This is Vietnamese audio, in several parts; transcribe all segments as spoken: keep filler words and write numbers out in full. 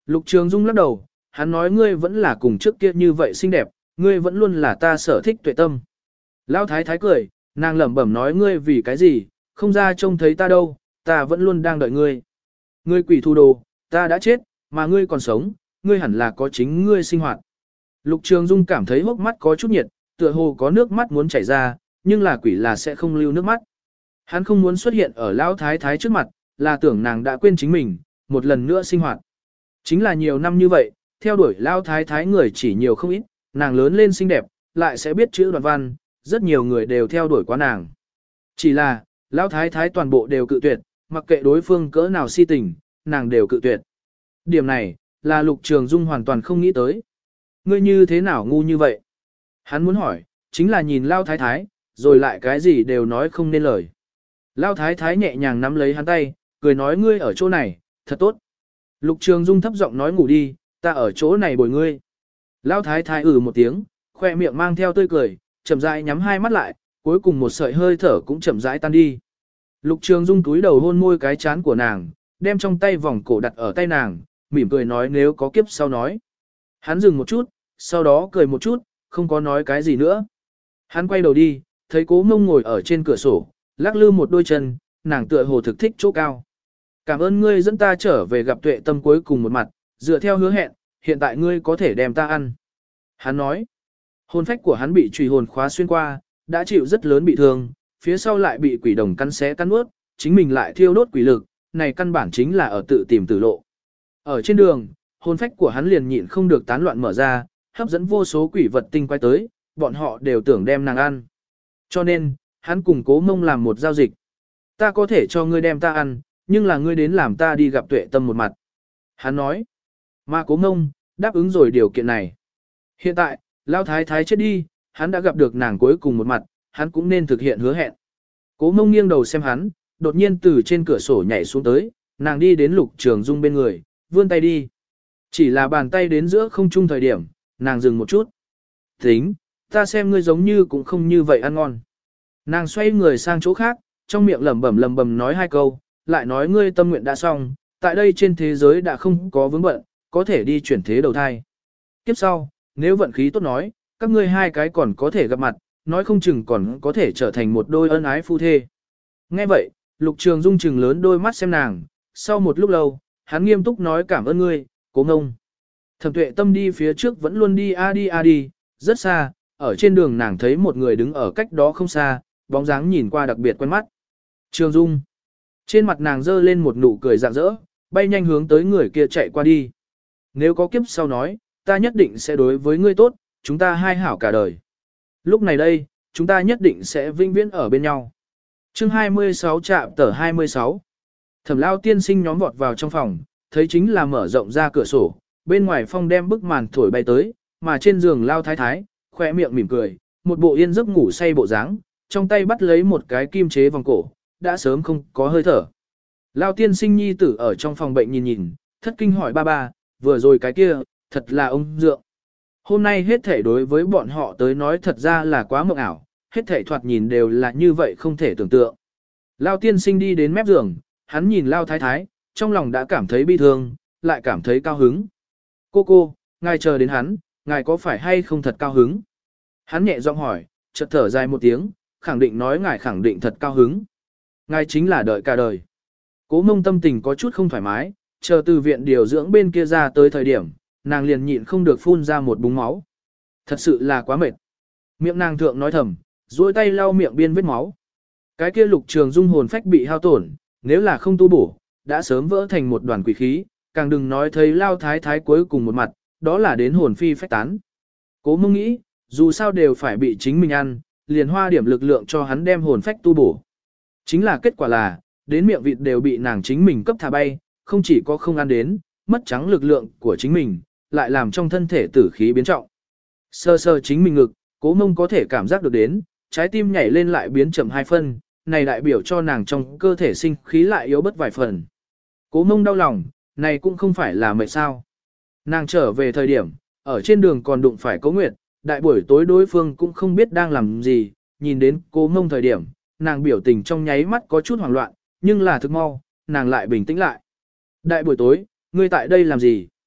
Lục Trường Dung lắc đầu, hắn nói ngươi vẫn là cùng trước kia như vậy xinh đẹp, ngươi vẫn luôn là ta sở thích tuệ tâm. Lão thái thái cười, nàng lẩm bẩm nói ngươi vì cái gì, không ra trông thấy ta đâu, ta vẫn luôn đang đợi ngươi. Ngươi quỷ thu đồ, ta đã chết, mà ngươi còn sống, ngươi hẳn là có chính ngươi sinh hoạt. Lục Trường Dung cảm thấy hốc mắt có chút nhiệt, tựa hồ có nước mắt muốn chảy ra, nhưng là quỷ là sẽ không lưu nước mắt. Hắn không muốn xuất hiện ở lão thái thái trước mặt, là tưởng nàng đã quên chính mình, một lần nữa sinh hoạt. Chính là nhiều năm như vậy, theo đuổi lão thái thái người chỉ nhiều không ít, nàng lớn lên xinh đẹp, lại sẽ biết chữ đoạn văn, rất nhiều người đều theo đuổi quá nàng. Chỉ là, lão thái thái toàn bộ đều cự tuyệt, mặc kệ đối phương cỡ nào si tình, nàng đều cự tuyệt. Điểm này, là Lục Trường Dung hoàn toàn không nghĩ tới. Ngươi như thế nào ngu như vậy? Hắn muốn hỏi, chính là nhìn lão thái thái, rồi lại cái gì đều nói không nên lời. Lão thái thái nhẹ nhàng nắm lấy hắn tay, cười nói ngươi ở chỗ này, thật tốt. Lục Trường Dung thấp giọng nói ngủ đi, ta ở chỗ này bồi ngươi. Lão thái thái ừ một tiếng, khoe miệng mang theo tươi cười, chậm rãi nhắm hai mắt lại, cuối cùng một sợi hơi thở cũng chậm rãi tan đi. Lục Trường Dung túi đầu hôn môi cái chán của nàng, đem trong tay vòng cổ đặt ở tay nàng, mỉm cười nói nếu có kiếp sau nói. Hắn dừng một chút, sau đó cười một chút, không có nói cái gì nữa. Hắn quay đầu đi, thấy Cố Mông ngồi ở trên cửa sổ, lắc lư một đôi chân, nàng tựa hồ thực thích chỗ cao. Cảm ơn ngươi dẫn ta trở về gặp Tuệ Tâm cuối cùng một mặt, dựa theo hứa hẹn, hiện tại ngươi có thể đem ta ăn. Hắn nói, hồn phách của hắn bị trùy hồn khóa xuyên qua, đã chịu rất lớn bị thương, phía sau lại bị quỷ đồng cắn xé cắn nuốt, chính mình lại thiêu đốt quỷ lực, này căn bản chính là ở tự tìm tử lộ. Ở trên đường, hồn phách của hắn liền nhịn không được tán loạn mở ra, hấp dẫn vô số quỷ vật tinh quay tới, bọn họ đều tưởng đem nàng ăn. Cho nên, hắn cùng Cố Mông làm một giao dịch. Ta có thể cho ngươi đem ta ăn, nhưng là ngươi đến làm ta đi gặp Tuệ Tâm một mặt. Hắn nói, mà Cố Mông, đáp ứng rồi điều kiện này. Hiện tại, Lão thái thái chết đi, hắn đã gặp được nàng cuối cùng một mặt, hắn cũng nên thực hiện hứa hẹn. Cố Mông nghiêng đầu xem hắn, đột nhiên từ trên cửa sổ nhảy xuống tới, nàng đi đến Lục Trường Dung bên người, vươn tay đi. Chỉ là bàn tay đến giữa không trung thời điểm, nàng dừng một chút. Tính, ta xem ngươi giống như cũng không như vậy ăn ngon. Nàng xoay người sang chỗ khác, trong miệng lẩm bẩm lẩm bẩm nói hai câu, lại nói ngươi tâm nguyện đã xong, tại đây trên thế giới đã không có vướng bận, có thể đi chuyển thế đầu thai. Kiếp sau, nếu vận khí tốt nói, các ngươi hai cái còn có thể gặp mặt, nói không chừng còn có thể trở thành một đôi ân ái phu thê. Nghe vậy, Lục Trường Dung chừng lớn đôi mắt xem nàng, sau một lúc lâu, hắn nghiêm túc nói cảm ơn ngươi, Cố Ngông. Thẩm Tuệ Tâm đi phía trước vẫn luôn đi a đi a đi, rất xa, ở trên đường nàng thấy một người đứng ở cách đó không xa, bóng dáng nhìn qua đặc biệt quen mắt. Trường Dung. Trên mặt nàng dơ lên một nụ cười rạng rỡ, bay nhanh hướng tới người kia chạy qua đi. Nếu có kiếp sau nói, ta nhất định sẽ đối với ngươi tốt, chúng ta hai hảo cả đời. Lúc này đây, chúng ta nhất định sẽ vinh viễn ở bên nhau. Chương hai mươi sáu trạm tờ hai mươi sáu. Thẩm Lao tiên sinh nhóm vọt vào trong phòng, thấy chính là mở rộng ra cửa sổ, bên ngoài phong đem bức màn thổi bay tới, mà trên giường Lao thái thái, khỏe miệng mỉm cười, một bộ yên giấc ngủ say bộ dáng, trong tay bắt lấy một cái kim chế vòng cổ, đã sớm không có hơi thở. Lao tiên sinh nhi tử ở trong phòng bệnh nhìn nhìn, thất kinh hỏi ba ba, vừa rồi cái kia, thật là ông dượng. Hôm nay hết thể đối với bọn họ tới nói thật ra là quá mộng ảo, hết thể thoạt nhìn đều là như vậy không thể tưởng tượng. Lao tiên sinh đi đến mép giường, hắn nhìn Lao thái thái, trong lòng đã cảm thấy bi thương, lại cảm thấy cao hứng. Cô cô, ngài chờ đến hắn, ngài có phải hay không thật cao hứng? Hắn nhẹ giọng hỏi, chợt thở dài một tiếng, khẳng định nói ngài khẳng định thật cao hứng. Ngài chính là đợi cả đời. Cố Mông tâm tình có chút không thoải mái, chờ từ viện điều dưỡng bên kia ra tới thời điểm, nàng liền nhịn không được phun ra một búng máu. Thật sự là quá mệt. Miệng nàng thượng nói thầm, duỗi tay lau miệng biên vết máu. Cái kia Lục Trường Dung hồn phách bị hao tổn, nếu là không tu bổ, đã sớm vỡ thành một đoàn quỷ khí, càng đừng nói thấy Lao thái thái cuối cùng một mặt, đó là đến hồn phi phách tán. Cố Mông nghĩ, dù sao đều phải bị chính mình ăn, liền hoa điểm lực lượng cho hắn đem hồn phách tu bổ. Chính là kết quả là, đến miệng vịt đều bị nàng chính mình cấp thả bay, không chỉ có không ăn đến, mất trắng lực lượng của chính mình, lại làm trong thân thể tử khí biến trọng. Sơ sơ chính mình ngực, Cố Mông có thể cảm giác được đến, trái tim nhảy lên lại biến chậm hai phân, này đại biểu cho nàng trong cơ thể sinh khí lại yếu bất vài phần. Cố Mông đau lòng, này cũng không phải là mệt sao. Nàng trở về thời điểm, ở trên đường còn đụng phải Cố Nguyệt, đại buổi tối đối phương cũng không biết đang làm gì, nhìn đến Cố Mông thời điểm, nàng biểu tình trong nháy mắt có chút hoảng loạn, nhưng là thực mau, nàng lại bình tĩnh lại. Đại buổi tối, ngươi tại đây làm gì?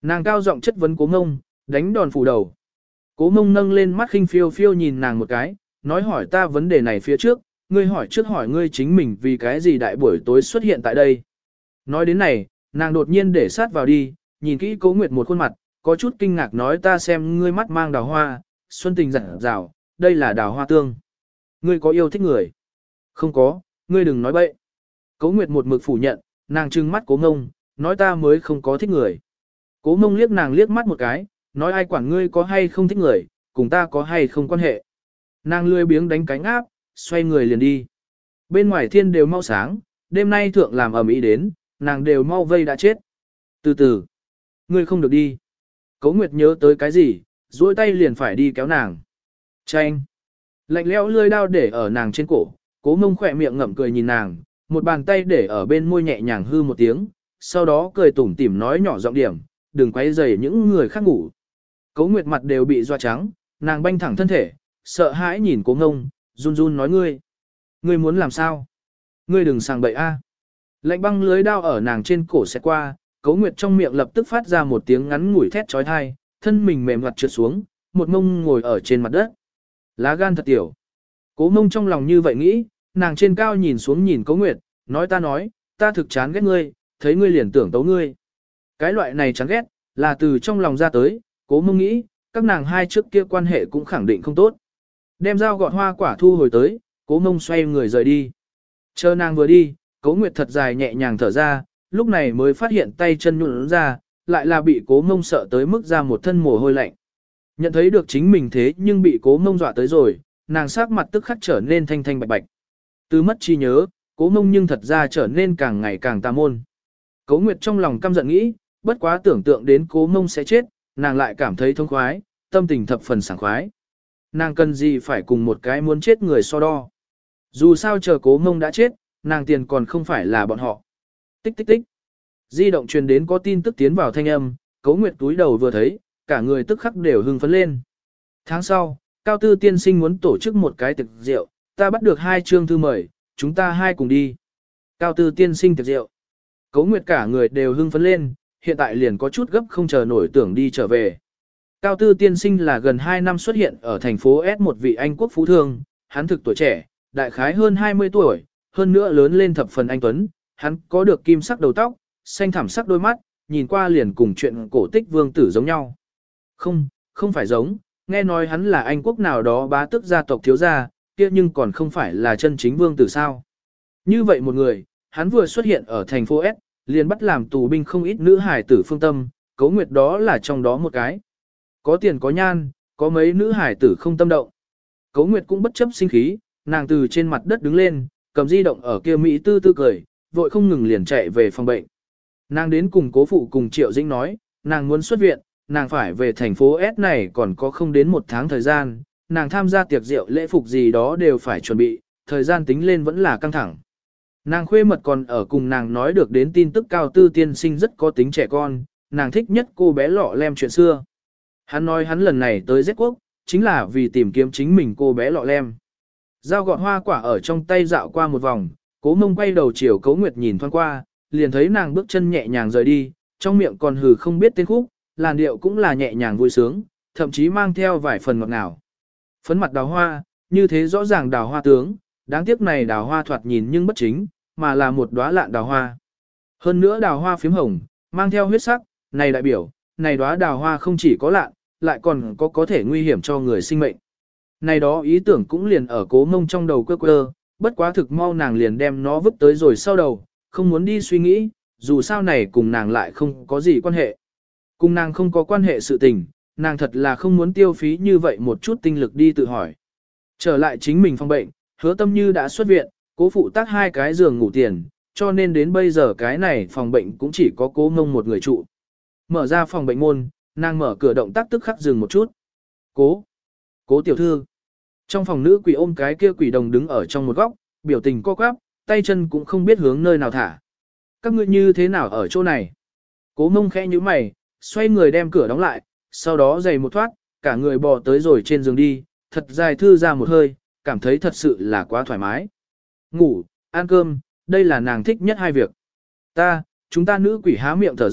Nàng cao giọng chất vấn Cố Ngông, đánh đòn phủ đầu. Cố Ngông nâng lên mắt khinh phiêu phiêu nhìn nàng một cái, nói hỏi ta vấn đề này phía trước, ngươi hỏi trước hỏi ngươi chính mình vì cái gì đại buổi tối xuất hiện tại đây. Nói đến này, nàng đột nhiên để sát vào đi, nhìn kỹ Cố Nguyệt một khuôn mặt, có chút kinh ngạc nói ta xem ngươi mắt mang đào hoa, xuân tình rạng rào, đây là đào hoa tương. Ngươi có yêu thích người? Không có, ngươi đừng nói bậy. Cố Nguyệt một mực phủ nhận, nàng trừng mắt Cố Ngông, nói ta mới không có thích người. Cố Ngông liếc nàng liếc mắt một cái, nói ai quản ngươi có hay không thích người, cùng ta có hay không quan hệ. Nàng lười biếng đánh cánh áp, xoay người liền đi. Bên ngoài thiên đều mau sáng, đêm nay thượng làm ầm ĩ đến, nàng đều mau vây đã chết. Từ từ, ngươi không được đi. Cố Nguyệt nhớ tới cái gì, duỗi tay liền phải đi kéo nàng. Chanh. Lạnh lẽo lưỡi đao để ở nàng trên cổ, Cố Ngông khỏe miệng ngậm cười nhìn nàng, một bàn tay để ở bên môi nhẹ nhàng hư một tiếng, sau đó cười tủm tỉm nói nhỏ giọng điểm, đừng quấy rầy những người khác ngủ. Cố Nguyệt mặt đều bị doa trắng, nàng banh thẳng thân thể, sợ hãi nhìn Cố Ngông, run run nói ngươi. Ngươi muốn làm sao? Ngươi đừng sàng bậy a. Lạnh băng lưới đao ở nàng trên cổ xẹt qua, Cố Nguyệt trong miệng lập tức phát ra một tiếng ngắn ngủi thét chói tai, thân mình mềm mặt trượt xuống, một mông ngồi ở trên mặt đất. Lá gan thật tiểu. Cố Ngông trong lòng như vậy nghĩ, nàng trên cao nhìn xuống nhìn Cố Nguyệt, nói ta nói, ta thực chán ghét ngươi, thấy ngươi liền tưởng tấu ngươi. Cái loại này chán ghét, là từ trong lòng ra tới, Cố Ngông nghĩ, các nàng hai trước kia quan hệ cũng khẳng định không tốt. Đem dao gọt hoa quả thu hồi tới, Cố Ngông xoay người rời đi. Chờ nàng vừa đi, Cố Nguyệt thật dài nhẹ nhàng thở ra, lúc này mới phát hiện tay chân nhũn ra, lại là bị Cố Ngông sợ tới mức ra một thân mồ hôi lạnh. Nhận thấy được chính mình thế nhưng bị Cố Ngông dọa tới rồi, nàng sắc mặt tức khắc trở nên thanh thanh bạch bạch. Từ mất trí nhớ, Cố Ngông nhưng thật ra trở nên càng ngày càng tà môn. Cố Nguyệt trong lòng căm giận nghĩ, bất quá tưởng tượng đến Cố Ngông sẽ chết, nàng lại cảm thấy thông khoái, tâm tình thập phần sảng khoái. Nàng cần gì phải cùng một cái muốn chết người so đo. Dù sao chờ Cố Ngông đã chết, nàng tiền còn không phải là bọn họ. Tích tích tích. Di động truyền đến có tin tức tiến vào thanh âm, Cố Nguyệt túi đầu vừa thấy, cả người tức khắc đều hưng phấn lên. Tháng sau, Cao Tư tiên sinh muốn tổ chức một cái tiệc rượu, ta bắt được hai chương thư mời, chúng ta hai cùng đi. Cao Tư tiên sinh tiệc rượu. Cố Nguyệt cả người đều hưng phấn lên, hiện tại liền có chút gấp không chờ nổi tưởng đi trở về. Cao Tư tiên sinh là gần hai năm xuất hiện ở thành phố S một vị Anh quốc phú thương, hắn thực tuổi trẻ, đại khái hơn hai mươi tuổi, hơn nữa lớn lên thập phần anh tuấn, hắn có được kim sắc đầu tóc, xanh thẳm sắc đôi mắt, nhìn qua liền cùng chuyện cổ tích vương tử giống nhau. Không, không phải giống, nghe nói hắn là Anh quốc nào đó bá tước gia tộc thiếu gia, kia nhưng còn không phải là chân chính vương tử sao. Như vậy một người, hắn vừa xuất hiện ở thành phố S, liền bắt làm tù binh không ít nữ hải tử phương tâm, Cố Nguyệt đó là trong đó một cái. Có tiền có nhan, có mấy nữ hải tử không tâm động. Cố Nguyệt cũng bất chấp sinh khí, nàng từ trên mặt đất đứng lên, cầm di động ở kia Mỹ tư tư cười, vội không ngừng liền chạy về phòng bệnh. Nàng đến cùng Cố phụ cùng Triệu Dĩnh nói, nàng muốn xuất viện, nàng phải về thành phố S này còn có không đến một tháng thời gian, nàng tham gia tiệc rượu lễ phục gì đó đều phải chuẩn bị, thời gian tính lên vẫn là căng thẳng. Nàng khuê mật còn ở cùng nàng nói được đến tin tức Cao Tư tiên sinh rất có tính trẻ con, nàng thích nhất cô bé lọ lem chuyện xưa. Hắn nói hắn lần này tới Z quốc, chính là vì tìm kiếm chính mình cô bé lọ lem. Dao gọt hoa quả ở trong tay dạo qua một vòng, Cố Mông quay đầu chiều Cố Nguyệt nhìn thoáng qua, liền thấy nàng bước chân nhẹ nhàng rời đi, trong miệng còn hừ không biết tên khúc, làn điệu cũng là nhẹ nhàng vui sướng, thậm chí mang theo vài phần ngọt ngào. Phấn mặt đào hoa, như thế rõ ràng đào hoa tướng, đáng tiếc này đào hoa thoạt nhìn nhưng bất chính, mà là một đóa lạn đào hoa. Hơn nữa đào hoa phím hồng, mang theo huyết sắc, này đại biểu, này đóa đào hoa không chỉ có lạn, lại còn có có thể nguy hiểm cho người sinh mệnh. Này đó ý tưởng cũng liền ở Cố Mông trong đầu quơ quơ, bất quá thực mau nàng liền đem nó vứt tới rồi sau đầu, không muốn đi suy nghĩ, dù sao này cùng nàng lại không có gì quan hệ. Cùng nàng không có quan hệ sự tình, nàng thật là không muốn tiêu phí như vậy một chút tinh lực đi tự hỏi. Trở lại chính mình phòng bệnh, Hứa Tâm Như đã xuất viện, Cố phụ tác hai cái giường ngủ tiền, cho nên đến bây giờ cái này phòng bệnh cũng chỉ có Cố Mông một người trụ. Mở ra phòng bệnh môn, nàng mở cửa động tác tức khắc dừng một chút. Cố, Cố tiểu thư. Trong phòng nữ quỷ ôm cái kia quỷ đồng đứng ở trong một góc, biểu tình co quắp, tay chân cũng không biết hướng nơi nào thả. Các ngươi như thế nào ở chỗ này? Cố Mông khẽ nhíu mày, xoay người đem cửa đóng lại, sau đó giày một thoát, cả người bò tới rồi trên giường đi, thật dài thư ra một hơi, cảm thấy thật sự là quá thoải mái. Ngủ, ăn cơm, đây là nàng thích nhất hai việc. Ta, chúng ta nữ quỷ há miệng thở dốc,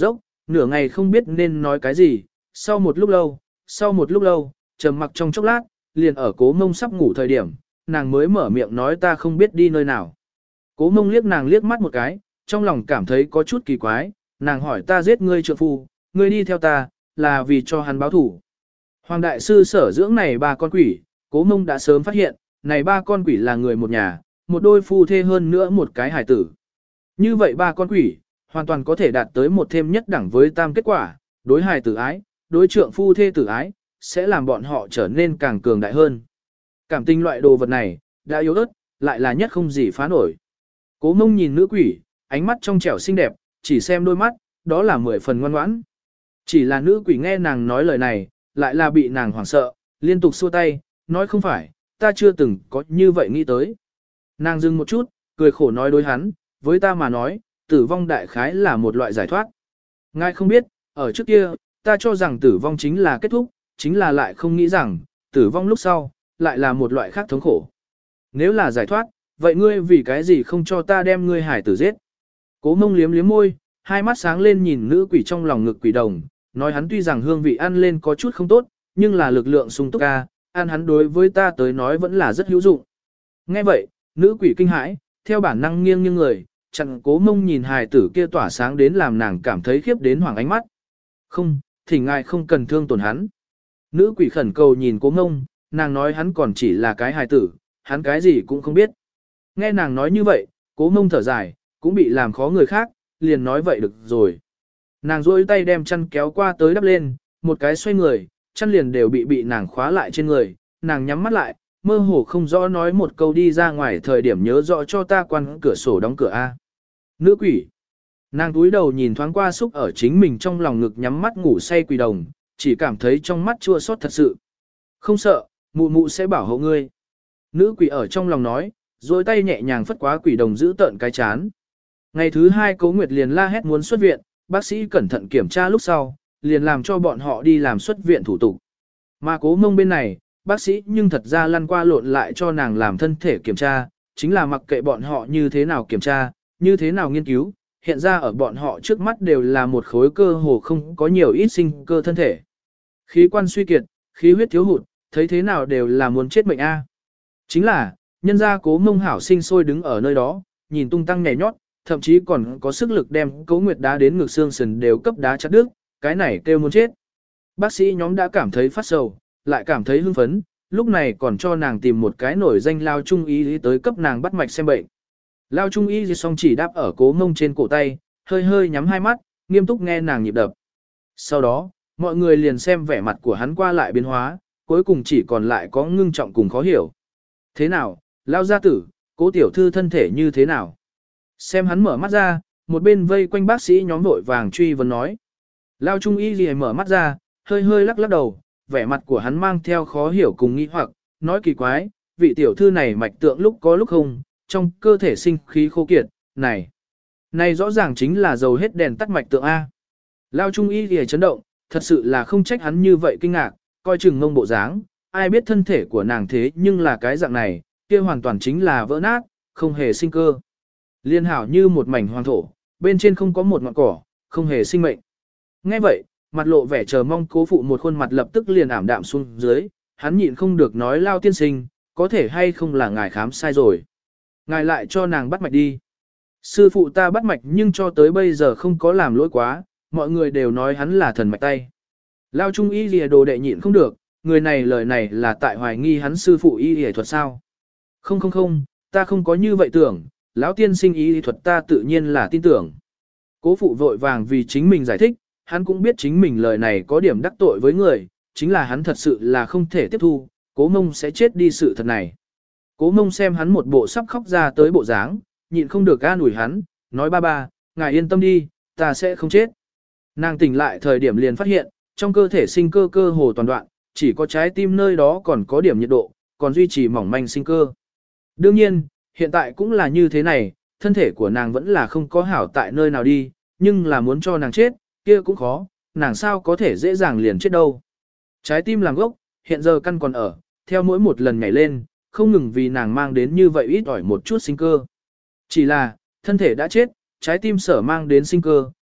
nửa ngày không biết nên nói cái gì, sau một lúc lâu, sau một lúc lâu, trầm mặc trong chốc lát, liền ở Cố Mông sắp ngủ thời điểm, nàng mới mở miệng nói ta không biết đi nơi nào. Cố Mông liếc nàng liếc mắt một cái, trong lòng cảm thấy có chút kỳ quái, nàng hỏi ta giết ngươi trượng phu, ngươi đi theo ta, là vì cho hắn báo thủ. Hoàng đại sư sở dưỡng này ba con quỷ, Cố Mông đã sớm phát hiện, này ba con quỷ là người một nhà, một đôi phu thê hơn nữa một cái hài tử. Như vậy ba con quỷ, hoàn toàn có thể đạt tới một thêm nhất đẳng với tam kết quả, đối hài tử ái, đối trượng phu thê tử ái, sẽ làm bọn họ trở nên càng cường đại hơn. Cảm tình loại đồ vật này, đã yếu ớt, lại là nhất không gì phá nổi. Cố Mông nhìn nữ quỷ, ánh mắt trong trẻo xinh đẹp, chỉ xem đôi mắt, đó là mười phần ngoan ngoãn. Chỉ là nữ quỷ nghe nàng nói lời này, lại là bị nàng hoảng sợ, liên tục xua tay, nói không phải, ta chưa từng có như vậy nghĩ tới. Nàng dừng một chút, cười khổ nói đối hắn, với ta mà nói, tử vong đại khái là một loại giải thoát. Ngài không biết, ở trước kia, ta cho rằng tử vong chính là kết thúc, chính là lại không nghĩ rằng, tử vong lúc sau, lại là một loại khác thống khổ. Nếu là giải thoát, vậy ngươi vì cái gì không cho ta đem ngươi hải tử giết? Cố Mông liếm liếm môi, hai mắt sáng lên nhìn nữ quỷ trong lòng ngực quỷ đồng, nói hắn tuy rằng hương vị ăn lên có chút không tốt, nhưng là lực lượng sung túc ca, ăn hắn đối với ta tới nói vẫn là rất hữu dụng. Nghe vậy, nữ quỷ kinh hãi, theo bản năng nghiêng nghiêng người, chặn Cố Mông nhìn hài tử kia tỏa sáng đến làm nàng cảm thấy khiếp đến hoàng ánh mắt. Không, thỉnh ngài không cần thương tổn hắn. Nữ quỷ khẩn cầu nhìn Cố Mông, nàng nói hắn còn chỉ là cái hài tử, hắn cái gì cũng không biết. Nghe nàng nói như vậy, Cố Mông thở dài, cũng bị làm khó người khác, liền nói vậy được rồi. Nàng duỗi tay đem chăn kéo qua tới đắp lên, một cái xoay người, chăn liền đều bị bị nàng khóa lại trên người, nàng nhắm mắt lại, mơ hồ không rõ nói một câu đi ra ngoài thời điểm nhớ rõ cho ta quan cửa sổ đóng cửa A. Nữ quỷ. Nàng túi đầu nhìn thoáng qua xúc ở chính mình trong lòng ngực nhắm mắt ngủ say quỷ đồng, chỉ cảm thấy trong mắt chua xót thật sự. Không sợ, mụ mụ sẽ bảo hộ ngươi. Nữ quỷ ở trong lòng nói, rồi tay nhẹ nhàng phất quá quỷ đồng giữ tợn cái chán. Ngày thứ hai Cố Nguyệt liền la hét muốn xuất viện, bác sĩ cẩn thận kiểm tra lúc sau, liền làm cho bọn họ đi làm xuất viện thủ tục. Mà Cố Mông bên này, bác sĩ nhưng thật ra lăn qua lộn lại cho nàng làm thân thể kiểm tra, chính là mặc kệ bọn họ như thế nào kiểm tra, như thế nào nghiên cứu, hiện ra ở bọn họ trước mắt đều là một khối cơ hồ không có nhiều ít sinh cơ thân thể. Khí quan suy kiệt, khí huyết thiếu hụt, thấy thế nào đều là muốn chết mệnh a. Chính là, nhân gia Cố Mông hảo sinh sôi đứng ở nơi đó, nhìn tung tăng nhảy nhót, thậm chí còn có sức lực đem Cố Nguyệt đá đến ngực xương sườn đều cấp đá chặt đứt, cái này kêu muốn chết. Bác sĩ nhóm đã cảm thấy phát sầu, lại cảm thấy hưng phấn, lúc này còn cho nàng tìm một cái nổi danh lao trung y tới cấp nàng bắt mạch xem bệnh. Lao trung y xong chỉ đáp ở Cố Mông trên cổ tay, hơi hơi nhắm hai mắt, nghiêm túc nghe nàng nhịp đập. Sau đó, mọi người liền xem vẻ mặt của hắn qua lại biến hóa, cuối cùng chỉ còn lại có ngưng trọng cùng khó hiểu. Thế nào, Lao gia tử, Cố tiểu thư thân thể như thế nào? Xem hắn mở mắt ra, một bên vây quanh bác sĩ nhóm vội vàng truy vấn nói. Lao trung y gì mở mắt ra, hơi hơi lắc lắc đầu, vẻ mặt của hắn mang theo khó hiểu cùng nghi hoặc, nói kỳ quái, vị tiểu thư này mạch tượng lúc có lúc không, trong cơ thể sinh khí khô kiệt, này. Này rõ ràng chính là dầu hết đèn tắt mạch tượng A. Lao trung y gì chấn động, thật sự là không trách hắn như vậy kinh ngạc, coi chừng ngông bộ dáng, ai biết thân thể của nàng thế nhưng là cái dạng này, kia hoàn toàn chính là vỡ nát, không hề sinh cơ. Liên hảo như một mảnh hoang thổ, bên trên không có một ngọn cỏ, không hề sinh mệnh. Nghe vậy, mặt lộ vẻ chờ mong Cố phụ một khuôn mặt lập tức liền ảm đạm xuống dưới, hắn nhịn không được nói Lao tiên sinh, có thể hay không là ngài khám sai rồi. Ngài lại cho nàng bắt mạch đi. Sư phụ ta bắt mạch nhưng cho tới bây giờ không có làm lỗi quá, mọi người đều nói hắn là thần mạch tay. Lao trung y lìa đồ đệ nhịn không được, người này lời này là tại hoài nghi hắn sư phụ y lìa thuật sao. Không không không, ta không có như vậy tưởng, lão tiên sinh y lìa thuật ta tự nhiên là tin tưởng. Cố phụ vội vàng vì chính mình giải thích, hắn cũng biết chính mình lời này có điểm đắc tội với người, chính là hắn thật sự là không thể tiếp thu, Cố Mông sẽ chết đi sự thật này. Cố Mông xem hắn một bộ sắp khóc ra tới bộ dáng, nhịn không được an ủi hắn, nói ba ba, ngài yên tâm đi, ta sẽ không chết. Nàng tỉnh lại thời điểm liền phát hiện, trong cơ thể sinh cơ cơ hồ toàn đoạn, chỉ có trái tim nơi đó còn có điểm nhiệt độ, còn duy trì mỏng manh sinh cơ. Đương nhiên, hiện tại cũng là như thế này, thân thể của nàng vẫn là không có hảo tại nơi nào đi, nhưng là muốn cho nàng chết, kia cũng khó, nàng sao có thể dễ dàng liền chết đâu. Trái tim làm gốc, hiện giờ căn còn ở, theo mỗi một lần nhảy lên, không ngừng vì nàng mang đến như vậy ít ỏi một chút sinh cơ. Chỉ là, thân thể đã chết, trái tim sở mang đến sinh cơ,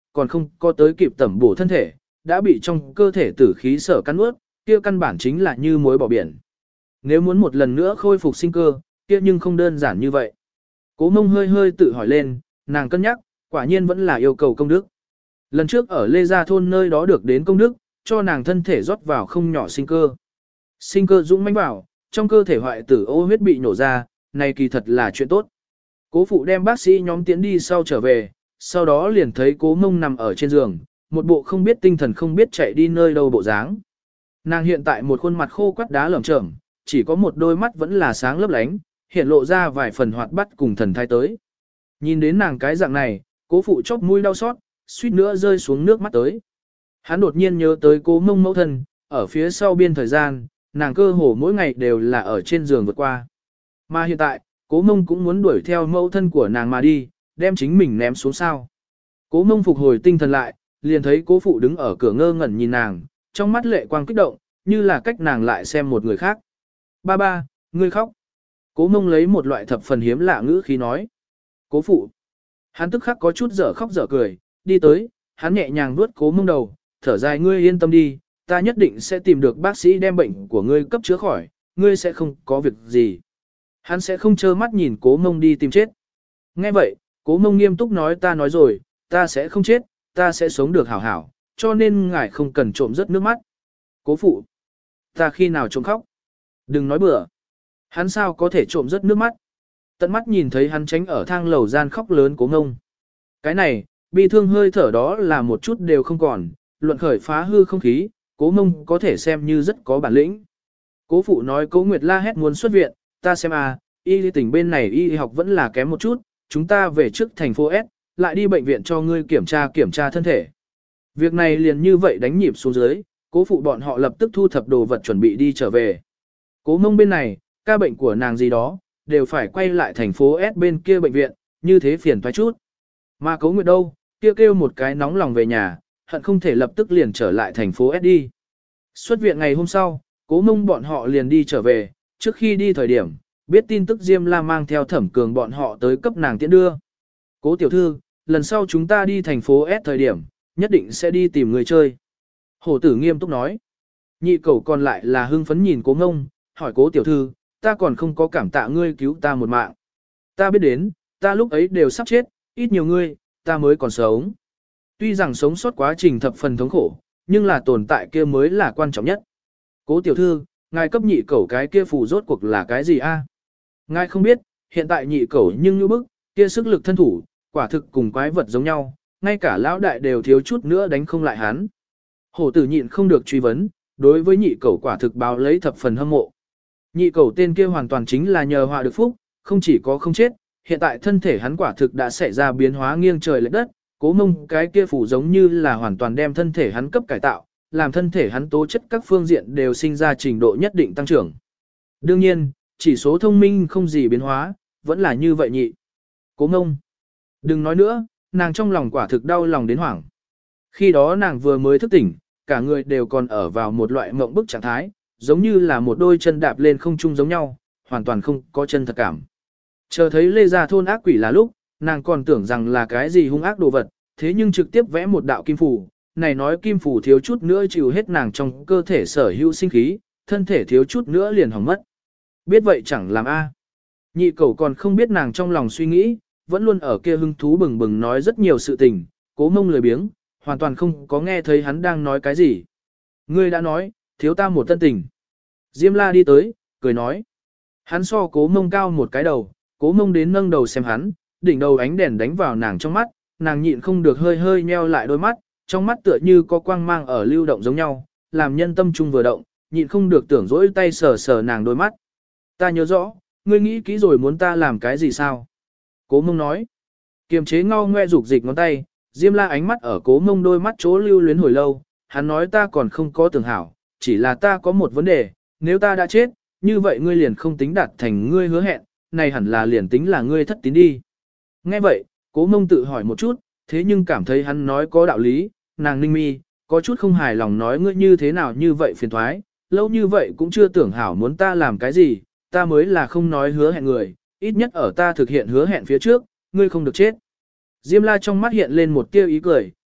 còn không có tới kịp tẩm bổ thân thể, đã bị trong cơ thể tử khí sở cắn nuốt, kia căn bản chính là như muối bỏ biển. Nếu muốn một lần nữa khôi phục sinh cơ, kia nhưng không đơn giản như vậy. Cố Mông hơi hơi tự hỏi lên, nàng cân nhắc, quả nhiên vẫn là yêu cầu công đức. Lần trước ở Lê Gia Thôn nơi đó được đến công đức, cho nàng thân thể rót vào không nhỏ sinh cơ. Sinh cơ dũng mãnh vào, trong cơ thể hoại tử ô huyết bị nổ ra, này kỳ thật là chuyện tốt. Cố phụ đem bác sĩ nhóm tiến đi sau trở về, sau đó liền thấy Cố Mông nằm ở trên giường, một bộ không biết tinh thần không biết chạy đi nơi đâu bộ dáng. Nàng hiện tại một khuôn mặt khô quắt đá lởm chởm, chỉ có một đôi mắt vẫn là sáng lấp lánh, hiện lộ ra vài phần hoạt bát cùng thần thái tới. Nhìn đến nàng cái dạng này, Cố phụ chóp mũi đau xót, suýt nữa rơi xuống nước mắt tới. Hắn đột nhiên nhớ tới Cố Mông mẫu thân, ở phía sau biên thời gian, nàng cơ hồ mỗi ngày đều là ở trên giường vượt qua. Mà hiện tại, Cố Mông cũng muốn đuổi theo mẫu thân của nàng mà đi, đem chính mình ném xuống sao. Cố Mông phục hồi tinh thần lại, liền thấy Cố phụ đứng ở cửa ngơ ngẩn nhìn nàng, trong mắt lệ quang kích động, như là cách nàng lại xem một người khác. Ba ba, ngươi khóc. Cố Mông lấy một loại thập phần hiếm lạ ngữ khí nói. Cố phụ. Hắn tức khắc có chút dở khóc dở cười, đi tới, hắn nhẹ nhàng vuốt Cố Mông đầu, thở dài, ngươi yên tâm đi, ta nhất định sẽ tìm được bác sĩ đem bệnh của ngươi cấp chữa khỏi, ngươi sẽ không có việc gì. Hắn sẽ không trơ mắt nhìn Cố Mông đi tìm chết. Nghe vậy, Cố Mông nghiêm túc nói, ta nói rồi, ta sẽ không chết, ta sẽ sống được hảo hảo, cho nên ngài không cần trộm rớt nước mắt. Cố phụ. Ta khi nào trộm khóc? Đừng nói bừa. Hắn sao có thể trộm rớt nước mắt? Tận mắt nhìn thấy hắn tránh ở thang lầu gian khóc lớn Cố Mông. Cái này, bi thương hơi thở đó là một chút đều không còn, luận khởi phá hư không khí, Cố Mông có thể xem như rất có bản lĩnh. Cố phụ nói Cố Nguyệt la hét muốn xuất viện, ta xem à, y lý tỉnh bên này y học vẫn là kém một chút, chúng ta về trước thành phố S, lại đi bệnh viện cho ngươi kiểm tra kiểm tra thân thể. Việc này liền như vậy đánh nhịp xuống dưới, Cố phụ bọn họ lập tức thu thập đồ vật chuẩn bị đi trở về. Cố Mông bên này, ca bệnh của nàng gì đó, đều phải quay lại thành phố S bên kia bệnh viện, như thế phiền toái chút. Mà Cố Nguyệt đâu, kia kêu, kêu một cái nóng lòng về nhà, hận không thể lập tức liền trở lại thành phố S đi. Xuất viện ngày hôm sau, Cố Mông bọn họ liền đi trở về, trước khi đi thời điểm, biết tin tức Diêm La mang theo Thẩm Cường bọn họ tới cấp nàng tiễn đưa. Cố tiểu thư, lần sau chúng ta đi thành phố S thời điểm, nhất định sẽ đi tìm người chơi. Hổ tử nghiêm túc nói. Nhị cẩu còn lại là hưng phấn nhìn Cố Mông, hỏi Cố tiểu thư, ta còn không có cảm tạ ngươi cứu ta một mạng. Ta biết đến, ta lúc ấy đều sắp chết, ít nhiều ngươi, ta mới còn sống. Tuy rằng sống sót quá trình thập phần thống khổ, nhưng là tồn tại kia mới là quan trọng nhất. Cố tiểu thư, ngài cấp nhị cẩu cái kia phù rốt cuộc là cái gì a? Ngài không biết, hiện tại nhị cẩu nhưng như bức, kia sức lực thân thủ, quả thực cùng quái vật giống nhau, ngay cả lão đại đều thiếu chút nữa đánh không lại hắn. Hổ tử nhịn không được truy vấn, đối với nhị cẩu quả thực báo lấy thập phần hâm mộ. Nhị cẩu tên kia hoàn toàn chính là nhờ họa được phúc, không chỉ có không chết, hiện tại thân thể hắn quả thực đã xảy ra biến hóa nghiêng trời lệch đất, Cố Mông cái kia phủ giống như là hoàn toàn đem thân thể hắn cấp cải tạo, làm thân thể hắn tố chất các phương diện đều sinh ra trình độ nhất định tăng trưởng. Đương nhiên, chỉ số thông minh không gì biến hóa, vẫn là như vậy nhị. Cố Mông. Đừng nói nữa, nàng trong lòng quả thực đau lòng đến hoảng. Khi đó nàng vừa mới thức tỉnh, cả người đều còn ở vào một loại mộng bức trạng thái, giống như là một đôi chân đạp lên không trung giống nhau, hoàn toàn không có chân thật cảm. Chờ thấy Lê Gia Thôn ác quỷ là lúc, nàng còn tưởng rằng là cái gì hung ác đồ vật, thế nhưng trực tiếp vẽ một đạo kim phù, này nói kim phù thiếu chút nữa chịu hết nàng trong cơ thể sở hữu sinh khí, thân thể thiếu chút nữa liền hỏng mất. Biết vậy chẳng làm a. Nhị cẩu còn không biết nàng trong lòng suy nghĩ, vẫn luôn ở kia hưng thú bừng bừng nói rất nhiều sự tình, Cố Mông lười biếng, hoàn toàn không có nghe thấy hắn đang nói cái gì. Ngươi đã nói, thiếu ta một tân tình. Diêm La đi tới, cười nói. Hắn so Cố Mông cao một cái đầu, Cố Mông đến nâng đầu xem hắn, đỉnh đầu ánh đèn đánh vào nàng trong mắt, nàng nhịn không được hơi hơi nheo lại đôi mắt, trong mắt tựa như có quang mang ở lưu động giống nhau, làm nhân tâm trung vừa động, nhịn không được tưởng dỗi tay sờ sờ nàng đôi mắt. Ta nhớ rõ, ngươi nghĩ kỹ rồi muốn ta làm cái gì sao? Cố Mông nói. Kiềm chế ngao ngoe dục dịch ngón tay, Diêm La ánh mắt ở Cố Mông đôi mắt chỗ lưu luyến hồi lâu, hắn nói ta còn không có tưởng hảo, chỉ là ta có một vấn đề, nếu ta đã chết, như vậy ngươi liền không tính đạt thành ngươi hứa hẹn, này hẳn là liền tính là ngươi thất tín đi. Nghe vậy, Cố Mông tự hỏi một chút, thế nhưng cảm thấy hắn nói có đạo lý, nàng ninh mi, có chút không hài lòng nói ngươi như thế nào như vậy phiền thoái, lâu như vậy cũng chưa tưởng hảo muốn ta làm cái gì, ta mới là không nói hứa hẹn người, ít nhất ở ta thực hiện hứa hẹn phía trước, ngươi không được chết. Diêm La trong mắt hiện lên một tia ý cười,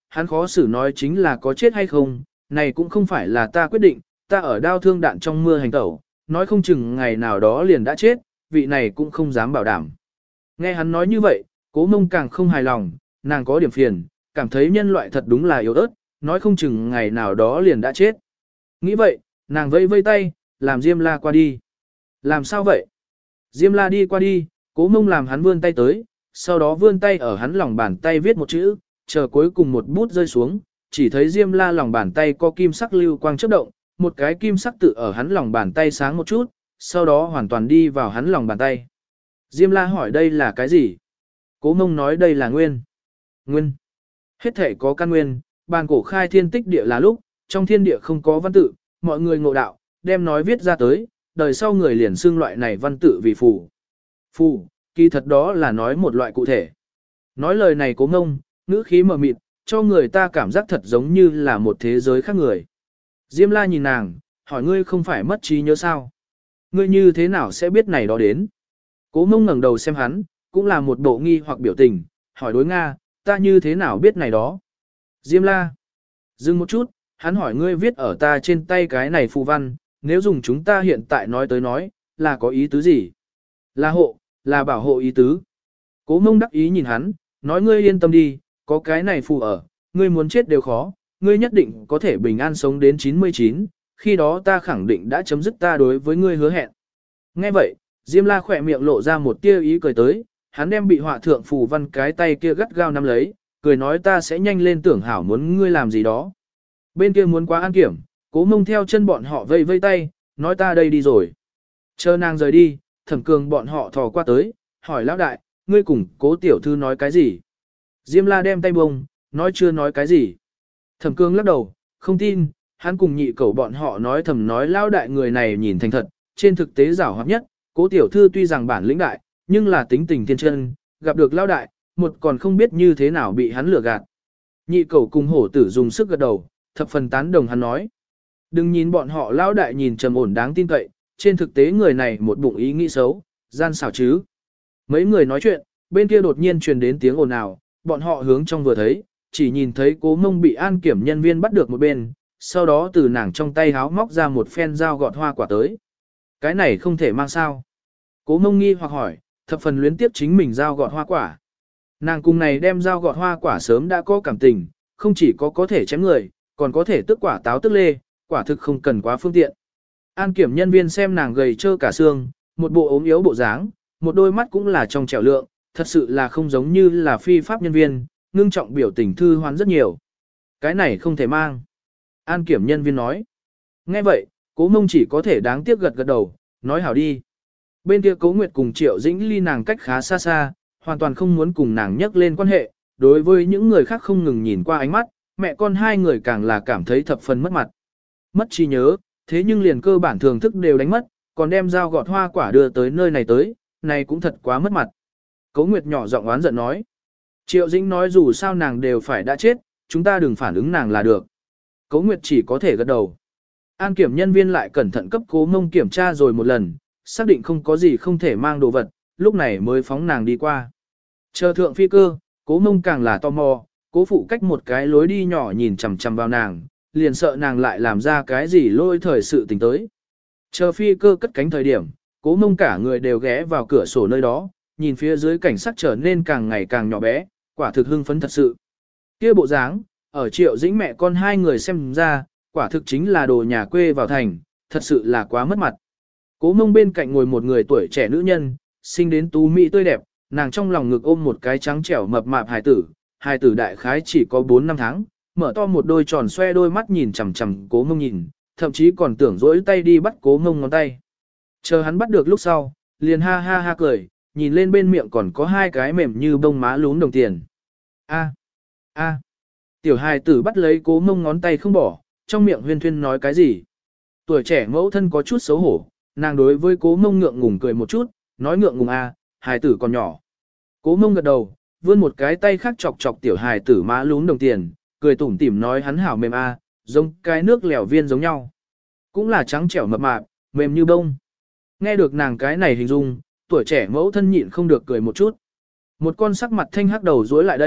hắn khó xử nói chính là có chết hay không, này cũng không phải là ta quyết định, ta ở đao thương đạn trong mưa hành tẩu, nói không chừng ngày nào đó liền đã chết, vị này cũng không dám bảo đảm. Nghe hắn nói như vậy, Cố Mông càng không hài lòng, nàng có điểm phiền, cảm thấy nhân loại thật đúng là yếu ớt, nói không chừng ngày nào đó liền đã chết. Nghĩ vậy, nàng vây vây tay, làm Diêm La qua đi. Làm sao vậy? Diêm La đi qua đi, Cố Mông làm hắn vươn tay tới, sau đó vươn tay ở hắn lòng bàn tay viết một chữ, chờ cuối cùng một bút rơi xuống, chỉ thấy Diêm La lòng bàn tay có kim sắc lưu quang chớp động, một cái kim sắc tự ở hắn lòng bàn tay sáng một chút, sau đó hoàn toàn đi vào hắn lòng bàn tay. Diêm La hỏi đây là cái gì? Cố Mông nói đây là nguyên. Nguyên. Hết thể có căn nguyên, bàn cổ khai thiên tích địa là lúc, trong thiên địa không có văn tự, mọi người ngộ đạo, đem nói viết ra tới, đời sau người liền xưng loại này văn tự vì phù. Phù, kỳ thật đó là nói một loại cụ thể. Nói lời này Cố Mông, ngữ khí mờ mịt, cho người ta cảm giác thật giống như là một thế giới khác người. Diêm La nhìn nàng, hỏi ngươi không phải mất trí nhớ sao? Ngươi như thế nào sẽ biết này đó đến? Cố Mông ngẩng đầu xem hắn, cũng là một bộ nghi hoặc biểu tình, hỏi đối Nga, ta như thế nào biết này đó? Diêm La. Dừng một chút, hắn hỏi ngươi viết ở ta trên tay cái này phù văn, nếu dùng chúng ta hiện tại nói tới nói, là có ý tứ gì? Là hộ, là bảo hộ ý tứ. Cố Mông đắc ý nhìn hắn, nói ngươi yên tâm đi, có cái này phù ở, ngươi muốn chết đều khó, ngươi nhất định có thể bình an sống đến chín mươi chín, khi đó ta khẳng định đã chấm dứt ta đối với ngươi hứa hẹn. Nghe vậy, Diêm La khỏe miệng lộ ra một tia ý cười tới, hắn đem bị họa thượng phù văn cái tay kia gắt gao nắm lấy, cười nói ta sẽ nhanh lên tưởng hảo muốn ngươi làm gì đó. Bên kia muốn quá an kiểm, Cố Mông theo chân bọn họ vây vây tay, nói ta đây đi rồi. Chờ nàng rời đi, Thẩm Cường bọn họ thò qua tới, hỏi lão đại, ngươi cùng Cố tiểu thư nói cái gì? Diêm La đem tay bông, nói chưa nói cái gì. Thẩm Cường lắc đầu, không tin, hắn cùng nhị cẩu bọn họ nói thầm nói lão đại người này nhìn thành thật, trên thực tế giảo hoạt nhất, Cố tiểu thư tuy rằng bản lĩnh đại, nhưng là tính tình thiên chân, gặp được lão đại, một còn không biết như thế nào bị hắn lừa gạt. Nhị cẩu cùng hổ tử dùng sức gật đầu, thập phần tán đồng hắn nói. Đừng nhìn bọn họ lão đại nhìn trầm ổn đáng tin cậy, trên thực tế người này một bụng ý nghĩ xấu, gian xảo chứ. Mấy người nói chuyện, bên kia đột nhiên truyền đến tiếng ồn ào, bọn họ hướng trong vừa thấy, chỉ nhìn thấy Cố Mông bị an kiểm nhân viên bắt được một bên, sau đó từ nàng trong tay háo móc ra một phen dao gọt hoa quả tới. Cái này không thể mang sao. Cố Mông nghi hoặc hỏi, thập phần luyến tiếp chính mình dao gọt hoa quả. Nàng cùng này đem dao gọt hoa quả sớm đã có cảm tình, không chỉ có có thể chém người, còn có thể tức quả táo tức lê, quả thực không cần quá phương tiện. An kiểm nhân viên xem nàng gầy trơ cả xương, một bộ ốm yếu bộ dáng, một đôi mắt cũng là trong trẻo lượng, thật sự là không giống như là phi pháp nhân viên, ngưng trọng biểu tình thư hoán rất nhiều. Cái này không thể mang. An kiểm nhân viên nói. Nghe vậy, Cố Mông chỉ có thể đáng tiếc gật gật đầu, nói hảo đi. Bên kia Cố Nguyệt cùng Triệu Dĩnh ly nàng cách khá xa xa, hoàn toàn không muốn cùng nàng nhắc lên quan hệ, đối với những người khác không ngừng nhìn qua ánh mắt, mẹ con hai người càng là cảm thấy thập phần mất mặt. Mất trí nhớ, thế nhưng liền cơ bản thưởng thức đều đánh mất, còn đem dao gọt hoa quả đưa tới nơi này tới, này cũng thật quá mất mặt. Cố Nguyệt nhỏ giọng oán giận nói. Triệu Dĩnh nói dù sao nàng đều phải đã chết, chúng ta đừng phản ứng nàng là được. Cố Nguyệt chỉ có thể gật đầu. An kiểm nhân viên lại cẩn thận cấp Cố Mông kiểm tra rồi một lần, xác định không có gì không thể mang đồ vật, lúc này mới phóng nàng đi qua. Chờ thượng phi cơ, Cố Mông càng là tò mò, Cố phụ cách một cái lối đi nhỏ nhìn chằm chằm vào nàng, liền sợ nàng lại làm ra cái gì lôi thời sự tình tới. Chờ phi cơ cất cánh thời điểm, Cố Mông cả người đều ghé vào cửa sổ nơi đó, nhìn phía dưới cảnh sắc trở nên càng ngày càng nhỏ bé, quả thực hưng phấn thật sự. Kia bộ dáng, ở Triệu Dĩnh mẹ con hai người xem ra, quả thực chính là đồ nhà quê vào thành, thật sự là quá mất mặt. Cố Mông bên cạnh ngồi một người tuổi trẻ nữ nhân, sinh đến tú mỹ tươi đẹp, nàng trong lòng ngực ôm một cái trắng trẻo mập mạp hài tử, hài tử đại khái chỉ có bốn năm tháng, mở to một đôi tròn xoe đôi mắt nhìn chằm chằm Cố Mông nhìn, thậm chí còn tưởng dỗi tay đi bắt Cố Mông ngón tay. Chờ hắn bắt được lúc sau, liền ha ha ha cười, nhìn lên bên miệng còn có hai cái mềm như bông má lún đồng tiền. A, a, tiểu hài tử bắt lấy Cố Mông ngón tay không bỏ, trong miệng huyên thuyên nói cái gì. Tuổi trẻ mẫu thân có chút xấu hổ, nàng đối với Cố Mông ngượng ngùng cười một chút, nói ngượng ngùng a, hài tử còn nhỏ. Cố Mông gật đầu, vươn một cái tay khác chọc chọc tiểu hài tử má lún đồng tiền, cười tủm tỉm nói hắn hảo mềm a, giống cái nước lèo viên giống nhau. Cũng là trắng trẻo mập mạp, mềm như bông. Nghe được nàng cái này hình dung, tuổi trẻ mẫu thân nhịn không được cười một chút. Một con sắc mặt thanh hắc đầu rối lại đây,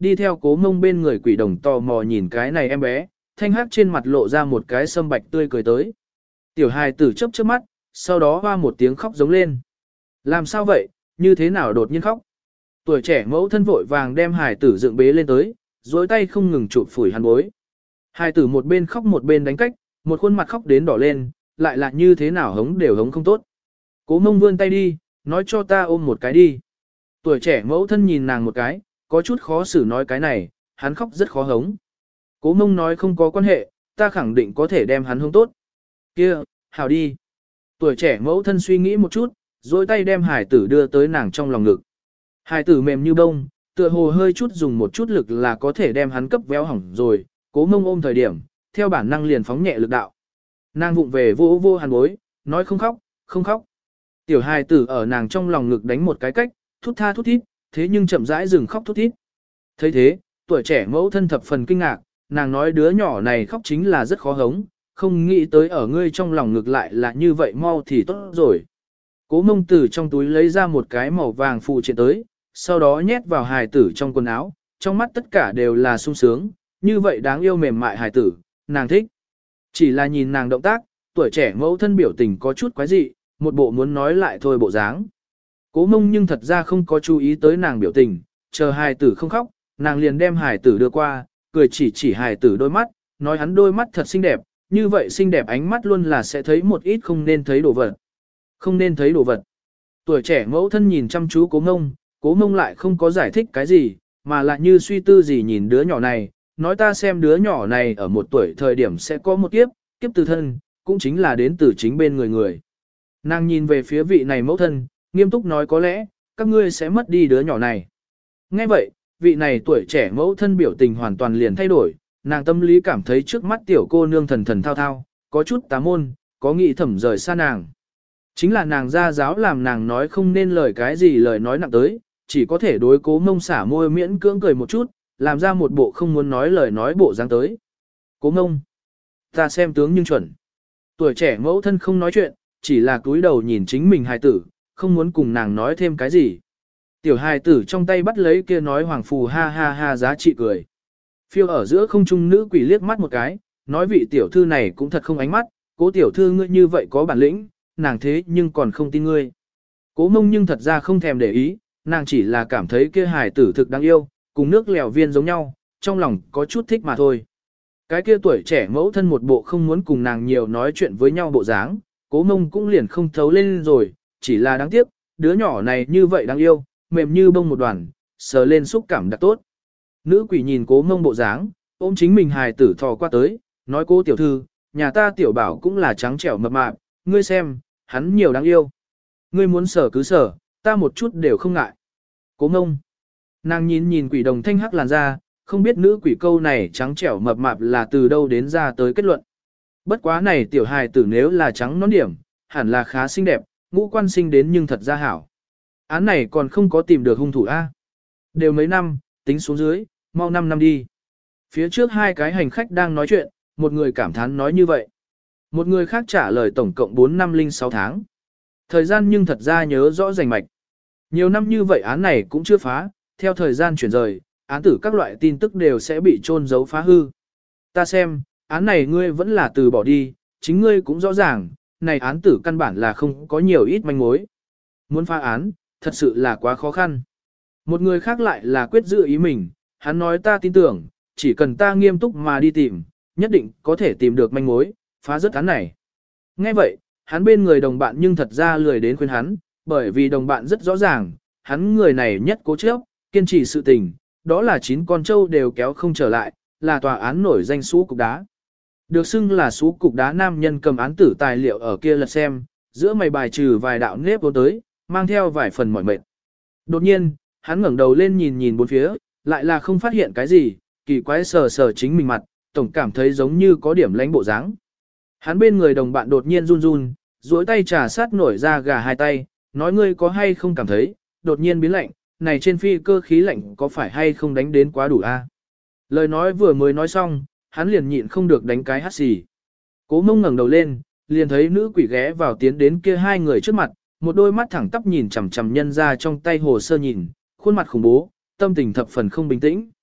đi theo cố mông bên người quỷ đồng tò mò nhìn cái này em bé, thanh hắc trên mặt lộ ra một cái sâm bạch tươi cười tới. Tiểu hài tử chớp chớp mắt, sau đó hoa một tiếng khóc giống lên. Làm sao vậy, như thế nào đột nhiên khóc? Tuổi trẻ mẫu thân vội vàng đem hài tử dựng bế lên tới, dối tay không ngừng chụp phủi hắn bối. Hài tử một bên khóc một bên đánh cách, một khuôn mặt khóc đến đỏ lên, lại là như thế nào hống đều hống không tốt. Cố mông vươn tay đi, nói cho ta ôm một cái đi. Tuổi trẻ mẫu thân nhìn nàng một cái, có chút khó xử nói cái này, hắn khóc rất khó hống. Cố mông nói không có quan hệ, ta khẳng định có thể đem hắn hống tốt. Kia, hào đi. Tuổi trẻ mẫu thân suy nghĩ một chút, dối tay đem hải tử đưa tới nàng trong lòng ngực. Hải tử mềm như bông, tựa hồ hơi chút dùng một chút lực là có thể đem hắn cấp véo hỏng rồi, cố mông ôm thời điểm, theo bản năng liền phóng nhẹ lực đạo. Nàng vụng về vô vô hàn bối, nói không khóc, không khóc. Tiểu hài tử ở nàng trong lòng ngực đánh một cái cách, thút tha thút thít, thế nhưng chậm rãi dừng khóc thút thít. thấy thế, tuổi trẻ mẫu thân thập phần kinh ngạc, nàng nói đứa nhỏ này khóc chính là rất khó hống, không nghĩ tới ở ngươi trong lòng ngực lại là như vậy mau thì tốt rồi. Cố mông từ trong túi lấy ra một cái màu vàng phụ triện tới, sau đó nhét vào hài tử trong quần áo, trong mắt tất cả đều là sung sướng, như vậy đáng yêu mềm mại hài tử, nàng thích. Chỉ là nhìn nàng động tác, tuổi trẻ mẫu thân biểu tình có chút quái dị, một bộ muốn nói lại thôi bộ dáng. Cố mông nhưng thật ra không có chú ý tới nàng biểu tình, chờ hài tử không khóc, nàng liền đem hài tử đưa qua, cười chỉ chỉ hài tử đôi mắt, nói hắn đôi mắt thật xinh đẹp, như vậy xinh đẹp ánh mắt luôn là sẽ thấy một ít không nên thấy đồ vật. Không nên thấy đồ vật. Tuổi trẻ mẫu thân nhìn chăm chú cố mông, cố mông lại không có giải thích cái gì, mà lại như suy tư gì nhìn đứa nhỏ này, nói ta xem đứa nhỏ này ở một tuổi thời điểm sẽ có một kiếp, kiếp từ thân, cũng chính là đến từ chính bên người người. Nàng nhìn về phía vị này mẫu thân, nghiêm túc nói có lẽ, các ngươi sẽ mất đi đứa nhỏ này. Nghe vậy, vị này tuổi trẻ mẫu thân biểu tình hoàn toàn liền thay đổi, nàng tâm lý cảm thấy trước mắt tiểu cô nương thần thần thao thao, có chút tà môn, có nghĩ thẩm rời xa nàng. Chính là nàng ra giáo làm nàng nói không nên lời cái gì lời nói nặng tới, chỉ có thể đối cố mông xả môi miễn cưỡng cười một chút, làm ra một bộ không muốn nói lời nói bộ dáng tới. Cố mông, ta xem tướng nhưng chuẩn. Tuổi trẻ mẫu thân không nói chuyện, chỉ là cúi đầu nhìn chính mình hài tử, không muốn cùng nàng nói thêm cái gì. Tiểu hài tử trong tay bắt lấy kia nói hoàng phù ha ha ha giá trị cười. Phiêu ở giữa không trung nữ quỷ liếc mắt một cái, nói vị tiểu thư này cũng thật không ánh mắt, cố tiểu thư ngươi như vậy có bản lĩnh, nàng thế nhưng còn không tin ngươi. Cố mông nhưng thật ra không thèm để ý, nàng chỉ là cảm thấy kia hài tử thực đáng yêu, cùng nước lèo viên giống nhau, trong lòng có chút thích mà thôi. Cái kia tuổi trẻ mẫu thân một bộ không muốn cùng nàng nhiều nói chuyện với nhau bộ dáng, cố mông cũng liền không thấu lên rồi, chỉ là đáng tiếc, đứa nhỏ này như vậy đáng yêu, mềm như bông một đoàn, sờ lên xúc cảm đặc tốt. Nữ quỷ nhìn cố mông bộ dáng, ôm chính mình hài tử thò qua tới, nói cố tiểu thư, nhà ta tiểu bảo cũng là trắng trẻo mập mạp, ngươi xem, hắn nhiều đáng yêu. Ngươi muốn sờ cứ sờ, ta một chút đều không ngại. Cố mông. Nàng nhìn nhìn quỷ đồng thanh hắc làn da, không biết nữ quỷ câu này trắng trẻo mập mạp là từ đâu đến ra tới kết luận. Bất quá này tiểu hài tử nếu là trắng nón điểm, hẳn là khá xinh đẹp, ngũ quan sinh đến nhưng thật ra hảo. Án này còn không có tìm được hung thủ A. Đều mấy năm, tính xuống dưới, mau năm năm đi. Phía trước hai cái hành khách đang nói chuyện, một người cảm thán nói như vậy. Một người khác trả lời tổng cộng bốn năm linh sáu tháng. Thời gian nhưng thật ra nhớ rõ rành mạch. Nhiều năm như vậy án này cũng chưa phá, theo thời gian chuyển rời, án tử các loại tin tức đều sẽ bị trôn giấu phá hư. Ta xem, án này ngươi vẫn là từ bỏ đi, chính ngươi cũng rõ ràng, này án tử căn bản là không có nhiều ít manh mối. Muốn phá án, thật sự là quá khó khăn. Một người khác lại là quyết giữ ý mình, hắn nói ta tin tưởng, chỉ cần ta nghiêm túc mà đi tìm, nhất định có thể tìm được manh mối, phá rất án này. Nghe vậy, hắn bên người đồng bạn nhưng thật ra lười đến khuyên hắn, bởi vì đồng bạn rất rõ ràng, hắn người này nhất cố chấp, kiên trì sự tình, đó là chín con trâu đều kéo không trở lại, là tòa án nổi danh sú cục đá. Được xưng là sú cục đá nam nhân cầm án tử tài liệu ở kia lật xem, giữa mày bài trừ vài đạo nếp vô tới, mang theo vài phần mỏi mệt. Đột nhiên, hắn ngẩng đầu lên nhìn nhìn bốn phía, lại là không phát hiện cái gì, kỳ quái sờ sờ chính mình mặt, tổng cảm thấy giống như có điểm lánh bộ dáng. Hắn bên người đồng bạn đột nhiên run run, duỗi tay trà sát nổi ra gà hai tay, nói ngươi có hay không cảm thấy, đột nhiên biến lạnh, này trên phi cơ khí lạnh có phải hay không đánh đến quá đủ a? Lời nói vừa mới nói xong, hắn liền nhịn không được đánh cái hắt xì. Cố mông ngẩng đầu lên, liền thấy nữ quỷ ghé vào tiến đến kia hai người trước mặt, một đôi mắt thẳng tắp nhìn chằm chằm nhân ra trong tay hồ sơ nhìn, khuôn mặt khủng bố, tâm tình thập phần không bình tĩnh.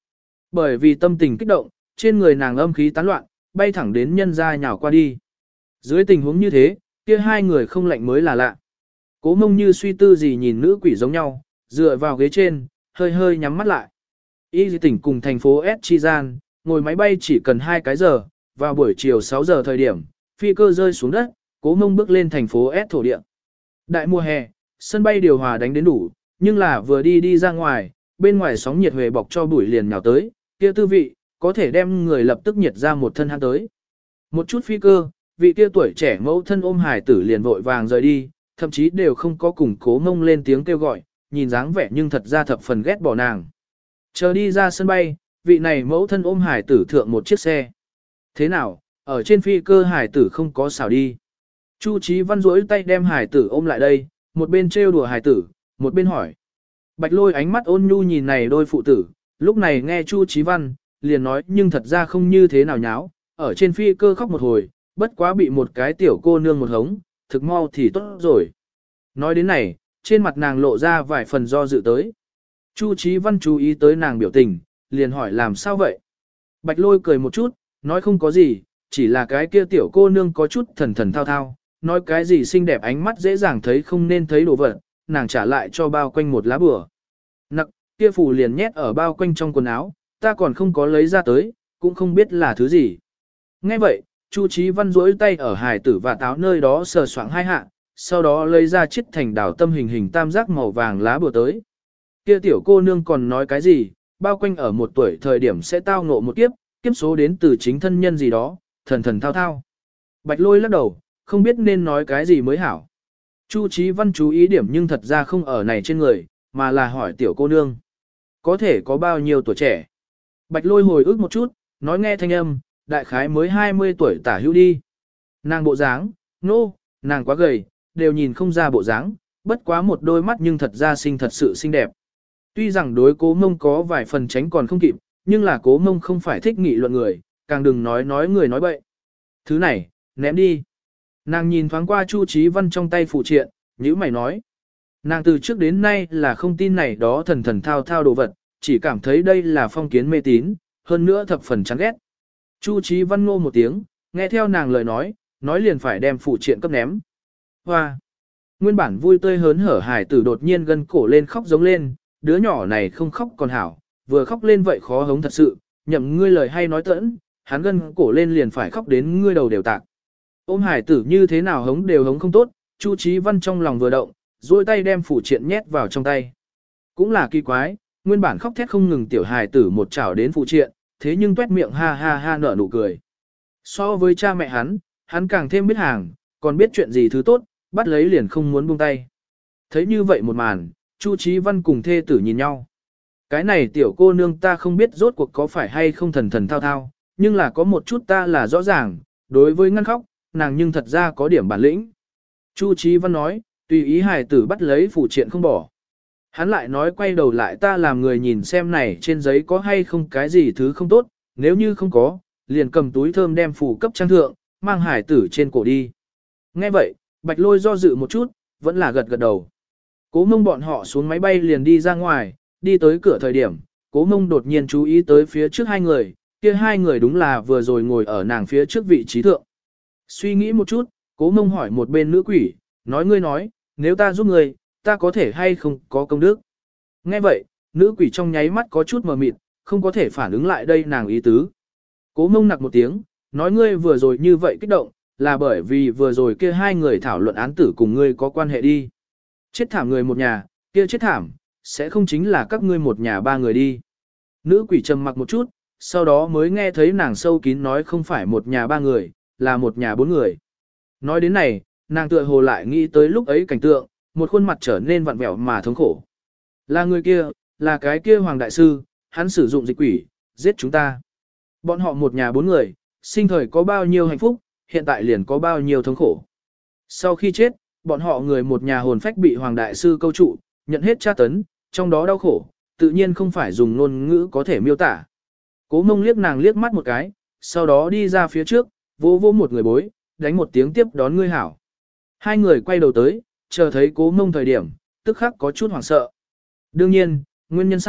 Bởi vì tâm tình kích động, trên người nàng âm khí tán loạn, bay thẳng đến nhân gia nhào qua đi. Dưới tình huống như thế, kia hai người không lạnh mới là lạ. Cố Mông như suy tư gì nhìn nữ quỷ giống nhau, dựa vào ghế trên, hơi hơi nhắm mắt lại. Y tỉnh cùng thành phố S chi gian, ngồi máy bay chỉ cần hai cái giờ, vào buổi chiều sáu giờ thời điểm, phi cơ rơi xuống đất, Cố Mông bước lên thành phố S thổ địa. Đại mùa hè, sân bay điều hòa đánh đến đủ, nhưng là vừa đi đi ra ngoài, bên ngoài sóng nhiệt huề bọc cho bụi liền nhào tới, kia tư vị, có thể đem người lập tức nhiệt ra một thân hắn tới. Một chút phi cơ, vị kia tuổi trẻ mẫu thân ôm hài tử liền vội vàng rời đi, thậm chí đều không có cùng Cố Mông lên tiếng kêu gọi, nhìn dáng vẻ nhưng thật ra thập phần ghét bỏ nàng. Chờ đi ra sân bay, vị này mẫu thân ôm hài tử thượng một chiếc xe. Thế nào, ở trên phi cơ hài tử không có xảo đi. Chu Chí Văn duỗi tay đem hài tử ôm lại đây, một bên trêu đùa hài tử, một bên hỏi. Bạch Lôi ánh mắt ôn nhu nhìn này đôi phụ tử, lúc này nghe Chu Chí Văn, liền nói nhưng thật ra không như thế nào nháo, ở trên phi cơ khóc một hồi, bất quá bị một cái tiểu cô nương một hống, thực mau thì tốt rồi. Nói đến này, trên mặt nàng lộ ra vài phần do dự tới. Chu Chí Văn chú ý tới nàng biểu tình, liền hỏi làm sao vậy? Bạch Lôi cười một chút, nói không có gì, chỉ là cái kia tiểu cô nương có chút thần thần thao thao, nói cái gì xinh đẹp ánh mắt dễ dàng thấy không nên thấy đồ vật, nàng trả lại cho bao quanh một lá bùa. Nặc, kia phủ liền nhét ở bao quanh trong quần áo, ta còn không có lấy ra tới, cũng không biết là thứ gì. Nghe vậy, Chu Chí Văn duỗi tay ở hài tử và táo nơi đó sờ soạng hai hạ, sau đó lấy ra chiếc thành đảo tâm hình hình tam giác màu vàng lá bùa tới. Kia tiểu cô nương còn nói cái gì, bao quanh ở một tuổi thời điểm sẽ tao ngộ một kiếp, kiếp số đến từ chính thân nhân gì đó, thần thần thao thao. Bạch Lôi lắc đầu, không biết nên nói cái gì mới hảo. Chu Chí Văn chú ý điểm nhưng thật ra không ở này trên người, mà là hỏi tiểu cô nương. Có thể có bao nhiêu tuổi trẻ? Bạch Lôi hồi ức một chút, nói nghe thanh âm, đại khái mới hai mươi tuổi tả hữu đi. Nàng bộ dáng, nô, no, nàng quá gầy, đều nhìn không ra bộ dáng, bất quá một đôi mắt nhưng thật ra xinh thật sự xinh đẹp. Tuy rằng đối Cố Mông có vài phần tránh còn không kịp, nhưng là Cố Mông không phải thích nghị luận người, càng đừng nói nói người nói bậy. Thứ này, ném đi. Nàng nhìn thoáng qua Chu Chí Văn trong tay phụ triện, nhíu mày nói. Nàng từ trước đến nay là không tin này đó thần thần thao thao đồ vật, chỉ cảm thấy đây là phong kiến mê tín, hơn nữa thập phần chán ghét. Chu Chí Văn ngô một tiếng, nghe theo nàng lời nói, nói liền phải đem phụ triện cấp ném. Hoa! Nguyên bản vui tươi hớn hở hải tử đột nhiên gân cổ lên khóc giống lên, đứa nhỏ này không khóc còn hảo, vừa khóc lên vậy khó hống thật sự, nhậm ngươi lời hay nói tẫn, hắn gân cổ lên liền phải khóc đến ngươi đầu đều tạc. Ôm hải tử như thế nào hống đều hống không tốt, Chu Chí Văn trong lòng vừa động, duỗi tay đem phủ triện nhét vào trong tay. Cũng là kỳ quái, nguyên bản khóc thét không ngừng tiểu hài tử một chảo đến phụ triện, thế nhưng tuét miệng ha ha ha nở nụ cười. So với cha mẹ hắn, hắn càng thêm biết hàng, còn biết chuyện gì thứ tốt, bắt lấy liền không muốn buông tay. Thấy như vậy một màn, Chu Chí Văn cùng thê tử nhìn nhau. Cái này tiểu cô nương ta không biết rốt cuộc có phải hay không thần thần thao thao, nhưng là có một chút ta là rõ ràng, đối với ngăn khóc, nàng nhưng thật ra có điểm bản lĩnh. Chu Chí Văn nói, tùy ý hài tử bắt lấy phụ triện không bỏ. Hắn lại nói quay đầu lại ta làm người nhìn xem này trên giấy có hay không cái gì thứ không tốt, nếu như không có, liền cầm túi thơm đem phủ cấp trang thượng, mang hải tử trên cổ đi. Nghe vậy, Bạch Lôi do dự một chút, vẫn là gật gật đầu. Cố Mông bọn họ xuống máy bay liền đi ra ngoài, đi tới cửa thời điểm, Cố Mông đột nhiên chú ý tới phía trước hai người, kia hai người đúng là vừa rồi ngồi ở nàng phía trước vị trí thượng. Suy nghĩ một chút, Cố Mông hỏi một bên nữ quỷ, nói ngươi nói, nếu ta giúp ngươi, ta có thể hay không có công đức. Nghe vậy, nữ quỷ trong nháy mắt có chút mờ mịt, không có thể phản ứng lại đây nàng ý tứ. Cố Mông nặc một tiếng, nói ngươi vừa rồi như vậy kích động, là bởi vì vừa rồi kia hai người thảo luận án tử cùng ngươi có quan hệ đi. Chết thảm người một nhà, kia chết thảm, sẽ không chính là các ngươi một nhà ba người đi. Nữ quỷ trầm mặc một chút, sau đó mới nghe thấy nàng sâu kín nói không phải một nhà ba người, là một nhà bốn người. Nói đến này, nàng tựa hồ lại nghĩ tới lúc ấy cảnh tượng, một khuôn mặt trở nên vặn vẹo mà thống khổ. Là người kia, là cái kia Hoàng Đại Sư, hắn sử dụng dịch quỷ, giết chúng ta. Bọn họ một nhà bốn người, sinh thời có bao nhiêu hạnh phúc, hiện tại liền có bao nhiêu thống khổ. Sau khi chết, bọn họ người một nhà hồn phách bị Hoàng Đại Sư câu trụ, nhận hết tra tấn, trong đó đau khổ, tự nhiên không phải dùng ngôn ngữ có thể miêu tả. Cố Mông liếc nàng liếc mắt một cái, sau đó đi ra phía trước, vỗ vỗ một người bối, đánh một tiếng tiếp đón ngươi hảo. Hai người quay đầu tới, chờ thấy Cố Mông thời điểm, tức khắc có chút hoảng sợ. Đương nhiên, nguyên nhân sao,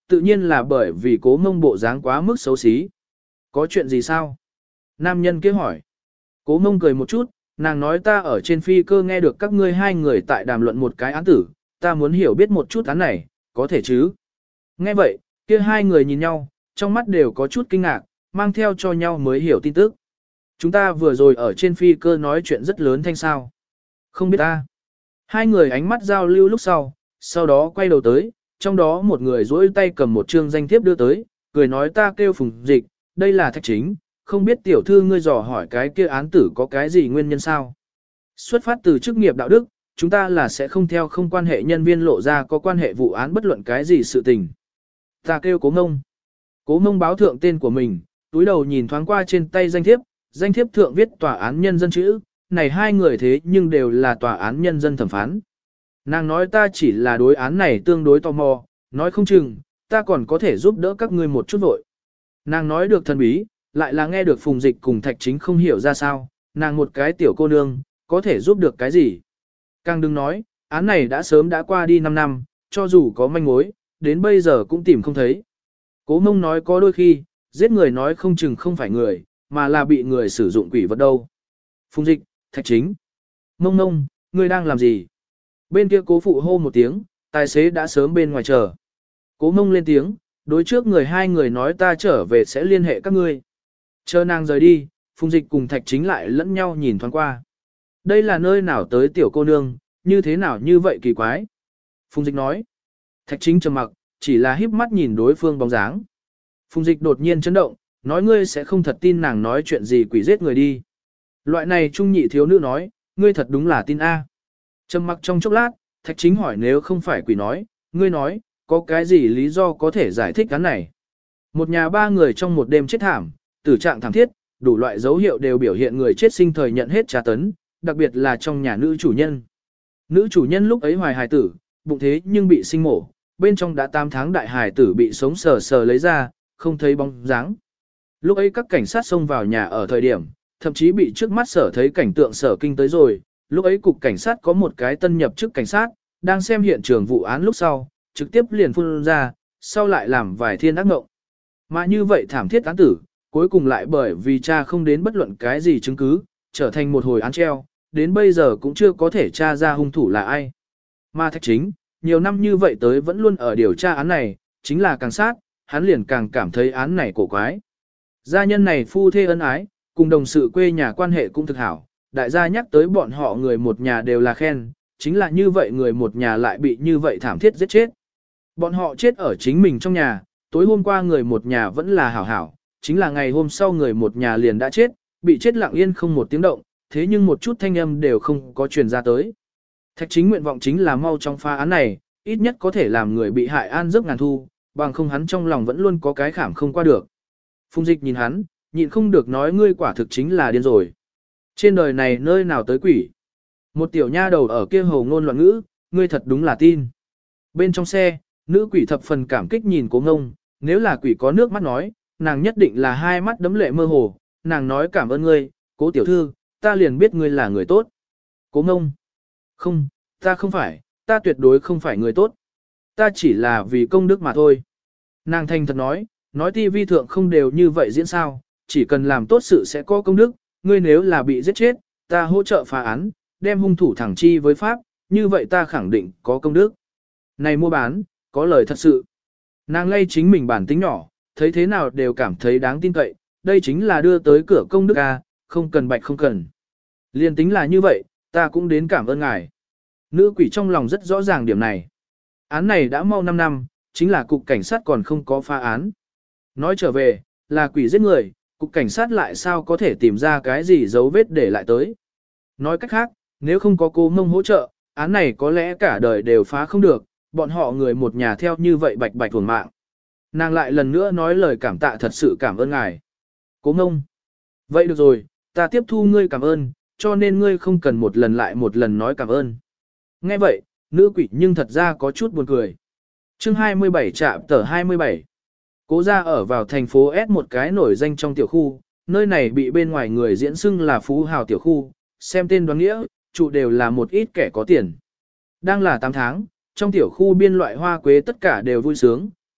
tự nhiên là bởi vì cố mông bộ dáng quá mức xấu xí. Có chuyện gì sao? Nam nhân kia hỏi. Cố mông cười một chút, nàng nói ta ở trên phi cơ nghe được các ngươi hai người tại đàm luận một cái án tử, ta muốn hiểu biết một chút án này, có thể chứ? Nghe vậy, kia hai người nhìn nhau, trong mắt đều có chút kinh ngạc, mang theo cho nhau mới hiểu tin tức. Chúng ta vừa rồi ở trên phi cơ nói chuyện rất lớn thanh sao. Không biết ta. Hai người ánh mắt giao lưu lúc sau, sau đó quay đầu tới, trong đó một người duỗi tay cầm một chương danh thiếp đưa tới, cười nói ta kêu Phùng Dịch, đây là Thạch Chính, không biết tiểu thư ngươi dò hỏi cái kia án tử có cái gì nguyên nhân sao. Xuất phát từ chức nghiệp đạo đức, chúng ta là sẽ không theo không quan hệ nhân viên lộ ra có quan hệ vụ án bất luận cái gì sự tình. Ta kêu Cố Ngông. Cố Ngông báo thượng tên của mình, túi đầu nhìn thoáng qua trên tay danh thiếp, danh thiếp thượng viết tòa án nhân dân chữ, này hai người thế nhưng đều là tòa án nhân dân thẩm phán. Nàng nói ta chỉ là đối án này tương đối tò mò, nói không chừng, ta còn có thể giúp đỡ các ngươi một chút vội. Nàng nói được thần bí, lại là nghe được Phùng Dịch cùng Thạch Chính không hiểu ra sao, nàng một cái tiểu cô nương, có thể giúp được cái gì. Càng đừng nói, án này đã sớm đã qua đi năm năm, cho dù có manh mối, đến bây giờ cũng tìm không thấy. Cố Mông nói có đôi khi, giết người nói không chừng không phải người, mà là bị người sử dụng quỷ vật đâu. Phùng Dịch, Thạch Chính. Mông Mông, ngươi đang làm gì? Bên kia cố phụ hô một tiếng, tài xế đã sớm bên ngoài chờ. Cố Mông lên tiếng, đối trước người hai người nói ta trở về sẽ liên hệ các ngươi. Chờ nàng rời đi, Phùng Dịch cùng Thạch Chính lại lẫn nhau nhìn thoáng qua. Đây là nơi nào tới tiểu cô nương, như thế nào như vậy kỳ quái? Phùng Dịch nói. Thạch Chính trầm mặc, chỉ là híp mắt nhìn đối phương bóng dáng. Phùng Dịch đột nhiên chấn động, nói ngươi sẽ không thật tin nàng nói chuyện gì quỷ giết người đi. Loại này trung nhị thiếu nữ nói, ngươi thật đúng là tin A. Trầm mặc trong chốc lát, Thạch Chính hỏi nếu không phải quỷ nói, ngươi nói, có cái gì lý do có thể giải thích cái này? Một nhà ba người trong một đêm chết thảm, tử trạng thảm thiết, đủ loại dấu hiệu đều biểu hiện người chết sinh thời nhận hết tra tấn, đặc biệt là trong nhà nữ chủ nhân. Nữ chủ nhân lúc ấy hoài hài tử, bụng thế nhưng bị sinh mổ, bên trong đã tám tháng đại hài tử bị sống sờ sờ lấy ra, không thấy bóng dáng. Lúc ấy các cảnh sát xông vào nhà ở thời điểm, thậm chí bị trước mắt sở thấy cảnh tượng sở kinh tới rồi, lúc ấy cục cảnh sát có một cái tân nhập chức cảnh sát, đang xem hiện trường vụ án lúc sau, trực tiếp liền phun ra, sau lại làm vài thiên ác mộng. Mà như vậy thảm thiết án tử, cuối cùng lại bởi vì cha không đến bất luận cái gì chứng cứ, trở thành một hồi án treo, đến bây giờ cũng chưa có thể tra ra hung thủ là ai. Mà Thạch Chính, nhiều năm như vậy tới vẫn luôn ở điều tra án này, chính là càng sát, hắn liền càng cảm thấy án này cổ quái. Gia nhân này phu thê ân ái, cùng đồng sự quê nhà quan hệ cũng thực hảo, đại gia nhắc tới bọn họ người một nhà đều là khen, chính là như vậy người một nhà lại bị như vậy thảm thiết giết chết. Bọn họ chết ở chính mình trong nhà, tối hôm qua người một nhà vẫn là hảo hảo, chính là ngày hôm sau người một nhà liền đã chết, bị chết lặng yên không một tiếng động, thế nhưng một chút thanh âm đều không có truyền ra tới. Thạch Chính nguyện vọng chính là mau trong phá án này, ít nhất có thể làm người bị hại an giấc ngàn thu, bằng không hắn trong lòng vẫn luôn có cái khảm không qua được. Phùng Dịch nhìn hắn, nhịn không được nói ngươi quả thực chính là điên rồi. Trên đời này nơi nào tới quỷ. Một tiểu nha đầu ở kia hồ ngôn loạn ngữ, ngươi thật đúng là tin. Bên trong xe, nữ quỷ thập phần cảm kích nhìn Cố Ngông, nếu là quỷ có nước mắt nói, nàng nhất định là hai mắt đấm lệ mơ hồ, nàng nói cảm ơn ngươi, Cố tiểu thư, ta liền biết ngươi là người tốt. Cố Ngông, không, ta không phải, ta tuyệt đối không phải người tốt. Ta chỉ là vì công đức mà thôi. Nàng thành thật nói, nói ti vi thượng không đều như vậy diễn sao, chỉ cần làm tốt sự sẽ có công đức, ngươi nếu là bị giết chết, ta hỗ trợ phá án, đem hung thủ thẳng chi với pháp, như vậy ta khẳng định có công đức. Này mua bán, có lời thật sự. Nàng lay chính mình bản tính nhỏ, thấy thế nào đều cảm thấy đáng tin cậy, đây chính là đưa tới cửa công đức a, không cần bạch không cần. Liên tính là như vậy, ta cũng đến cảm ơn ngài. Nữ quỷ trong lòng rất rõ ràng điểm này. Án này đã mau năm năm, chính là cục cảnh sát còn không có phá án. Nói trở về, là quỷ giết người, cục cảnh sát lại sao có thể tìm ra cái gì dấu vết để lại tới. Nói cách khác, nếu không có Cố Ngông hỗ trợ, án này có lẽ cả đời đều phá không được, bọn họ người một nhà theo như vậy bạch bạch thuần mạng. Nàng lại lần nữa nói lời cảm tạ thật sự cảm ơn ngài. Cố Ngông. Vậy được rồi, ta tiếp thu ngươi cảm ơn, cho nên ngươi không cần một lần lại một lần nói cảm ơn. Nghe vậy, nữ quỷ nhưng thật ra có chút buồn cười. Chương hai mươi bảy trạm tờ hai mươi bảy. Cố gia ở vào thành phố S một cái nổi danh trong tiểu khu, nơi này bị bên ngoài người diễn xưng là phú hào tiểu khu, xem tên đoán nghĩa, trụ đều là một ít kẻ có tiền. Đang là tám tháng, trong tiểu khu biên loại hoa quế tất cả đều vui sướng,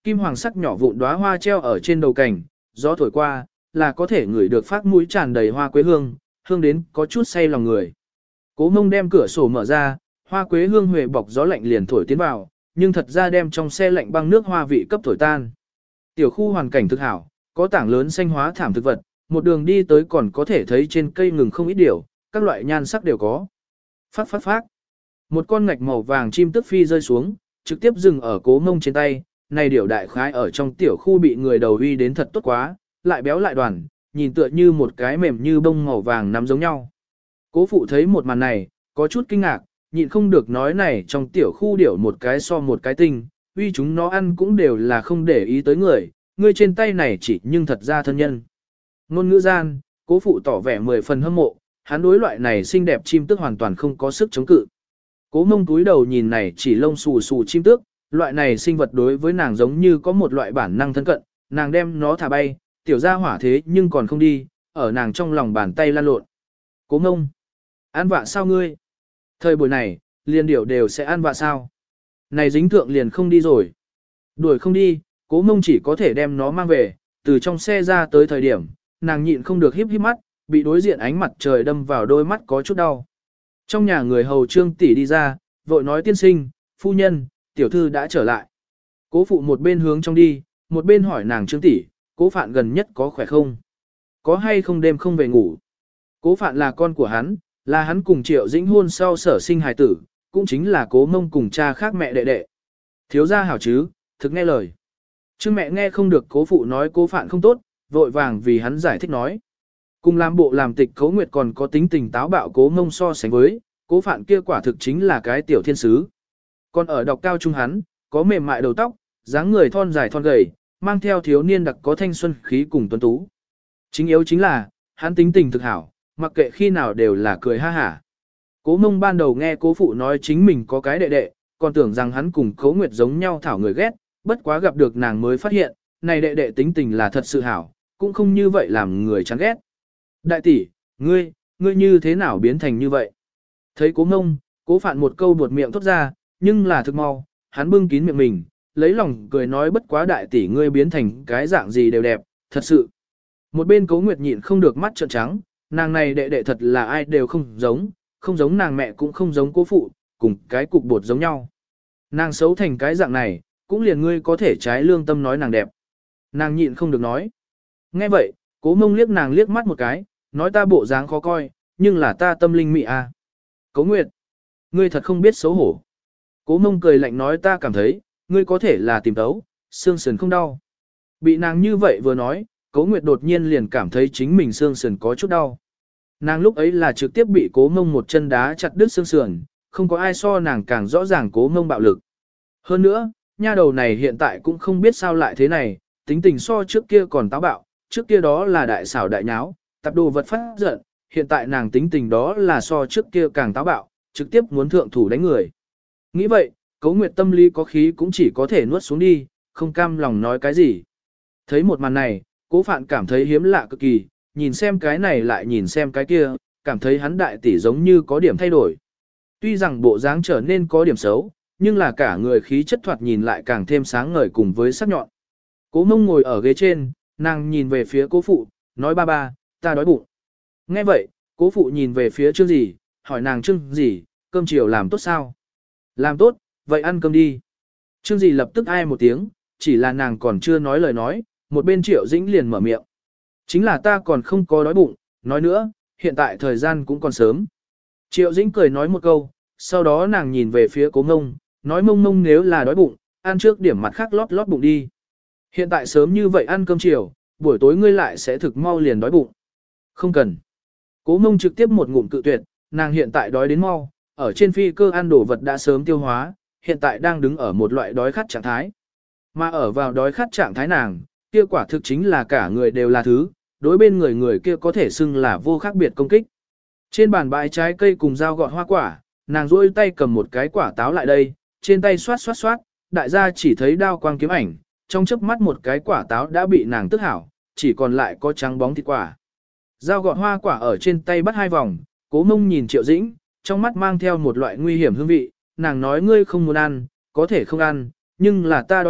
kim hoàng sắc nhỏ vụn đóa hoa treo ở trên đầu cành, gió thổi qua, là có thể ngửi được phát mũi tràn đầy hoa quế hương, hương đến có chút say lòng người. Cố Mông đem cửa sổ mở ra, hoa quế hương huệ bọc gió lạnh liền thổi tiến vào, nhưng thật ra đem trong xe lạnh băng nước hoa vị cấp thổi tan. Tiểu khu hoàn cảnh thực hảo, có tảng lớn xanh hóa thảm thực vật, một đường đi tới còn có thể thấy trên cây ngừng không ít điều, các loại nhan sắc đều có. Phát phát phát. Một con ngạch màu vàng chim tức phi rơi xuống, trực tiếp dừng ở Cố Mông trên tay, này điểu đại khái ở trong tiểu khu bị người đầu uy đến thật tốt quá, lại béo lại đoàn, nhìn tựa như một cái mềm như bông màu vàng nắm giống nhau. Cố phụ thấy một màn này, có chút kinh ngạc, nhịn không được nói này trong tiểu khu điểu một cái so một cái tinh, uy chúng nó ăn cũng đều là không để ý tới người, người trên tay này chỉ nhưng thật ra thân nhân. Ngôn ngữ gian, cố phụ tỏ vẻ mười phần hâm mộ, hắn đối loại này xinh đẹp chim tước hoàn toàn không có sức chống cự. Cố Mông túi đầu nhìn này chỉ lông xù xù chim tước, loại này sinh vật đối với nàng giống như có một loại bản năng thân cận, nàng đem nó thả bay, tiểu ra hỏa thế nhưng còn không đi, ở nàng trong lòng bàn tay lan lộn. Cố Mông, ăn vạ sao ngươi? Thời buổi này, liền điểu đều sẽ ăn vạ sao? Này dính thượng liền không đi rồi. Đuổi không đi, Cố Mông chỉ có thể đem nó mang về, từ trong xe ra tới thời điểm, nàng nhịn không được híp híp mắt, bị đối diện ánh mặt trời đâm vào đôi mắt có chút đau. Trong nhà người hầu Trương tỷ đi ra, vội nói tiên sinh, phu nhân, tiểu thư đã trở lại. Cố phụ một bên hướng trong đi, một bên hỏi nàng Trương tỷ, Cố Phạn gần nhất có khỏe không? Có hay không đêm không về ngủ? Cố Phạn là con của hắn, là hắn cùng Triệu Dĩnh hôn sau sở sinh hài tử, cũng chính là Cố Mông cùng cha khác mẹ đệ đệ. Thiếu gia hảo chứ, thực nghe lời. Chứ mẹ nghe không được Cố phụ nói Cố Phạn không tốt, vội vàng vì hắn giải thích nói. Cùng làm bộ làm tịch Cố Nguyệt còn có tính tình táo bạo Cố Mông so sánh với, Cố Phạn kia quả thực chính là cái tiểu thiên sứ. Còn ở đọc cao trung hắn, có mềm mại đầu tóc, dáng người thon dài thon gầy, mang theo thiếu niên đặc có thanh xuân khí cùng tuấn tú. Chính yếu chính là, hắn tính tình thực hảo, mặc kệ khi nào đều là cười ha hả. Cố Mông ban đầu nghe Cố phụ nói chính mình có cái đệ đệ, còn tưởng rằng hắn cùng Cố Nguyệt giống nhau thảo người ghét, bất quá gặp được nàng mới phát hiện, này đệ đệ tính tình là thật sự hảo, cũng không như vậy làm người chán ghét. Đại tỷ, ngươi, ngươi như thế nào biến thành như vậy? Thấy Cố Mông, Cố Phạn một câu buột miệng thốt ra, nhưng là thực mau, hắn bưng kín miệng mình, lấy lòng cười nói bất quá đại tỷ ngươi biến thành cái dạng gì đều đẹp, thật sự. Một bên Cố Nguyệt nhịn không được mắt trợn trắng, nàng này đệ đệ thật là ai đều không giống, không giống nàng mẹ cũng không giống Cố phụ, cùng cái cục bột giống nhau. Nàng xấu thành cái dạng này, cũng liền ngươi có thể trái lương tâm nói nàng đẹp. Nàng nhịn không được nói. Nghe vậy, Cố Mông liếc nàng liếc mắt một cái, nói ta bộ dáng khó coi, nhưng là ta tâm linh mị à. Cố Nguyệt, ngươi thật không biết xấu hổ. Cố Mông cười lạnh nói ta cảm thấy, ngươi có thể là tìm tấu, xương sườn không đau. Bị nàng như vậy vừa nói, Cố Nguyệt đột nhiên liền cảm thấy chính mình xương sườn có chút đau. Nàng lúc ấy là trực tiếp bị Cố Mông một chân đá chặt đứt xương sườn, không có ai so nàng càng rõ ràng Cố Mông bạo lực. Hơn nữa, nha đầu này hiện tại cũng không biết sao lại thế này, tính tình so trước kia còn táo bạo, trước kia đó là đại xảo đại nháo, tập đồ vật phát giận, hiện tại nàng tính tình đó là so trước kia càng táo bạo, trực tiếp muốn thượng thủ đánh người. Nghĩ vậy, Cố Nguyệt tâm lý có khí cũng chỉ có thể nuốt xuống đi, không cam lòng nói cái gì. Thấy một màn này, Cố Phạn cảm thấy hiếm lạ cực kỳ, nhìn xem cái này lại nhìn xem cái kia, cảm thấy hắn đại tỷ giống như có điểm thay đổi. Tuy rằng bộ dáng trở nên có điểm xấu, nhưng là cả người khí chất thoạt nhìn lại càng thêm sáng ngời cùng với sắc nhọn. Cố Mông ngồi ở ghế trên, nàng nhìn về phía Cố phụ, nói ba ba, ta đói bụng. Nghe vậy, Cố phụ nhìn về phía Trương Dì, hỏi nàng Trương Dì, cơm chiều làm tốt sao? Làm tốt, vậy ăn cơm đi. Trương Dì lập tức ai một tiếng, chỉ là nàng còn chưa nói lời nói, một bên Triệu Dĩnh liền mở miệng. Chính là ta còn không có đói bụng, nói nữa, hiện tại thời gian cũng còn sớm. Triệu Dĩnh cười nói một câu, sau đó nàng nhìn về phía Cố Mông, nói Mông Mông nếu là đói bụng, ăn trước điểm mặt khác lót lót bụng đi. Hiện tại sớm như vậy ăn cơm chiều, buổi tối ngươi lại sẽ thực mau liền đói bụng. Không cần. Cố Mông trực tiếp một ngụm cự tuyệt, nàng hiện tại đói đến mau, ở trên phi cơ ăn đồ vật đã sớm tiêu hóa, hiện tại đang đứng ở một loại đói khát trạng thái. Mà ở vào đói khát trạng thái nàng, kia quả thực chính là cả người đều là thứ, đối bên người người kia có thể xưng là vô khác biệt công kích. Trên bàn bãi trái cây cùng dao gọt hoa quả, nàng duỗi tay cầm một cái quả táo lại đây, trên tay xoát xoát xoát, đại gia chỉ thấy đao quang kiếm ảnh, trong chớp mắt một cái quả táo đã bị nàng tức hảo, chỉ còn lại có trắng bóng thịt quả. Dao gọt hoa quả ở trên tay bắt hai vòng, Cố Mông nhìn Triệu Dĩnh, trong mắt mang theo một loại nguy hiểm hương vị, nàng nói ngươi không muốn ăn, có thể không ăn, nhưng là ta đói bụng,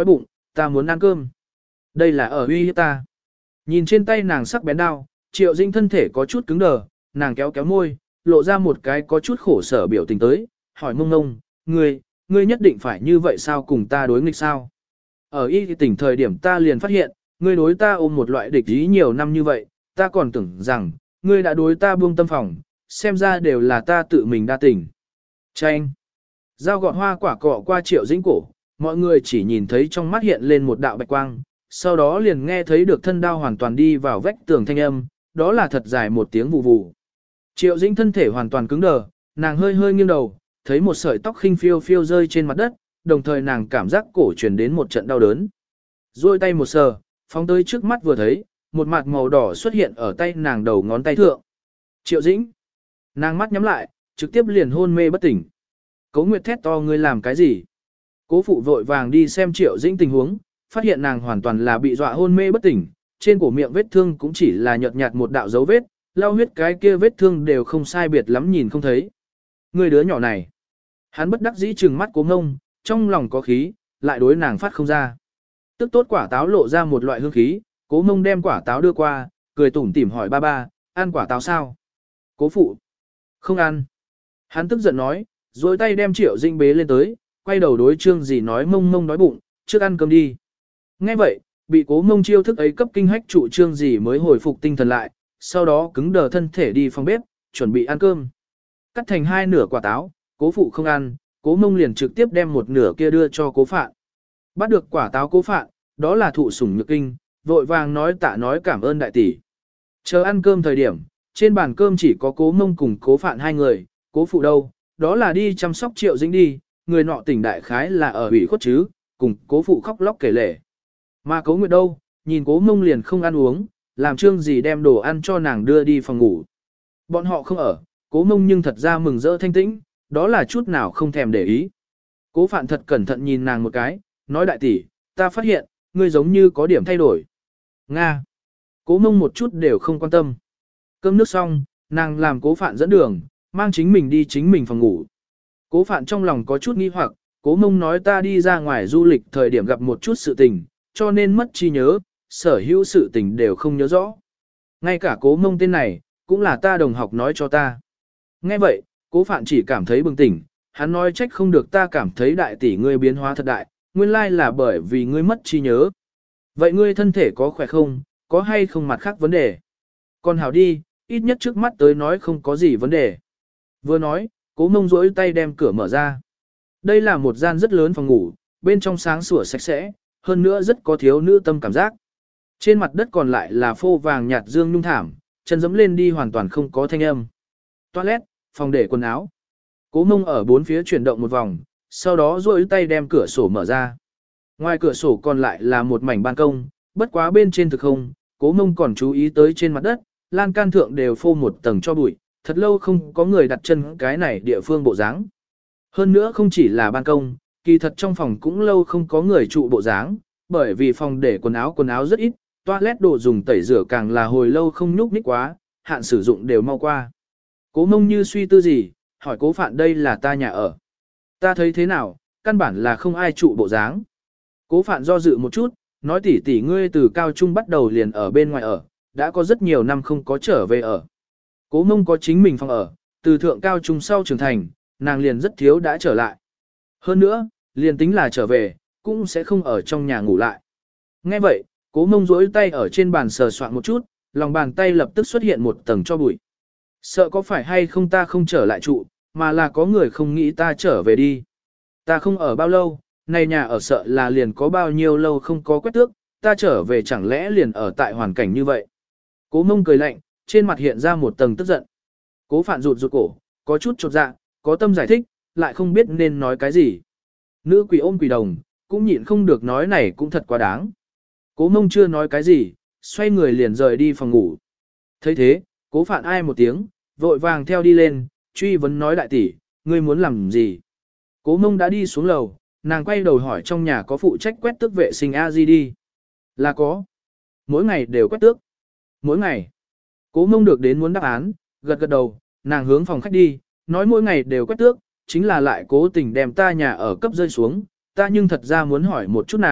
ta muốn ăn cơm. Đây là ở uy hiếp ta. Nhìn trên tay nàng sắc bén đao, Triệu Dĩnh thân thể có chút cứng đờ, nàng kéo kéo môi, lộ ra một cái có chút khổ sở biểu tình tới, hỏi Mông Ngông, ngươi, ngươi nhất định phải như vậy sao, cùng ta đối nghịch sao? Ở y tỉnh thời điểm ta liền phát hiện, ngươi đối ta ôm một loại địch ý nhiều năm như vậy, ta còn tưởng rằng, ngươi đã đối ta buông tâm phòng, xem ra đều là ta tự mình đa tình. Chanh! Dao gọt hoa quả cọ qua Triệu Dĩnh cổ, mọi người chỉ nhìn thấy trong mắt hiện lên một đạo bạch quang, sau đó liền nghe thấy được thân đao hoàn toàn đi vào vách tường thanh âm, đó là thật dài một tiếng vù vù. Triệu Dĩnh thân thể hoàn toàn cứng đờ, nàng hơi hơi nghiêng đầu, thấy một sợi tóc khinh phiêu phiêu rơi trên mặt đất, đồng thời nàng cảm giác cổ truyền đến một trận đau đớn. Rồi tay một sờ, phóng tới trước mắt vừa thấy, một mặt màu đỏ xuất hiện ở tay nàng đầu ngón tay thượng. Triệu Dĩnh! Nàng mắt nhắm lại, trực tiếp liền hôn mê bất tỉnh. Cố Nguyệt thét to, ngươi làm cái gì? Cố phụ vội vàng đi xem Triệu Dĩnh tình huống, phát hiện nàng hoàn toàn là bị dọa hôn mê bất tỉnh, trên cổ miệng vết thương cũng chỉ là nhợt nhạt một đạo dấu vết, lau huyết cái kia vết thương đều không sai biệt lắm nhìn không thấy. Người đứa nhỏ này, hắn bất đắc dĩ trừng mắt Cố Ngông, trong lòng có khí, lại đối nàng phát không ra. Tức tốt quả táo lộ ra một loại hương khí, Cố Ngông đem quả táo đưa qua, cười tủm tỉm hỏi ba ba, ăn quả táo sao? Cố phụ, không ăn. Hắn tức giận nói, rồi tay đem Triệu Dĩnh bế lên tới, quay đầu đối Trương Dì nói, Mông Mông đói bụng, trước ăn cơm đi. Nghe vậy, bị Cố Mông chiêu thức ấy cấp kinh hách trụ Trương Dì mới hồi phục tinh thần lại, sau đó cứng đờ thân thể đi phòng bếp, chuẩn bị ăn cơm. Cắt thành hai nửa quả táo, Cố phụ không ăn, Cố Mông liền trực tiếp đem một nửa kia đưa cho Cố Phạn. Bắt được quả táo Cố Phạn, đó là thụ sủng nhược kinh, vội vàng nói tạ nói cảm ơn đại tỷ. Chờ ăn cơm thời điểm, trên bàn cơm chỉ có Cố Mông cùng Cố Phạn hai người, Cố phụ đâu, đó là đi chăm sóc Triệu Dĩnh đi, người nọ tỉnh đại khái là ở ủy khuất chứ, cùng Cố phụ khóc lóc kể lể. Mà Cố Nguyệt đâu, nhìn Cố Mông liền không ăn uống, làm Trương Dì đem đồ ăn cho nàng đưa đi phòng ngủ. Bọn họ không ở, Cố Mông nhưng thật ra mừng rỡ thanh tĩnh, đó là chút nào không thèm để ý. Cố Phạn thật cẩn thận nhìn nàng một cái, nói đại tỷ, ta phát hiện, ngươi giống như có điểm thay đổi. Nga. Cố Mông một chút đều không quan tâm. Cơm nước xong, nàng làm Cố Phạn dẫn đường, mang chính mình đi chính mình phòng ngủ. Cố Phạn trong lòng có chút nghi hoặc, Cố Mông nói ta đi ra ngoài du lịch thời điểm gặp một chút sự tình, cho nên mất trí nhớ, sở hữu sự tình đều không nhớ rõ. Ngay cả Cố Mông tên này, cũng là ta đồng học nói cho ta. Nghe vậy, Cố Phạn chỉ cảm thấy bừng tỉnh, hắn nói trách không được ta cảm thấy đại tỷ ngươi biến hóa thật đại, nguyên lai là bởi vì ngươi mất trí nhớ. Vậy ngươi thân thể có khỏe không, có hay không mặt khác vấn đề? Còn hảo đi, ít nhất trước mắt tới nói không có gì vấn đề. Vừa nói, Cố Mông rỗi tay đem cửa mở ra. Đây là một gian rất lớn phòng ngủ, bên trong sáng sủa sạch sẽ, hơn nữa rất có thiếu nữ tâm cảm giác. Trên mặt đất còn lại là phô vàng nhạt dương nhung thảm, chân dẫm lên đi hoàn toàn không có thanh âm. Toilet, phòng để quần áo. Cố Mông ở bốn phía chuyển động một vòng, sau đó duỗi tay đem cửa sổ mở ra. Ngoài cửa sổ còn lại là một mảnh ban công, bất quá bên trên thực không, Cố Mông còn chú ý tới trên mặt đất, lan can thượng đều phô một tầng cho bụi, thật lâu không có người đặt chân cái này địa phương bộ dáng. Hơn nữa không chỉ là ban công, kỳ thật trong phòng cũng lâu không có người trụ bộ dáng, bởi vì phòng để quần áo quần áo rất ít, toilet đồ dùng tẩy rửa càng là hồi lâu không nhúc nhích quá, hạn sử dụng đều mau qua. Cố Mông như suy tư gì, hỏi Cố Phạn đây là ta nhà ở. Ta thấy thế nào, căn bản là không ai trụ bộ dáng. Cố Phạn do dự một chút, nói tỷ tỷ ngươi từ cao trung bắt đầu liền ở bên ngoài ở, đã có rất nhiều năm không có trở về ở. Cố Mông có chính mình phòng ở, từ thượng cao trung sau trưởng thành, nàng liền rất thiếu đã trở lại. Hơn nữa, liền tính là trở về, cũng sẽ không ở trong nhà ngủ lại. Nghe vậy, Cố Mông duỗi tay ở trên bàn sờ soạn một chút, lòng bàn tay lập tức xuất hiện một tầng cho bụi. Sợ có phải hay không ta không trở lại trụ, mà là có người không nghĩ ta trở về đi. Ta không ở bao lâu, này nhà ở sợ là liền có bao nhiêu lâu không có quét tước, ta trở về chẳng lẽ liền ở tại hoàn cảnh như vậy. Cố Mông cười lạnh, trên mặt hiện ra một tầng tức giận. Cố Phạn rụt rụt cổ, có chút chột dạ, có tâm giải thích, lại không biết nên nói cái gì. Nữ quỷ ôm quỷ đồng, cũng nhịn không được nói này cũng thật quá đáng. Cố Mông chưa nói cái gì, xoay người liền rời đi phòng ngủ. thấy thế, Cố Phạn ai một tiếng, vội vàng theo đi lên, truy vấn nói đại tỷ, ngươi muốn làm gì? Cố Mông đã đi xuống lầu, nàng quay đầu hỏi trong nhà có phụ trách quét tước vệ sinh a di đi. Là có. Mỗi ngày đều quét tước. Mỗi ngày. Cố Mông được đến muốn đáp án, gật gật đầu, nàng hướng phòng khách đi, nói mỗi ngày đều quét tước, chính là lại cố tình đem ta nhà ở cấp rơi xuống, ta nhưng thật ra muốn hỏi một chút nàng,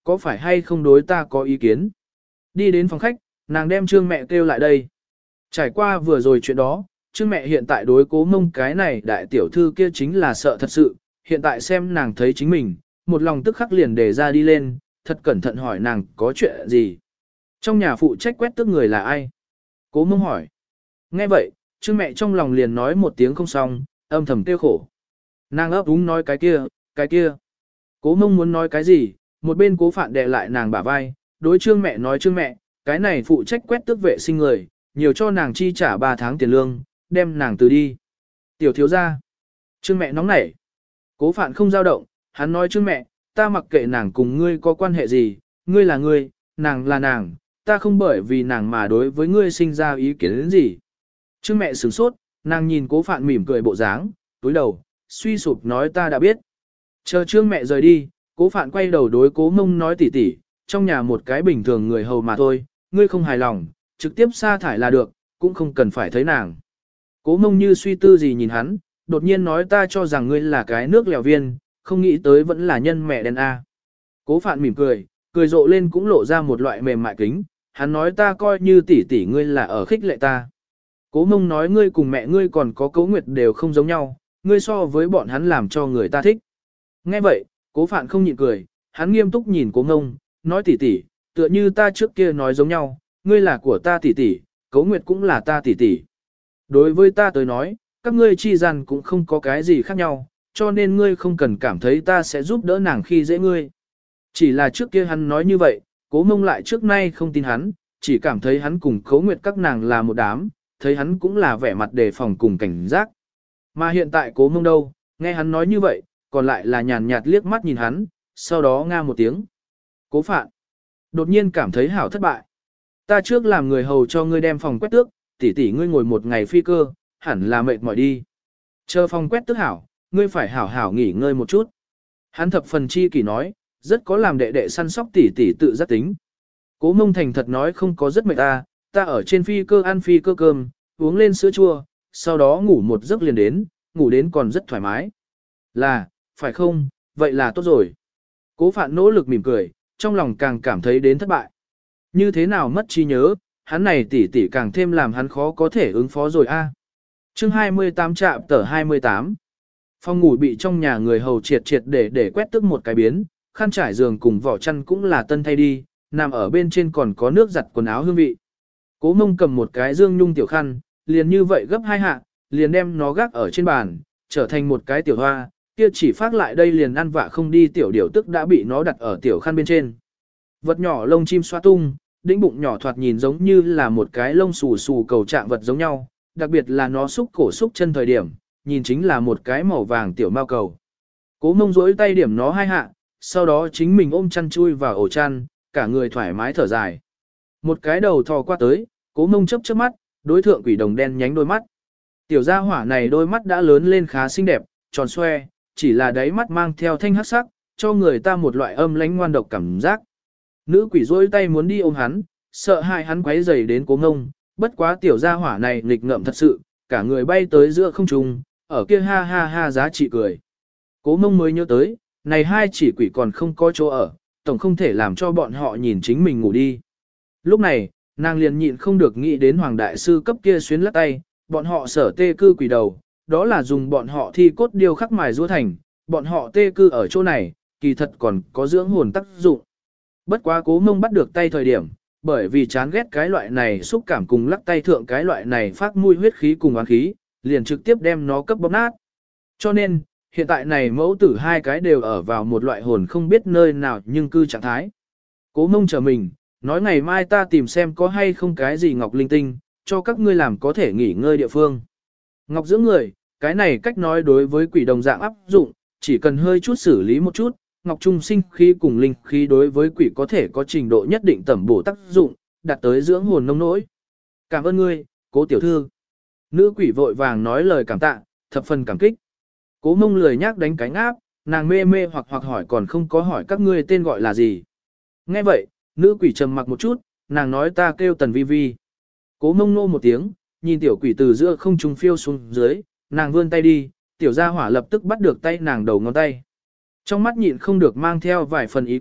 có phải hay không đối ta có ý kiến? Đi đến phòng khách, nàng đem Trương mẹ kêu lại đây. Trải qua vừa rồi chuyện đó, Trương mẹ hiện tại đối Cố Mông cái này đại tiểu thư kia chính là sợ thật sự, hiện tại xem nàng thấy chính mình, một lòng tức khắc liền đề ra đi lên, thật cẩn thận hỏi nàng có chuyện gì. Trong nhà phụ trách quét tước người là ai? Cố Mông hỏi. Nghe vậy, Trương mẹ trong lòng liền nói một tiếng không xong, âm thầm tiêu khổ. Nàng ấp úng nói cái kia, cái kia. Cố Mông muốn nói cái gì, một bên Cố Phạn đè lại nàng bả vai, đối Trương mẹ nói Trương mẹ, cái này phụ trách quét tước vệ sinh người, nhiều cho nàng chi trả ba tháng tiền lương, đem nàng từ đi. Tiểu thiếu gia. Trương mẹ nóng nảy. Cố Phạn không dao động, hắn nói Trương mẹ, ta mặc kệ nàng cùng ngươi có quan hệ gì, ngươi là ngươi, nàng là nàng, ta không bởi vì nàng mà đối với ngươi sinh ra ý kiến đến gì. Trương mẹ sửng sốt, nàng nhìn Cố Phạn mỉm cười bộ dáng, túi đầu, suy sụp nói ta đã biết. Chờ Trương mẹ rời đi, Cố Phạn quay đầu đối Cố Mông nói tỉ tỉ, trong nhà một cái bình thường người hầu mà thôi, ngươi không hài lòng, trực tiếp sa thải là được, cũng không cần phải thấy nàng. Cố Mông như suy tư gì nhìn hắn, đột nhiên nói ta cho rằng ngươi là cái nước lèo viên, không nghĩ tới vẫn là nhân mẹ đen A. Cố Phạn mỉm cười, cười rộ lên cũng lộ ra một loại mềm mại kính, hắn nói ta coi như tỷ tỷ ngươi là ở khích lệ ta. Cố Mông nói ngươi cùng mẹ ngươi còn có Cố Nguyệt đều không giống nhau, ngươi so với bọn hắn làm cho người ta thích. Nghe vậy, Cố Phạn không nhịn cười, hắn nghiêm túc nhìn Cố Mông, nói tỷ tỷ, tựa như ta trước kia nói giống nhau, ngươi là của ta tỷ tỷ, Cố Nguyệt cũng là ta tỷ tỷ. Đối với ta tới nói, các ngươi chi gian cũng không có cái gì khác nhau, cho nên ngươi không cần cảm thấy ta sẽ giúp đỡ nàng khi dễ ngươi. Chỉ là trước kia hắn nói như vậy, Cố Mông lại trước nay không tin hắn, chỉ cảm thấy hắn cùng Cố Nguyệt các nàng là một đám, thấy hắn cũng là vẻ mặt đề phòng cùng cảnh giác. Mà hiện tại Cố Mông đâu, nghe hắn nói như vậy, còn lại là nhàn nhạt liếc mắt nhìn hắn, sau đó nga một tiếng. Cố Phạn đột nhiên cảm thấy hảo thất bại. Ta trước làm người hầu cho ngươi đem phòng quét tước, tỷ tỷ ngươi ngồi một ngày phi cơ, hẳn là mệt mỏi đi. Chờ phòng quét tước hảo, ngươi phải hảo hảo nghỉ ngơi một chút. Hắn thập phần chi kỷ nói, rất có làm đệ đệ săn sóc tỷ tỷ tự giác tính. Cố Mông thành thật nói không có rất mệt ta, ta ở trên phi cơ ăn phi cơ cơm, uống lên sữa chua, sau đó ngủ một giấc liền đến, ngủ đến còn rất thoải mái. Là, phải không, vậy là tốt rồi. Cố Phạn nỗ lực mỉm cười, trong lòng càng cảm thấy đến thất bại. Như thế nào mất trí nhớ, hắn này tỷ tỷ càng thêm làm hắn khó có thể ứng phó rồi a. Chương hai mươi tám trạm tờ hai mươi tám. Phòng ngủ bị trong nhà người hầu triệt triệt để để quét tức một cái biến, khăn trải giường cùng vỏ chăn cũng là tân thay đi, nằm ở bên trên còn có nước giặt quần áo hương vị. Cố Mông cầm một cái dương nhung tiểu khăn, liền như vậy gấp hai hạ, liền đem nó gác ở trên bàn, trở thành một cái tiểu hoa, kia chỉ phát lại đây liền ăn vạ không đi tiểu điểu tức đã bị nó đặt ở tiểu khăn bên trên. Vật nhỏ lông chim xoa tung, đĩnh bụng nhỏ thoạt nhìn giống như là một cái lông xù xù cầu trạng vật giống nhau, đặc biệt là nó xúc cổ xúc chân thời điểm, nhìn chính là một cái màu vàng tiểu mao cầu. Cố Mông rỗi tay điểm nó hai hạ, sau đó chính mình ôm chăn chui vào ổ chăn, cả người thoải mái thở dài. Một cái đầu thò qua tới, Cố Mông chớp chớp mắt, đối thượng quỷ đồng đen nhánh đôi mắt. Tiểu gia hỏa này đôi mắt đã lớn lên khá xinh đẹp, tròn xoe, chỉ là đáy mắt mang theo thanh hắc sắc, cho người ta một loại âm lãnh ngoan độc cảm giác. Nữ quỷ rỗi tay muốn đi ôm hắn, sợ hại hắn quấy rầy đến Cố Mông, bất quá tiểu gia hỏa này nghịch ngợm thật sự, cả người bay tới giữa không trung, ở kia ha ha ha giá trị cười. Cố Mông mới nhớ tới, này hai chỉ quỷ còn không có chỗ ở, tổng không thể làm cho bọn họ nhìn chính mình ngủ đi. Lúc này, nàng liền nhịn không được nghĩ đến Hoàng Đại Sư cấp kia xuyến lắc tay, bọn họ sở tê cư quỷ đầu, đó là dùng bọn họ thi cốt điêu khắc mài rũa thành, bọn họ tê cư ở chỗ này, kỳ thật còn có dưỡng hồn tác dụng. Bất quá Cố Mông bắt được tay thời điểm, bởi vì chán ghét cái loại này xúc cảm cùng lắc tay thượng cái loại này phát mùi huyết khí cùng oán khí, liền trực tiếp đem nó cấp bóp nát. Cho nên, hiện tại này mẫu tử hai cái đều ở vào một loại hồn không biết nơi nào nhưng cư trạng thái. Cố Mông chờ mình, nói ngày mai ta tìm xem có hay không cái gì ngọc linh tinh, cho các ngươi làm có thể nghỉ ngơi địa phương. Ngọc dưỡng người, cái này cách nói đối với quỷ đồng dạng áp dụng, chỉ cần hơi chút xử lý một chút, ngọc trung sinh khí cùng linh khí đối với quỷ có thể có trình độ nhất định tẩm bổ tác dụng, đạt tới dưỡng hồn nông nỗi. Cảm ơn ngươi, Cố tiểu thư. Nữ quỷ vội vàng nói lời cảm tạ, thập phần cảm kích. Cố Mông lười nhác đánh cánh áp, nàng mê mê hoặc hoặc hỏi còn không có hỏi các ngươi tên gọi là gì. Nghe vậy, nữ quỷ trầm mặc một chút, nàng nói ta kêu Tần Vi Vi. Cố Mông nô một tiếng, nhìn tiểu quỷ từ giữa không trung phiêu xuống dưới, nàng vươn tay đi, tiểu gia hỏa lập tức bắt được tay nàng đầu ngón tay. Trong mắt nhịn không được mang theo vài phần ý cười,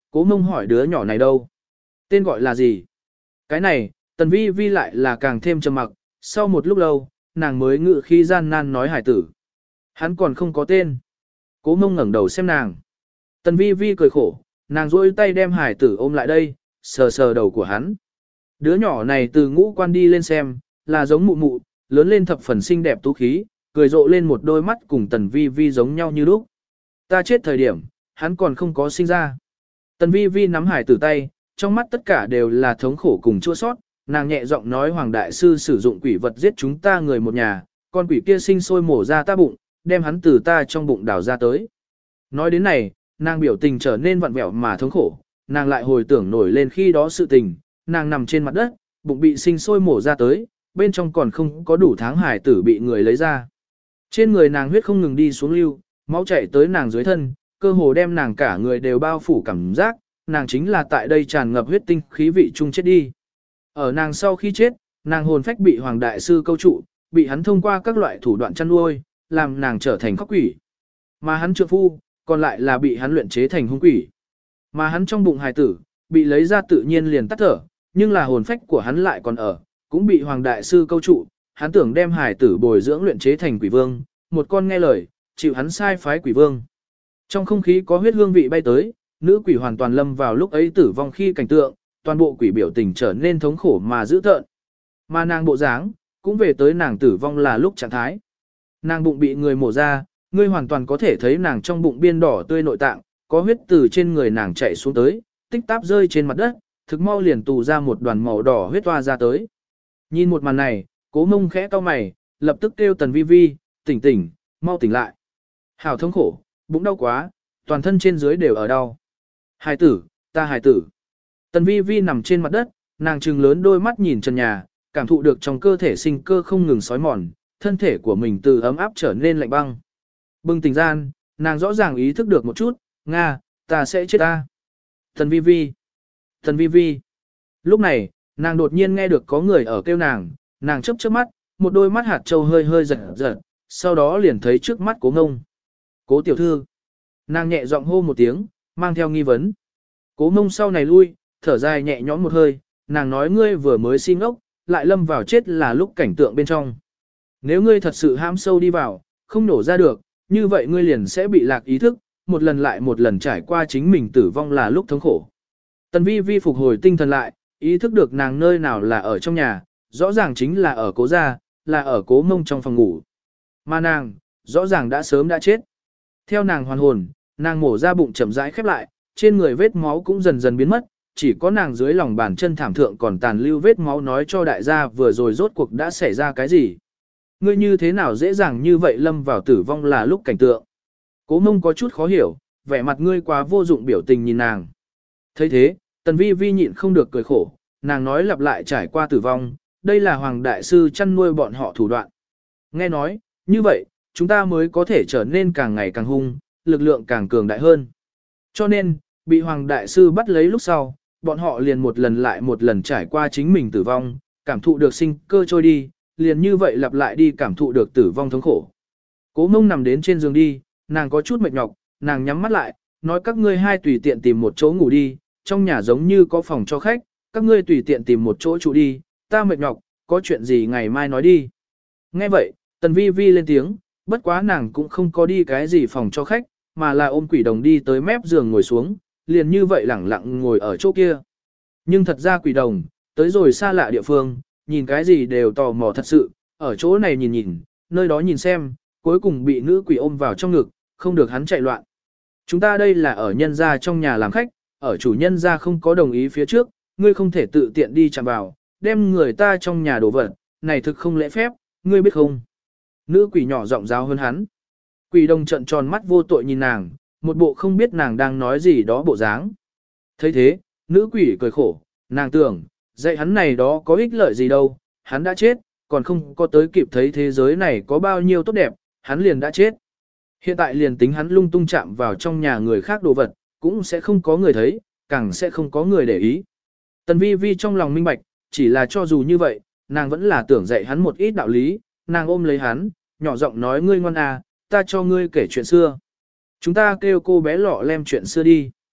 Cố Mông hỏi đứa nhỏ này đâu? Tên gọi là gì? Cái này, Tần Vi Vi lại là càng thêm trầm mặc, sau một lúc lâu, nàng mới ngự khi gian nan nói hải tử. Hắn còn không có tên. Cố Mông ngẩng đầu xem nàng. Tần Vi Vi cười khổ, nàng duỗi tay đem hải tử ôm lại đây, sờ sờ đầu của hắn. Đứa nhỏ này từ ngũ quan đi lên xem, là giống mụ mụ, lớn lên thập phần xinh đẹp tú khí, cười rộ lên một đôi mắt cùng Tần Vi Vi giống nhau như lúc. Ta chết thời điểm, hắn còn không có sinh ra. Tần Vi Vi nắm hải tử tay, trong mắt tất cả đều là thống khổ cùng chua sót, nàng nhẹ giọng nói Hoàng Đại Sư sử dụng quỷ vật giết chúng ta người một nhà, con quỷ kia sinh sôi mổ ra ta bụng, đem hắn từ ta trong bụng đào ra tới. Nói đến này, nàng biểu tình trở nên vặn vẹo mà thống khổ, nàng lại hồi tưởng nổi lên khi đó sự tình, nàng nằm trên mặt đất, bụng bị sinh sôi mổ ra tới, bên trong còn không có đủ tháng hải tử bị người lấy ra. Trên người nàng huyết không ngừng đi xuống lưu, máu chảy tới nàng dưới thân, cơ hồ đem nàng cả người đều bao phủ cảm giác, nàng chính là tại đây tràn ngập huyết tinh khí vị chung chết đi. Ở nàng sau khi chết, nàng hồn phách bị Hoàng Đại Sư câu trụ, bị hắn thông qua các loại thủ đoạn chăn nuôi, làm nàng trở thành khóc quỷ. Mà hắn trượng phu, còn lại là bị hắn luyện chế thành hung quỷ. Mà hắn trong bụng hài tử, bị lấy ra tự nhiên liền tắt thở, nhưng là hồn phách của hắn lại còn ở, cũng bị Hoàng Đại Sư câu trụ, hắn tưởng đem hài tử bồi dưỡng luyện chế thành quỷ vương, một con nghe lời, chịu hắn sai phái quỷ vương. Trong không khí có huyết hương vị bay tới, nữ quỷ hoàn toàn lâm vào lúc ấy tử vong khi cảnh tượng, toàn bộ quỷ biểu tình trở nên thống khổ mà dữ tợn. Mà nàng bộ dáng, cũng về tới nàng tử vong là lúc trạng thái. Nàng bụng bị người mổ ra, ngươi hoàn toàn có thể thấy nàng trong bụng biên đỏ tươi nội tạng, có huyết từ trên người nàng chảy xuống tới, tích táp rơi trên mặt đất, thực mau liền tù ra một đoàn màu đỏ huyết toa ra tới. Nhìn một màn này, Cố Mông khẽ cau mày, lập tức kêu Tần Vi Vi, tỉnh tỉnh, mau tỉnh lại. Hảo thống khổ, bụng đau quá, toàn thân trên dưới đều ở đau. Hài tử, ta hài tử. Tần Vi Vi nằm trên mặt đất, nàng trừng lớn đôi mắt nhìn trần nhà, cảm thụ được trong cơ thể sinh cơ không ngừng sói mòn, thân thể của mình từ ấm áp trở nên lạnh băng. Bừng tỉnh gian, nàng rõ ràng ý thức được một chút, Nga, ta sẽ chết ta. Tần Vi Vi. Tần Vi Vi. Lúc này, nàng đột nhiên nghe được có người ở kêu nàng, nàng chớp chớp mắt, một đôi mắt hạt châu hơi hơi giật giật, sau đó liền thấy trước mắt Cố Ngông. Cố tiểu thư. Nàng nhẹ giọng hô một tiếng, mang theo nghi vấn. Cố Ngông sau này lui, thở dài nhẹ nhõm một hơi, nàng nói ngươi vừa mới xin ốc, lại lâm vào chết là lúc cảnh tượng bên trong. Nếu ngươi thật sự hãm sâu đi vào, không nổ ra được, như vậy ngươi liền sẽ bị lạc ý thức, một lần lại một lần trải qua chính mình tử vong là lúc thống khổ. Tần Vi Vi phục hồi tinh thần lại, ý thức được nàng nơi nào là ở trong nhà, rõ ràng chính là ở Cố gia, là ở Cố Mông trong phòng ngủ. Mà nàng, rõ ràng đã sớm đã chết. Theo nàng hoàn hồn, nàng mổ ra bụng chậm rãi khép lại, trên người vết máu cũng dần dần biến mất, chỉ có nàng dưới lòng bàn chân thảm thượng còn tàn lưu vết máu nói cho đại gia vừa rồi rốt cuộc đã xảy ra cái gì. Ngươi như thế nào dễ dàng như vậy lâm vào tử vong là lúc cảnh tượng. Cố Mông có chút khó hiểu, vẻ mặt ngươi quá vô dụng biểu tình nhìn nàng. thấy thế, Tần Vi Vi nhịn không được cười khổ, nàng nói lặp lại trải qua tử vong, đây là Hoàng Đại Sư chăn nuôi bọn họ thủ đoạn. Nghe nói, như vậy, chúng ta mới có thể trở nên càng ngày càng hung, lực lượng càng cường đại hơn. Cho nên, bị Hoàng Đại Sư bắt lấy lúc sau, bọn họ liền một lần lại một lần trải qua chính mình tử vong, cảm thụ được sinh cơ trôi đi, liền như vậy lặp lại đi cảm thụ được tử vong thống khổ. Cố Mông nằm đến trên giường đi, nàng có chút mệt nhọc, nàng nhắm mắt lại, nói các ngươi hai tùy tiện tìm một chỗ ngủ đi, trong nhà giống như có phòng cho khách, các ngươi tùy tiện tìm một chỗ trụ đi, ta mệt nhọc, có chuyện gì ngày mai nói đi. Nghe vậy, Tần Vi Vi lên tiếng, bất quá nàng cũng không có đi cái gì phòng cho khách, mà là ôm quỷ đồng đi tới mép giường ngồi xuống, liền như vậy lẳng lặng ngồi ở chỗ kia. Nhưng thật ra quỷ đồng, tới rồi xa lạ địa phương, nhìn cái gì đều tò mò thật sự, ở chỗ này nhìn nhìn, nơi đó nhìn xem, cuối cùng bị nữ quỷ ôm vào trong ngực, không được hắn chạy loạn. Chúng ta đây là ở nhân gia trong nhà làm khách, ở chủ nhân gia không có đồng ý phía trước, ngươi không thể tự tiện đi chạm vào, đem người ta trong nhà đổ vật, này thực không lễ phép, ngươi biết không? Nữ quỷ nhỏ giọng giáo hơn hắn. Quỷ đồng trận tròn mắt vô tội nhìn nàng, một bộ không biết nàng đang nói gì đó bộ dáng. thấy thế, nữ quỷ cười khổ, nàng tưởng, dạy hắn này đó có ích lợi gì đâu, hắn đã chết, còn không có tới kịp thấy thế giới này có bao nhiêu tốt đẹp, hắn liền đã chết. Hiện tại liền tính hắn lung tung chạm vào trong nhà người khác đồ vật, cũng sẽ không có người thấy, càng sẽ không có người để ý. Tần Vi Vi trong lòng minh bạch, chỉ là cho dù như vậy, nàng vẫn là tưởng dạy hắn một ít đạo lý, nàng ôm lấy hắn, nhỏ giọng nói ngươi ngoan à, ta cho ngươi kể chuyện xưa. Chúng ta kêu cô bé lọ lem chuyện xưa đi.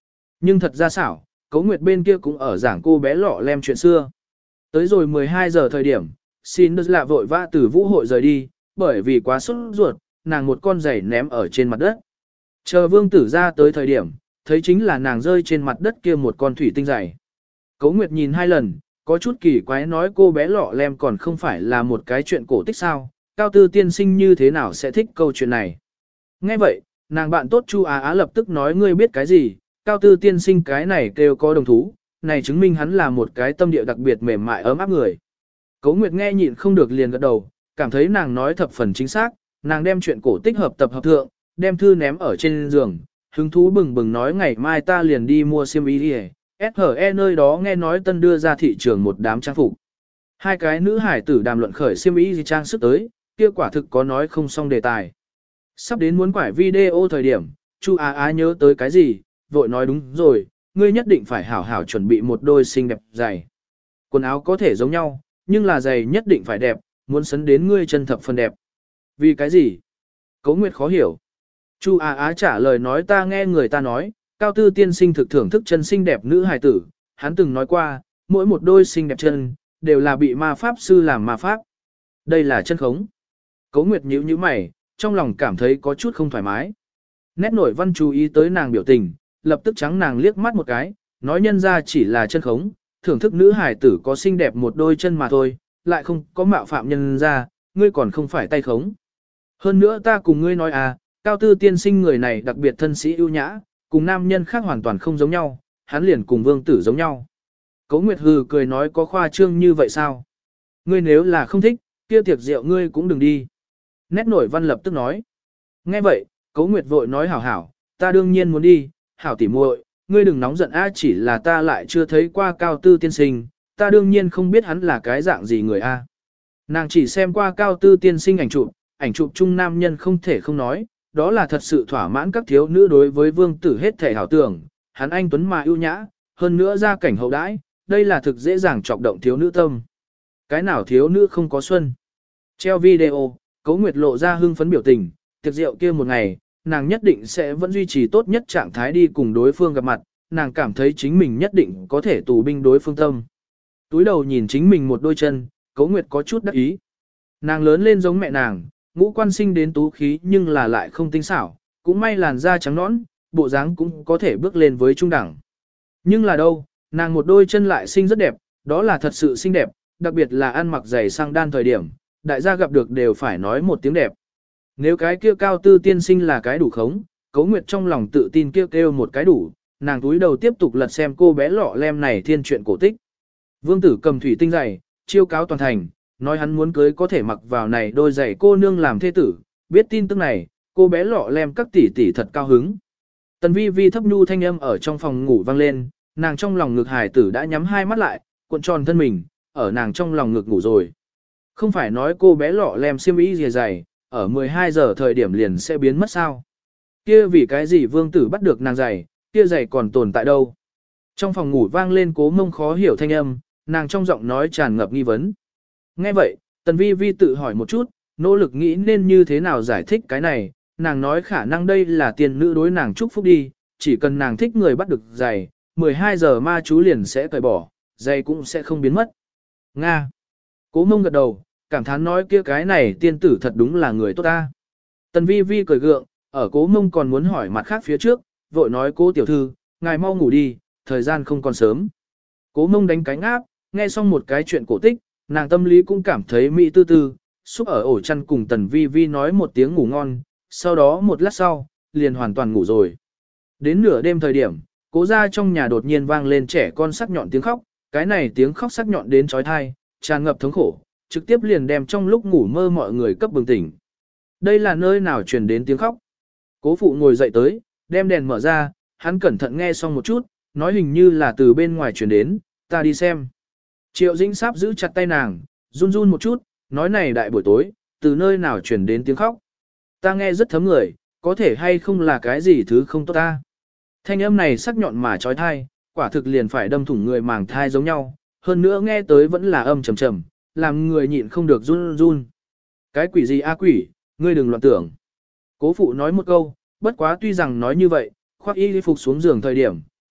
Nhưng thật ra xảo, Cố Nguyệt bên kia cũng ở giảng cô bé lọ lem chuyện xưa. Tới rồi mười hai giờ thời điểm, xin đất lạ vội vã từ vũ hội rời đi, bởi vì quá sốt ruột, nàng một con giày ném ở trên mặt đất. Chờ vương tử ra tới thời điểm, thấy chính là nàng rơi trên mặt đất kia một con thủy tinh giày. Cố Nguyệt nhìn hai lần, có chút kỳ quái nói cô bé lọ lem còn không phải là một cái chuyện cổ tích sao, Cao Tư tiên sinh như thế nào sẽ thích câu chuyện này. Nghe vậy, nàng bạn tốt Chu Á Á lập tức nói ngươi biết cái gì, Cao Tư tiên sinh cái này kêu có đồng thú, này chứng minh hắn là một cái tâm địa đặc biệt mềm mại ấm áp người. Cố Nguyệt nghe nhịn không được liền gật đầu, cảm thấy nàng nói thập phần chính xác, nàng đem chuyện cổ tích hợp tập hợp thượng, đem thư ném ở trên giường, hứng thú bừng bừng nói ngày mai ta liền đi mua xiêm y đi. ét hờ e nơi đó nghe nói tân đưa ra thị trường một đám trang phục. Hai cái nữ hải tử đàm luận khởi xiêm y gì trang sức tới, kia quả thực có nói không xong đề tài. Sắp đến muốn quải video thời điểm, Chu Á Á nhớ tới cái gì, vội nói đúng rồi, ngươi nhất định phải hảo hảo chuẩn bị một đôi xinh đẹp giày. Quần áo có thể giống nhau, nhưng là giày nhất định phải đẹp, muốn sấn đến ngươi chân thập phần đẹp. Vì cái gì? Cố Nguyệt khó hiểu. Chu Á Á trả lời nói ta nghe người ta nói, Cao Tư tiên sinh thực thưởng thức chân xinh đẹp nữ hài tử, hắn từng nói qua, mỗi một đôi xinh đẹp chân, đều là bị ma pháp sư làm ma pháp. Đây là chân khống. Cố Nguyệt nhíu nhíu mày, trong lòng cảm thấy có chút không thoải mái. Nét nổi văn chú ý tới nàng biểu tình, lập tức trắng nàng liếc mắt một cái, nói nhân ra chỉ là chân khống, thưởng thức nữ hài tử có xinh đẹp một đôi chân mà thôi, lại không có mạo phạm nhân ra, ngươi còn không phải tay khống. Hơn nữa ta cùng ngươi nói à, Cao Tư tiên sinh người này đặc biệt thân sĩ ưu nhã, cùng nam nhân khác hoàn toàn không giống nhau, hắn liền cùng vương tử giống nhau. Cố Nguyệt hừ cười nói có khoa trương như vậy sao? Ngươi nếu là không thích, kia tiệc rượu ngươi cũng đừng đi. Nét nổi văn lập tức nói. Nghe vậy, Cố Nguyệt vội nói hảo hảo, ta đương nhiên muốn đi, hảo tỉ muội, ngươi đừng nóng giận a, chỉ là ta lại chưa thấy qua Cao Tư tiên sinh, ta đương nhiên không biết hắn là cái dạng gì người a. Nàng chỉ xem qua Cao Tư tiên sinh ảnh chụp, ảnh chụp chung nam nhân không thể không nói, đó là thật sự thỏa mãn các thiếu nữ đối với vương tử hết thể hảo tưởng, hắn anh tuấn mà ưu nhã, hơn nữa gia cảnh hậu đãi, đây là thực dễ dàng chọc động thiếu nữ tâm. Cái nào thiếu nữ không có xuân? Treo video, Cố Nguyệt lộ ra hưng phấn biểu tình, tiệc rượu kia một ngày, nàng nhất định sẽ vẫn duy trì tốt nhất trạng thái đi cùng đối phương gặp mặt, nàng cảm thấy chính mình nhất định có thể tù binh đối phương tâm. Túi đầu nhìn chính mình một đôi chân, Cố Nguyệt có chút đắc ý. Nàng lớn lên giống mẹ nàng, ngũ quan sinh đến tú khí nhưng là lại không tinh xảo, cũng may làn da trắng nõn, bộ dáng cũng có thể bước lên với trung đẳng. Nhưng là đâu, nàng một đôi chân lại xinh rất đẹp, đó là thật sự xinh đẹp, đặc biệt là ăn mặc giày sang đan thời điểm, đại gia gặp được đều phải nói một tiếng đẹp. Nếu cái kia Cao Tư tiên sinh là cái đủ khống, Cố Nguyệt trong lòng tự tin kêu kêu một cái đủ, nàng túi đầu tiếp tục lật xem cô bé lọ lem này thiên truyện cổ tích. Vương tử cầm thủy tinh giày, chiêu cáo toàn thành, nói hắn muốn cưới có thể mặc vào này đôi giày cô nương làm thê tử, biết tin tức này, cô bé lọ lem các tỷ tỷ thật cao hứng. Tần vi vi thấp nhu thanh âm ở trong phòng ngủ vang lên, nàng trong lòng ngực hải tử đã nhắm hai mắt lại, cuộn tròn thân mình, ở nàng trong lòng ngực ngủ rồi. Không phải nói cô bé lọ lem xiêm y dìa dày, ở mười hai giờ thời điểm liền sẽ biến mất sao. Kia vì cái gì vương tử bắt được nàng giày, kia giày còn tồn tại đâu. Trong phòng ngủ vang lên Cố Mông khó hiểu thanh âm, nàng trong giọng nói tràn ngập nghi vấn. Nghe vậy, Tần Vi Vi tự hỏi một chút, nỗ lực nghĩ nên như thế nào giải thích cái này, nàng nói khả năng đây là tiền nữ đối nàng chúc phúc đi, chỉ cần nàng thích người bắt được giày, mười hai giờ ma chú liền sẽ cởi bỏ, giày cũng sẽ không biến mất. Nga. Cố Mông gật đầu, cảm thán nói kia cái này tiên tử thật đúng là người tốt ta. Tần Vi Vi cười gượng, ở Cố Mông còn muốn hỏi mặt khác phía trước, vội nói Cố tiểu thư, ngài mau ngủ đi, thời gian không còn sớm. Cố Mông đánh cánh áp, nghe xong một cái chuyện cổ tích, nàng tâm lý cũng cảm thấy mỹ tư tư, xúc ở ổ chăn cùng Tần Vi Vi nói một tiếng ngủ ngon, sau đó một lát sau, liền hoàn toàn ngủ rồi. Đến nửa đêm thời điểm, Cố gia trong nhà đột nhiên vang lên trẻ con sắc nhọn tiếng khóc, cái này tiếng khóc sắc nhọn đến trói thai, tràn ngập thống khổ, trực tiếp liền đem trong lúc ngủ mơ mọi người cấp bừng tỉnh. Đây là nơi nào truyền đến tiếng khóc? Cố phụ ngồi dậy tới, đem đèn mở ra, hắn cẩn thận nghe xong một chút, nói hình như là từ bên ngoài truyền đến, ta đi xem. Triệu Dĩnh Sáp giữ chặt tay nàng, run run một chút, nói này đại buổi tối, từ nơi nào truyền đến tiếng khóc. Ta nghe rất thấm người, có thể hay không là cái gì thứ không tốt ta. Thanh âm này sắc nhọn mà trói thai, quả thực liền phải đâm thủng người màng thai giống nhau, hơn nữa nghe tới vẫn là âm trầm trầm, làm người nhịn không được run run. Cái quỷ gì a quỷ, ngươi đừng loạn tưởng. Cố phụ nói một câu, bất quá tuy rằng nói như vậy, khoác y phục xuống giường thời điểm,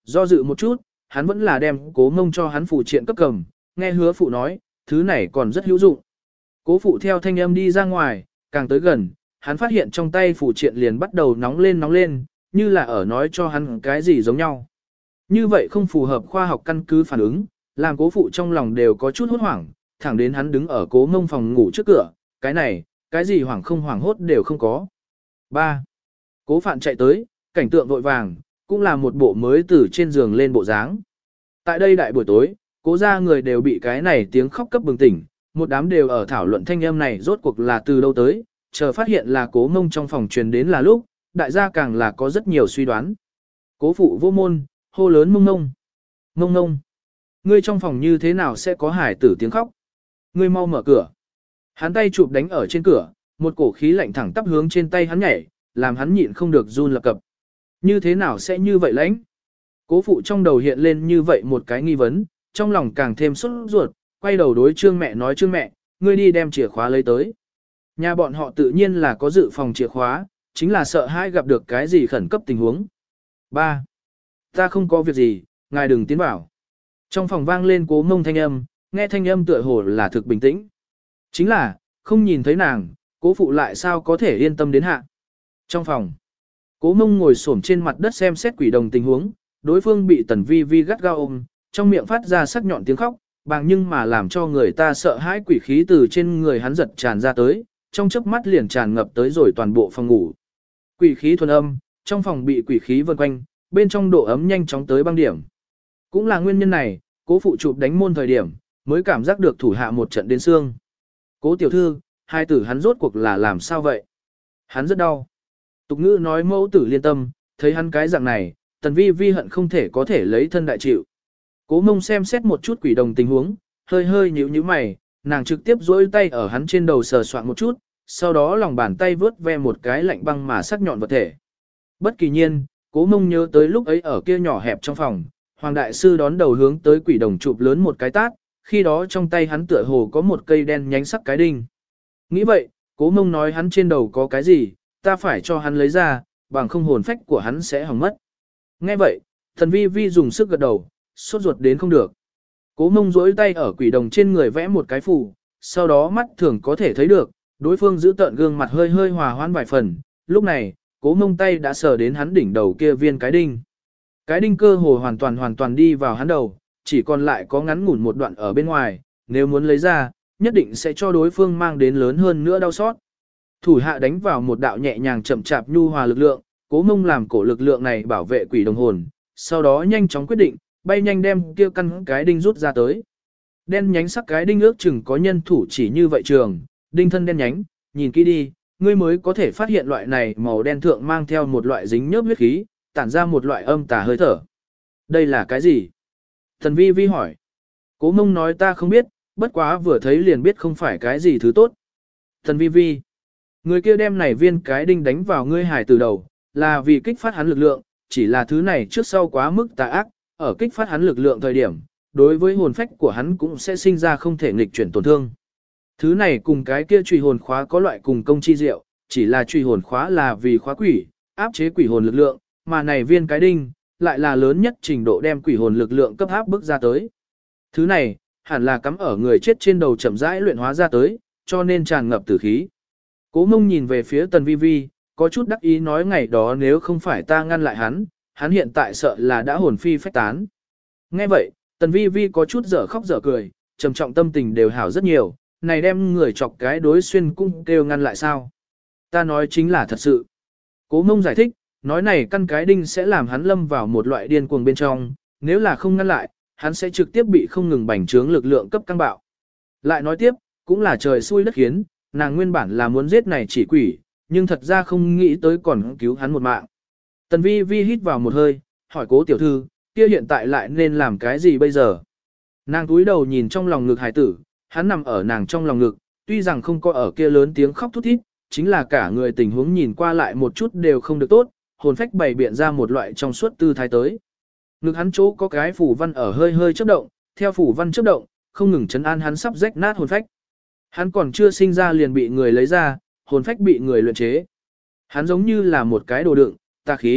do dự một chút, hắn vẫn là đem cố mông cho hắn phụ triện cấp cầm, nghe hứa phụ nói, thứ này còn rất hữu dụng. Cố phụ theo thanh âm đi ra ngoài, càng tới gần, hắn phát hiện trong tay phụ triện liền bắt đầu nóng lên nóng lên, như là ở nói cho hắn cái gì giống nhau. Như vậy không phù hợp khoa học căn cứ phản ứng, làm cố phụ trong lòng đều có chút hốt hoảng, thẳng đến hắn đứng ở cố mông phòng ngủ trước cửa, cái này, cái gì hoảng không hoảng hốt đều không có. ba. Cố phạn chạy tới, cảnh tượng vội vàng, cũng là một bộ mới từ trên giường lên bộ dáng. Tại đây đại buổi tối, cố gia người đều bị cái này tiếng khóc cấp bừng tỉnh, một đám đều ở thảo luận thanh âm này rốt cuộc là từ đâu tới, chờ phát hiện là cố mông trong phòng truyền đến là lúc, đại gia càng là có rất nhiều suy đoán. Cố phụ vô môn, hô lớn mông mông. Mông mông. Ngươi trong phòng như thế nào sẽ có hải tử tiếng khóc? Ngươi mau mở cửa. Hắn tay chụp đánh ở trên cửa, một cổ khí lạnh thẳng tắp hướng trên tay hắn nhảy, làm hắn nhịn không được run lập cập. Như thế nào sẽ như vậy lãnh? Cố phụ trong đầu hiện lên như vậy một cái nghi vấn, trong lòng càng thêm sốt ruột, quay đầu đối trương mẹ nói trương mẹ, ngươi đi đem chìa khóa lấy tới. Nhà bọn họ tự nhiên là có dự phòng chìa khóa, chính là sợ hai gặp được cái gì khẩn cấp tình huống. ba. Ta không có việc gì, ngài đừng tiến vào. Trong phòng vang lên cố mông thanh âm, nghe thanh âm tựa hồ là thực bình tĩnh. Chính là, không nhìn thấy nàng, cố phụ lại sao có thể yên tâm đến hạ. Trong phòng, cố mông ngồi xổm trên mặt đất xem xét quỷ đồng tình huống, đối phương bị tần vi vi gắt gao ôm, trong miệng phát ra sắc nhọn tiếng khóc, bằng nhưng mà làm cho người ta sợ hãi quỷ khí từ trên người hắn giật tràn ra tới, trong chớp mắt liền tràn ngập tới rồi toàn bộ phòng ngủ. Quỷ khí thuần âm, trong phòng bị quỷ khí vần quanh, bên trong độ ấm nhanh chóng tới băng điểm. Cũng là nguyên nhân này, cố phụ chụp đánh môn thời điểm, mới cảm giác được thủ hạ một trận đến xương. Cố tiểu thư, hai tử hắn rốt cuộc là làm sao vậy? Hắn rất đau. Tục ngữ nói mẫu tử liên tâm, thấy hắn cái dạng này, tần vi vi hận không thể có thể lấy thân đại chịu. Cố mông xem xét một chút quỷ đồng tình huống, hơi hơi nhíu nhíu mày, nàng trực tiếp duỗi tay ở hắn trên đầu sờ soạn một chút, sau đó lòng bàn tay vướt ve một cái lạnh băng mà sắc nhọn vật thể. Bất kỳ nhiên, cố mông nhớ tới lúc ấy ở kia nhỏ hẹp trong phòng, Hoàng Đại Sư đón đầu hướng tới quỷ đồng chụp lớn một cái tát, khi đó trong tay hắn tựa hồ có một cây đen nhánh sắc cái đinh. Nghĩ vậy, cố mông nói hắn trên đầu có cái gì, ta phải cho hắn lấy ra, bằng không hồn phách của hắn sẽ hỏng mất. Nghe vậy, thần vi vi dùng sức gật đầu, sốt ruột đến không được. Cố mông duỗi tay ở quỷ đồng trên người vẽ một cái phù, sau đó mắt thường có thể thấy được, đối phương giữ tợn gương mặt hơi hơi hòa hoãn vài phần, lúc này, cố mông tay đã sờ đến hắn đỉnh đầu kia viên cái đinh. Cái đinh cơ hồ hoàn toàn hoàn toàn đi vào hắn đầu, chỉ còn lại có ngắn ngủn một đoạn ở bên ngoài, nếu muốn lấy ra, nhất định sẽ cho đối phương mang đến lớn hơn nữa đau xót. Thủ hạ đánh vào một đạo nhẹ nhàng chậm chạp nhu hòa lực lượng, cố mông làm cổ lực lượng này bảo vệ quỷ đồng hồn, sau đó nhanh chóng quyết định, bay nhanh đem kia căn cái đinh rút ra tới. Đen nhánh sắc cái đinh ước chừng có nhân thủ chỉ như vậy trường, đinh thân đen nhánh, nhìn kỹ đi, ngươi mới có thể phát hiện loại này màu đen thượng mang theo một loại dính nhớp huyết khí, tản ra một loại âm tà hơi thở. Đây là cái gì? Thần vi vi hỏi. Cố mông nói ta không biết, bất quá vừa thấy liền biết không phải cái gì thứ tốt. Thần vi vi. Người kia đem này viên cái đinh đánh vào ngươi hải từ đầu, là vì kích phát hắn lực lượng, chỉ là thứ này trước sau quá mức tà ác, ở kích phát hắn lực lượng thời điểm, đối với hồn phách của hắn cũng sẽ sinh ra không thể nghịch chuyển tổn thương. Thứ này cùng cái kia truy hồn khóa có loại cùng công chi diệu, chỉ là truy hồn khóa là vì khóa quỷ, áp chế quỷ hồn lực lượng, mà này viên cái đinh, lại là lớn nhất trình độ đem quỷ hồn lực lượng cấp áp bức ra tới. Thứ này, hẳn là cắm ở người chết trên đầu chậm rãi luyện hóa ra tới, cho nên tràn ngập tử khí. Cố mông nhìn về phía tần vi vi, có chút đắc ý nói ngày đó nếu không phải ta ngăn lại hắn, hắn hiện tại sợ là đã hồn phi phách tán. Nghe vậy, tần vi vi có chút dở khóc dở cười, trầm trọng tâm tình đều hảo rất nhiều, này đem người chọc cái đối xuyên cung kêu ngăn lại sao. Ta nói chính là thật sự. Cố mông giải thích, nói này căn cái đinh sẽ làm hắn lâm vào một loại điên cuồng bên trong, nếu là không ngăn lại, hắn sẽ trực tiếp bị không ngừng bành trướng lực lượng cấp căng bạo. Lại nói tiếp, cũng là trời xui đất khiến, nàng nguyên bản là muốn giết này chỉ quỷ, nhưng thật ra không nghĩ tới còn cứu hắn một mạng. Tần vi vi hít vào một hơi, hỏi cố tiểu thư, kia hiện tại lại nên làm cái gì bây giờ? Nàng túi đầu nhìn trong lòng ngực hải tử, hắn nằm ở nàng trong lòng ngực, tuy rằng không có ở kia lớn tiếng khóc thút thít, chính là cả người tình huống nhìn qua lại một chút đều không được tốt, hồn phách bày biện ra một loại trong suốt tư thái tới. Ngực hắn chỗ có cái phủ văn ở hơi hơi chớp động, theo phủ văn chớp động, không ngừng chấn an hắn sắp rách nát hồn phách. Hắn còn chưa sinh ra liền bị người lấy ra, hồn phách bị người luyện chế. Hắn giống như là một cái đồ đựng, tà khí,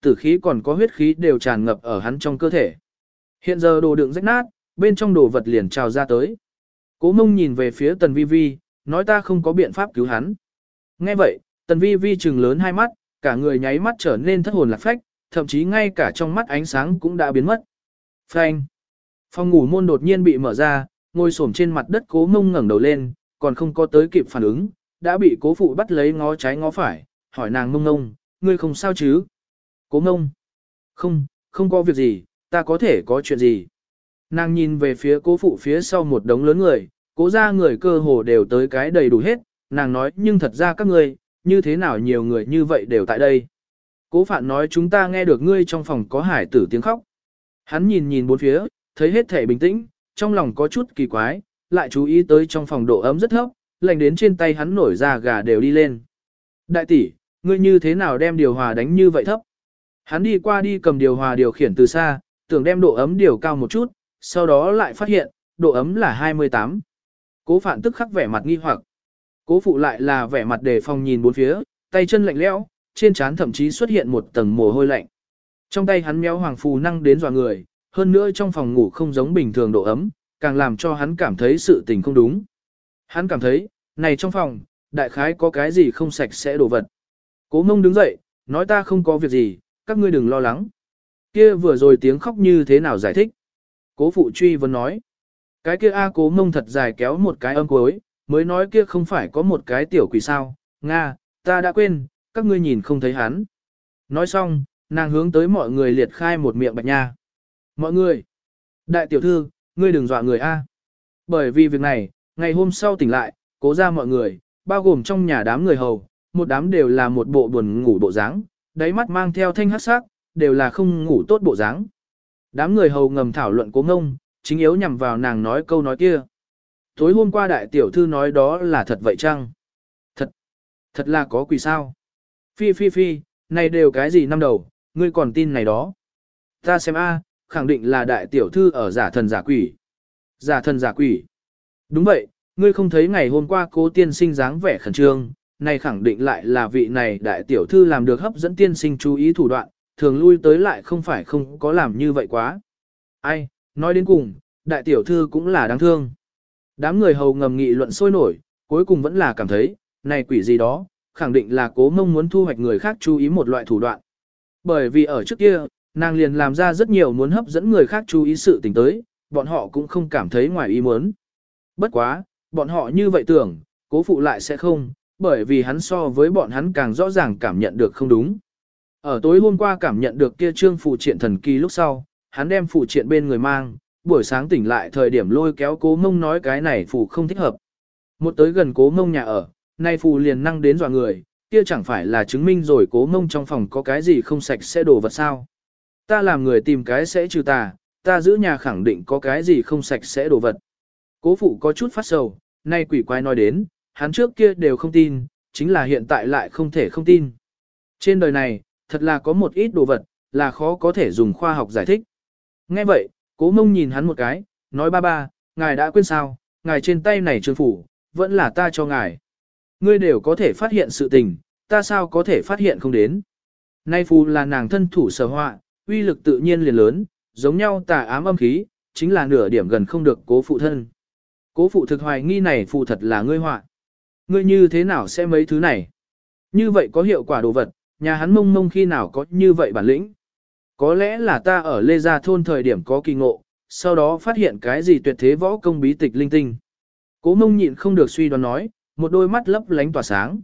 tử khí còn có huyết khí đều tràn ngập ở hắn trong cơ thể. Hiện giờ đồ đựng rách nát, bên trong đồ vật liền trào ra tới. Cố Mông nhìn về phía Tần Vi Vi, nói ta không có biện pháp cứu hắn. Nghe vậy, Tần Vi Vi trừng lớn hai mắt, cả người nháy mắt trở nên thất hồn lạc phách, thậm chí ngay cả trong mắt ánh sáng cũng đã biến mất. Phanh! Phòng ngủ môn đột nhiên bị mở ra, ngồi xổm trên mặt đất Cố Mông ngẩng đầu lên, còn không có tới kịp phản ứng, đã bị Cố phụ bắt lấy ngó trái ngó phải, hỏi nàng Mông Mông, ngươi không sao chứ? Cố Mông! Không, không có việc gì, ta có thể có chuyện gì? Nàng nhìn về phía Cố phụ phía sau một đống lớn người, Cố ra người cơ hồ đều tới cái đầy đủ hết, nàng nói nhưng thật ra các ngươi, như thế nào nhiều người như vậy đều tại đây? Cố Phạn nói chúng ta nghe được ngươi trong phòng có hải tử tiếng khóc. Hắn nhìn nhìn bốn phía, thấy hết thể bình tĩnh, trong lòng có chút kỳ quái, lại chú ý tới trong phòng độ ấm rất thấp, lạnh đến trên tay hắn nổi da gà đều đi lên. Đại tỷ, ngươi như thế nào đem điều hòa đánh như vậy thấp? Hắn đi qua đi cầm điều hòa điều khiển từ xa, tưởng đem độ ấm điều cao một chút, sau đó lại phát hiện, độ ấm là hai mươi tám. Cố Phạn tức khắc vẻ mặt nghi hoặc. Cố phụ lại là vẻ mặt đề phòng nhìn bốn phía, tay chân lạnh lẽo, trên trán thậm chí xuất hiện một tầng mồ hôi lạnh. Trong tay hắn méo hoàng phù năng đến dọa người, hơn nữa trong phòng ngủ không giống bình thường độ ấm, càng làm cho hắn cảm thấy sự tình không đúng. Hắn cảm thấy, này trong phòng, đại khái có cái gì không sạch sẽ đồ vật. Cố Mông đứng dậy, nói ta không có việc gì, các ngươi đừng lo lắng. Kia vừa rồi tiếng khóc như thế nào giải thích? Cố phụ truy vấn nói. Cái kia A Cố Mông thật dài kéo một cái âm cuối, mới nói kia không phải có một cái tiểu quỷ sao, Nga, ta đã quên, các ngươi nhìn không thấy hắn. Nói xong, nàng hướng tới mọi người liệt khai một miệng bạch nha. Mọi người, đại tiểu thư, ngươi đừng dọa người A. Bởi vì việc này, ngày hôm sau tỉnh lại, Cố ra mọi người, bao gồm trong nhà đám người hầu, một đám đều là một bộ buồn ngủ bộ dáng, đáy mắt mang theo thanh hắc sắc, đều là không ngủ tốt bộ dáng. Đám người hầu ngầm thảo luận Cố Ngông, chính yếu nhằm vào nàng nói câu nói kia. Tối hôm qua đại tiểu thư nói đó là thật vậy chăng? Thật, thật là có quỷ sao? Phi phi phi, này đều cái gì năm đầu, ngươi còn tin này đó? Ta xem a, khẳng định là đại tiểu thư ở giả thần giả quỷ. Giả thần giả quỷ. Đúng vậy, ngươi không thấy ngày hôm qua Cố tiên sinh dáng vẻ khẩn trương, này khẳng định lại là vị này đại tiểu thư làm được hấp dẫn tiên sinh chú ý thủ đoạn, thường lui tới lại không phải không có làm như vậy quá. Ai, nói đến cùng, đại tiểu thư cũng là đáng thương. Đám người hầu ngầm nghị luận sôi nổi, cuối cùng vẫn là cảm thấy, này quỷ gì đó, khẳng định là Cố Mông muốn thu hoạch người khác chú ý một loại thủ đoạn. Bởi vì ở trước kia, nàng liền làm ra rất nhiều muốn hấp dẫn người khác chú ý sự tình tới, bọn họ cũng không cảm thấy ngoài ý muốn. Bất quá, bọn họ như vậy tưởng, Cố phụ lại sẽ không, bởi vì hắn so với bọn hắn càng rõ ràng cảm nhận được không đúng. Ở tối hôm qua cảm nhận được kia trương phụ triện thần kỳ lúc sau, hắn đem phụ triện bên người mang, buổi sáng tỉnh lại thời điểm lôi kéo Cố Mông nói cái này phù không thích hợp. Một tới gần Cố Mông nhà ở, nay phù liền năng đến dọa người, kia chẳng phải là chứng minh rồi Cố Mông trong phòng có cái gì không sạch sẽ đổ vật sao. Ta làm người tìm cái sẽ trừ tà, ta giữ nhà khẳng định có cái gì không sạch sẽ đổ vật. Cố phụ có chút phát sầu, nay quỷ quái nói đến, hắn trước kia đều không tin, chính là hiện tại lại không thể không tin. Trên đời này, thật là có một ít đồ vật, là khó có thể dùng khoa học giải thích. Nghe vậy, Cố Mông nhìn hắn một cái, nói ba ba, ngài đã quên sao, ngài trên tay này trương phủ, vẫn là ta cho ngài. Ngươi đều có thể phát hiện sự tình, ta sao có thể phát hiện không đến. Nay phù là nàng thân thủ sở họa, uy lực tự nhiên liền lớn, giống nhau tà ám âm khí, chính là nửa điểm gần không được Cố phụ thân. Cố phụ thực hoài nghi này phù thật là ngươi họa. Ngươi như thế nào sẽ mấy thứ này? Như vậy có hiệu quả đồ vật, nhà hắn Mông Mông khi nào có như vậy bản lĩnh? Có lẽ là ta ở Lê Gia thôn thời điểm có kỳ ngộ, sau đó phát hiện cái gì tuyệt thế võ công bí tịch linh tinh. Cố Mông nhịn không được suy đoán nói, một đôi mắt lấp lánh tỏa sáng.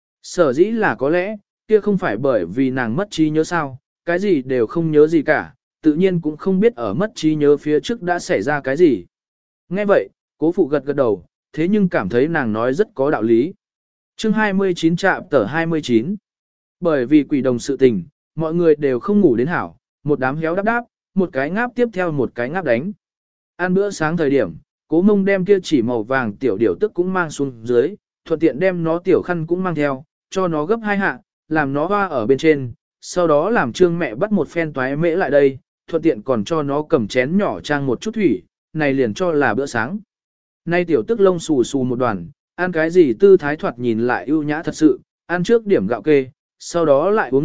Sở dĩ là có lẽ, kia không phải bởi vì nàng mất trí nhớ sao, cái gì đều không nhớ gì cả, tự nhiên cũng không biết ở mất trí nhớ phía trước đã xảy ra cái gì. Nghe vậy, Cố phụ gật gật đầu, thế nhưng cảm thấy nàng nói rất có đạo lý. Chương hai mươi chín trạm tờ hai mươi chín. Bởi vì quỷ đồng sự tình, mọi người đều không ngủ đến hảo, một đám héo đáp đáp, một cái ngáp tiếp theo một cái ngáp đánh. Ăn bữa sáng thời điểm, Cố Mông đem kia chỉ màu vàng tiểu điểu tức cũng mang xuống dưới, thuận tiện đem nó tiểu khăn cũng mang theo, cho nó gấp hai hạ, làm nó hoa ở bên trên, sau đó làm trương mẹ bắt một phen toái mễ lại đây, thuận tiện còn cho nó cầm chén nhỏ trang một chút thủy, này liền cho là bữa sáng. Nay tiểu tức lông xù xù một đoàn, ăn cái gì tư thái thoạt nhìn lại ưu nhã thật sự, ăn trước điểm gạo kê, sau đó lại uống nước,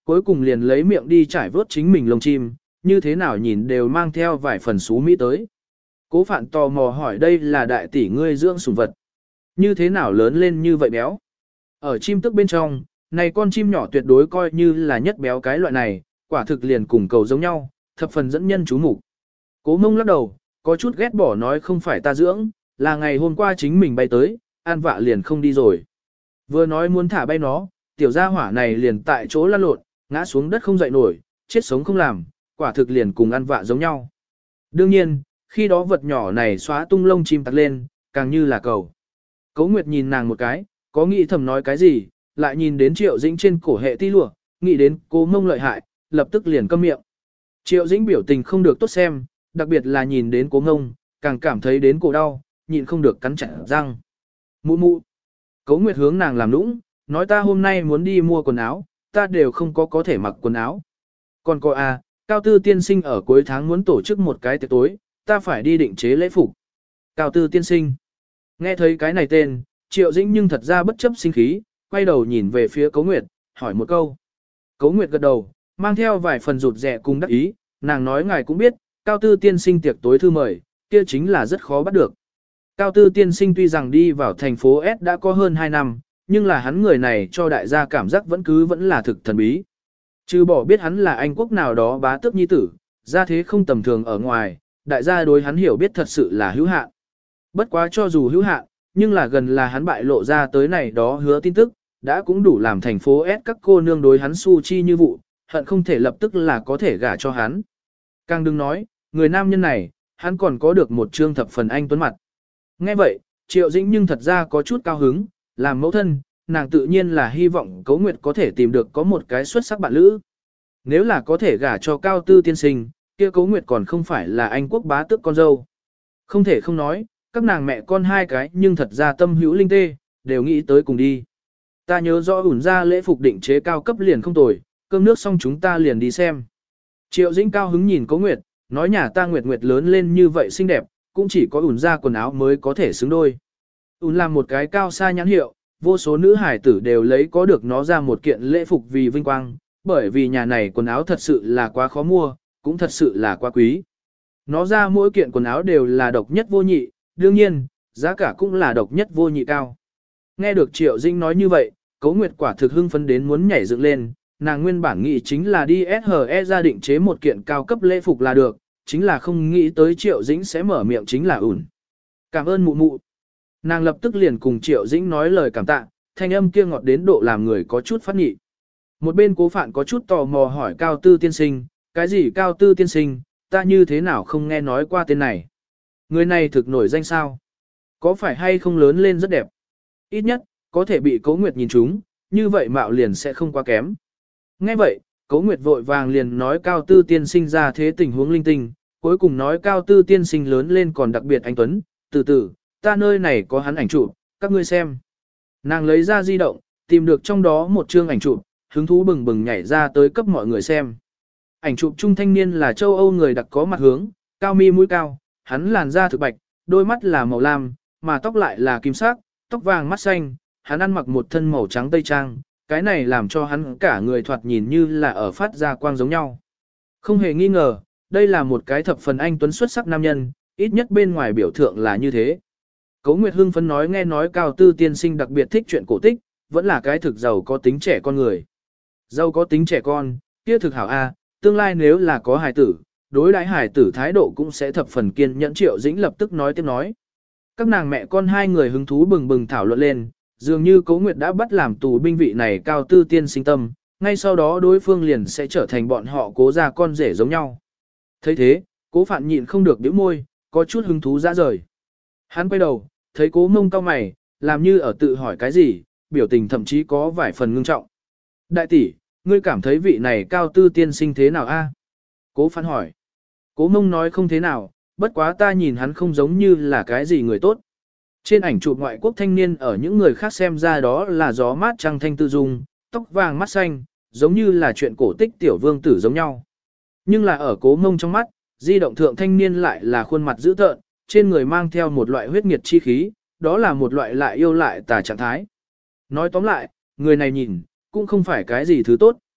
cuối cùng liền lấy miệng đi trải vớt chính mình lông chim, như thế nào nhìn đều mang theo vài phần xú mỹ tới. Cố Phạn tò mò hỏi đây là đại tỷ ngươi dưỡng sủng vật. Như thế nào lớn lên như vậy béo? Ở chim tức bên trong, này con chim nhỏ tuyệt đối coi như là nhất béo cái loại này, quả thực liền cùng cầu giống nhau, thập phần dẫn nhân chú mục. Cố Mông lắc đầu, có chút ghét bỏ nói không phải ta dưỡng, là ngày hôm qua chính mình bay tới, ăn vạ liền không đi rồi. Vừa nói muốn thả bay nó, tiểu gia hỏa này liền tại chỗ lăn lộn, ngã xuống đất không dậy nổi, chết sống không làm, quả thực liền cùng ăn vạ giống nhau. Đương nhiên, khi đó vật nhỏ này xóa tung lông chim tặc lên, càng như là cầu. Cố Nguyệt nhìn nàng một cái, có nghĩ thầm nói cái gì, lại nhìn đến Triệu Dĩnh trên cổ hệ ti lụa, nghĩ đến Cố Mông lợi hại, lập tức liền câm miệng. Triệu Dĩnh biểu tình không được tốt xem, đặc biệt là nhìn đến Cố Mông, càng cảm thấy đến cổ đau, nhịn không được cắn chặt răng. Mụ mụ. Cố Nguyệt hướng nàng làm nũng, nói ta hôm nay muốn đi mua quần áo, ta đều không có có thể mặc quần áo. Còn cô à, Cao Tư tiên sinh ở cuối tháng muốn tổ chức một cái tiệc tối, ta phải đi định chế lễ phục. Cao Tư tiên sinh. Nghe thấy cái này tên, Triệu Dĩnh nhưng thật ra bất chấp sinh khí, quay đầu nhìn về phía Cố Nguyệt, hỏi một câu. Cố Nguyệt gật đầu, mang theo vài phần rụt rẻ cùng đắc ý, nàng nói ngài cũng biết, Cao Tư tiên sinh tiệc tối thư mời, kia chính là rất khó bắt được. Cao Tư tiên sinh tuy rằng đi vào thành phố S đã có hơn hai năm, nhưng là hắn người này cho đại gia cảm giác vẫn cứ vẫn là thực thần bí. Trừ bỏ biết hắn là Anh quốc nào đó bá tước nhi tử, ra thế không tầm thường ở ngoài, đại gia đối hắn hiểu biết thật sự là hữu hạn. Bất quá cho dù hữu hạn, nhưng là gần là hắn bại lộ ra tới này đó hứa tin tức, đã cũng đủ làm thành phố S các cô nương đối hắn su chi như vụ, hận không thể lập tức là có thể gả cho hắn. Càng đừng nói, người nam nhân này, hắn còn có được một trương thập phần anh tuấn mặt. Nghe vậy, Triệu Dĩnh nhưng thật ra có chút cao hứng, làm mẫu thân, nàng tự nhiên là hy vọng Cố Nguyệt có thể tìm được có một cái xuất sắc bạn lữ. Nếu là có thể gả cho Cao Tư tiên sinh, kia Cố Nguyệt còn không phải là Anh quốc bá tước con dâu. Không thể không nói, các nàng mẹ con hai cái nhưng thật ra tâm hữu linh tê, đều nghĩ tới cùng đi. Ta nhớ rõ ủn ra lễ phục định chế cao cấp liền không tồi, cơm nước xong chúng ta liền đi xem. Triệu Dĩnh cao hứng nhìn Cố Nguyệt, nói nhà ta Nguyệt Nguyệt lớn lên như vậy xinh đẹp, cũng chỉ có ủn ra quần áo mới có thể xứng đôi. Ủn làm một cái cao xa nhãn hiệu, vô số nữ hải tử đều lấy có được nó ra một kiện lễ phục vì vinh quang, bởi vì nhà này quần áo thật sự là quá khó mua, cũng thật sự là quá quý. Nó ra mỗi kiện quần áo đều là độc nhất vô nhị, đương nhiên, giá cả cũng là độc nhất vô nhị cao. Nghe được Triệu Dĩnh nói như vậy, Cố Nguyệt quả thực hưng phấn đến muốn nhảy dựng lên, nàng nguyên bản nghĩ chính là đi ét hờ e ra định chế một kiện cao cấp lễ phục là được, chính là không nghĩ tới Triệu Dĩnh sẽ mở miệng chính là ủn. Cảm ơn mụ mụ. Nàng lập tức liền cùng Triệu Dĩnh nói lời cảm tạ, thanh âm kia ngọt đến độ làm người có chút phát nhị. Một bên Cố Phạn có chút tò mò hỏi Cao Tư tiên sinh, cái gì Cao Tư tiên sinh, ta như thế nào không nghe nói qua tên này. Người này thực nổi danh sao? Có phải hay không lớn lên rất đẹp? Ít nhất, có thể bị Cố Nguyệt nhìn trúng, như vậy mạo liền sẽ không quá kém. Nghe vậy, Cố Nguyệt vội vàng liền nói Cao Tư tiên sinh ra thế tình huống linh tinh, cuối cùng nói Cao Tư tiên sinh lớn lên còn đặc biệt anh tuấn, từ từ, ta nơi này có hắn ảnh chụp, các ngươi xem. Nàng lấy ra di động, tìm được trong đó một chương ảnh chụp, hứng thú bừng bừng nhảy ra tới cấp mọi người xem. Ảnh chụp trung thanh niên là châu Âu người đặc có mặt hướng, cao mi mũi cao, hắn làn da thực bạch, đôi mắt là màu lam, mà tóc lại là kim sắc, tóc vàng mắt xanh, hắn ăn mặc một thân màu trắng tây trang, cái này làm cho hắn cả người thoạt nhìn như là ở phát ra quang giống nhau. Không hề nghi ngờ, đây là một cái thập phần anh tuấn xuất sắc nam nhân, ít nhất bên ngoài biểu tượng là như thế. Cố Nguyệt hưng phấn nói nghe nói Cao Tư tiên sinh đặc biệt thích chuyện cổ tích, vẫn là cái thực giàu có tính trẻ con người. Giàu có tính trẻ con, kia thực hảo a, tương lai nếu là có hài tử, đối đãi hài tử thái độ cũng sẽ thập phần kiên nhẫn. Triệu Dĩnh lập tức nói tiếp nói. Các nàng mẹ con hai người hứng thú bừng bừng thảo luận lên, dường như Cố Nguyệt đã bắt làm tù binh vị này Cao Tư tiên sinh tâm, ngay sau đó đối phương liền sẽ trở thành bọn họ Cố gia con rể giống nhau. Thấy thế, Cố Phạn nhịn không được nhíu môi, có chút hứng thú ra rời. Hắn quay đầu, thấy Cố Mông cau mày, làm như ở tự hỏi cái gì, biểu tình thậm chí có vài phần ngưng trọng. Đại tỷ, ngươi cảm thấy vị này Cao Tư tiên sinh thế nào a? Cố Phạn hỏi. Cố Mông nói không thế nào, bất quá ta nhìn hắn không giống như là cái gì người tốt. Trên ảnh chụp ngoại quốc thanh niên ở những người khác xem ra đó là gió mát trăng thanh tư dung, tóc vàng mắt xanh, giống như là chuyện cổ tích tiểu vương tử giống nhau. Nhưng là ở Cố Mông trong mắt, di động thượng thanh niên lại là khuôn mặt dữ tợn, trên người mang theo một loại huyết nghiệt chi khí, đó là một loại lại yêu lại tà trạng thái. Nói tóm lại, người này nhìn, cũng không phải cái gì thứ tốt.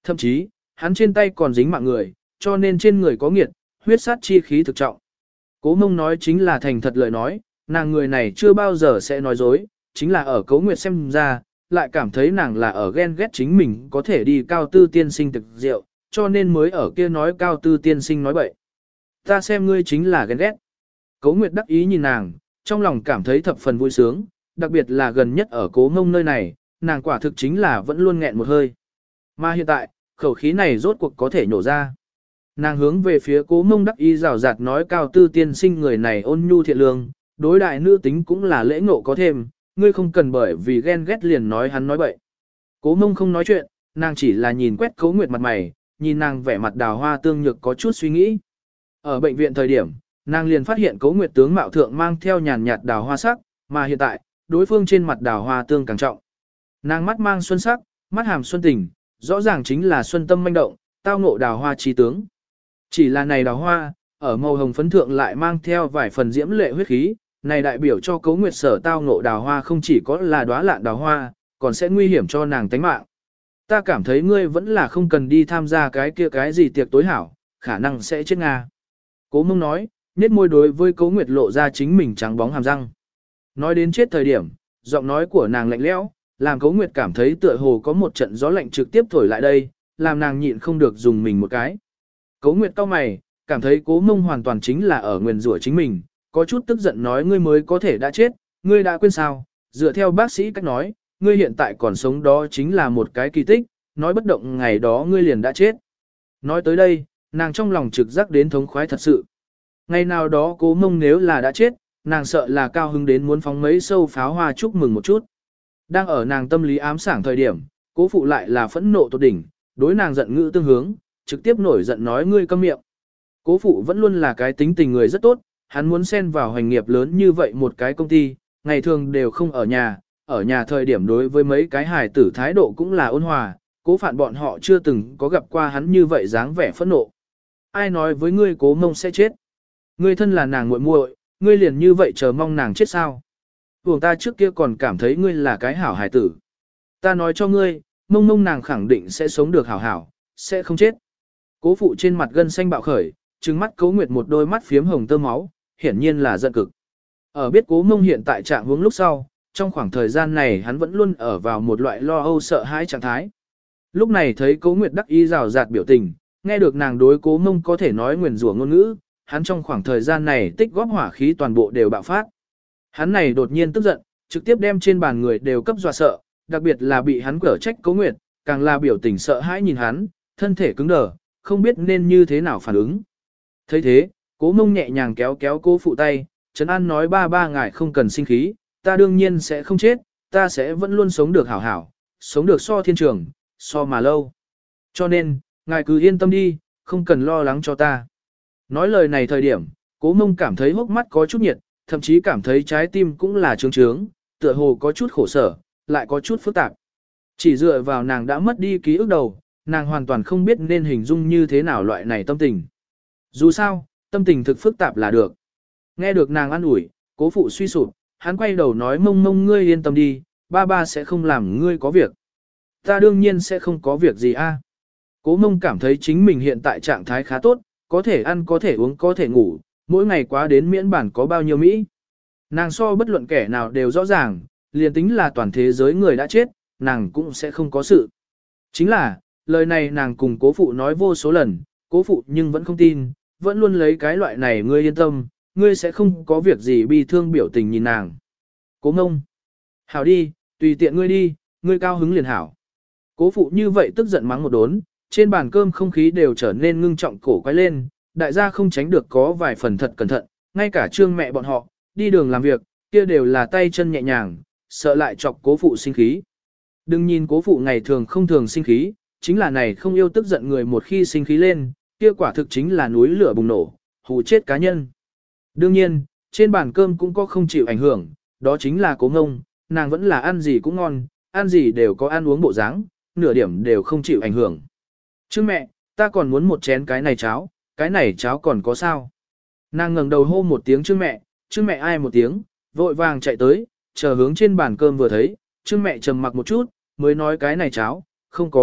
Thậm chí, hắn trên tay còn dính mạng người, cho nên trên người có nghiệt, huyết sát chi khí thực trọng. Cố Mông nói chính là thành thật lời nói, nàng người này chưa bao giờ sẽ nói dối, chính là ở Cố Nguyệt xem ra, lại cảm thấy nàng là ở ghen ghét chính mình có thể đi cao tư tiên sinh thực rượu, cho nên mới ở kia nói cao tư tiên sinh nói bậy. Ta xem ngươi chính là ghen ghét. Cố Nguyệt đắc ý nhìn nàng, trong lòng cảm thấy thập phần vui sướng, đặc biệt là gần nhất ở Cố Mông nơi này, nàng quả thực chính là vẫn luôn nghẹn một hơi. Mà hiện tại, khẩu khí này rốt cuộc có thể nhổ ra. Nàng hướng về phía Cố Mông đắc ý rào rạt nói cao tư tiên sinh người này ôn nhu thiện lương, đối đại nữ tính cũng là lễ ngộ có thêm, ngươi không cần bởi vì ghen ghét liền nói hắn nói bậy. Cố Mông không nói chuyện, nàng chỉ là nhìn quét Cố Nguyệt mặt mày, nhìn nàng vẻ mặt đào hoa tương nhược có chút suy nghĩ. Ở bệnh viện thời điểm, nàng liền phát hiện Cố Nguyệt tướng mạo thượng mang theo nhàn nhạt đào hoa sắc, mà hiện tại, đối phương trên mặt đào hoa tương càng trọng. Nàng mắt mang xuân sắc, mắt hàm xuân tình, rõ ràng chính là xuân tâm manh động, tao ngộ đào hoa trí tướng. Chỉ là này đào hoa, ở màu hồng phấn thượng lại mang theo vài phần diễm lệ huyết khí, này đại biểu cho Cố Nguyệt sở tao ngộ đào hoa không chỉ có là đóa lạn đào hoa, còn sẽ nguy hiểm cho nàng tánh mạng. Ta cảm thấy ngươi vẫn là không cần đi tham gia cái kia cái gì tiệc tối hảo, khả năng sẽ chết Nga. Cố Mông nói, nét môi đối với Cố Nguyệt lộ ra chính mình trắng bóng hàm răng. Nói đến chết thời điểm, giọng nói của nàng lạnh lẽo, làm Cố Nguyệt cảm thấy tựa hồ có một trận gió lạnh trực tiếp thổi lại đây, làm nàng nhịn không được dùng mình một cái. Cố Nguyệt cau mày, cảm thấy Cố Mông hoàn toàn chính là ở nguyền rủa chính mình, có chút tức giận nói ngươi mới có thể đã chết, ngươi đã quên sao, dựa theo bác sĩ cách nói, ngươi hiện tại còn sống đó chính là một cái kỳ tích, nói bất động ngày đó ngươi liền đã chết. Nói tới đây, nàng trong lòng trực giác đến thống khoái thật sự. Ngày nào đó Cố Mông nếu là đã chết, nàng sợ là cao hứng đến muốn phóng mấy sâu pháo hoa chúc mừng một chút. Đang ở nàng tâm lý ám sảng thời điểm, Cố phụ lại là phẫn nộ tột đỉnh, đối nàng giận ngữ tương hướng, trực tiếp nổi giận nói ngươi câm miệng. Cố phụ vẫn luôn là cái tính tình người rất tốt, hắn muốn xen vào hành nghiệp lớn như vậy một cái công ty, ngày thường đều không ở nhà, ở nhà thời điểm đối với mấy cái hài tử thái độ cũng là ôn hòa, Cố phản bọn họ chưa từng có gặp qua hắn như vậy dáng vẻ phẫn nộ. Ai nói với ngươi Cố Mông sẽ chết? Ngươi thân là nàng muội muội, ngươi liền như vậy chờ mong nàng chết sao? Vùng ta trước kia còn cảm thấy ngươi là cái hảo hài tử. Ta nói cho ngươi, Mông Mông nàng khẳng định sẽ sống được hảo hảo, sẽ không chết. Cố phụ trên mặt gân xanh bạo khởi, trừng mắt Cố Nguyệt một đôi mắt phiếm hồng tơ máu, hiển nhiên là giận cực. Ở biết Cố Mông hiện tại trạng huống lúc sau, trong khoảng thời gian này hắn vẫn luôn ở vào một loại lo âu sợ hãi trạng thái. Lúc này thấy Cố Nguyệt đắc ý rào rạt biểu tình, nghe được nàng đối Cố Mông có thể nói nguyền rủa ngôn ngữ, hắn trong khoảng thời gian này tích góp hỏa khí toàn bộ đều bạo phát. Hắn này đột nhiên tức giận, trực tiếp đem trên bàn người đều cấp dọa sợ, đặc biệt là bị hắn quở trách Cố Nguyệt, càng là biểu tình sợ hãi nhìn hắn, thân thể cứng đờ, không biết nên như thế nào phản ứng. Thấy thế, Cố Mông nhẹ nhàng kéo kéo Cố phụ tay, trấn an nói ba ba ngài không cần sinh khí, ta đương nhiên sẽ không chết, ta sẽ vẫn luôn sống được hảo hảo, sống được so thiên trường, so mà lâu. Cho nên, ngài cứ yên tâm đi, không cần lo lắng cho ta. Nói lời này thời điểm, Cố Mông cảm thấy hốc mắt có chút nhiệt, thậm chí cảm thấy trái tim cũng là trướng trướng, tựa hồ có chút khổ sở, lại có chút phức tạp. Chỉ dựa vào nàng đã mất đi ký ức đầu, nàng hoàn toàn không biết nên hình dung như thế nào loại này tâm tình. Dù sao, tâm tình thực phức tạp là được. Nghe được nàng an ủi, Cố phụ suy sụp, hắn quay đầu nói Mông Mông ngươi yên tâm đi, ba ba sẽ không làm ngươi có việc. Ta đương nhiên sẽ không có việc gì a. Cố Mông cảm thấy chính mình hiện tại trạng thái khá tốt, có thể ăn có thể uống có thể ngủ, mỗi ngày quá đến miễn bản có bao nhiêu Mỹ. Nàng so bất luận kẻ nào đều rõ ràng, liền tính là toàn thế giới người đã chết, nàng cũng sẽ không có sự. Chính là, lời này nàng cùng Cố phụ nói vô số lần, Cố phụ nhưng vẫn không tin, vẫn luôn lấy cái loại này ngươi yên tâm, ngươi sẽ không có việc gì bi thương biểu tình nhìn nàng. Cố Mông, hảo đi, tùy tiện ngươi đi, ngươi cao hứng liền hảo. Cố phụ như vậy tức giận mắng một đốn, trên bàn cơm không khí đều trở nên ngưng trọng cổ quay lên, đại gia không tránh được có vài phần thật cẩn thận, ngay cả trương mẹ bọn họ, đi đường làm việc, kia đều là tay chân nhẹ nhàng, sợ lại chọc Cố phụ sinh khí. Đừng nhìn Cố phụ ngày thường không thường sinh khí, chính là này không yêu tức giận người một khi sinh khí lên, kia quả thực chính là núi lửa bùng nổ, hù chết cá nhân. Đương nhiên, trên bàn cơm cũng có không chịu ảnh hưởng, đó chính là Cố Ngông, nàng vẫn là ăn gì cũng ngon, ăn gì đều có ăn uống bộ dáng, nửa điểm đều không chịu ảnh hưởng. Trương mẹ, ta còn muốn một chén cái này cháo, cái này cháo còn có sao? Nàng ngẩng đầu hô một tiếng Trương mẹ, Trương mẹ ai một tiếng, vội vàng chạy tới, chờ hướng trên bàn cơm vừa thấy, Trương mẹ trầm mặc một chút, mới nói cái này cháo, không có,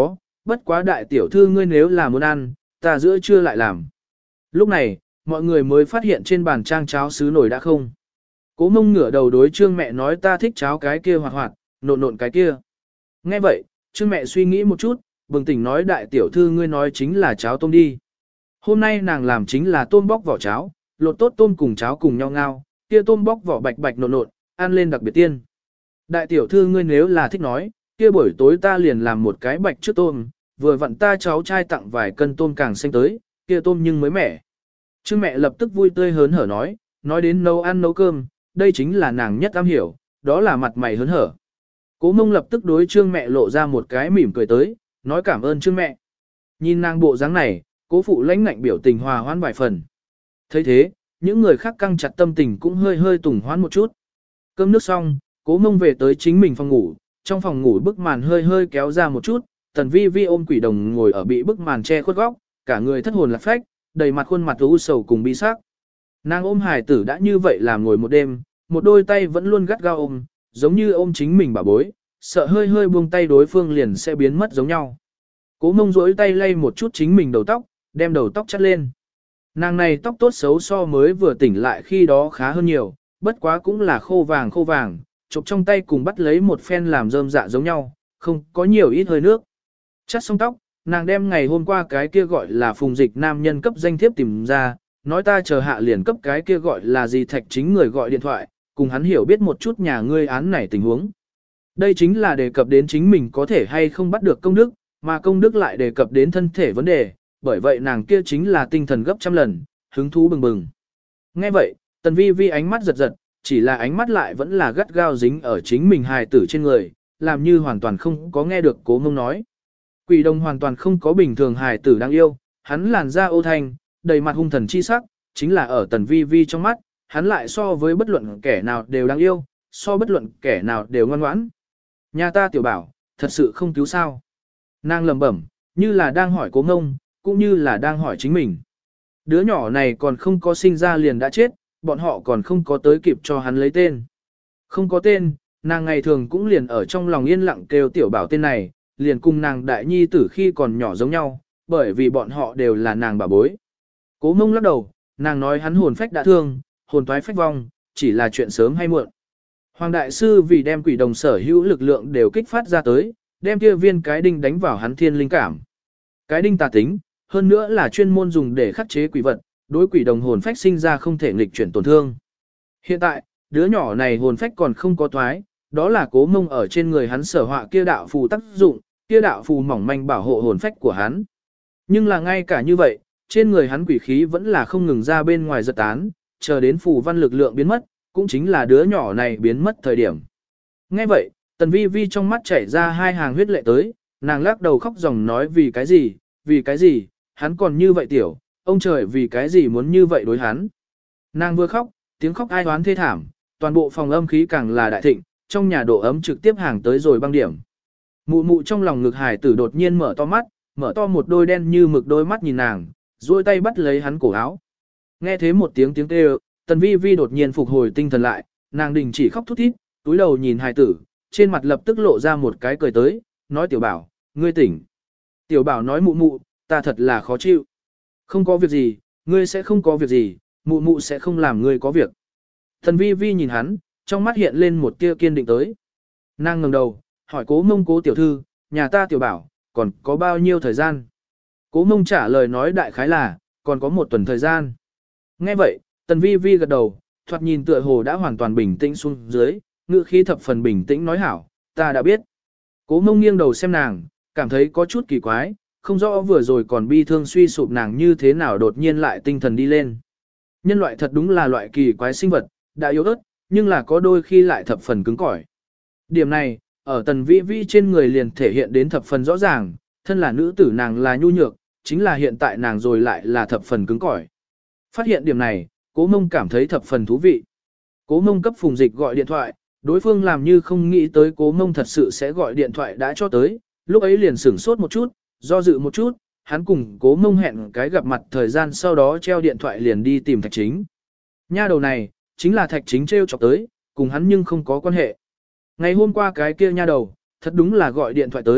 bất quá đại tiểu thư ngươi nếu là muốn ăn, ta giữa trưa lại làm. Lúc này, mọi người mới phát hiện trên bàn trang cháo sứ nổi đã không. Cố Mông ngửa đầu đối Trương mẹ nói ta thích cháo cái kia hoạt hoạt, nộn nộn cái kia. Nghe vậy, Trương mẹ suy nghĩ một chút, bừng tỉnh nói đại tiểu thư ngươi nói chính là cháo tôm đi. Hôm nay nàng làm chính là tôm bóc vỏ cháo, lột tốt tôm cùng cháo cùng nhau ngao, kia tôm bóc vỏ bạch bạch nộn nộn, ăn lên đặc biệt tiên. Đại tiểu thư ngươi nếu là thích nói, kia buổi tối ta liền làm một cái bạch trước tôm, vừa vặn ta cháu trai tặng vài cân tôm càng xanh tới, kia tôm nhưng mới mẻ. Trương mẹ lập tức vui tươi hớn hở nói, nói đến nấu ăn nấu cơm, đây chính là nàng nhất am hiểu, đó là mặt mày hớn hở. Cố Mông lập tức đối Trương mẹ lộ ra một cái mỉm cười tới, nói cảm ơn Trương mẹ. Nhìn nàng bộ dáng này, Cố phụ lãnh ngạnh biểu tình hòa hoãn vài phần. Thấy thế, những người khác căng chặt tâm tình cũng hơi hơi tùng hoãn một chút. Cơm nước xong, Cố Mông về tới chính mình phòng ngủ, trong phòng ngủ bức màn hơi hơi kéo ra một chút, Tần Vi Vi ôm Quỷ Đồng ngồi ở bị bức màn che khuất góc, cả người thất hồn lạc phách, đầy mặt khuôn mặt u sầu cùng bi sắc. Nàng ôm hài tử đã như vậy làm ngồi một đêm, một đôi tay vẫn luôn gắt gao ôm, giống như ôm chính mình bà bối, sợ hơi hơi buông tay đối phương liền sẽ biến mất giống nhau. Cố Mông duỗi tay lay một chút chính mình đầu tóc, đem đầu tóc chắt lên. Nàng này tóc tốt xấu so mới vừa tỉnh lại khi đó khá hơn nhiều, bất quá cũng là khô vàng khô vàng, chụp trong tay cùng bắt lấy một phen làm rơm dạ giống nhau, không có nhiều ít hơi nước. Chắt xong tóc, nàng đem ngày hôm qua cái kia gọi là phùng dịch nam nhân cấp danh thiếp tìm ra, nói ta chờ hạ liền cấp cái kia gọi là gì thạch chính người gọi điện thoại, cùng hắn hiểu biết một chút nhà ngươi án này tình huống. Đây chính là đề cập đến chính mình có thể hay không bắt được công đức, mà công đức lại đề cập đến thân thể vấn đề, bởi vậy nàng kia chính là tinh thần gấp trăm lần, hứng thú bừng bừng. Nghe vậy, Tần Vi Vi ánh mắt giật giật, chỉ là ánh mắt lại vẫn là gắt gao dính ở chính mình hài tử trên người, làm như hoàn toàn không có nghe được Cố Mông nói. Quỷ Đồng hoàn toàn không có bình thường hài tử đáng yêu, hắn làn da ô thanh, đầy mặt hung thần chi sắc, chính là ở Tần Vi Vi trong mắt, hắn lại so với bất luận kẻ nào đều đáng yêu, so bất luận kẻ nào đều ngoan ngoãn. Nhà ta tiểu bảo, thật sự không cứu sao. Nàng lẩm bẩm, như là đang hỏi Cố Mông, cũng như là đang hỏi chính mình. Đứa nhỏ này còn không có sinh ra liền đã chết, bọn họ còn không có tới kịp cho hắn lấy tên. Không có tên, nàng ngày thường cũng liền ở trong lòng yên lặng kêu tiểu bảo tên này, liền cùng nàng đại nhi tử khi còn nhỏ giống nhau, bởi vì bọn họ đều là nàng bà bối. Cố Mông lắc đầu, nàng nói hắn hồn phách đã thương, hồn toái phách vong, chỉ là chuyện sớm hay muộn. Hoàng đại sư vì đem Quỷ Đồng sở hữu lực lượng đều kích phát ra tới, đem kia viên cái đinh đánh vào hắn thiên linh cảm. Cái đinh tà tính, hơn nữa là chuyên môn dùng để khắc chế quỷ vật, đối Quỷ Đồng hồn phách sinh ra không thể nghịch chuyển tổn thương. Hiện tại, đứa nhỏ này hồn phách còn không có thoái, đó là Cố Mông ở trên người hắn sở họa kia đạo phù tác dụng, kia đạo phù mỏng manh bảo hộ hồn phách của hắn. Nhưng là ngay cả như vậy, trên người hắn quỷ khí vẫn là không ngừng ra bên ngoài giật tán, chờ đến phù văn lực lượng biến mất, cũng chính là đứa nhỏ này biến mất thời điểm. Ngay vậy, Tần Vi Vi trong mắt chảy ra hai hàng huyết lệ tới, nàng lắc đầu khóc ròng nói vì cái gì, vì cái gì, hắn còn như vậy tiểu, ông trời vì cái gì muốn như vậy đối hắn. Nàng vừa khóc, tiếng khóc ai oán thê thảm, toàn bộ phòng âm khí càng là đại thịnh, trong nhà độ ấm trực tiếp hàng tới rồi băng điểm. Mụ mụ trong lòng ngực hải tử đột nhiên mở to mắt, mở to một đôi đen như mực đôi mắt nhìn nàng, duỗi tay bắt lấy hắn cổ áo. Nghe thế một tiếng tiếng kêu, Tần Vi Vi đột nhiên phục hồi tinh thần lại, nàng đình chỉ khóc thút thít, túi đầu nhìn hải tử, trên mặt lập tức lộ ra một cái cười tới, nói tiểu bảo, ngươi tỉnh. Tiểu bảo nói mụ mụ, ta thật là khó chịu. Không có việc gì, ngươi sẽ không có việc gì, mụ mụ sẽ không làm ngươi có việc. Tần Vi Vi nhìn hắn, trong mắt hiện lên một tia kiên định tới. Nàng ngẩng đầu, hỏi Cố Mông Cố tiểu thư, nhà ta tiểu bảo, còn có bao nhiêu thời gian? Cố Mông trả lời nói đại khái là, còn có một tuần thời gian. Nghe vậy, Tần Vi Vi gật đầu, thoạt nhìn tựa hồ đã hoàn toàn bình tĩnh xuống dưới, ngữ khí thập phần bình tĩnh nói hảo, ta đã biết. Cố Mông nghiêng đầu xem nàng, cảm thấy có chút kỳ quái, không rõ vừa rồi còn bi thương suy sụp nàng như thế nào đột nhiên lại tinh thần đi lên. Nhân loại thật đúng là loại kỳ quái sinh vật, đã yếu ớt, nhưng là có đôi khi lại thập phần cứng cỏi. Điểm này, ở Tần Vi Vi trên người liền thể hiện đến thập phần rõ ràng, thân là nữ tử nàng là nhu nhược, chính là hiện tại nàng rồi lại là thập phần cứng cỏi. Phát hiện điểm này, Cố Mông cảm thấy thập phần thú vị. Cố Mông cấp Phùng Dịch gọi điện thoại, đối phương làm như không nghĩ tới Cố Mông thật sự sẽ gọi điện thoại đã cho tới, lúc ấy liền sửng sốt một chút, do dự một chút, hắn cùng Cố Mông hẹn cái gặp mặt thời gian sau đó treo điện thoại liền đi tìm Thạch Chính. Nha đầu này, chính là Thạch Chính treo chọc tới, cùng hắn nhưng không có quan hệ. Ngày hôm qua cái kia nha đầu, thật đúng là gọi điện thoại tới,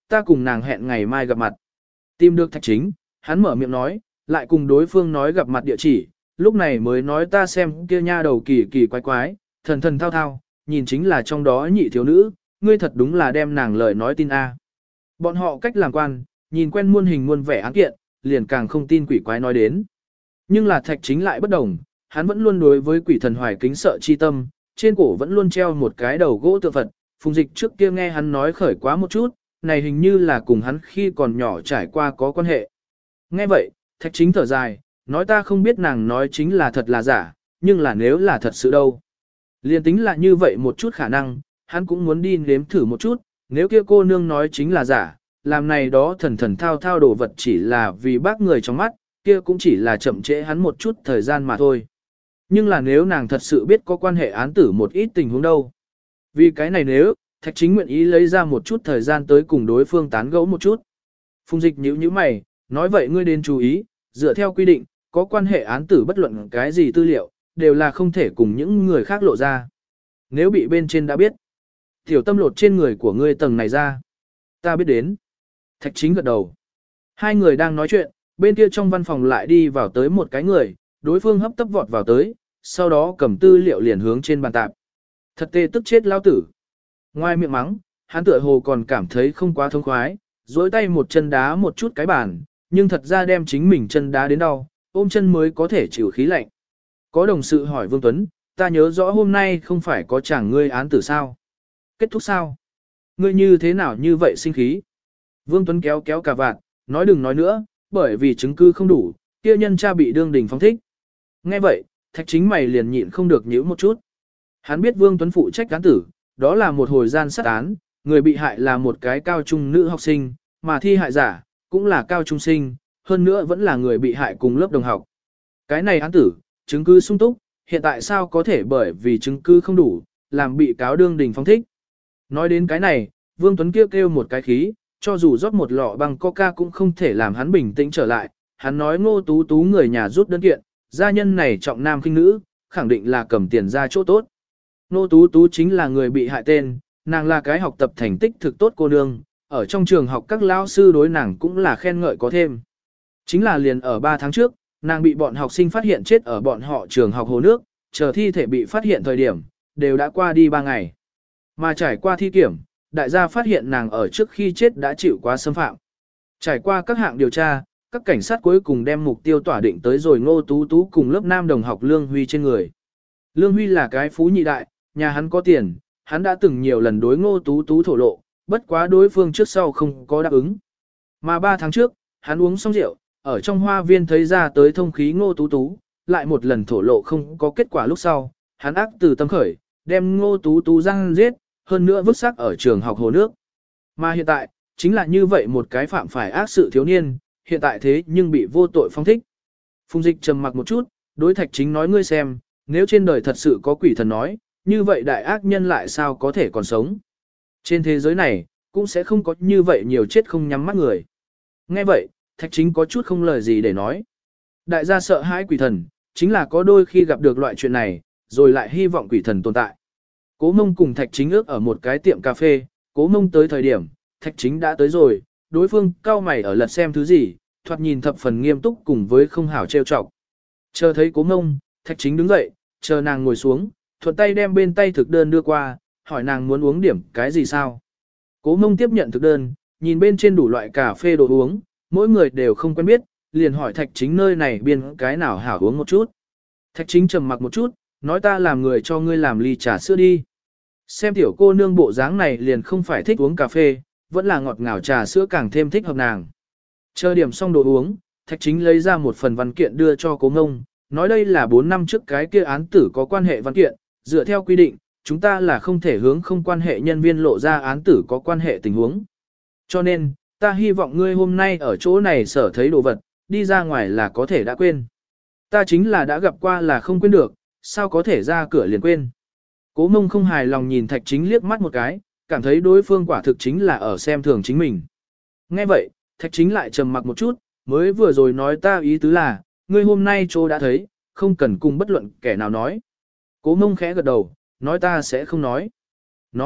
ta cùng nàng hẹn ngày mai gặp mặt. Tìm được Thạch Chính, hắn mở miệng nói, lại cùng đối phương nói gặp mặt địa chỉ, lúc này mới nói ta xem kia nha đầu kỳ kỳ quái quái, thần thần thao thao, nhìn chính là trong đó nhị thiếu nữ, ngươi thật đúng là đem nàng lời nói tin a. Bọn họ cách làm quan, nhìn quen muôn hình muôn vẻ án kiện, liền càng không tin quỷ quái nói đến. Nhưng là Thạch Chính lại bất đồng, hắn vẫn luôn đối với quỷ thần hoài kính sợ chi tâm, trên cổ vẫn luôn treo một cái đầu gỗ tượng Phật, Phùng Dịch trước kia nghe hắn nói khởi quá một chút, này hình như là cùng hắn khi còn nhỏ trải qua có quan hệ. Nghe vậy, Thạch Chính thở dài, nói ta không biết nàng nói chính là thật là giả, nhưng là nếu là thật sự đâu. Liên tính là như vậy một chút khả năng, hắn cũng muốn đi nếm thử một chút, nếu kia cô nương nói chính là giả, làm này đó thần thần thao thao đồ vật chỉ là vì bác người trong mắt, kia cũng chỉ là chậm trễ hắn một chút thời gian mà thôi. Nhưng là nếu nàng thật sự biết có quan hệ án tử một ít tình huống đâu. Vì cái này nếu, Thạch Chính nguyện ý lấy ra một chút thời gian tới cùng đối phương tán gẫu một chút. Phùng Dịch nhíu nhíu mày, nói vậy ngươi đến chú ý, dựa theo quy định, có quan hệ án tử bất luận cái gì tư liệu, đều là không thể cùng những người khác lộ ra. Nếu bị bên trên đã biết, tiểu tâm lột trên người của ngươi tầng này ra. Ta biết đến. Thạch Chính gật đầu. Hai người đang nói chuyện, bên kia trong văn phòng lại đi vào tới một cái người, đối phương hấp tấp vọt vào tới, sau đó cầm tư liệu liền hướng trên bàn tạp. Thật tê tức chết lao tử. Ngoài miệng mắng, hắn tựa hồ còn cảm thấy không quá thông khoái, dối tay một chân đá một chút cái bàn, nhưng thật ra đem chính mình chân đá đến đau, ôm chân mới có thể chịu khí lạnh. Có đồng sự hỏi Vương Tuấn, ta nhớ rõ hôm nay không phải có chàng ngươi án tử sao? Kết thúc sao? Ngươi như thế nào như vậy sinh khí? Vương Tuấn kéo kéo cà vạt, nói đừng nói nữa, bởi vì chứng cứ không đủ, kia nhân cha bị đương đình phóng thích. Nghe vậy, Thạch Chính mày liền nhịn không được nhíu một chút. Hắn biết Vương Tuấn phụ trách án tử, đó là một hồi gian sát án, người bị hại là một cái cao trung nữ học sinh, mà thi hại giả, cũng là cao trung sinh, hơn nữa vẫn là người bị hại cùng lớp đồng học. Cái này án tử, chứng cứ sung túc, hiện tại sao có thể bởi vì chứng cứ không đủ, làm bị cáo đương đình phóng thích. Nói đến cái này, Vương Tuấn kêu kêu một cái khí, cho dù rót một lọ bằng coca cũng không thể làm hắn bình tĩnh trở lại. Hắn nói Ngô Tú Tú người nhà rút đơn kiện, gia nhân này trọng nam khinh nữ, khẳng định là cầm tiền ra chỗ tốt. Ngô Tú Tú chính là người bị hại tên, nàng là cái học tập thành tích thực tốt cô nương, ở trong trường học các lao sư đối nàng cũng là khen ngợi có thêm. Chính là liền ở ba tháng trước, nàng bị bọn học sinh phát hiện chết ở bọn họ trường học hồ nước, chờ thi thể bị phát hiện thời điểm, đều đã qua đi ba ngày. Mà trải qua thi kiểm, đại gia phát hiện nàng ở trước khi chết đã chịu quá xâm phạm. Trải qua các hạng điều tra, các cảnh sát cuối cùng đem mục tiêu tỏa định tới rồi Ngô Tú Tú cùng lớp nam đồng học Lương Huy trên người. Lương Huy là cái phú nhị đại, nhà hắn có tiền, hắn đã từng nhiều lần đối Ngô Tú Tú thổ lộ, bất quá đối phương trước sau không có đáp ứng. Mà ba tháng trước, hắn uống xong rượu, ở trong hoa viên thấy ra tới thông khí Ngô Tú Tú, lại một lần thổ lộ không có kết quả lúc sau, hắn ác từ tâm khởi, đem Ngô Tú Tú giang giết, hơn nữa vứt xác ở trường học hồ nước. Mà hiện tại, chính là như vậy một cái phạm phải ác sự thiếu niên, hiện tại thế nhưng bị vô tội phong thích. Phùng Dịch trầm mặc một chút, đối Thạch Chính nói ngươi xem, nếu trên đời thật sự có quỷ thần nói, như vậy đại ác nhân lại sao có thể còn sống. Trên thế giới này, cũng sẽ không có như vậy nhiều chết không nhắm mắt người. Nghe vậy, Thạch Chính có chút không lời gì để nói. Đại gia sợ hãi quỷ thần, chính là có đôi khi gặp được loại chuyện này, rồi lại hy vọng quỷ thần tồn tại. Cố Mông cùng Thạch Chính ước ở một cái tiệm cà phê, Cố Mông tới thời điểm, Thạch Chính đã tới rồi, đối phương cao mày ở lật xem thứ gì, thoạt nhìn thập phần nghiêm túc cùng với không hảo trêu chọc. Chờ thấy Cố Mông, Thạch Chính đứng dậy, chờ nàng ngồi xuống, thuận tay đem bên tay thực đơn đưa qua, hỏi nàng muốn uống điểm cái gì sao. Cố Mông tiếp nhận thực đơn, nhìn bên trên đủ loại cà phê đồ uống, mỗi người đều không quen biết, liền hỏi Thạch Chính nơi này biên cái nào hảo uống một chút. Thạch Chính trầm mặc một chút, nói ta làm người cho ngươi làm ly trà sữa đi. Xem tiểu cô nương bộ dáng này liền không phải thích uống cà phê, vẫn là ngọt ngào trà sữa càng thêm thích hợp nàng. Chờ điểm xong đồ uống, Thạch Chính lấy ra một phần văn kiện đưa cho Cố Ngông, nói đây là bốn năm trước cái kia án tử có quan hệ văn kiện, dựa theo quy định, chúng ta là không thể hướng không quan hệ nhân viên lộ ra án tử có quan hệ tình huống. Cho nên, ta hy vọng ngươi hôm nay ở chỗ này sở thấy đồ vật, đi ra ngoài là có thể đã quên. Ta chính là đã gặp qua là không quên được, sao có thể ra cửa liền quên. Cố Mông không hài lòng nhìn Thạch Chính liếc mắt một cái, cảm thấy đối phương quả thực chính là ở xem thường chính mình. Nghe vậy, Thạch Chính lại trầm mặc một chút, mới vừa rồi nói ta ý tứ là, ngươi hôm nay chỗ đã thấy, không cần cùng bất luận kẻ nào nói. Cố Mông khẽ gật đầu, nói ta sẽ không nói. Nói,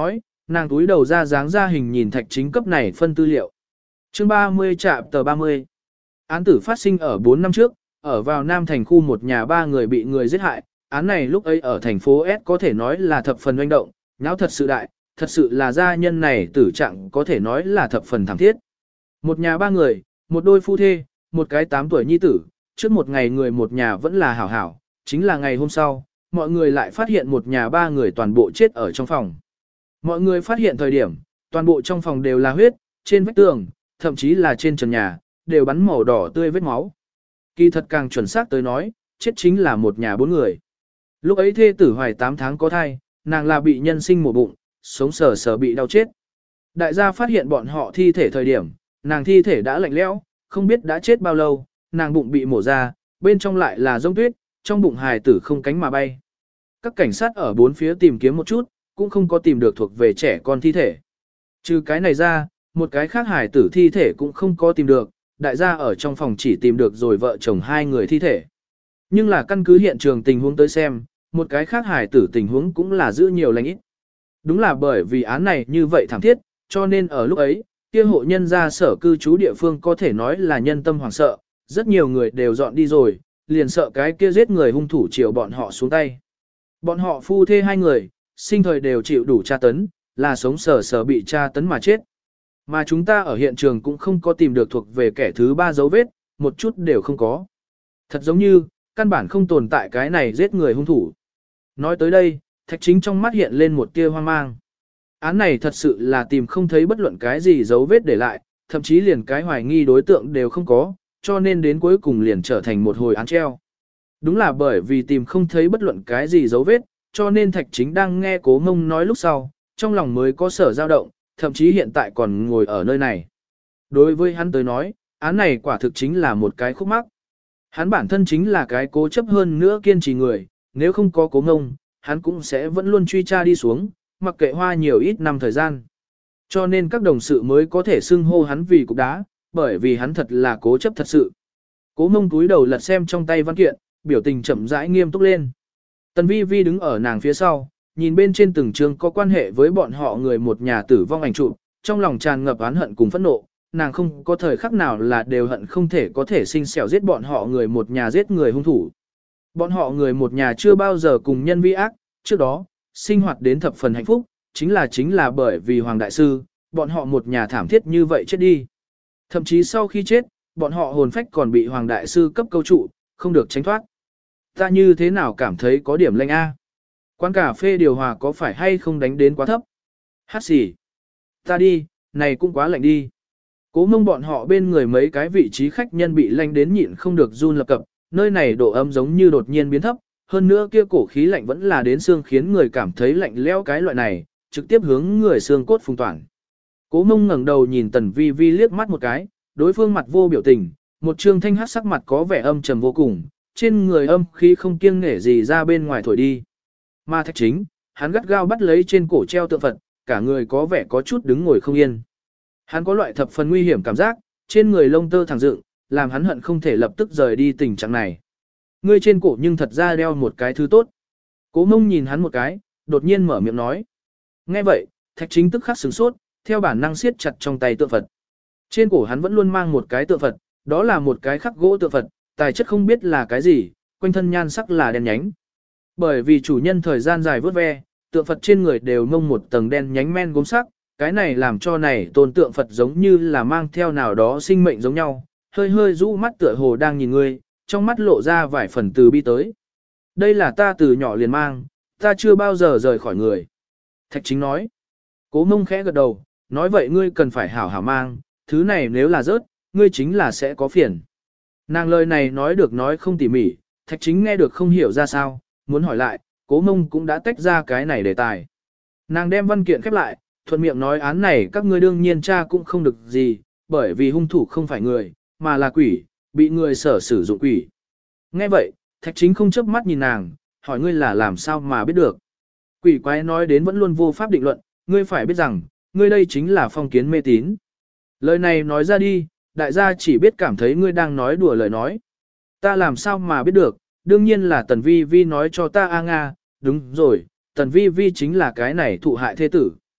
nàng túi đầu ra dáng ra hình nhìn Thạch Chính cấp này phân tư liệu. Chương ba mươi trạm tờ ba mươi. Án tử phát sinh ở bốn năm trước, ở vào Nam thành khu một nhà ba người bị người giết hại, án này lúc ấy ở thành phố S có thể nói là thập phần oanh động, nháo thật sự đại, thật sự là gia nhân này tử trạng có thể nói là thập phần thảm thiết. Một nhà ba người, một đôi phu thê, một cái tám tuổi nhi tử, trước một ngày người một nhà vẫn là hảo hảo, chính là ngày hôm sau, mọi người lại phát hiện một nhà ba người toàn bộ chết ở trong phòng. Mọi người phát hiện thời điểm, toàn bộ trong phòng đều là huyết, trên vách tường, thậm chí là trên trần nhà, đều bắn màu đỏ tươi vết máu. Kỳ thật càng chuẩn xác tới nói, chết chính là một nhà bốn người. Lúc ấy thê tử hoài tám tháng có thai, nàng là bị nhân sinh mổ bụng, sống sờ sờ bị đau chết. Đại gia phát hiện bọn họ thi thể thời điểm, nàng thi thể đã lạnh lẽo, không biết đã chết bao lâu, nàng bụng bị mổ ra, bên trong lại là rông tuyết, trong bụng hài tử không cánh mà bay. Các cảnh sát ở bốn phía tìm kiếm một chút, cũng không có tìm được thuộc về trẻ con thi thể. Trừ cái này ra, một cái khác hài tử thi thể cũng không có tìm được, đại gia ở trong phòng chỉ tìm được rồi vợ chồng hai người thi thể. Nhưng là căn cứ hiện trường tình huống tới xem, một cái khác hài tử tình huống cũng là giữ nhiều lành ít. Đúng là bởi vì án này như vậy thảm thiết, cho nên ở lúc ấy, kia hộ nhân gia sở cư trú địa phương có thể nói là nhân tâm hoảng sợ, rất nhiều người đều dọn đi rồi, liền sợ cái kia giết người hung thủ chiều bọn họ xuống tay. Bọn họ phu thê hai người, sinh thời đều chịu đủ tra tấn, là sống sờ sờ bị tra tấn mà chết. Mà chúng ta ở hiện trường cũng không có tìm được thuộc về kẻ thứ ba dấu vết, một chút đều không có. Thật giống như, căn bản không tồn tại cái này giết người hung thủ. Nói tới đây, Thạch Chính trong mắt hiện lên một tia hoang mang. Án này thật sự là tìm không thấy bất luận cái gì dấu vết để lại, thậm chí liền cái hoài nghi đối tượng đều không có, cho nên đến cuối cùng liền trở thành một hồi án treo. Đúng là bởi vì tìm không thấy bất luận cái gì dấu vết, cho nên Thạch Chính đang nghe Cố Ngông nói lúc sau, trong lòng mới có sở dao động, thậm chí hiện tại còn ngồi ở nơi này. Đối với hắn tới nói, án này quả thực chính là một cái khúc mắc. Hắn bản thân chính là cái cố chấp hơn nữa kiên trì người, nếu không có Cố Ngông, hắn cũng sẽ vẫn luôn truy tra đi xuống, mặc kệ hoa nhiều ít năm thời gian. Cho nên các đồng sự mới có thể xưng hô hắn vì cục đá, bởi vì hắn thật là cố chấp thật sự. Cố Ngông túi đầu lật xem trong tay văn kiện, biểu tình chậm rãi nghiêm túc lên. Tần Vi Vi đứng ở nàng phía sau, nhìn bên trên từng chương có quan hệ với bọn họ người một nhà tử vong ảnh chụp, trong lòng tràn ngập oán hận cùng phẫn nộ, nàng không có thời khắc nào là đều hận không thể có thể sinh sẹo giết bọn họ người một nhà giết người hung thủ. Bọn họ người một nhà chưa bao giờ cùng nhân vi ác, trước đó, sinh hoạt đến thập phần hạnh phúc, chính là chính là bởi vì Hoàng Đại Sư, bọn họ một nhà thảm thiết như vậy chết đi. Thậm chí sau khi chết, bọn họ hồn phách còn bị Hoàng Đại Sư cấp câu trụ, không được tránh thoát. Ta như thế nào cảm thấy có điểm lạnh a? Quán cà phê điều hòa có phải hay không đánh đến quá thấp? Hát xì. Ta đi, này cũng quá lạnh đi. Cố Mông bọn họ bên người mấy cái vị trí khách nhân bị lạnh đến nhịn không được run lập cập, nơi này độ ấm giống như đột nhiên biến thấp, hơn nữa kia cổ khí lạnh vẫn là đến xương khiến người cảm thấy lạnh lẽo cái loại này, trực tiếp hướng người xương cốt phùng toàn. Cố Mông ngẩng đầu nhìn Tần Vi Vi liếc mắt một cái, đối phương mặt vô biểu tình, một trương thanh hắc sắc mặt có vẻ âm trầm vô cùng, trên người âm khí không kiêng nể gì ra bên ngoài thổi đi. Mà Thạch Chính, hắn gắt gao bắt lấy trên cổ treo tượng Phật, cả người có vẻ có chút đứng ngồi không yên. Hắn có loại thập phần nguy hiểm cảm giác, trên người lông tơ thẳng dựng, làm hắn hận không thể lập tức rời đi tình trạng này. Ngươi trên cổ nhưng thật ra đeo một cái thứ tốt. Cố Mông nhìn hắn một cái, đột nhiên mở miệng nói. Nghe vậy, Thạch Chính tức khắc sửng sốt, theo bản năng siết chặt trong tay tượng Phật. Trên cổ hắn vẫn luôn mang một cái tượng Phật, đó là một cái khắc gỗ tượng Phật, tài chất không biết là cái gì, quanh thân nhan sắc là đen nhánh. Bởi vì chủ nhân thời gian dài vớt ve, tượng Phật trên người đều mông một tầng đen nhánh men gốm sắc, cái này làm cho này tôn tượng Phật giống như là mang theo nào đó sinh mệnh giống nhau, hơi hơi rũ mắt tựa hồ đang nhìn ngươi, trong mắt lộ ra vài phần từ bi tới. Đây là ta từ nhỏ liền mang, ta chưa bao giờ rời khỏi người. Thạch Chính nói. Cố Mông khẽ gật đầu, nói vậy ngươi cần phải hảo hảo mang, thứ này nếu là rớt, ngươi chính là sẽ có phiền. Nàng lời này nói được nói không tỉ mỉ, Thạch Chính nghe được không hiểu ra sao, muốn hỏi lại, Cố Mông cũng đã tách ra cái này đề tài. Nàng đem văn kiện khép lại, thuận miệng nói án này các ngươi đương nhiên tra cũng không được gì, bởi vì hung thủ không phải người, mà là quỷ, bị người sở sử dụng quỷ. Nghe vậy, Thạch Chính không chớp mắt nhìn nàng, hỏi ngươi là làm sao mà biết được. Quỷ quái nói đến vẫn luôn vô pháp định luận, ngươi phải biết rằng, ngươi đây chính là phong kiến mê tín. Lời này nói ra đi, đại gia chỉ biết cảm thấy ngươi đang nói đùa lời nói. Ta làm sao mà biết được, đương nhiên là Tần Vi Vi nói cho ta a Nga, đúng rồi, Tần Vi Vi chính là cái này thụ hại thế tử.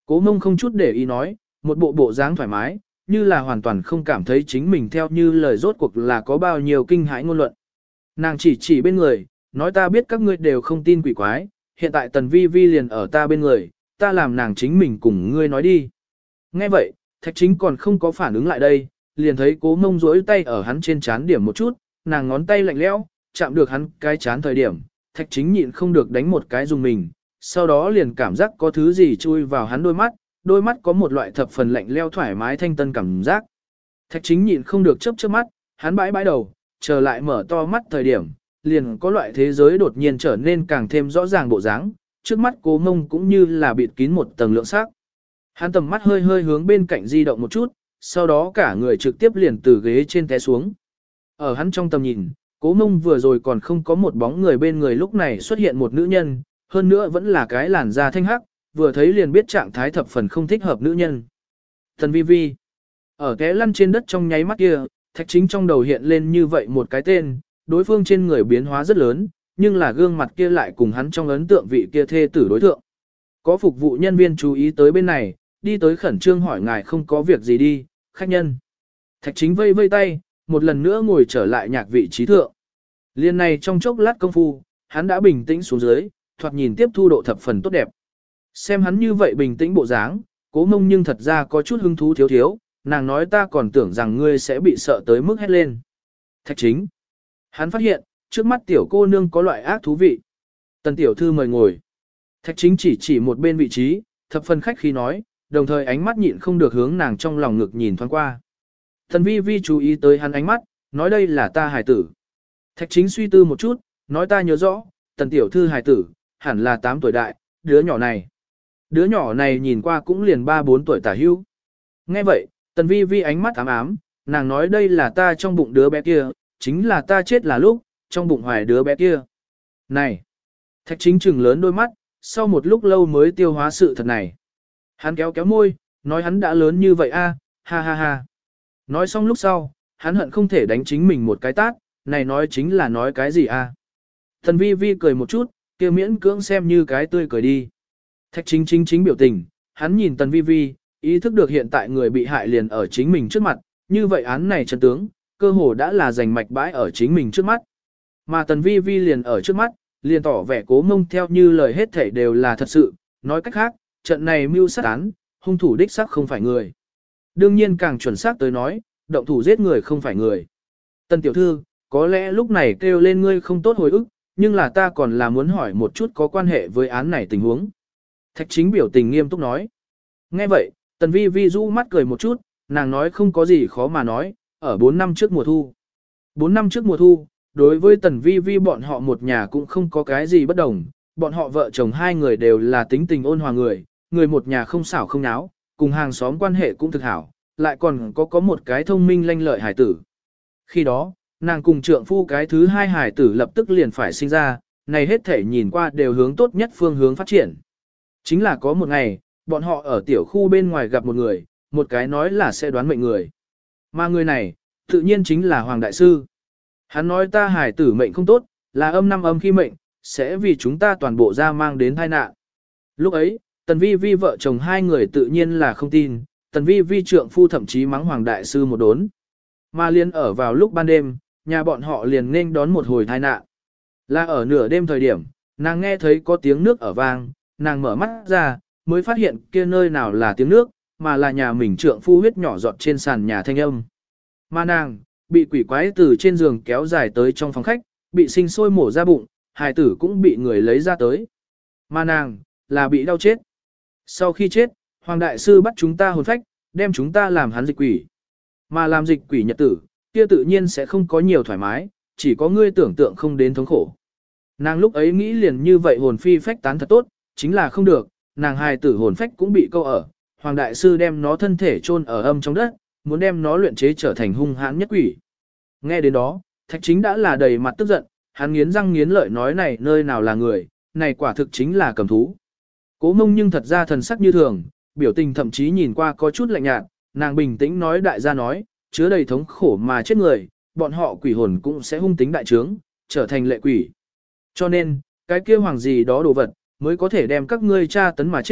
Cố Mông không chút để ý nói, một bộ bộ dáng thoải mái, như là hoàn toàn không cảm thấy chính mình theo như lời rốt cuộc là có bao nhiêu kinh hãi ngôn luận. Nàng chỉ chỉ bên người, nói ta biết các ngươi đều không tin quỷ quái, hiện tại Tần Vi Vi liền ở ta bên người, ta làm nàng chính mình cùng ngươi nói đi. Nghe vậy, Thạch Chính còn không có phản ứng lại đây, liền thấy Cố Mông duỗi tay ở hắn trên trán điểm một chút, nàng ngón tay lạnh lẽo, chạm được hắn cái trán thời điểm, Thạch Chính nhịn không được đánh một cái dùng mình, sau đó liền cảm giác có thứ gì chui vào hắn đôi mắt, đôi mắt có một loại thập phần lạnh leo thoải mái thanh tân cảm giác. Thạch Chính nhịn không được chớp chớp mắt, hắn bãi bãi đầu, trở lại mở to mắt thời điểm, liền có loại thế giới đột nhiên trở nên càng thêm rõ ràng bộ dáng, trước mắt Cố Mông cũng như là bịt kín một tầng lượng sắc. Hắn tầm mắt hơi hơi hướng bên cạnh di động một chút, sau đó cả người trực tiếp liền từ ghế trên té xuống. Ở hắn trong tầm nhìn, Cố Mông vừa rồi còn không có một bóng người bên người, lúc này xuất hiện một nữ nhân, hơn nữa vẫn là cái làn da thanh hắc, vừa thấy liền biết trạng thái thập phần không thích hợp nữ nhân. Tần Vi Vi. Ở té lăn trên đất trong nháy mắt kia, Thạch Chính trong đầu hiện lên như vậy một cái tên, đối phương trên người biến hóa rất lớn, nhưng là gương mặt kia lại cùng hắn trong ấn tượng vị kia thê tử đối thượng. Có phục vụ nhân viên chú ý tới bên này, đi tới khẩn trương hỏi ngài không có việc gì đi, khách nhân. Thạch Chính vây vây tay, một lần nữa ngồi trở lại nhạc vị trí thượng. Liên này trong chốc lát công phu, hắn đã bình tĩnh xuống dưới, thoạt nhìn tiếp thu độ thập phần tốt đẹp. Xem hắn như vậy bình tĩnh bộ dáng, Cố Mông nhưng thật ra có chút hứng thú thiếu thiếu, nàng nói ta còn tưởng rằng ngươi sẽ bị sợ tới mức hét lên. Thạch Chính. Hắn phát hiện, trước mắt tiểu cô nương có loại ác thú vị. Tần tiểu thư mời ngồi. Thạch Chính chỉ chỉ một bên vị trí, thập phần khách khi nói, đồng thời ánh mắt nhịn không được hướng nàng trong lòng ngực nhìn thoáng qua. Tần Vi Vi chú ý tới hắn ánh mắt, nói đây là ta hài tử. Thạch Chính suy tư một chút, nói ta nhớ rõ, tần tiểu thư hài tử, hẳn là tám tuổi đại, đứa nhỏ này. Đứa nhỏ này nhìn qua cũng liền ba bốn tuổi tả hữu. Nghe vậy, Tần Vi Vi ánh mắt ám ám, nàng nói đây là ta trong bụng đứa bé kia, chính là ta chết là lúc, trong bụng hoài đứa bé kia. Này! Thạch Chính trừng lớn đôi mắt, sau một lúc lâu mới tiêu hóa sự thật này. Hắn kéo kéo môi, nói hắn đã lớn như vậy a, ha ha ha. Nói xong lúc sau, hắn hận không thể đánh chính mình một cái tát, này nói chính là nói cái gì a? Tần Vi Vi cười một chút, kia miễn cưỡng xem như cái tươi cười đi. Thạch Chính chính chính biểu tình, hắn nhìn Tần Vi Vi, ý thức được hiện tại người bị hại liền ở chính mình trước mặt, như vậy án này chân tướng, cơ hồ đã là giành mạch bãi ở chính mình trước mắt. Mà Tần Vi Vi liền ở trước mắt, liền tỏ vẻ Cố Mông theo như lời hết thảy đều là thật sự, nói cách khác, trận này mưu sát án, hung thủ đích xác không phải người. Đương nhiên càng chuẩn xác tới nói, động thủ giết người không phải người. Tần tiểu thư, có lẽ lúc này kêu lên ngươi không tốt hồi ức, nhưng là ta còn là muốn hỏi một chút có quan hệ với án này tình huống. Thạch Chính biểu tình nghiêm túc nói. Nghe vậy, Tần Vi Vi rũ mắt cười một chút, nàng nói không có gì khó mà nói, ở bốn năm trước mùa thu. bốn năm trước mùa thu, đối với Tần Vi Vi bọn họ một nhà cũng không có cái gì bất đồng, bọn họ vợ chồng hai người đều là tính tình ôn hòa người, người một nhà không xảo không náo, cùng hàng xóm quan hệ cũng thực hảo, lại còn có có một cái thông minh lanh lợi hải tử. Khi đó, nàng cùng trượng phu cái thứ hai hải tử lập tức liền phải sinh ra, này hết thể nhìn qua đều hướng tốt nhất phương hướng phát triển. Chính là có một ngày, bọn họ ở tiểu khu bên ngoài gặp một người, một cái nói là sẽ đoán mệnh người. Mà người này, tự nhiên chính là Hoàng Đại Sư. Hắn nói ta hải tử mệnh không tốt, là âm năm âm khi mệnh, sẽ vì chúng ta toàn bộ ra mang đến tai nạn. Lúc ấy, Tần Vi Vi vợ chồng hai người tự nhiên là không tin, Tần Vi Vi trượng phu thậm chí mắng Hoàng Đại Sư một đốn. Mà liền ở vào lúc ban đêm, nhà bọn họ liền nên đón một hồi tai nạn. Là ở nửa đêm thời điểm, nàng nghe thấy có tiếng nước ở vang, nàng mở mắt ra, mới phát hiện kia nơi nào là tiếng nước, mà là nhà mình trượng phu huyết nhỏ giọt trên sàn nhà thanh âm. Mà nàng, bị quỷ quái từ trên giường kéo dài tới trong phòng khách, bị sinh sôi mổ ra bụng, hài tử cũng bị người lấy ra tới. Mà nàng, là bị đau chết. Sau khi chết, Hoàng Đại Sư bắt chúng ta hồn phách, đem chúng ta làm hắn dịch quỷ. Mà làm dịch quỷ nhật tử, kia tự nhiên sẽ không có nhiều thoải mái, chỉ có ngươi tưởng tượng không đến thống khổ. Nàng lúc ấy nghĩ liền như vậy hồn phi phách tán thật tốt, chính là không được, nàng hài tử hồn phách cũng bị câu ở. Hoàng Đại Sư đem nó thân thể chôn ở âm trong đất, muốn đem nó luyện chế trở thành hung hãn nhất quỷ. Nghe đến đó, Thạch Chính đã là đầy mặt tức giận, hắn nghiến răng nghiến lợi nói này nơi nào là người, này quả thực chính là cầm thú. Cố Mông nhưng thật ra thần sắc như thường, biểu tình thậm chí nhìn qua có chút lạnh nhạt, nàng bình tĩnh nói đại gia nói, chứa đầy thống khổ mà chết người, bọn họ quỷ hồn cũng sẽ hung tính đại trướng, trở thành lệ quỷ. Cho nên, cái kia hoàng gì đó đồ vật, mới có thể đem các ngươi tra tấn mà chết,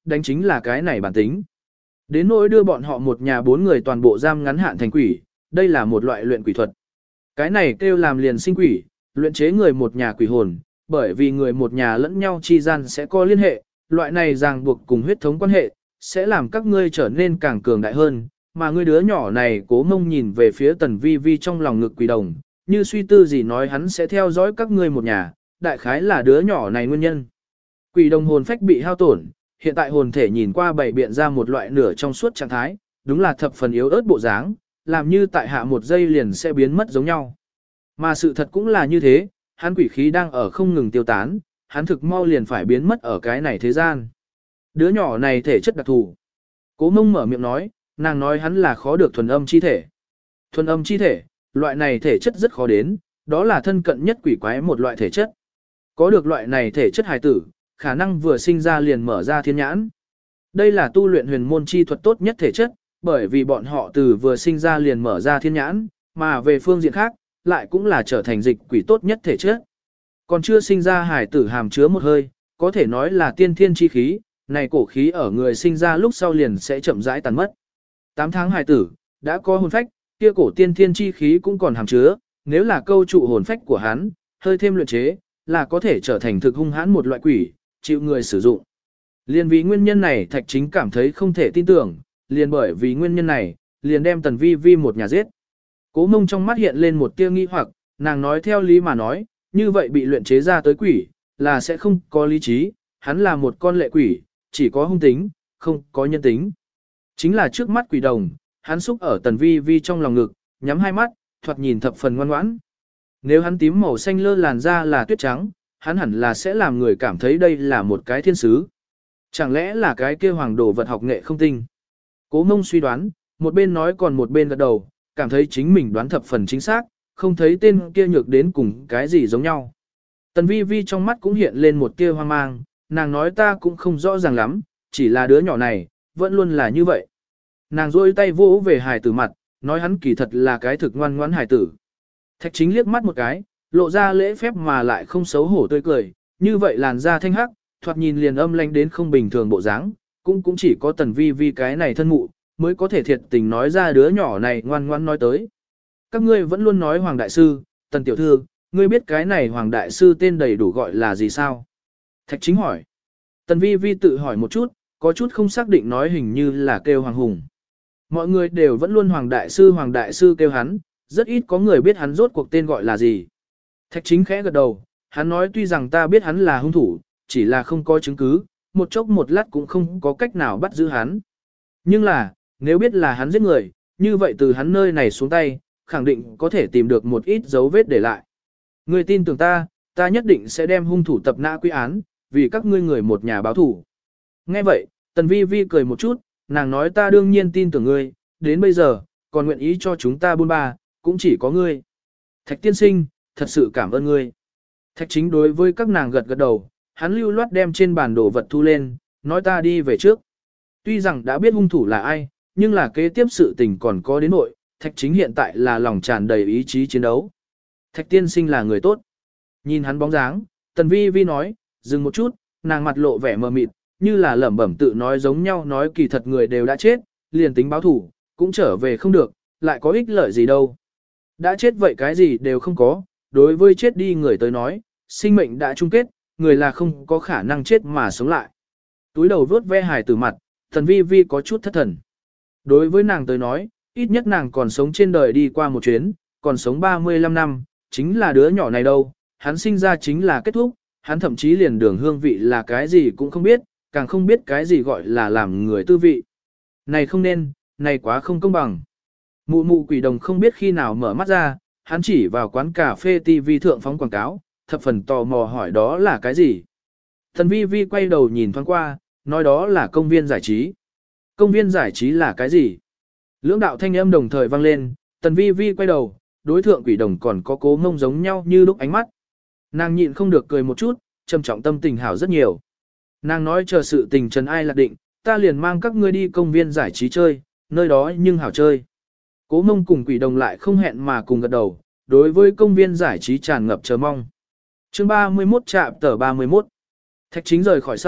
đánh chính là cái này bản tính. Đến nỗi đưa bọn họ một nhà bốn người toàn bộ giam ngắn hạn thành quỷ, đây là một loại luyện quỷ thuật. Cái này kêu làm liền sinh quỷ, luyện chế người một nhà quỷ hồn, bởi vì người một nhà lẫn nhau chi gian sẽ có liên hệ, loại này ràng buộc cùng huyết thống quan hệ, sẽ làm các ngươi trở nên càng cường đại hơn, mà ngươi đứa nhỏ này Cố Mông nhìn về phía Tần Vi Vi trong lòng ngực quỷ đồng, như suy tư gì nói hắn sẽ theo dõi các ngươi một nhà, đại khái là đứa nhỏ này nguyên nhân. Quỷ đồng hồn phách bị hao tổn, hiện tại hồn thể nhìn qua bảy biện ra một loại nửa trong suốt trạng thái, đúng là thập phần yếu ớt bộ dáng, làm như tại hạ một giây liền sẽ biến mất giống nhau. Mà sự thật cũng là như thế, hắn quỷ khí đang ở không ngừng tiêu tán, hắn thực mau liền phải biến mất ở cái này thế gian. Đứa nhỏ này thể chất đặc thù. Cố Mông mở miệng nói, nàng nói hắn là khó được thuần âm chi thể. Thuần âm chi thể, loại này thể chất rất khó đến, đó là thân cận nhất quỷ quái một loại thể chất. Có được loại này thể chất hài tử, khả năng vừa sinh ra liền mở ra thiên nhãn. Đây là tu luyện huyền môn chi thuật tốt nhất thể chất, bởi vì bọn họ từ vừa sinh ra liền mở ra thiên nhãn, mà về phương diện khác, lại cũng là trở thành dịch quỷ tốt nhất thể chất. Còn chưa sinh ra hài tử hàm chứa một hơi, có thể nói là tiên thiên chi khí, này cổ khí ở người sinh ra lúc sau liền sẽ chậm rãi tàn mất. tám tháng hài tử, đã có hồn phách, kia cổ tiên thiên chi khí cũng còn hàm chứa, nếu là câu trụ hồn phách của hắn, hơi thêm luyện chế, là có thể trở thành thực hung hãn một loại quỷ, chịu người sử dụng. Liên vì nguyên nhân này Thạch Chính cảm thấy không thể tin tưởng, liền bởi vì nguyên nhân này, liền đem Tần Vi Vi một nhà giết. Cố Mông trong mắt hiện lên một tia nghi hoặc, nàng nói theo lý mà nói, như vậy bị luyện chế ra tới quỷ, là sẽ không có lý trí, hắn là một con lệ quỷ, chỉ có hung tính, không có nhân tính. Chính là trước mắt quỷ đồng, hắn xúc ở Tần Vi Vi trong lòng ngực, nhắm hai mắt, thoạt nhìn thập phần ngoan ngoãn. Nếu hắn tím màu xanh lơ làn da là tuyết trắng, hắn hẳn là sẽ làm người cảm thấy đây là một cái thiên sứ. Chẳng lẽ là cái kia hoàng đồ vật học nghệ không tinh? Cố Mông suy đoán, một bên nói còn một bên gật đầu, cảm thấy chính mình đoán thập phần chính xác, không thấy tên kia nhược đến cùng cái gì giống nhau. Tần Vi Vi trong mắt cũng hiện lên một tia hoang mang, nàng nói ta cũng không rõ ràng lắm, chỉ là đứa nhỏ này, vẫn luôn là như vậy. Nàng rôi tay vỗ về hài tử mặt, nói hắn kỳ thật là cái thực ngoan ngoãn hài tử. Thạch Chính liếc mắt một cái, lộ ra lễ phép mà lại không xấu hổ tươi cười, như vậy làn da thanh hắc, thoạt nhìn liền âm lãnh đến không bình thường bộ dáng, cũng cũng chỉ có Tần Vi Vi cái này thân mụ, mới có thể thiệt tình nói ra đứa nhỏ này ngoan ngoãn nói tới. Các ngươi vẫn luôn nói Hoàng Đại Sư, Tần Tiểu Thư, ngươi biết cái này Hoàng Đại Sư tên đầy đủ gọi là gì sao? Thạch Chính hỏi. Tần Vi Vi tự hỏi một chút, có chút không xác định nói hình như là kêu Hoàng Hùng. Mọi người đều vẫn luôn Hoàng Đại Sư Hoàng Đại Sư kêu hắn, rất ít có người biết hắn rốt cuộc tên gọi là gì. Thạch Chính khẽ gật đầu, hắn nói tuy rằng ta biết hắn là hung thủ, chỉ là không có chứng cứ, một chốc một lát cũng không có cách nào bắt giữ hắn. Nhưng là, nếu biết là hắn giết người, như vậy từ hắn nơi này xuống tay, khẳng định có thể tìm được một ít dấu vết để lại. Ngươi tin tưởng ta, ta nhất định sẽ đem hung thủ tập nã quy án, vì các ngươi người một nhà báo thủ. Nghe vậy, Tần Vi Vi cười một chút, nàng nói ta đương nhiên tin tưởng ngươi, đến bây giờ, còn nguyện ý cho chúng ta buôn ba, cũng chỉ có ngươi. Thạch tiên sinh, thật sự cảm ơn ngươi. Thạch Chính đối với các nàng gật gật đầu, hắn lưu loát đem trên bàn đồ vật thu lên, nói ta đi về trước. Tuy rằng đã biết hung thủ là ai, nhưng là kế tiếp sự tình còn có đến nội, Thạch Chính hiện tại là lòng tràn đầy ý chí chiến đấu. Thạch tiên sinh là người tốt. Nhìn hắn bóng dáng, Tần Vi Vi nói, dừng một chút, nàng mặt lộ vẻ mờ mịt, như là lẩm bẩm tự nói giống nhau nói kỳ thật người đều đã chết, liền tính báo thủ, cũng trở về không được, lại có ích lợi gì đâu. Đã chết vậy cái gì đều không có, đối với chết đi người tới nói, sinh mệnh đã chung kết, người là không có khả năng chết mà sống lại. Túi đầu vớt ve hài từ mặt, Tần Vi Vi có chút thất thần. Đối với nàng tới nói, ít nhất nàng còn sống trên đời đi qua một chuyến, còn sống ba mươi lăm năm, chính là đứa nhỏ này đâu, hắn sinh ra chính là kết thúc, hắn thậm chí liền đường hương vị là cái gì cũng không biết, càng không biết cái gì gọi là làm người tư vị. Này không nên, này quá không công bằng. Mụ mụ quỷ đồng không biết khi nào mở mắt ra, hắn chỉ vào quán cà phê ti vi thượng phóng quảng cáo, thập phần tò mò hỏi đó là cái gì. Thần Vi Vi quay đầu nhìn thoáng qua, nói đó là công viên giải trí. Công viên giải trí là cái gì? Lưỡng đạo thanh âm đồng thời vang lên, Tần Vi Vi quay đầu, đối thượng quỷ đồng còn có Cố Mông giống nhau như lúc ánh mắt. Nàng nhịn không được cười một chút, trầm trọng tâm tình hảo rất nhiều. Nàng nói chờ sự tình trần ai lạc định, ta liền mang các ngươi đi công viên giải trí chơi, nơi đó nhưng hảo chơi. Cố Mông cùng quỷ đồng lại không hẹn mà cùng gật đầu, đối với công viên giải trí tràn ngập chờ mong. Chương ba mươi mốt chạm tờ ba mươi mốt. Thạch Chính rời khỏi sau,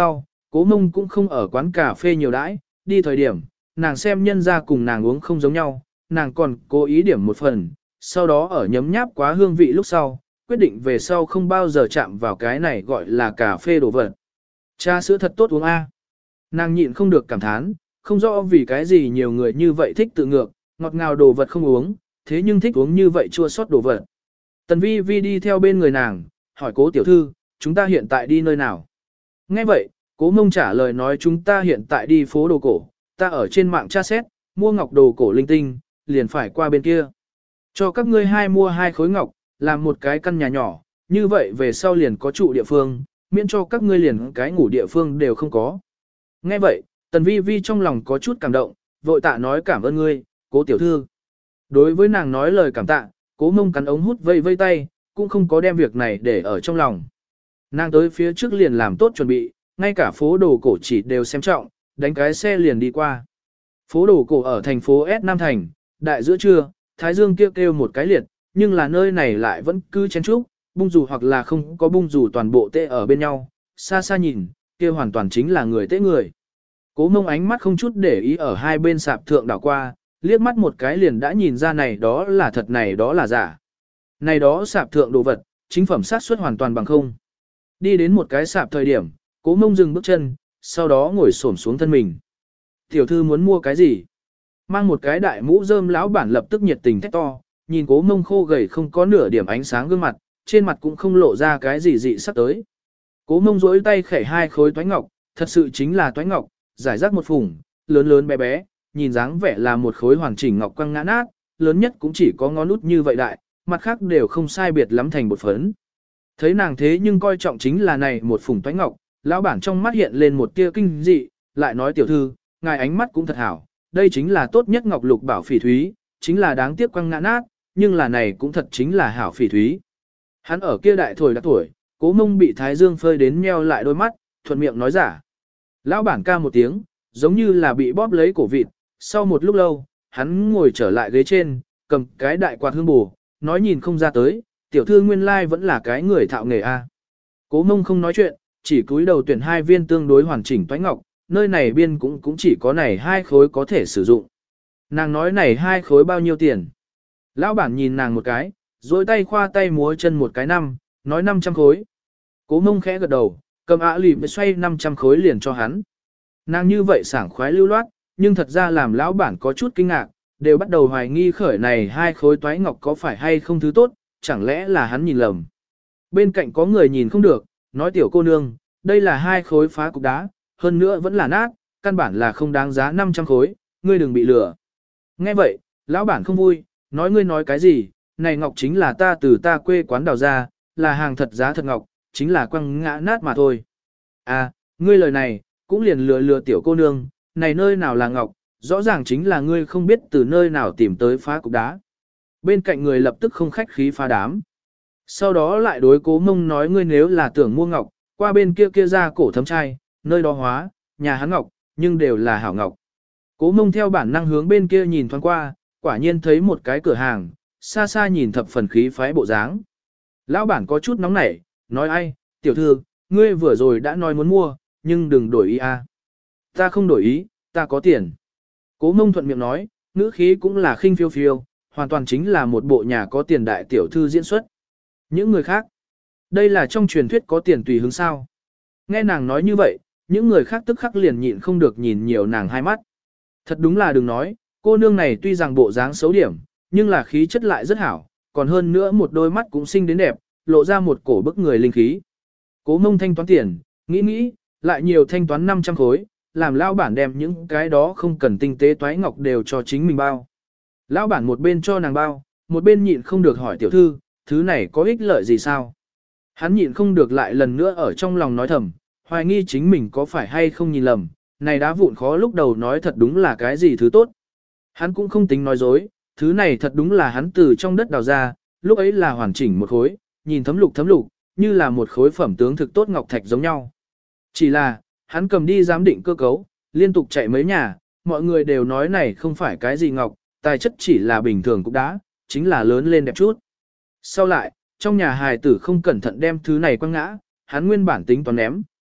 Cố Mông cũng không ở quán cà phê nhiều đãi, đi thời điểm, nàng xem nhân ra cùng nàng uống không giống nhau, nàng còn cố ý điểm một phần, sau đó ở nhấm nháp quá hương vị lúc sau, quyết định về sau không bao giờ chạm vào cái này gọi là cà phê đồ vật. Trà sữa thật tốt uống a. Nàng nhịn không được cảm thán, không rõ vì cái gì nhiều người như vậy thích tự ngược, ngọt ngào đồ vật không uống, thế nhưng thích uống như vậy chua sót đồ vật. Tần Vi Vi đi theo bên người nàng, hỏi Cố tiểu thư, chúng ta hiện tại đi nơi nào? Nghe vậy, Cố Mông trả lời nói chúng ta hiện tại đi phố đồ cổ, ta ở trên mạng tra xét, mua ngọc đồ cổ linh tinh, liền phải qua bên kia. Cho các ngươi hai mua hai khối ngọc, làm một cái căn nhà nhỏ, như vậy về sau liền có trụ địa phương, miễn cho các ngươi liền cái ngủ địa phương đều không có. Nghe vậy, Tần Vi Vi trong lòng có chút cảm động, vội tạ nói cảm ơn ngươi, Cố tiểu thư. Đối với nàng nói lời cảm tạ, Cố Mông cắn ống hút vây vây tay, cũng không có đem việc này để ở trong lòng. Nàng tới phía trước liền làm tốt chuẩn bị, ngay cả phố đồ cổ chỉ đều xem trọng, đánh cái xe liền đi qua. Phố đồ cổ ở thành phố S Nam Thành, đại giữa trưa, Thái Dương kêu kêu một cái liệt, nhưng là nơi này lại vẫn cứ chen trúc, bung dù hoặc là không có bung dù toàn bộ tê ở bên nhau, xa xa nhìn, kia hoàn toàn chính là người tê người. Cố Mông ánh mắt không chút để ý ở hai bên sạp thượng đảo qua, liếc mắt một cái liền đã nhìn ra này đó là thật này đó là giả. Này đó sạp thượng đồ vật, chính phẩm sát suất hoàn toàn bằng không. Đi đến một cái sạp thời điểm, Cố Mông dừng bước chân, sau đó ngồi xổm xuống thân mình. Tiểu thư muốn mua cái gì? Mang một cái đại mũ rơm lão bản lập tức nhiệt tình thét to, nhìn Cố Mông khô gầy không có nửa điểm ánh sáng gương mặt, trên mặt cũng không lộ ra cái gì dị sắc tới. Cố Mông duỗi tay khẽ hai khối toái ngọc, thật sự chính là toái ngọc, giải rác một phủng, lớn lớn bé bé, nhìn dáng vẻ là một khối hoàn chỉnh ngọc quăng ngã nát, lớn nhất cũng chỉ có ngón út như vậy đại, mặt khác đều không sai biệt lắm thành bột phấn. Thấy nàng thế nhưng coi trọng chính là này một phủng toái ngọc, lão bản trong mắt hiện lên một tia kinh dị, lại nói tiểu thư, ngài ánh mắt cũng thật hảo, đây chính là tốt nhất ngọc lục bảo phỉ thúy, chính là đáng tiếc quăng ngã nát, nhưng là này cũng thật chính là hảo phỉ thúy. Hắn ở kia đại thổi đã tuổi, Cố Mông bị thái dương phơi đến nheo lại đôi mắt, thuận miệng nói giả. Lão bản ca một tiếng, giống như là bị bóp lấy cổ vịt, sau một lúc lâu, hắn ngồi trở lại ghế trên, cầm cái đại quạt hương bù, nói nhìn không ra tới, tiểu thư nguyên lai vẫn là cái người thạo nghề a. Cố Mông không nói chuyện, chỉ cúi đầu tuyển hai viên tương đối hoàn chỉnh toái ngọc, nơi này biên cũng cũng chỉ có này hai khối có thể sử dụng. Nàng nói này hai khối bao nhiêu tiền? Lão bản nhìn nàng một cái, dối tay khoa tay múa chân một cái năm, nói năm trăm khối. Cố Mông khẽ gật đầu, cầm ạ lì mới xoay năm trăm khối liền cho hắn. Nàng như vậy sảng khoái lưu loát, nhưng thật ra làm lão bản có chút kinh ngạc, đều bắt đầu hoài nghi khởi này hai khối toái ngọc có phải hay không thứ tốt, chẳng lẽ là hắn nhìn lầm. Bên cạnh có người nhìn không được, nói tiểu cô nương, đây là hai khối phá cục đá, hơn nữa vẫn là nát, căn bản là không đáng giá năm trăm khối, ngươi đừng bị lừa. Nghe vậy, lão bản không vui, nói ngươi nói cái gì, này ngọc chính là ta từ ta quê quán đào ra, là hàng thật giá thật ngọc, chính là quăng ngã nát mà thôi. À, ngươi lời này, cũng liền lừa lừa tiểu cô nương, này nơi nào là ngọc, rõ ràng chính là ngươi không biết từ nơi nào tìm tới phá cục đá. Bên cạnh người lập tức không khách khí phá đám. Sau đó lại đối Cố Mông nói ngươi nếu là tưởng mua ngọc, qua bên kia kia ra cổ thấm trai, nơi đó hóa, nhà hắn ngọc, nhưng đều là hảo ngọc. Cố Mông theo bản năng hướng bên kia nhìn thoáng qua, quả nhiên thấy một cái cửa hàng, xa xa nhìn thập phần khí phái bộ dáng. Lão bản có chút nóng nảy, nói ai, tiểu thư, ngươi vừa rồi đã nói muốn mua, nhưng đừng đổi ý a. Ta không đổi ý, ta có tiền. Cố Mông thuận miệng nói, ngữ khí cũng là khinh phiêu phiêu, hoàn toàn chính là một bộ nhà có tiền đại tiểu thư diễn xuất. Những người khác, đây là trong truyền thuyết có tiền tùy hứng sao. Nghe nàng nói như vậy, những người khác tức khắc liền nhịn không được nhìn nhiều nàng hai mắt. Thật đúng là đừng nói, cô nương này tuy rằng bộ dáng xấu điểm, nhưng là khí chất lại rất hảo, còn hơn nữa một đôi mắt cũng xinh đến đẹp, lộ ra một cổ bức người linh khí. Cố Mông thanh toán tiền, nghĩ nghĩ, lại nhiều thanh toán năm trăm khối, làm lão bản đem những cái đó không cần tinh tế toái ngọc đều cho chính mình bao. Lão bản một bên cho nàng bao, một bên nhịn không được hỏi tiểu thư, thứ này có ích lợi gì sao? Hắn nhịn không được lại lần nữa ở trong lòng nói thầm, hoài nghi chính mình có phải hay không nhìn lầm, này đá vụn khó lúc đầu nói thật đúng là cái gì thứ tốt. Hắn cũng không tính nói dối, thứ này thật đúng là hắn từ trong đất đào ra, lúc ấy là hoàn chỉnh một khối, nhìn thấm lục thấm lục, như là một khối phẩm tướng thực tốt ngọc thạch giống nhau. Chỉ là, hắn cầm đi giám định cơ cấu, liên tục chạy mấy nhà, mọi người đều nói này không phải cái gì ngọc, tài chất chỉ là bình thường cũng đã, chính là lớn lên đẹp chút. Sau lại, trong nhà hài tử không cẩn thận đem thứ này quăng ngã, hắn nguyên bản tính toán ném,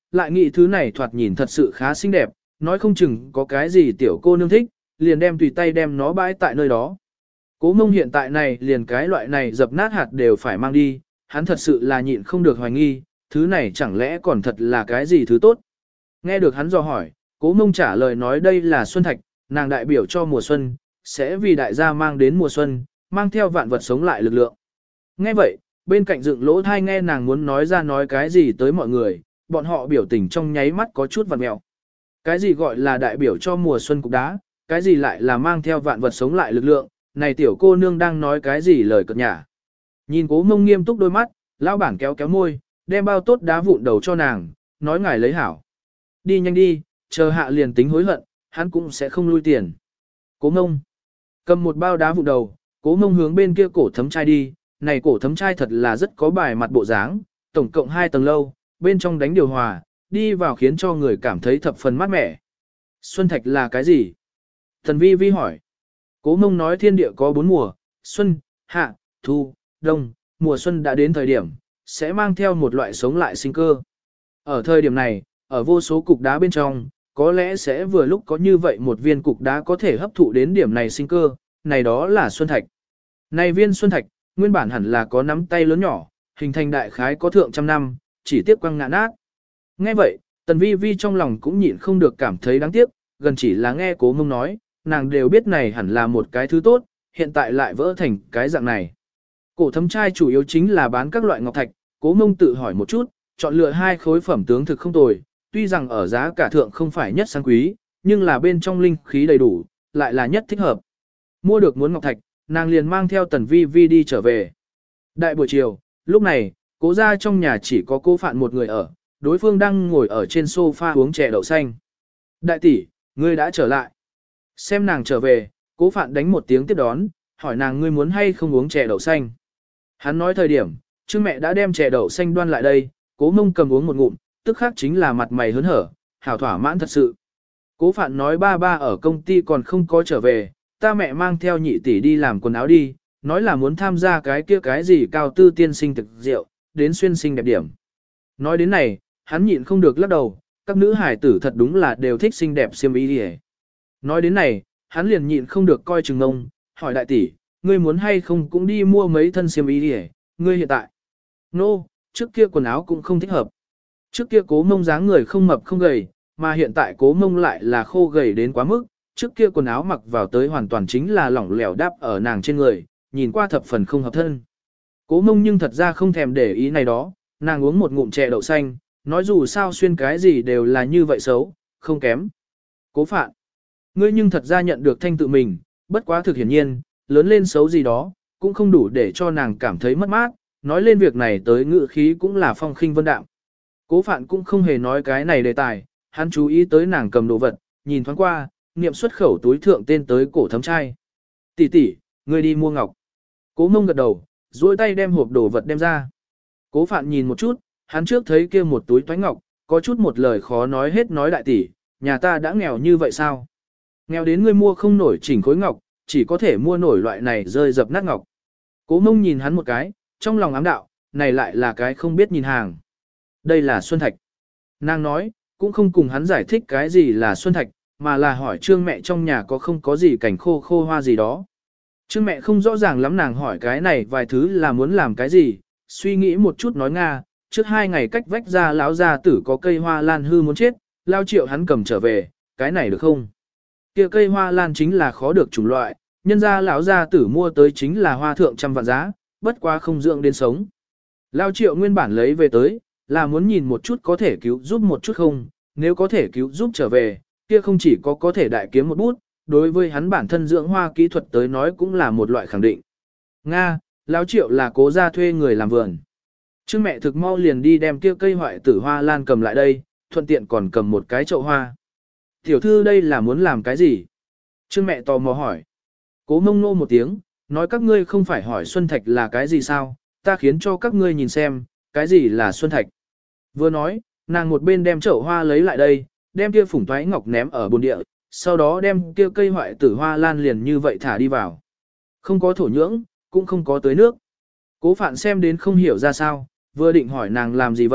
lại nghĩ thứ này thoạt nhìn thật sự khá xinh đẹp, nói không chừng có cái gì tiểu cô nương thích, liền đem tùy tay đem nó bãi tại nơi đó. Cố Mông hiện tại này liền cái loại này dập nát hạt đều phải mang đi, hắn thật sự là nhịn không được hoài nghi, thứ này chẳng lẽ còn thật là cái gì thứ tốt. Nghe được hắn dò hỏi, Cố Mông trả lời nói đây là xuân thạch, nàng đại biểu cho mùa xuân, sẽ vì đại gia mang đến mùa xuân, mang theo vạn vật sống lại lực lượng. Nghe vậy, bên cạnh dựng lỗ thai nghe nàng muốn nói ra nói cái gì tới mọi người, bọn họ biểu tình trong nháy mắt có chút vặn mẹo. Cái gì gọi là đại biểu cho mùa xuân cục đá, cái gì lại là mang theo vạn vật sống lại lực lượng, này tiểu cô nương đang nói cái gì lời cợt nhả. Nhìn Cố Mông nghiêm túc đôi mắt, lão bản kéo kéo môi, đem bao tốt đá vụn đầu cho nàng, nói ngài lấy hảo. Đi nhanh đi, chờ hạ liền tính hối hận, hắn cũng sẽ không lui tiền. Cố Mông cầm một bao đá vụn đầu, Cố Mông hướng bên kia cổ thấm chai đi, này cổ thấm chai thật là rất có bài mặt bộ dáng, tổng cộng hai tầng lâu, bên trong đánh điều hòa, đi vào khiến cho người cảm thấy thập phần mát mẻ. Xuân thạch là cái gì? Thần Vi Vi hỏi. Cố Mông nói thiên địa có bốn mùa, xuân, hạ, thu, đông, mùa xuân đã đến thời điểm, sẽ mang theo một loại sống lại sinh cơ. Ở thời điểm này, ở vô số cục đá bên trong, có lẽ sẽ vừa lúc có như vậy một viên cục đá có thể hấp thụ đến điểm này sinh cơ, này đó là xuân thạch. Này viên xuân thạch, nguyên bản hẳn là có nắm tay lớn nhỏ, hình thành đại khái có thượng trăm năm, chỉ tiếc quăng ngã nát. Nghe vậy, Tần Vi Vi trong lòng cũng nhịn không được cảm thấy đáng tiếc, gần chỉ là nghe Cố Mông nói, nàng đều biết này hẳn là một cái thứ tốt, hiện tại lại vỡ thành cái dạng này. Cổ thấm chai chủ yếu chính là bán các loại ngọc thạch, Cố Mông tự hỏi một chút, chọn lựa hai khối phẩm tướng thực không tồi, tuy rằng ở giá cả thượng không phải nhất sang quý, nhưng là bên trong linh khí đầy đủ, lại là nhất thích hợp. Mua được muốn ngọc thạch, nàng liền mang theo Tần Vi Vi đi trở về. Đại buổi chiều, lúc này, Cố gia trong nhà chỉ có Cố Phạn một người ở, đối phương đang ngồi ở trên sofa uống chè đậu xanh. Đại tỷ, ngươi đã trở lại. Xem nàng trở về, Cố Phạn đánh một tiếng tiếp đón, hỏi nàng ngươi muốn hay không uống chè đậu xanh. Hắn nói thời điểm, Trương mẹ đã đem chè đậu xanh đoan lại đây, Cố Mông cầm uống một ngụm, tức khác chính là mặt mày hớn hở, hảo thỏa mãn thật sự. Cố Phạn nói ba ba ở công ty còn không có trở về, ta mẹ mang theo nhị tỷ đi làm quần áo đi, nói là muốn tham gia cái kia cái gì cao tư tiên sinh thực rượu, đến xuyên sinh đẹp điểm. Nói đến này, hắn nhịn không được lắc đầu, các nữ hải tử thật đúng là đều thích xinh đẹp xiêm y đi. Nói đến này, hắn liền nhịn không được coi chừng ông, hỏi đại tỷ, ngươi muốn hay không cũng đi mua mấy thân xiêm y đi, ngươi hiện tại. Nô, no, trước kia quần áo cũng không thích hợp. Trước kia Cố Mông dáng người không mập không gầy, mà hiện tại Cố Mông lại là khô gầy đến quá mức, trước kia quần áo mặc vào tới hoàn toàn chính là lỏng lẻo đáp ở nàng trên người, nhìn qua thập phần không hợp thân. Cố Mông nhưng thật ra không thèm để ý này đó, nàng uống một ngụm chè đậu xanh, nói dù sao xuyên cái gì đều là như vậy xấu, không kém. Cố Phạn, ngươi nhưng thật ra nhận được thanh tự mình, bất quá thực hiển nhiên, lớn lên xấu gì đó, cũng không đủ để cho nàng cảm thấy mất mát, nói lên việc này tới ngữ khí cũng là phong khinh vân đạm. Cố Phạn cũng không hề nói cái này đề tài, hắn chú ý tới nàng cầm đồ vật, nhìn thoáng qua, niệm xuất khẩu túi thượng tên tới cổ thấm chai. Tỷ tỷ, ngươi đi mua ngọc. Cố Mông gật đầu, duỗi tay đem hộp đồ vật đem ra. Cố Phạn nhìn một chút, hắn trước thấy kia một túi toái ngọc, có chút một lời khó nói hết nói đại tỷ, nhà ta đã nghèo như vậy sao? Nghèo đến ngươi mua không nổi chỉnh khối ngọc, chỉ có thể mua nổi loại này rơi dập nát ngọc. Cố Mông nhìn hắn một cái, trong lòng ám đạo, này lại là cái không biết nhìn hàng. Đây là xuân thạch. Nàng nói, cũng không cùng hắn giải thích cái gì là xuân thạch, mà là hỏi Trương mẹ trong nhà có không có gì cảnh khô khô hoa gì đó. Trương mẹ không rõ ràng lắm nàng hỏi cái này vài thứ là muốn làm cái gì, suy nghĩ một chút nói Nga, trước hai ngày cách vách ra lão gia tử có cây hoa lan hư muốn chết, lao triệu hắn cầm trở về, cái này được không? Kia cây hoa lan chính là khó được chủng loại, nhân ra lão gia tử mua tới chính là hoa thượng trăm vạn giá, bất quá không dưỡng đến sống. Lao triệu nguyên bản lấy về tới, là muốn nhìn một chút có thể cứu giúp một chút không, nếu có thể cứu giúp trở về, kia không chỉ có có thể đại kiếm một bút, đối với hắn bản thân dưỡng hoa kỹ thuật tới nói cũng là một loại khẳng định. Nga, Lão triệu là cố ra thuê người làm vườn. Trương mẹ thực mau liền đi đem kia cây hoại tử hoa lan cầm lại đây, thuận tiện còn cầm một cái chậu hoa. Tiểu thư đây là muốn làm cái gì? Trương mẹ tò mò hỏi. Cố Mông nô một tiếng, nói các ngươi không phải hỏi xuân thạch là cái gì sao, ta khiến cho các ngươi nhìn xem, cái gì là xuân thạch. Vừa nói, nàng một bên đem chậu hoa lấy lại đây, đem kia phủng toái ngọc ném ở bồn địa, sau đó đem kia cây hoại tử hoa lan liền như vậy thả đi vào. Không có thổ nhưỡng, cũng không có tưới nước. Cố Phạn xem đến không hiểu ra sao, vừa định hỏi nàng làm gì vậy,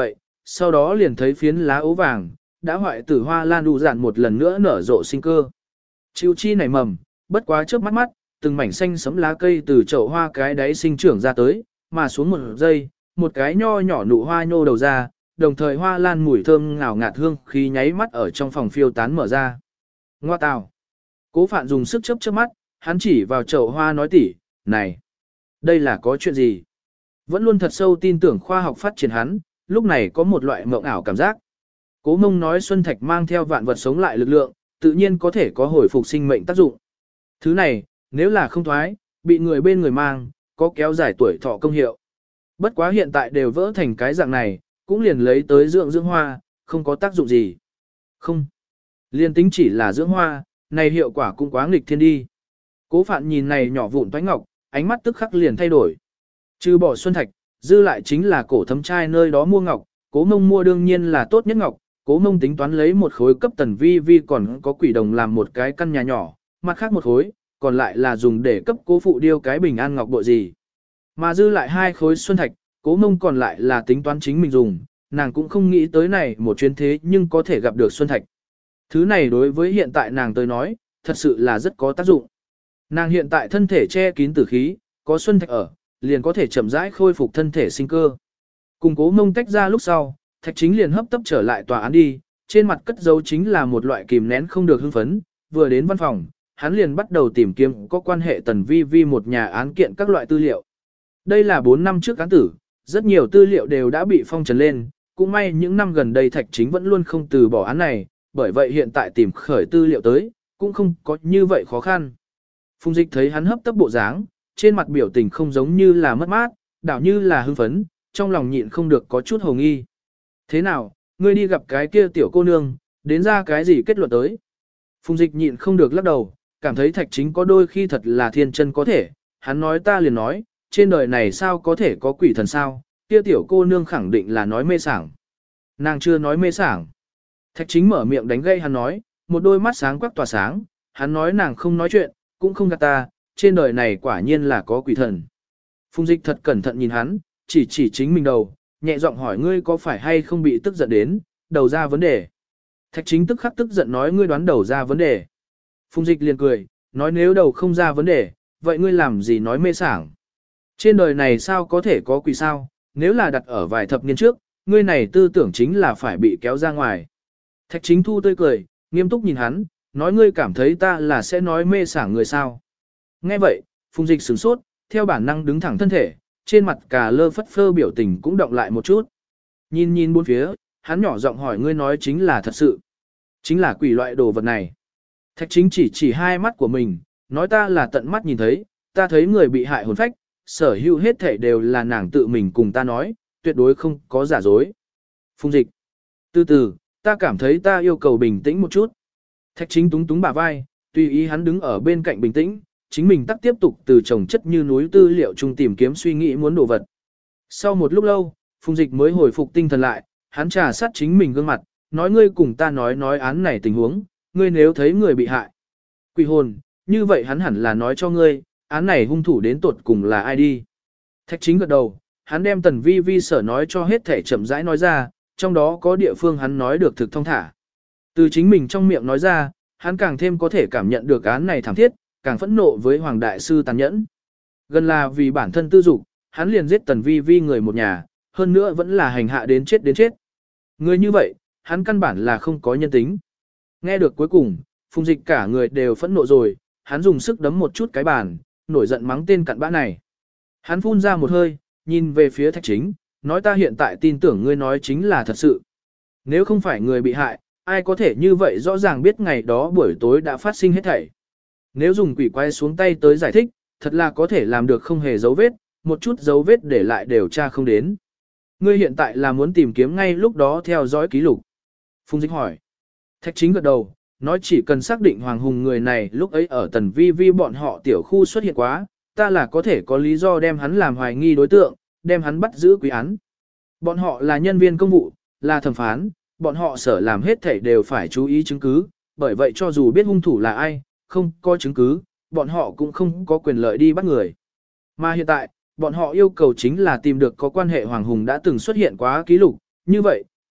sau đó liền thấy phiến lá ố vàng, đã hoại tử hoa lan đủ dạn một lần nữa nở rộ sinh cơ. Chịu chi nảy mầm, bất quá trước mắt mắt, từng mảnh xanh sẫm lá cây từ chậu hoa cái đáy sinh trưởng ra tới, mà xuống một giây, một cái nho nhỏ nụ hoa nhô đầu ra, đồng thời hoa lan mùi thơm ngào ngạt hương khí nháy mắt ở trong phòng phiêu tán mở ra. Ngoa tào. Cố Phạn dùng sức chớp chớp mắt, hắn chỉ vào chậu hoa nói tỉ, này, đây là có chuyện gì? Vẫn luôn thật sâu tin tưởng khoa học phát triển hắn, lúc này có một loại mộng ảo cảm giác. Cố Mông nói Xuân Thạch mang theo vạn vật sống lại lực lượng, tự nhiên có thể có hồi phục sinh mệnh tác dụng. Thứ này, nếu là không thoái, bị người bên người mang, có kéo dài tuổi thọ công hiệu. Bất quá hiện tại đều vỡ thành cái dạng này, cũng liền lấy tới dưỡng dưỡng hoa, không có tác dụng gì. Không. Liên tính chỉ là dưỡng hoa, này hiệu quả cũng quá nghịch thiên đi. Cố Phạn nhìn này nhỏ vụn toái ngọc, ánh mắt tức khắc liền thay đổi. Trừ bỏ Xuân Thạch, dư lại chính là cổ thấm trai nơi đó mua ngọc, Cố Mông mua đương nhiên là tốt nhất ngọc, Cố Mông tính toán lấy một khối cấp Tần Vi Vi còn có quỷ đồng làm một cái căn nhà nhỏ, mặt khác một khối, còn lại là dùng để cấp Cố phụ điêu cái bình an ngọc bội gì. Mà dư lại hai khối Xuân Thạch, Cố Mông còn lại là tính toán chính mình dùng, nàng cũng không nghĩ tới này một chuyến thế nhưng có thể gặp được Xuân Thạch. Thứ này đối với hiện tại nàng tới nói, thật sự là rất có tác dụng. Nàng hiện tại thân thể che kín tử khí, có Xuân Thạch ở, liền có thể chậm rãi khôi phục thân thể sinh cơ. Cùng Cố Mông tách ra lúc sau, Thạch Chính liền hấp tấp trở lại tòa án đi, trên mặt cất dấu chính là một loại kìm nén không được hưng phấn, vừa đến văn phòng, hắn liền bắt đầu tìm kiếm có quan hệ Tần Vi Vi một nhà án kiện các loại tư liệu. Đây là bốn năm trước án tử, rất nhiều tư liệu đều đã bị phong trần lên, cũng may những năm gần đây Thạch Chính vẫn luôn không từ bỏ án này, bởi vậy hiện tại tìm khởi tư liệu tới, cũng không có như vậy khó khăn. Phùng Dịch thấy hắn hấp tấp bộ dáng, trên mặt biểu tình không giống như là mất mát, đảo như là hưng phấn, trong lòng nhịn không được có chút hồ nghi. Thế nào, ngươi đi gặp cái kia tiểu cô nương, đến ra cái gì kết luận tới? Phùng Dịch nhịn không được lắc đầu, cảm thấy Thạch Chính có đôi khi thật là thiên chân có thể, hắn nói ta liền nói, trên đời này sao có thể có quỷ thần sao, kia tiểu cô nương khẳng định là nói mê sảng. Nàng chưa nói mê sảng. Thạch Chính mở miệng đánh gây hắn nói, một đôi mắt sáng quắc tỏa sáng, hắn nói nàng không nói chuyện, cũng không gạt ta, trên đời này quả nhiên là có quỷ thần. Phùng Dịch thật cẩn thận nhìn hắn, chỉ chỉ chính mình đầu, nhẹ giọng hỏi ngươi có phải hay không bị tức giận đến, đầu ra vấn đề. Thạch Chính tức khắc tức giận nói ngươi đoán đầu ra vấn đề. Phùng Dịch liền cười, nói nếu đầu không ra vấn đề, vậy ngươi làm gì nói mê sảng. Trên đời này sao có thể có quỷ sao, nếu là đặt ở vài thập niên trước, ngươi này tư tưởng chính là phải bị kéo ra ngoài. Thạch Chính thu tươi cười, nghiêm túc nhìn hắn, nói ngươi cảm thấy ta là sẽ nói mê sảng người sao. Nghe vậy, Phùng Dịch sửng sốt, theo bản năng đứng thẳng thân thể, trên mặt cả lơ phất phơ biểu tình cũng động lại một chút. Nhìn nhìn bốn phía, hắn nhỏ giọng hỏi ngươi nói chính là thật sự. Chính là quỷ loại đồ vật này. Thạch Chính chỉ chỉ hai mắt của mình, nói ta là tận mắt nhìn thấy, ta thấy người bị hại hồn phách, sở hữu hết thể đều là nàng tự mình cùng ta nói, tuyệt đối không có giả dối. Phùng Dịch. Từ từ, ta cảm thấy ta yêu cầu bình tĩnh một chút. Thạch Chính túng túng bả vai, tùy ý hắn đứng ở bên cạnh bình tĩnh, chính mình tắt tiếp tục từ chồng chất như núi tư liệu chung tìm kiếm suy nghĩ muốn đồ vật. Sau một lúc lâu, Phùng Dịch mới hồi phục tinh thần lại, hắn trà sát chính mình gương mặt, nói ngươi cùng ta nói nói án này tình huống, ngươi nếu thấy người bị hại. Quỷ hồn, như vậy hắn hẳn là nói cho ngươi, án này hung thủ đến tột cùng là ai đi. Thạch Chính gật đầu, hắn đem Tần Vi Vi sở nói cho hết thể chậm rãi nói ra, trong đó có địa phương hắn nói được thực thông thả. Từ chính mình trong miệng nói ra, hắn càng thêm có thể cảm nhận được án này thảm thiết, càng phẫn nộ với Hoàng Đại Sư tàn nhẫn. Gần là vì bản thân tư dục, hắn liền giết Tần Vi Vi người một nhà, hơn nữa vẫn là hành hạ đến chết đến chết. Người như vậy, hắn căn bản là không có nhân tính. Nghe được cuối cùng, Phùng Dịch cả người đều phẫn nộ rồi, hắn dùng sức đấm một chút cái bàn, nổi giận mắng tên cặn bã này. Hắn phun ra một hơi, nhìn về phía Thạch Chính, nói ta hiện tại tin tưởng ngươi nói chính là thật sự. Nếu không phải người bị hại, ai có thể như vậy rõ ràng biết ngày đó buổi tối đã phát sinh hết thảy. Nếu dùng quỷ quay xuống tay tới giải thích, thật là có thể làm được không hề dấu vết, một chút dấu vết để lại đều tra không đến. Ngươi hiện tại là muốn tìm kiếm ngay lúc đó theo dõi ký lục. Phùng Dịch hỏi. Thạch Chính gật đầu, nói chỉ cần xác định Hoàng Hùng người này lúc ấy ở Tần Vi Vi bọn họ tiểu khu xuất hiện quá, ta là có thể có lý do đem hắn làm hoài nghi đối tượng, đem hắn bắt giữ quý án. Bọn họ là nhân viên công vụ, là thẩm phán, bọn họ sở làm hết thảy đều phải chú ý chứng cứ, bởi vậy cho dù biết hung thủ là ai, không có chứng cứ, bọn họ cũng không có quyền lợi đi bắt người. Mà hiện tại, bọn họ yêu cầu chính là tìm được có quan hệ Hoàng Hùng đã từng xuất hiện quá ký lục, như vậy,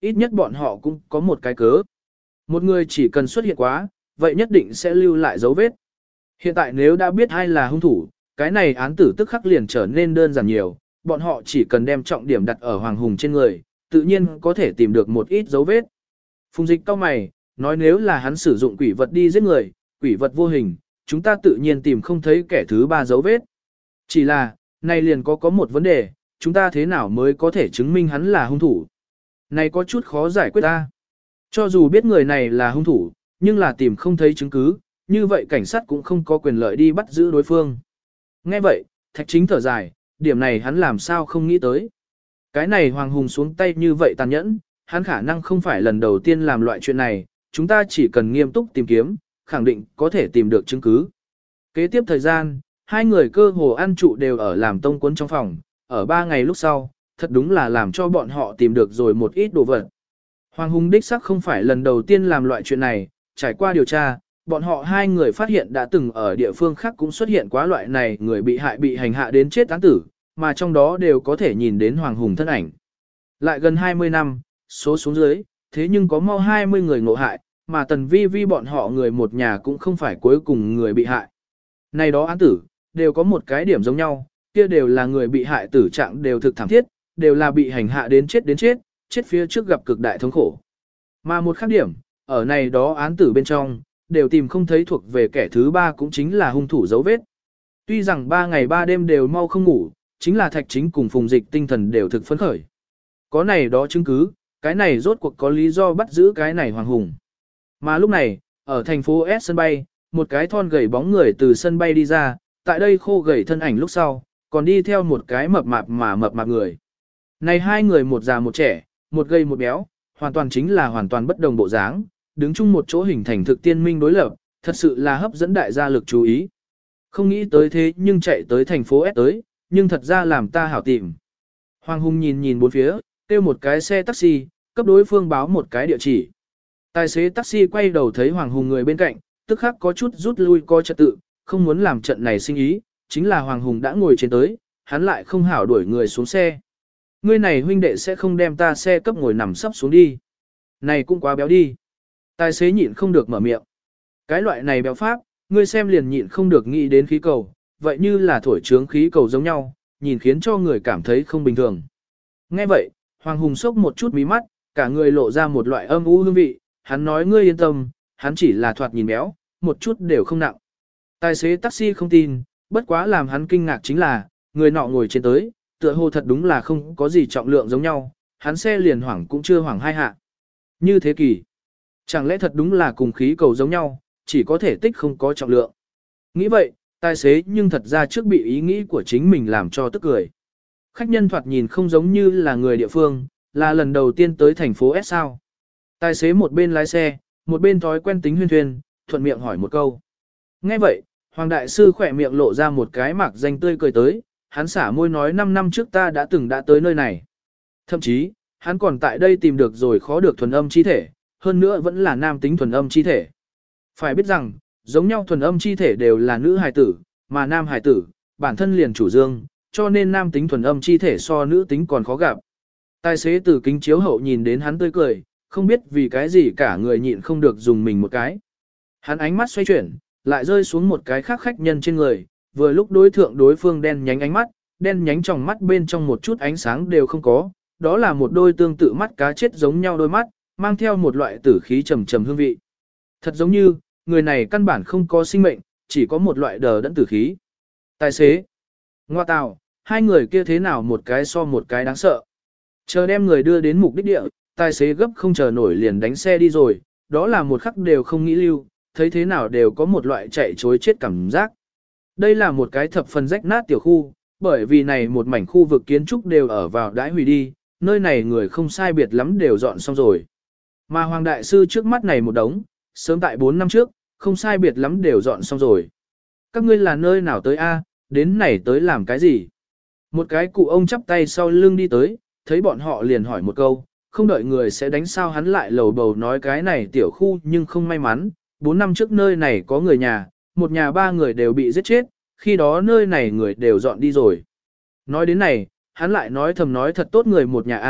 ít nhất bọn họ cũng có một cái cớ. Một người chỉ cần xuất hiện quá, vậy nhất định sẽ lưu lại dấu vết. Hiện tại nếu đã biết ai là hung thủ, cái này án tử tức khắc liền trở nên đơn giản nhiều, bọn họ chỉ cần đem trọng điểm đặt ở Hoàng Hùng trên người, tự nhiên có thể tìm được một ít dấu vết. Phùng Dịch cau mày, nói nếu là hắn sử dụng quỷ vật đi giết người, quỷ vật vô hình, chúng ta tự nhiên tìm không thấy kẻ thứ ba dấu vết. Chỉ là, này liền có có một vấn đề, chúng ta thế nào mới có thể chứng minh hắn là hung thủ? Này có chút khó giải quyết ta. Cho dù biết người này là hung thủ, nhưng là tìm không thấy chứng cứ, như vậy cảnh sát cũng không có quyền lợi đi bắt giữ đối phương. Nghe vậy, Thạch Chính thở dài, điểm này hắn làm sao không nghĩ tới. Cái này Hoàng Hùng xuống tay như vậy tàn nhẫn, hắn khả năng không phải lần đầu tiên làm loại chuyện này, chúng ta chỉ cần nghiêm túc tìm kiếm, khẳng định có thể tìm được chứng cứ. Kế tiếp thời gian, hai người cơ hồ ăn trụ đều ở làm tông cuốn trong phòng, ở ba ngày lúc sau, thật đúng là làm cho bọn họ tìm được rồi một ít đồ vật. Hoàng Hùng đích xác không phải lần đầu tiên làm loại chuyện này, trải qua điều tra, bọn họ hai người phát hiện đã từng ở địa phương khác cũng xuất hiện quá loại này người bị hại bị hành hạ đến chết án tử, mà trong đó đều có thể nhìn đến Hoàng Hùng thân ảnh. Lại gần hai mươi năm, số xuống dưới, thế nhưng có mau hai mươi người ngộ hại, mà Tần Vi Vi bọn họ người một nhà cũng không phải cuối cùng người bị hại. Này đó án tử, đều có một cái điểm giống nhau, kia đều là người bị hại tử trạng đều thực thảm thiết, đều là bị hành hạ đến chết đến chết, chết phía trước gặp cực đại thống khổ. Mà một khác điểm, ở này đó án tử bên trong, đều tìm không thấy thuộc về kẻ thứ ba cũng chính là hung thủ dấu vết. Tuy rằng ba ngày ba đêm đều mau không ngủ, chính là Thạch Chính cùng Phùng Dịch tinh thần đều thực phấn khởi. Có này đó chứng cứ, cái này rốt cuộc có lý do bắt giữ cái này Hoàng Hùng. Mà lúc này, ở thành phố S sân bay, một cái thon gầy bóng người từ sân bay đi ra, tại đây khô gầy thân ảnh lúc sau, còn đi theo một cái mập mạp mà mập mạp người. Này hai người một già một trẻ, một gầy một béo, hoàn toàn chính là hoàn toàn bất đồng bộ dáng, đứng chung một chỗ hình thành thực tiên minh đối lập, thật sự là hấp dẫn đại gia lực chú ý. Không nghĩ tới thế nhưng chạy tới thành phố S tới, nhưng thật ra làm ta hảo tìm. Hoàng Hùng nhìn nhìn bốn phía, kêu một cái xe taxi, cấp đối phương báo một cái địa chỉ. Tài xế taxi quay đầu thấy Hoàng Hùng người bên cạnh, tức khắc có chút rút lui coi trật tự, không muốn làm trận này sinh ý, chính là Hoàng Hùng đã ngồi trên tới, hắn lại không hảo đuổi người xuống xe. Ngươi này huynh đệ sẽ không đem ta xe cấp ngồi nằm sắp xuống đi. Này cũng quá béo đi. Tài xế nhịn không được mở miệng. Cái loại này béo pháp, ngươi xem liền nhịn không được nghĩ đến khí cầu, vậy như là thổi trướng khí cầu giống nhau, nhìn khiến cho người cảm thấy không bình thường. Nghe vậy, Hoàng Hùng sốc một chút mí mắt, cả người lộ ra một loại âm u hương vị, hắn nói ngươi yên tâm, hắn chỉ là thoạt nhìn béo, một chút đều không nặng. Tài xế taxi không tin, bất quá làm hắn kinh ngạc chính là, người nọ ngồi trên tới, tựa hồ thật đúng là không có gì trọng lượng giống nhau, hắn xe liền hoảng cũng chưa hoảng hai hạ. Như thế kỷ, chẳng lẽ thật đúng là cùng khí cầu giống nhau, chỉ có thể tích không có trọng lượng. Nghĩ vậy, tài xế nhưng thật ra trước bị ý nghĩ của chính mình làm cho tức cười. Khách nhân thoạt nhìn không giống như là người địa phương, là lần đầu tiên tới thành phố S sao. Tài xế một bên lái xe, một bên thói quen tính huyên thuyên, thuận miệng hỏi một câu. Nghe vậy, Hoàng Đại Sư khỏe miệng lộ ra một cái mạc danh tươi cười tới, hắn xả môi nói năm năm trước ta đã từng đã tới nơi này. Thậm chí, hắn còn tại đây tìm được rồi khó được thuần âm chi thể, hơn nữa vẫn là nam tính thuần âm chi thể. Phải biết rằng, giống nhau thuần âm chi thể đều là nữ hài tử, mà nam hài tử, bản thân liền chủ dương, cho nên nam tính thuần âm chi thể so nữ tính còn khó gặp. Tài xế từ kính chiếu hậu nhìn đến hắn tươi cười, không biết vì cái gì cả người nhịn không được dùng mình một cái. Hắn ánh mắt xoay chuyển, lại rơi xuống một cái khác khách nhân trên người, vừa lúc đối thượng đối phương đen nhánh ánh mắt, đen nhánh trong mắt bên trong một chút ánh sáng đều không có, đó là một đôi tương tự mắt cá chết giống nhau đôi mắt, mang theo một loại tử khí trầm trầm hương vị. Thật giống như, người này căn bản không có sinh mệnh, chỉ có một loại đờ đẫn tử khí. Tài xế, ngoa tào, hai người kia thế nào một cái so một cái đáng sợ. Chờ đem người đưa đến mục đích địa, tài xế gấp không chờ nổi liền đánh xe đi rồi, đó là một khắc đều không nghĩ lưu, thấy thế nào đều có một loại chạy chối chết cảm giác. Đây là một cái thập phần rách nát tiểu khu, bởi vì này một mảnh khu vực kiến trúc đều ở vào đãi hủy đi, nơi này người không sai biệt lắm đều dọn xong rồi. Mà Hoàng Đại Sư trước mắt này một đống, sớm tại bốn năm trước, không sai biệt lắm đều dọn xong rồi. Các ngươi là nơi nào tới a? Đến này tới làm cái gì? Một cái cụ ông chắp tay sau lưng đi tới, thấy bọn họ liền hỏi một câu, không đợi người sẽ đánh sao hắn lại lầu bầu nói cái này tiểu khu nhưng không may mắn, bốn năm trước nơi này có người nhà, một nhà ba người đều bị giết chết, khi đó nơi này người đều dọn đi rồi. Nói đến này, hắn lại nói thầm nói thật tốt người một nhà a,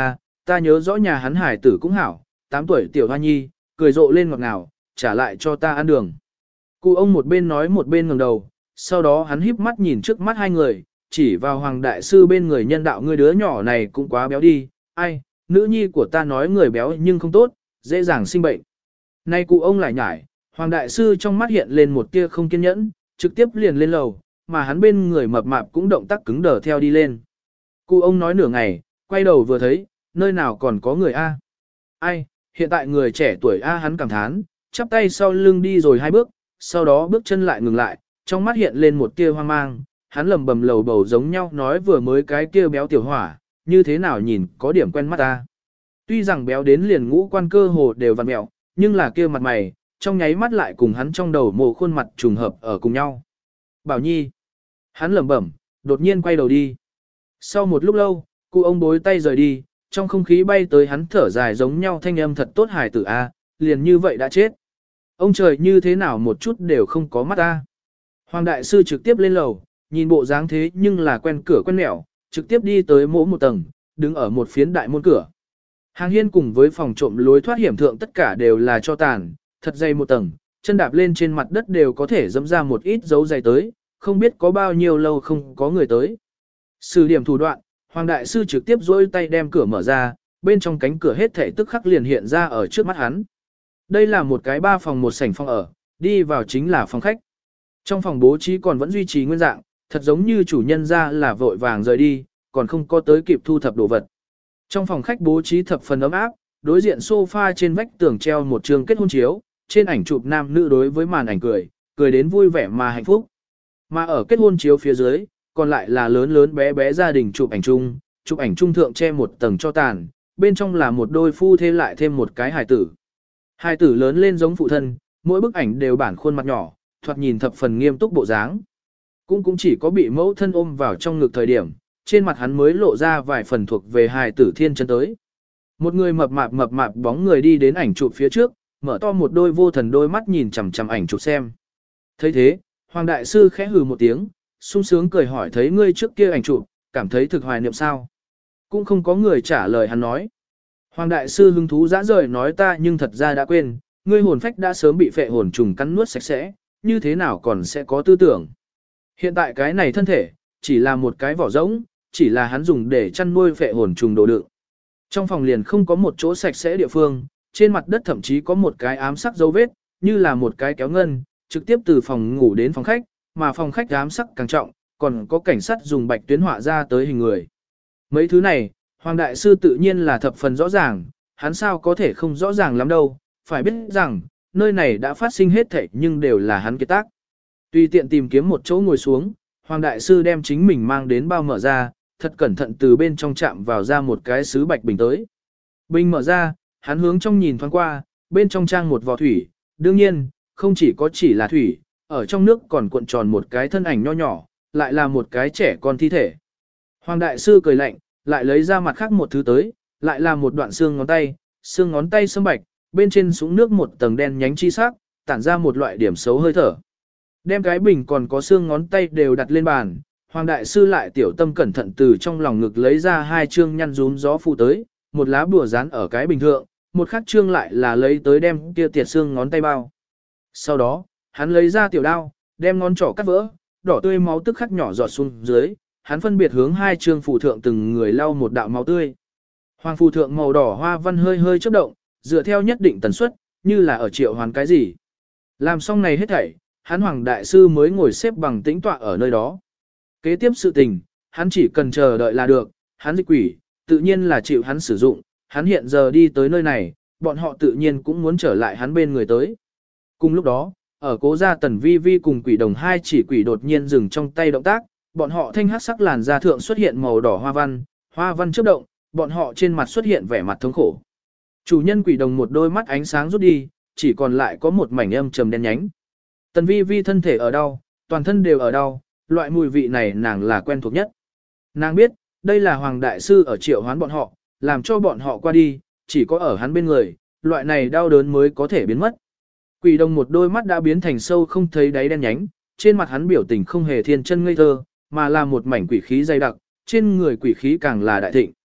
ta nhớ rõ nhà hắn hải tử cũng hảo, tám tuổi tiểu hoa nhi, cười rộ lên ngọt ngào, trả lại cho ta ăn đường. Cụ ông một bên nói một bên ngẩng đầu, sau đó hắn híp mắt nhìn trước mắt hai người, chỉ vào Hoàng Đại Sư bên người nhân đạo ngươi đứa nhỏ này cũng quá béo đi, ai, nữ nhi của ta nói người béo nhưng không tốt, dễ dàng sinh bệnh. Nay cụ ông lại nhải, Hoàng Đại Sư trong mắt hiện lên một tia không kiên nhẫn, trực tiếp liền lên lầu, mà hắn bên người mập mạp cũng động tác cứng đờ theo đi lên. Cụ ông nói nửa ngày, quay đầu vừa thấy, nơi nào còn có người A. Ai, hiện tại người trẻ tuổi A hắn cảm thán, chắp tay sau lưng đi rồi hai bước, sau đó bước chân lại ngừng lại, trong mắt hiện lên một tia hoang mang, hắn lầm bầm lầu bầu giống nhau nói vừa mới cái kia béo tiểu hỏa, như thế nào nhìn có điểm quen mắt ta. Tuy rằng béo đến liền ngũ quan cơ hồ đều vặn mẹo, nhưng là kia mặt mày, trong nháy mắt lại cùng hắn trong đầu mồ khuôn mặt trùng hợp ở cùng nhau. Bảo Nhi, hắn lẩm bẩm, đột nhiên quay đầu đi. Sau một lúc lâu, cụ ông bối tay rời đi, trong không khí bay tới hắn thở dài giống nhau thanh âm thật tốt hài tử a, liền như vậy đã chết. Ông trời như thế nào một chút đều không có mắt a. Hoàng Đại Sư trực tiếp lên lầu, nhìn bộ dáng thế nhưng là quen cửa quen mẹo, trực tiếp đi tới mỗi một tầng, đứng ở một phiến đại môn cửa. Hàng hiên cùng với phòng trộm lối thoát hiểm thượng tất cả đều là cho tàn, thật dày một tầng, chân đạp lên trên mặt đất đều có thể dẫm ra một ít dấu dày tới, không biết có bao nhiêu lâu không có người tới. Sử điểm thủ đoạn, Hoàng Đại Sư trực tiếp dỗi tay đem cửa mở ra, bên trong cánh cửa hết thảy tức khắc liền hiện ra ở trước mắt hắn. Đây là một cái ba phòng một sảnh phòng ở, đi vào chính là phòng khách. Trong phòng bố trí còn vẫn duy trì nguyên dạng, thật giống như chủ nhân ra là vội vàng rời đi, còn không có tới kịp thu thập đồ vật. Trong phòng khách bố trí thập phần ấm áp, đối diện sofa trên vách tường treo một trường kết hôn chiếu, trên ảnh chụp nam nữ đối với màn ảnh cười, cười đến vui vẻ mà hạnh phúc. Mà ở kết hôn chiếu phía dưới, còn lại là lớn lớn bé bé gia đình chụp ảnh chung, chụp ảnh chung thượng che một tầng cho tàn, bên trong là một đôi phu thê lại thêm một cái hài tử. Hài tử lớn lên giống phụ thân, mỗi bức ảnh đều bản khuôn mặt nhỏ, thoạt nhìn thập phần nghiêm túc bộ dáng. Cũng cũng chỉ có bị mẫu thân ôm vào trong ngực thời điểm, trên mặt hắn mới lộ ra vài phần thuộc về hài tử thiên chân tới. Một người mập mạp mập mạp bóng người đi đến ảnh chụp phía trước, mở to một đôi vô thần đôi mắt nhìn chằm chằm ảnh chụp xem. Thấy thế, Hoàng Đại Sư khẽ hừ một tiếng, sung sướng cười hỏi thấy ngươi trước kia ảnh chụp, cảm thấy thực hoài niệm sao? Cũng không có người trả lời hắn nói. Hoàng Đại Sư hứng thú dã rời nói ta nhưng thật ra đã quên, ngươi hồn phách đã sớm bị phệ hồn trùng cắn nuốt sạch sẽ, như thế nào còn sẽ có tư tưởng. Hiện tại cái này thân thể, chỉ là một cái vỏ rỗng, chỉ là hắn dùng để chăn nuôi phệ hồn trùng đồ đựng. Trong phòng liền không có một chỗ sạch sẽ địa phương, trên mặt đất thậm chí có một cái ám sắc dấu vết, như là một cái kéo ngân, trực tiếp từ phòng ngủ đến phòng khách, mà phòng khách ám sắc càng trọng, còn có cảnh sát dùng bạch tuyến họa ra tới hình người. Mấy thứ này, Hoàng Đại Sư tự nhiên là thập phần rõ ràng, hắn sao có thể không rõ ràng lắm đâu, phải biết rằng, nơi này đã phát sinh hết thảy nhưng đều là hắn kết tác. Tùy tiện tìm kiếm một chỗ ngồi xuống, Hoàng Đại Sư đem chính mình mang đến bao mở ra, thật cẩn thận từ bên trong chạm vào ra một cái sứ bạch bình tới. Bình mở ra, hắn hướng trong nhìn thoáng qua, bên trong trang một vò thủy, đương nhiên, không chỉ có chỉ là thủy, ở trong nước còn cuộn tròn một cái thân ảnh nho nhỏ, lại là một cái trẻ con thi thể. Hoàng Đại Sư cười lạnh, lại lấy ra mặt khác một thứ tới, lại là một đoạn xương ngón tay, xương ngón tay sâm bạch, bên trên súng nước một tầng đen nhánh chi sắc, tản ra một loại điểm xấu hơi thở. Đem cái bình còn có xương ngón tay đều đặt lên bàn, Hoàng Đại Sư lại tiểu tâm cẩn thận từ trong lòng ngực lấy ra hai chương nhăn rún gió phù tới, một lá bùa dán ở cái bình thượng, một khắc chương lại là lấy tới đem kia tiệt xương ngón tay bao. Sau đó, hắn lấy ra tiểu đao, đem ngón trỏ cắt vỡ, đỏ tươi máu tức khắc nhỏ giọt xuống dưới, hắn phân biệt hướng hai chương phù thượng từng người lau một đạo máu tươi. Hoàng phù thượng màu đỏ hoa văn hơi hơi chớp động, dựa theo nhất định tần suất, như là ở triệu hoàn cái gì. Làm xong này hết thảy, hắn Hoàng Đại Sư mới ngồi xếp bằng tĩnh tọa ở nơi đó. Kế tiếp sự tình, hắn chỉ cần chờ đợi là được, hắn dịch quỷ, tự nhiên là chịu hắn sử dụng, hắn hiện giờ đi tới nơi này, bọn họ tự nhiên cũng muốn trở lại hắn bên người tới. Cùng lúc đó, ở cố gia Tần Vi Vi cùng quỷ đồng hai chỉ quỷ đột nhiên dừng trong tay động tác, bọn họ thanh hắc sắc làn da thượng xuất hiện màu đỏ hoa văn, hoa văn chớp động, bọn họ trên mặt xuất hiện vẻ mặt thống khổ. Chủ nhân quỷ đồng một đôi mắt ánh sáng rút đi, chỉ còn lại có một mảnh âm trầm đen nhánh. Tần Vi Vi thân thể ở đau, toàn thân đều ở đau, loại mùi vị này nàng là quen thuộc nhất. Nàng biết, đây là Hoàng Đại Sư ở triệu hoán bọn họ, làm cho bọn họ qua đi, chỉ có ở hắn bên người, loại này đau đớn mới có thể biến mất. Quỷ đồng một đôi mắt đã biến thành sâu không thấy đáy đen nhánh, trên mặt hắn biểu tình không hề thiên chân ngây thơ, mà là một mảnh quỷ khí dày đặc, trên người quỷ khí càng là đại thịnh.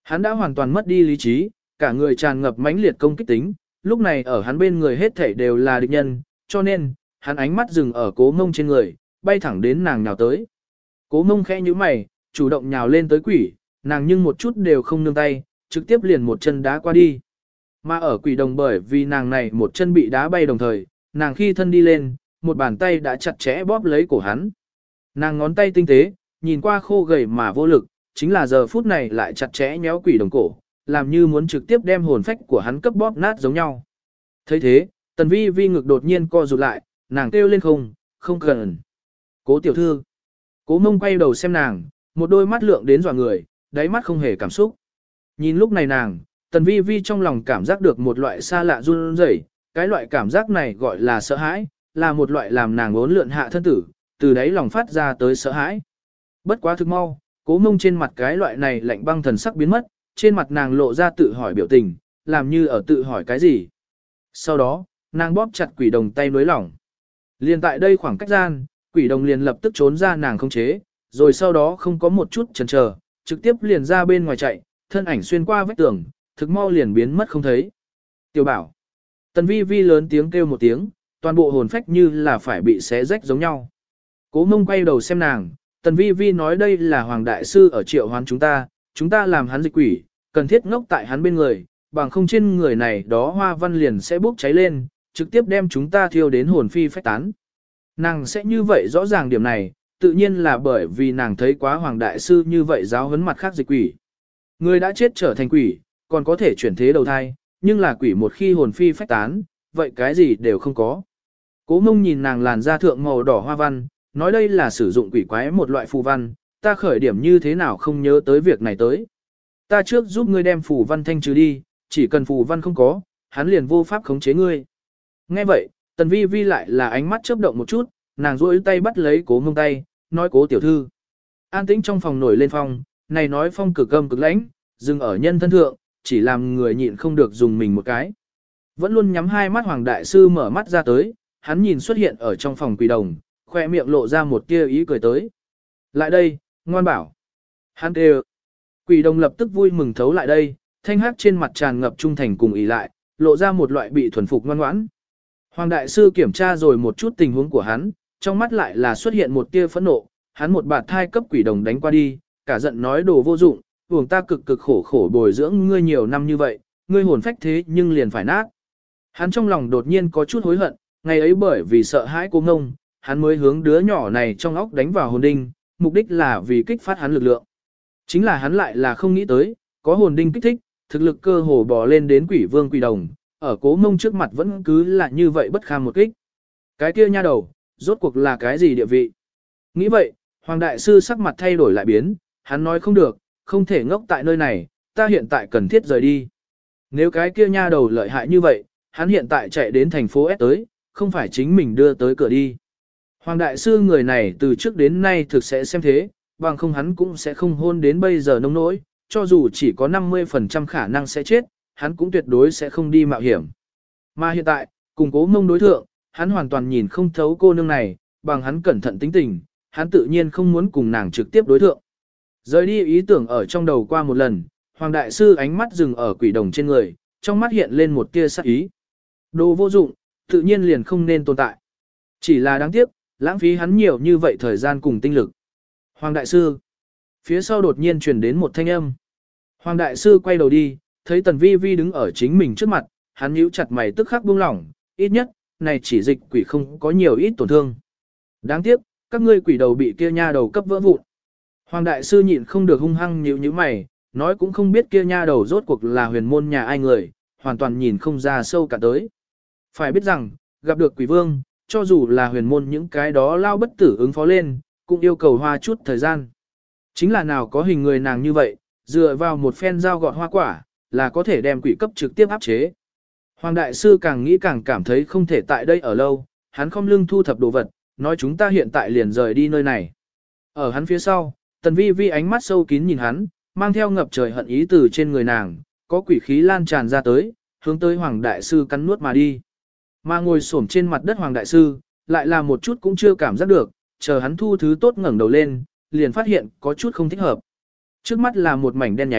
Hắn đã hoàn toàn mất đi lý trí, cả người tràn ngập mãnh liệt công kích tính, lúc này ở hắn bên người hết thảy đều là địch nhân, cho nên, hắn ánh mắt dừng ở cố mông trên người, bay thẳng đến nàng nhào tới. Cố mông khẽ như mày, chủ động nhào lên tới quỷ, nàng nhưng một chút đều không nương tay, trực tiếp liền một chân đá qua đi. Mà ở quỷ đồng bởi vì nàng này một chân bị đá bay đồng thời, nàng khi thân đi lên, một bàn tay đã chặt chẽ bóp lấy cổ hắn. Nàng ngón tay tinh tế, nhìn qua khô gầy mà vô lực, chính là giờ phút này lại chặt chẽ nhéo quỷ đồng cổ, làm như muốn trực tiếp đem hồn phách của hắn cấp bóp nát giống nhau. thấy thế, tần vi vi ngực đột nhiên co rụt lại, nàng kêu lên không, không cần. Cố tiểu thư. Cố mông quay đầu xem nàng, một đôi mắt lượng đến dọa người, đáy mắt không hề cảm xúc. Nhìn lúc này nàng, tần vi vi trong lòng cảm giác được một loại xa lạ run rẩy, cái loại cảm giác này gọi là sợ hãi, là một loại làm nàng uốn lượn hạ thân tử, từ đấy lòng phát ra tới sợ hãi. Bất quá thực mau, cố mông trên mặt cái loại này lạnh băng thần sắc biến mất, trên mặt nàng lộ ra tự hỏi biểu tình, làm như ở tự hỏi cái gì. Sau đó, nàng bóp chặt quỷ đồng tay nối lỏng. Liền tại đây khoảng cách gian, quỷ đồng liền lập tức trốn ra nàng không chế, rồi sau đó không có một chút chần chờ, trực tiếp liền ra bên ngoài chạy, thân ảnh xuyên qua vách tường, thực mau liền biến mất không thấy. Tiểu bảo. Tần vi vi lớn tiếng kêu một tiếng, toàn bộ hồn phách như là phải bị xé rách giống nhau. Cố mông quay đầu xem nàng, tần vi vi nói đây là hoàng đại sư ở triệu hoán chúng ta, chúng ta làm hắn dịch quỷ, cần thiết ngốc tại hắn bên người, bằng không trên người này đó hoa văn liền sẽ bốc cháy lên, trực tiếp đem chúng ta thiêu đến hồn phi phách tán. Nàng sẽ như vậy rõ ràng điểm này, tự nhiên là bởi vì nàng thấy quá hoàng đại sư như vậy giáo huấn mặt khác dịch quỷ. Người đã chết trở thành quỷ, còn có thể chuyển thế đầu thai, nhưng là quỷ một khi hồn phi phách tán, vậy cái gì đều không có. Cố mông nhìn nàng làn da thượng màu đỏ hoa văn, nói đây là sử dụng quỷ quái một loại phù văn, ta khởi điểm như thế nào không nhớ tới việc này tới. Ta trước giúp ngươi đem phù văn thanh trừ đi, chỉ cần phù văn không có, hắn liền vô pháp khống chế ngươi. Nghe vậy, tần vi vi lại là ánh mắt chớp động một chút, nàng duỗi tay bắt lấy cố mông tay, nói cố tiểu thư. An tĩnh trong phòng nổi lên phong, này nói phong cực âm cực lãnh, dừng ở nhân thân thượng, chỉ làm người nhịn không được dùng mình một cái. Vẫn luôn nhắm hai mắt hoàng đại sư mở mắt ra tới, hắn nhìn xuất hiện ở trong phòng quỷ đồng, khoe miệng lộ ra một tia ý cười tới. Lại đây, ngoan bảo. Hắn kêu. Quỷ đồng lập tức vui mừng thấu lại đây, thanh hát trên mặt tràn ngập trung thành cùng ý lại, lộ ra một loại bị thuần phục ngoan ngoãn. Hoàng đại sư kiểm tra rồi một chút tình huống của hắn, trong mắt lại là xuất hiện một tia phẫn nộ, hắn một bạt thai cấp quỷ đồng đánh qua đi, cả giận nói đồ vô dụng, uổng ta cực cực khổ khổ bồi dưỡng ngươi nhiều năm như vậy, ngươi hồn phách thế nhưng liền phải nát. Hắn trong lòng đột nhiên có chút hối hận, ngày ấy bởi vì sợ hãi cô ngông, hắn mới hướng đứa nhỏ này trong óc đánh vào hồn đinh, mục đích là vì kích phát hắn lực lượng. Chính là hắn lại là không nghĩ tới, có hồn đinh kích thích, thực lực cơ hồ bò lên đến quỷ vương quỷ đồng, ở cố mông trước mặt vẫn cứ là như vậy bất kham một kích. Cái kia nha đầu, rốt cuộc là cái gì địa vị? Nghĩ vậy, Hoàng đại sư sắc mặt thay đổi lại biến, hắn nói không được, không thể ngốc tại nơi này, ta hiện tại cần thiết rời đi. Nếu cái kia nha đầu lợi hại như vậy, hắn hiện tại chạy đến thành phố S tới, không phải chính mình đưa tới cửa đi. Hoàng đại sư người này từ trước đến nay thực sẽ xem thế, bằng không hắn cũng sẽ không hôn đến bây giờ nông nỗi, cho dù chỉ có năm mươi phần trăm khả năng sẽ chết, hắn cũng tuyệt đối sẽ không đi mạo hiểm. Mà hiện tại, cùng cố mông đối thượng, hắn hoàn toàn nhìn không thấu cô nương này, bằng hắn cẩn thận tính tình, hắn tự nhiên không muốn cùng nàng trực tiếp đối thượng. Rời đi ý tưởng ở trong đầu qua một lần, Hoàng đại sư ánh mắt dừng ở quỷ đồng trên người, trong mắt hiện lên một tia sắc ý. Đồ vô dụng, tự nhiên liền không nên tồn tại. Chỉ là đáng tiếc, lãng phí hắn nhiều như vậy thời gian cùng tinh lực. Hoàng đại sư. Phía sau đột nhiên truyền đến một thanh âm. Hoàng đại sư quay đầu đi, thấy Tần Vi Vi đứng ở chính mình trước mặt, hắn nhíu chặt mày tức khắc buông lỏng, ít nhất, này chỉ dịch quỷ không có nhiều ít tổn thương. Đáng tiếc, các ngươi quỷ đầu bị kia nha đầu cấp vỡ vụn. Hoàng đại sư nhịn không được hung hăng nhíu nhíu mày, nói cũng không biết kia nha đầu rốt cuộc là huyền môn nhà ai người, hoàn toàn nhìn không ra sâu cả tới. Phải biết rằng, gặp được quỷ vương, cho dù là huyền môn những cái đó lao bất tử ứng phó lên, cũng yêu cầu hoa chút thời gian. Chính là nào có hình người nàng như vậy, dựa vào một phen dao gọt hoa quả, là có thể đem quỷ cấp trực tiếp áp chế. Hoàng đại sư càng nghĩ càng cảm thấy không thể tại đây ở lâu, hắn không lưng thu thập đồ vật, nói chúng ta hiện tại liền rời đi nơi này. Ở hắn phía sau, Tần Vi Vi ánh mắt sâu kín nhìn hắn, mang theo ngập trời hận ý từ trên người nàng, có quỷ khí lan tràn ra tới, hướng tới Hoàng đại sư cắn nuốt mà đi. Mà ngồi xổm trên mặt đất Hoàng đại sư, lại là một chút cũng chưa cảm giác được, chờ hắn thu thứ tốt ngẩng đầu lên, liền phát hiện có chút không thích hợp. Trước mắt là một mảnh đen nhánh,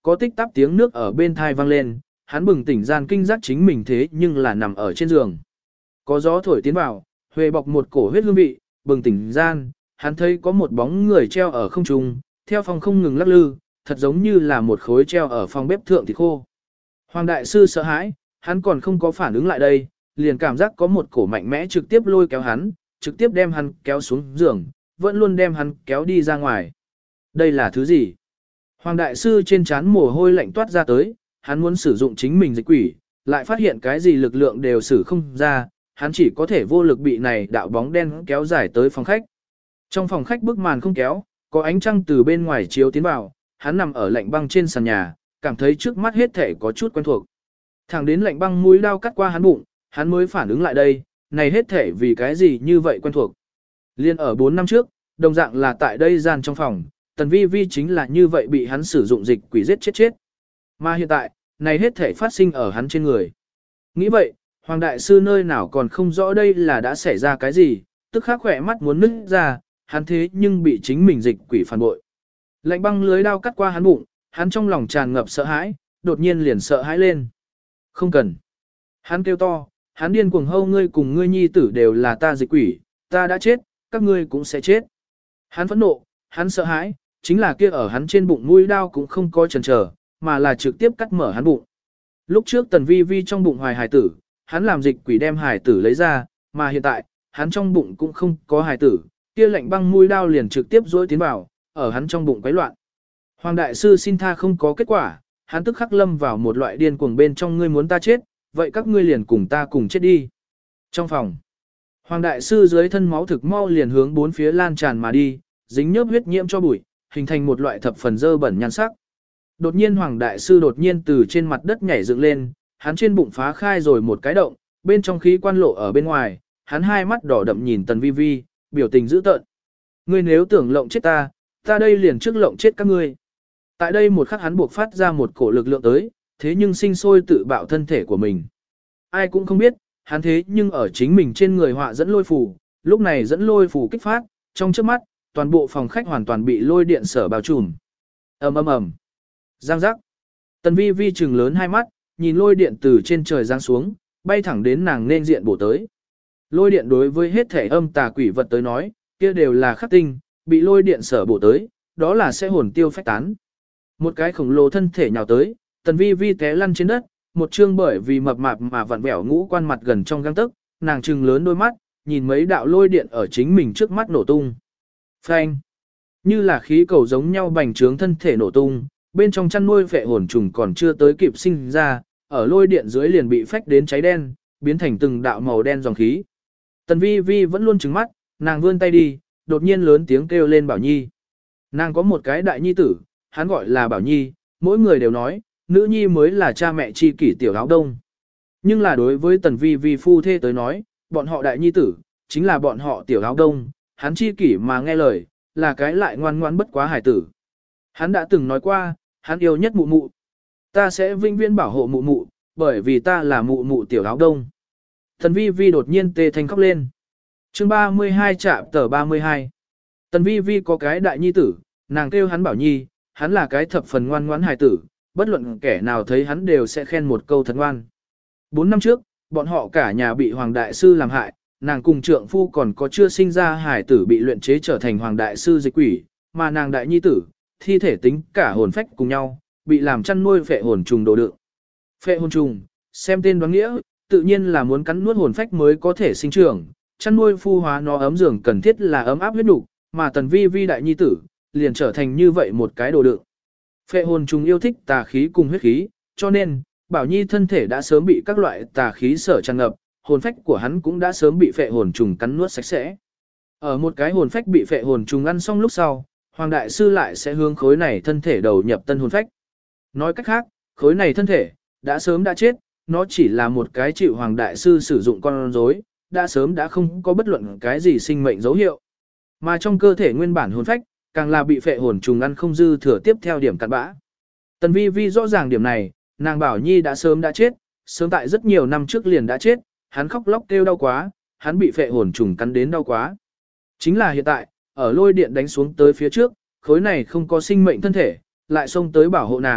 có tích tắp tiếng nước ở bên thai vang lên, hắn bừng tỉnh gian kinh giác chính mình thế nhưng là nằm ở trên giường. Có gió thổi tiến vào, huề bọc một cổ huyết hương vị, bừng tỉnh gian, hắn thấy có một bóng người treo ở không trung, theo phòng không ngừng lắc lư, thật giống như là một khối treo ở phòng bếp thượng thịt khô. Hoàng đại sư sợ hãi, hắn còn không có phản ứng lại đây, liền cảm giác có một cổ mạnh mẽ trực tiếp lôi kéo hắn, trực tiếp đem hắn kéo xuống giường, vẫn luôn đem hắn kéo đi ra ngoài. Đây là thứ gì? Hoàng đại sư trên trán mồ hôi lạnh toát ra tới, hắn muốn sử dụng chính mình dịch quỷ, lại phát hiện cái gì lực lượng đều sử không ra, hắn chỉ có thể vô lực bị này đạo bóng đen kéo dài tới phòng khách. Trong phòng khách bức màn không kéo, có ánh trăng từ bên ngoài chiếu tiến vào, hắn nằm ở lạnh băng trên sàn nhà, cảm thấy trước mắt hết thể có chút quen thuộc. Thẳng đến lạnh băng mũi đao cắt qua hắn bụng, hắn mới phản ứng lại đây, này hết thể vì cái gì như vậy quen thuộc. Liên ở bốn năm trước, đồng dạng là tại đây gian trong phòng, Tần Vi Vi chính là như vậy bị hắn sử dụng dịch quỷ giết chết chết. Mà hiện tại, này hết thể phát sinh ở hắn trên người. Nghĩ vậy, Hoàng đại sư nơi nào còn không rõ đây là đã xảy ra cái gì, tức khắc khỏe mắt muốn nứt ra, hắn thế nhưng bị chính mình dịch quỷ phản bội. Lạnh băng lưới đao cắt qua hắn bụng, hắn trong lòng tràn ngập sợ hãi, đột nhiên liền sợ hãi lên. Không cần. Hắn kêu to, hắn điên cuồng hâu ngươi cùng ngươi nhi tử đều là ta dịch quỷ, ta đã chết, các ngươi cũng sẽ chết. Hắn phẫn nộ, hắn sợ hãi, chính là kia ở hắn trên bụng mũi đao cũng không có chần chờ, mà là trực tiếp cắt mở hắn bụng. Lúc trước Tần Vi Vi trong bụng hoài hài tử, hắn làm dịch quỷ đem hài tử lấy ra, mà hiện tại, hắn trong bụng cũng không có hài tử, kia lạnh băng mũi đao liền trực tiếp dối tiến vào, ở hắn trong bụng quấy loạn. Hoàng đại sư xin tha không có kết quả, hắn tức khắc lâm vào một loại điên cuồng bên trong ngươi muốn ta chết, vậy các ngươi liền cùng ta cùng chết đi. Trong phòng, Hoàng đại sư dưới thân máu thực mau liền hướng bốn phía lan tràn mà đi, dính nhớp huyết nhiễm cho bụi, hình thành một loại thập phần dơ bẩn nhan sắc. Đột nhiên Hoàng đại sư đột nhiên từ trên mặt đất nhảy dựng lên, hắn trên bụng phá khai rồi một cái động, bên trong khí quan lộ ở bên ngoài, hắn hai mắt đỏ đậm nhìn Tần Vi Vi, biểu tình dữ tợn. Ngươi nếu tưởng lộng chết ta, ta đây liền trước lộng chết các ngươi. Tại đây một khắc hắn buộc phát ra một cổ lực lượng tới, thế nhưng sinh sôi tự bạo thân thể của mình. Ai cũng không biết, hắn thế nhưng ở chính mình trên người họa dẫn lôi phù, lúc này dẫn lôi phù kích phát, trong chớp mắt, toàn bộ phòng khách hoàn toàn bị lôi điện sở bao trùm. Ầm ầm ầm. Giang giác. Tần Vi Vi trừng lớn hai mắt, nhìn lôi điện từ trên trời giáng xuống, bay thẳng đến nàng nên diện bổ tới. Lôi điện đối với hết thể âm tà quỷ vật tới nói, kia đều là khắc tinh, bị lôi điện sở bổ tới, đó là sẽ hồn tiêu phách tán. Một cái khổng lồ thân thể nhào tới, Tần Vi Vi té lăn trên đất, một chương bởi vì mập mạp mà vặn vẹo ngũ quan mặt gần trong gang tấc, nàng trừng lớn đôi mắt, nhìn mấy đạo lôi điện ở chính mình trước mắt nổ tung. Phanh! Như là khí cầu giống nhau bành trướng thân thể nổ tung, bên trong chăn nuôi phệ hồn trùng còn chưa tới kịp sinh ra, ở lôi điện dưới liền bị phách đến cháy đen, biến thành từng đạo màu đen dòng khí. Tần Vi Vi vẫn luôn trừng mắt, nàng vươn tay đi, đột nhiên lớn tiếng kêu lên Bảo Nhi. Nàng có một cái đại nhi tử, hắn gọi là Bảo Nhi, mỗi người đều nói, nữ nhi mới là cha mẹ chi kỷ tiểu áo đông. Nhưng là đối với Tần Vi Vi phu thê tới nói, bọn họ đại nhi tử, chính là bọn họ tiểu áo đông, hắn chi kỷ mà nghe lời, là cái lại ngoan ngoan bất quá hải tử. Hắn đã từng nói qua, hắn yêu nhất mụ mụ. Ta sẽ vinh viễn bảo hộ mụ mụ, bởi vì ta là mụ mụ tiểu áo đông. Tần Vi Vi đột nhiên tê thanh khóc lên. Chương ba mươi hai chạm tờ ba mươi hai. Tần Vi Vi có cái đại nhi tử, nàng kêu hắn Bảo Nhi, hắn là cái thập phần ngoan ngoãn hài tử, bất luận kẻ nào thấy hắn đều sẽ khen một câu thật ngoan. Bốn năm trước, bọn họ cả nhà bị Hoàng đại sư làm hại, nàng cùng trượng phu còn có chưa sinh ra hài tử bị luyện chế trở thành Hoàng đại sư dịch quỷ, mà nàng đại nhi tử, thi thể tính cả hồn phách cùng nhau, bị làm chăn nuôi phệ hồn trùng đồ đựng. Phệ hồn trùng, xem tên đoán nghĩa, tự nhiên là muốn cắn nuốt hồn phách mới có thể sinh trưởng, chăn nuôi phu hóa nó ấm giường cần thiết là ấm áp huyết nục, mà Tần Vi Vi đại nhi tử, liền trở thành như vậy một cái đồ đựng. Phệ hồn trùng yêu thích tà khí cùng huyết khí, cho nên, Bảo Nhi thân thể đã sớm bị các loại tà khí sở tràn ngập, hồn phách của hắn cũng đã sớm bị phệ hồn trùng cắn nuốt sạch sẽ. Ở một cái hồn phách bị phệ hồn trùng ăn xong lúc sau, Hoàng đại sư lại sẽ hướng khối này thân thể đầu nhập tân hồn phách. Nói cách khác, khối này thân thể đã sớm đã chết, nó chỉ là một cái chịu Hoàng đại sư sử dụng con rối, đã sớm đã không có bất luận cái gì sinh mệnh dấu hiệu. Mà trong cơ thể nguyên bản hồn phách, càng là bị phệ hồn trùng ăn không dư thừa tiếp theo điểm cặn bã. Tần Vi Vi rõ ràng điểm này, nàng Bảo Nhi đã sớm đã chết, sớm tại rất nhiều năm trước liền đã chết, hắn khóc lóc kêu đau quá, hắn bị phệ hồn trùng cắn đến đau quá. Chính là hiện tại, ở lôi điện đánh xuống tới phía trước, khối này không có sinh mệnh thân thể, lại xông tới bảo hộ nàng,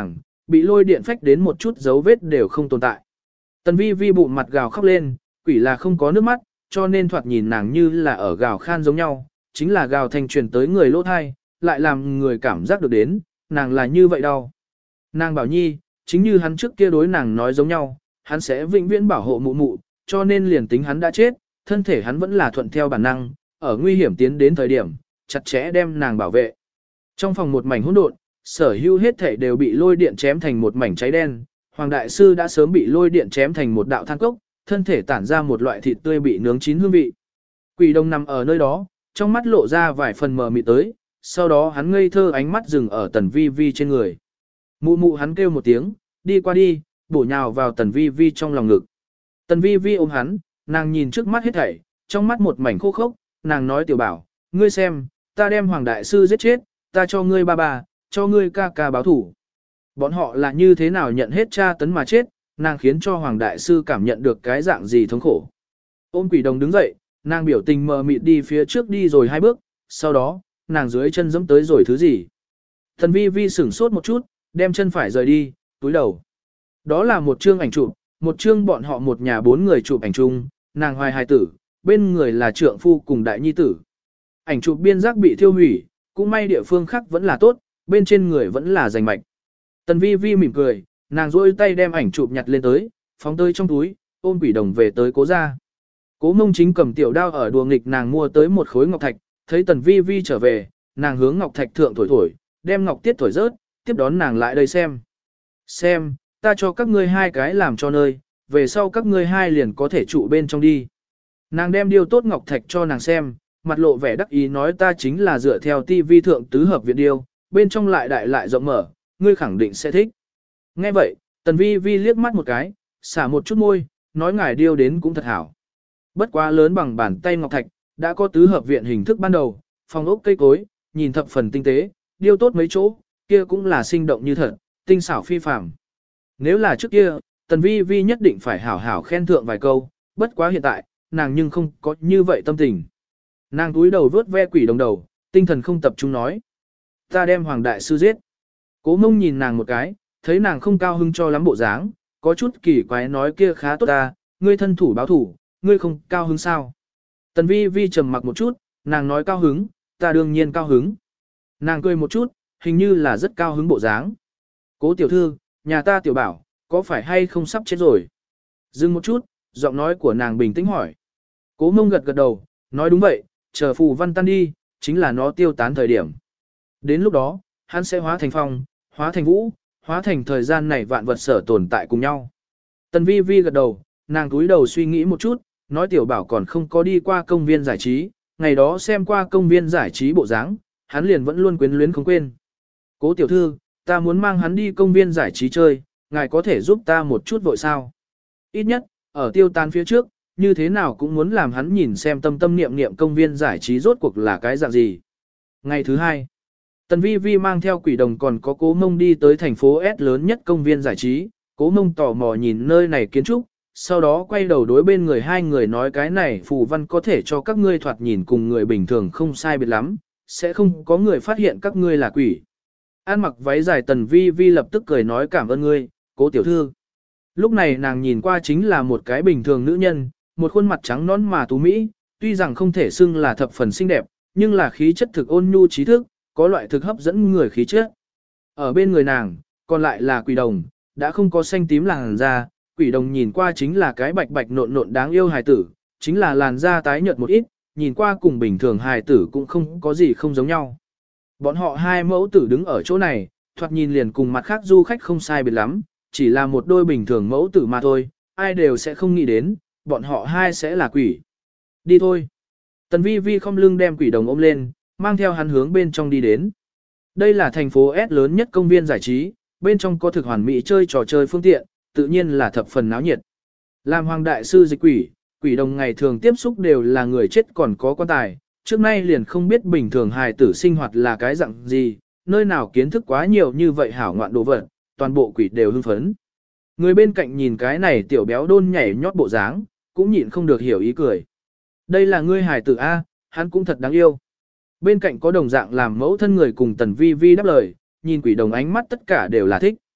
bị lôi điện phách đến một chút dấu vết đều không tồn tại. Tần vi vi bụng mặt gào khóc lên, quỷ là không có nước mắt, cho nên thoạt nhìn nàng như là ở gào khan giống nhau, chính là gào thành truyền tới người lỗ thai, lại làm người cảm giác được đến, nàng là như vậy đâu. Nàng bảo nhi, chính như hắn trước kia đối nàng nói giống nhau, hắn sẽ vĩnh viễn bảo hộ mụ mụ, cho nên liền tính hắn đã chết, thân thể hắn vẫn là thuận theo bản năng, ở nguy hiểm tiến đến thời điểm, chặt chẽ đem nàng bảo vệ. Trong phòng một mảnh hỗn độn, sở hữu hết thể đều bị lôi điện chém thành một mảnh cháy đen, Hoàng Đại Sư đã sớm bị lôi điện chém thành một đạo than cốc, thân thể tản ra một loại thịt tươi bị nướng chín hương vị. Quỷ đồng nằm ở nơi đó, trong mắt lộ ra vài phần mờ mịt tới, sau đó hắn ngây thơ ánh mắt dừng ở tần vi vi trên người. Mụ mụ hắn kêu một tiếng, đi qua đi, bổ nhào vào tần vi vi trong lòng ngực. Tần vi vi ôm hắn, nàng nhìn trước mắt hết thảy, trong mắt một mảnh khô khốc, nàng nói tiểu bảo, ngươi xem, ta đem Hoàng Đại Sư giết chết, ta cho ngươi ba ba, cho ngươi ca ca báo thủ. Bọn họ là như thế nào nhận hết tra tấn mà chết, nàng khiến cho Hoàng Đại Sư cảm nhận được cái dạng gì thống khổ. Ôm quỷ đồng đứng dậy, nàng biểu tình mờ mịt đi phía trước đi rồi hai bước, sau đó, nàng dưới chân giẫm tới rồi thứ gì. Thần vi vi sửng sốt một chút, đem chân phải rời đi, túi đầu. Đó là một chương ảnh chụp, một chương bọn họ một nhà bốn người chụp ảnh chung, nàng hoài hài tử, bên người là trượng phu cùng đại nhi tử. Ảnh chụp biên giác bị thiêu hủy, cũng may địa phương khác vẫn là tốt, bên trên người vẫn là rành mạch. Tần vi vi mỉm cười, nàng rôi tay đem ảnh chụp nhặt lên tới, phóng tới trong túi, ôm quỷ đồng về tới cố ra. Cố mông chính cầm tiểu đao ở đùa nghịch nàng mua tới một khối ngọc thạch, thấy tần vi vi trở về, nàng hướng ngọc thạch thượng thổi thổi, đem ngọc tiết thổi rớt, tiếp đón nàng lại đây xem. Xem, ta cho các ngươi hai cái làm cho nơi, về sau các ngươi hai liền có thể trụ bên trong đi. Nàng đem điêu tốt ngọc thạch cho nàng xem, mặt lộ vẻ đắc ý nói ta chính là dựa theo ti vi thượng tứ hợp viện điêu, bên trong lại đại lại rộng mở, ngươi khẳng định sẽ thích. Nghe vậy, tần vi vi liếc mắt một cái, xả một chút môi, nói ngài điêu đến cũng thật hảo. Bất quá lớn bằng bàn tay ngọc thạch, đã có tứ hợp viện hình thức ban đầu, phòng ốc cây cối, nhìn thập phần tinh tế, điêu tốt mấy chỗ, kia cũng là sinh động như thật, tinh xảo phi phàm. Nếu là trước kia, tần vi vi nhất định phải hảo hảo khen thượng vài câu, bất quá hiện tại, nàng nhưng không có như vậy tâm tình. Nàng túi đầu vớt ve quỷ đồng đầu, tinh thần không tập trung nói. Ta đem Hoàng Đại Sư giết. Cố mông nhìn nàng một cái, thấy nàng không cao hứng cho lắm bộ dáng, có chút kỳ quái nói kia khá tốt ta, ngươi thân thủ báo thủ, ngươi không cao hứng sao. Tần vi vi trầm mặc một chút, nàng nói cao hứng, ta đương nhiên cao hứng. Nàng cười một chút, hình như là rất cao hứng bộ dáng. Cố tiểu thư, nhà ta tiểu bảo, có phải hay không sắp chết rồi? Dừng một chút, giọng nói của nàng bình tĩnh hỏi. Cố mông gật gật đầu, nói đúng vậy, chờ phù văn tan đi, chính là nó tiêu tán thời điểm. Đến lúc đó, hắn sẽ hóa thành phong, hóa thành vũ, hóa thành thời gian này vạn vật sở tồn tại cùng nhau. Tần vi vi gật đầu, nàng túi đầu suy nghĩ một chút, nói tiểu bảo còn không có đi qua công viên giải trí, ngày đó xem qua công viên giải trí bộ dáng, hắn liền vẫn luôn quyến luyến không quên. Cố tiểu thư, ta muốn mang hắn đi công viên giải trí chơi, ngài có thể giúp ta một chút vội sao? Ít nhất, ở tiêu tan phía trước, như thế nào cũng muốn làm hắn nhìn xem tâm tâm niệm niệm công viên giải trí rốt cuộc là cái dạng gì. Ngày thứ hai, Tần Vi Vi mang theo quỷ đồng còn có Cố Mông đi tới thành phố S lớn nhất công viên giải trí, Cố Mông tò mò nhìn nơi này kiến trúc, sau đó quay đầu đối bên người hai người nói cái này phù văn có thể cho các ngươi thoạt nhìn cùng người bình thường không sai biệt lắm, sẽ không có người phát hiện các ngươi là quỷ. An mặc váy dài Tần Vi Vi lập tức cười nói cảm ơn ngươi, Cố tiểu thư. Lúc này nàng nhìn qua chính là một cái bình thường nữ nhân, một khuôn mặt trắng nõn mà tú mỹ, tuy rằng không thể xưng là thập phần xinh đẹp, nhưng là khí chất thực ôn nhu trí thức, có loại thực hấp dẫn người khí chất. Ở bên người nàng, còn lại là quỷ đồng, đã không có xanh tím làn da, quỷ đồng nhìn qua chính là cái bạch bạch nộn nộn đáng yêu hài tử, chính là làn da tái nhợt một ít, nhìn qua cùng bình thường hài tử cũng không có gì không giống nhau. Bọn họ hai mẫu tử đứng ở chỗ này, thoạt nhìn liền cùng mặt khác du khách không sai biệt lắm, chỉ là một đôi bình thường mẫu tử mà thôi, ai đều sẽ không nghĩ đến, bọn họ hai sẽ là quỷ. Đi thôi. Tần Vi Vi không lưng đem quỷ đồng ôm lên, mang theo hắn hướng bên trong đi đến. Đây là thành phố S lớn nhất công viên giải trí, bên trong có thực hoàn mỹ chơi trò chơi phương tiện, tự nhiên là thập phần náo nhiệt. Làm Hoàng Đại Sư dịch quỷ, quỷ đồng ngày thường tiếp xúc đều là người chết còn có quan tài, trước nay liền không biết bình thường hài tử sinh hoạt là cái dạng gì, nơi nào kiến thức quá nhiều như vậy hảo ngoạn đồ vật, toàn bộ quỷ đều hưng phấn. Người bên cạnh nhìn cái này tiểu béo đôn nhảy nhót bộ dáng, cũng nhịn không được hiểu ý cười. Đây là ngươi hài tử A, hắn cũng thật đáng yêu. Bên cạnh có đồng dạng làm mẫu thân người cùng Tần Vi Vi đáp lời, nhìn quỷ đồng ánh mắt tất cả đều là thích.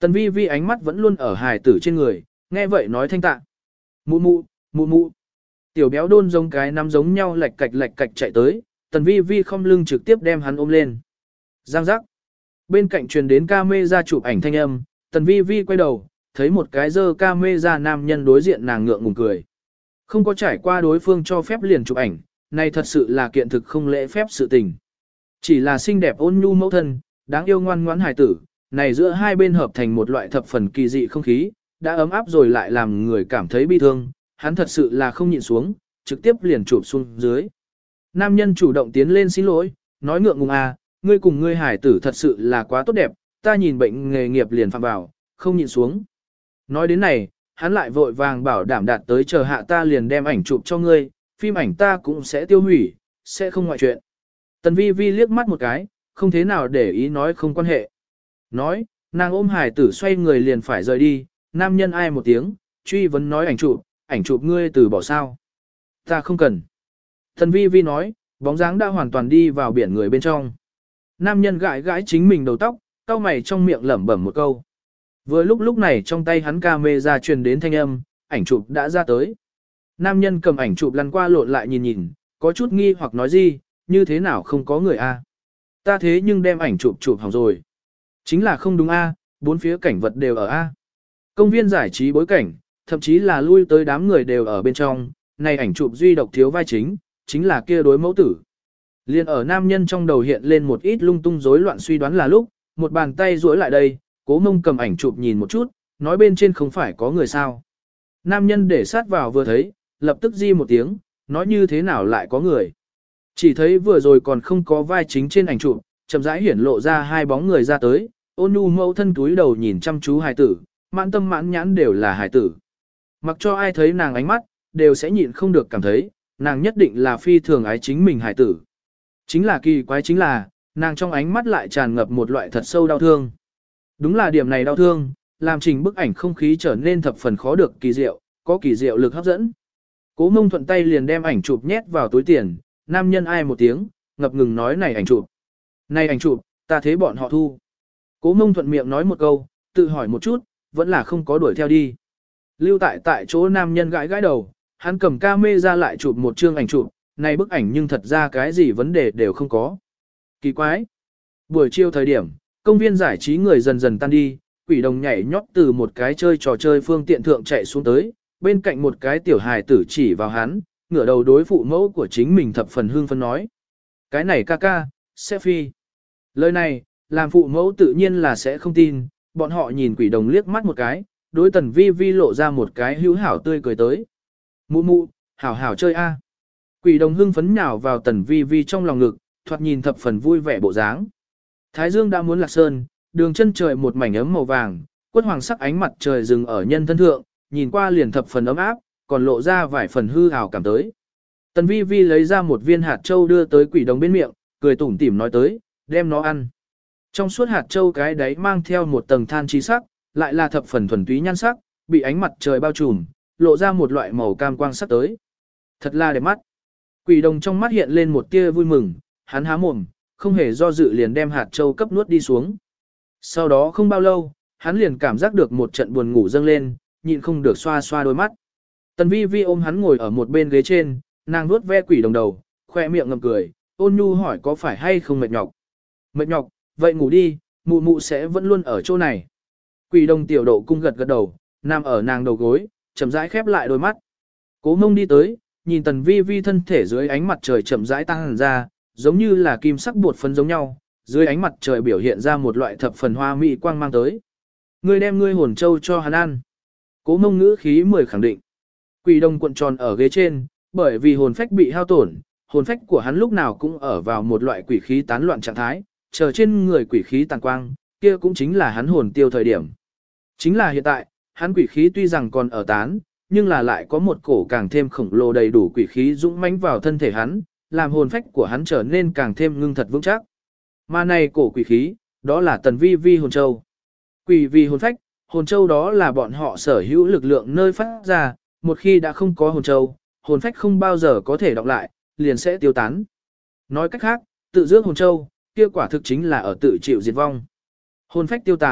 Tần vi vi ánh mắt vẫn luôn ở hài tử trên người, nghe vậy nói thanh tạ. Mụ mụ, mụ mụ. Tiểu béo đôn giống cái nắm giống nhau lạch cạch lạch cạch chạy tới, tần vi vi không lưng trực tiếp đem hắn ôm lên. Giang giác. Bên cạnh truyền đến ca mê ra chụp ảnh thanh âm, tần vi vi quay đầu, thấy một cái dơ ca mê ra nam nhân đối diện nàng ngượng ngùng cười. Không có trải qua đối phương cho phép liền chụp ảnh, này thật sự là kiện thực không lễ phép sự tình. Chỉ là xinh đẹp ôn nhu mẫu thân, đáng yêu ngoan ngoãn hài tử, này giữa hai bên hợp thành một loại thập phần kỳ dị không khí, đã ấm áp rồi lại làm người cảm thấy bi thương, hắn thật sự là không nhịn xuống, trực tiếp liền chụp xuống dưới. Nam nhân chủ động tiến lên xin lỗi, nói ngượng ngùng à, ngươi cùng ngươi hải tử thật sự là quá tốt đẹp, ta nhìn bệnh nghề nghiệp liền phạm vào, không nhịn xuống. Nói đến này, hắn lại vội vàng bảo đảm đạt tới chờ hạ ta liền đem ảnh chụp cho ngươi, phim ảnh ta cũng sẽ tiêu hủy, sẽ không ngoại chuyện. Tần vi vi liếc mắt một cái, không thế nào để ý nói không quan hệ. Nói, nàng ôm hải tử xoay người liền phải rời đi, nam nhân ai một tiếng, truy vấn nói ảnh chụp, ảnh chụp ngươi từ bỏ sao. Ta không cần. Tần vi vi nói, bóng dáng đã hoàn toàn đi vào biển người bên trong. Nam nhân gãi gãi chính mình đầu tóc, cau mày trong miệng lẩm bẩm một câu. Vừa lúc lúc này trong tay hắn camera truyền đến thanh âm, ảnh chụp đã ra tới. Nam nhân cầm ảnh chụp lăn qua lộn lại nhìn nhìn, có chút nghi hoặc nói gì, như thế nào không có người a? Ta thế nhưng đem ảnh chụp chụp hỏng rồi. Chính là không đúng a, bốn phía cảnh vật đều ở a. Công viên giải trí bối cảnh, thậm chí là lui tới đám người đều ở bên trong, này ảnh chụp duy độc thiếu vai chính, chính là kia đối mẫu tử. Liên ở nam nhân trong đầu hiện lên một ít lung tung rối loạn suy đoán là lúc, một bàn tay duỗi lại đây, Cố Mông cầm ảnh chụp nhìn một chút, nói bên trên không phải có người sao. Nam nhân để sát vào vừa thấy, lập tức di một tiếng, nói như thế nào lại có người. Chỉ thấy vừa rồi còn không có vai chính trên ảnh chụp, chậm rãi hiển lộ ra hai bóng người ra tới, ôn nhu mẫu thân túi đầu nhìn chăm chú hài tử, mãn tâm mãn nhãn đều là hài tử. Mặc cho ai thấy nàng ánh mắt, đều sẽ nhịn không được cảm thấy, nàng nhất định là phi thường ái chính mình hài tử. Chính là kỳ quái chính là, nàng trong ánh mắt lại tràn ngập một loại thật sâu đau thương. Đúng là điểm này đau thương, làm trình bức ảnh không khí trở nên thập phần khó được kỳ diệu, có kỳ diệu lực hấp dẫn. Cố Mông thuận tay liền đem ảnh chụp nhét vào túi tiền, nam nhân ai một tiếng, ngập ngừng nói này ảnh chụp. Này ảnh chụp, ta thế bọn họ thu. Cố Mông thuận miệng nói một câu, tự hỏi một chút, vẫn là không có đuổi theo đi. Lưu tại tại chỗ nam nhân gãi gãi đầu, hắn cầm ca mê ra lại chụp một chương ảnh chụp, này bức ảnh nhưng thật ra cái gì vấn đề đều không có. Kỳ quái. Buổi chiều thời điểm, công viên giải trí người dần dần tan đi, quỷ đồng nhảy nhót từ một cái chơi trò chơi phương tiện thượng chạy xuống tới, bên cạnh một cái tiểu hài tử chỉ vào hắn, ngửa đầu đối phụ mẫu của chính mình thập phần hương phân nói. Cái này ca ca, sẽ phi. Lời này, làm phụ mẫu tự nhiên là sẽ không tin, bọn họ nhìn quỷ đồng liếc mắt một cái, đối tần vi vi lộ ra một cái hữu hảo tươi cười tới. Mụ mụ, hảo hảo chơi a. Quỷ đồng hưng phấn nhào vào tần vi vi trong lòng ngực, thoạt nhìn thập phần vui vẻ bộ dáng. Thái dương đã muốn lạc sơn, đường chân trời một mảnh ấm màu vàng, quất hoàng sắc ánh mặt trời dừng ở nhân thân thượng, nhìn qua liền thập phần ấm áp, còn lộ ra vài phần hư ảo cảm tới. Tần vi vi lấy ra một viên hạt châu đưa tới quỷ đồng bên miệng, cười tủm tỉm nói tới, đem nó ăn. Trong suốt hạt châu cái đấy mang theo một tầng than trí sắc, lại là thập phần thuần túy nhan sắc, bị ánh mặt trời bao trùm, lộ ra một loại màu cam quang sắc tới. Thật là đẹp mắt. Quỷ đồng trong mắt hiện lên một tia vui mừng, hắn há mồm, không hề do dự liền đem hạt châu cấp nuốt đi xuống. Sau đó không bao lâu, hắn liền cảm giác được một trận buồn ngủ dâng lên, nhịn không được xoa xoa đôi mắt. Tần vi vi ôm hắn ngồi ở một bên ghế trên, nàng nuốt ve quỷ đồng đầu, khoe miệng ngậm cười, ôn nhu hỏi có phải hay không mệt nhọc. Mệt nhọc, vậy ngủ đi, mụ mụ sẽ vẫn luôn ở chỗ này. Quỷ đồng tiểu độ cung gật gật đầu, nằm ở nàng đầu gối, chậm rãi khép lại đôi mắt. Cố Mông đi tới, nhìn tần vi vi thân thể dưới ánh mặt trời chậm rãi tăng hẳn ra, giống như là kim sắc bột phấn giống nhau, dưới ánh mặt trời biểu hiện ra một loại thập phần hoa mỹ quang mang tới. Ngươi đem ngươi hồn châu cho hắn ăn. Cố Mông ngữ khí mười khẳng định. Quỷ đồng cuộn tròn ở ghế trên, bởi vì hồn phách bị hao tổn, hồn phách của hắn lúc nào cũng ở vào một loại quỷ khí tán loạn trạng thái, chờ trên người quỷ khí tàn quang, kia cũng chính là hắn hồn tiêu thời điểm. Chính là hiện tại, hắn quỷ khí tuy rằng còn ở tán, nhưng là lại có một cổ càng thêm khổng lồ đầy đủ quỷ khí dũng mãnh vào thân thể hắn, làm hồn phách của hắn trở nên càng thêm ngưng thật vững chắc. Mà này cổ quỷ khí, đó là tần vi vi hồn châu. Quỷ vì hồn phách, hồn châu đó là bọn họ sở hữu lực lượng nơi phát ra, một khi đã không có hồn châu, hồn phách không bao giờ có thể đọc lại, liền sẽ tiêu tán. Nói cách khác, tự dưỡng hồn châu, kia quả thực chính là ở tự chịu diệt vong. Hồn phách tiêu tán,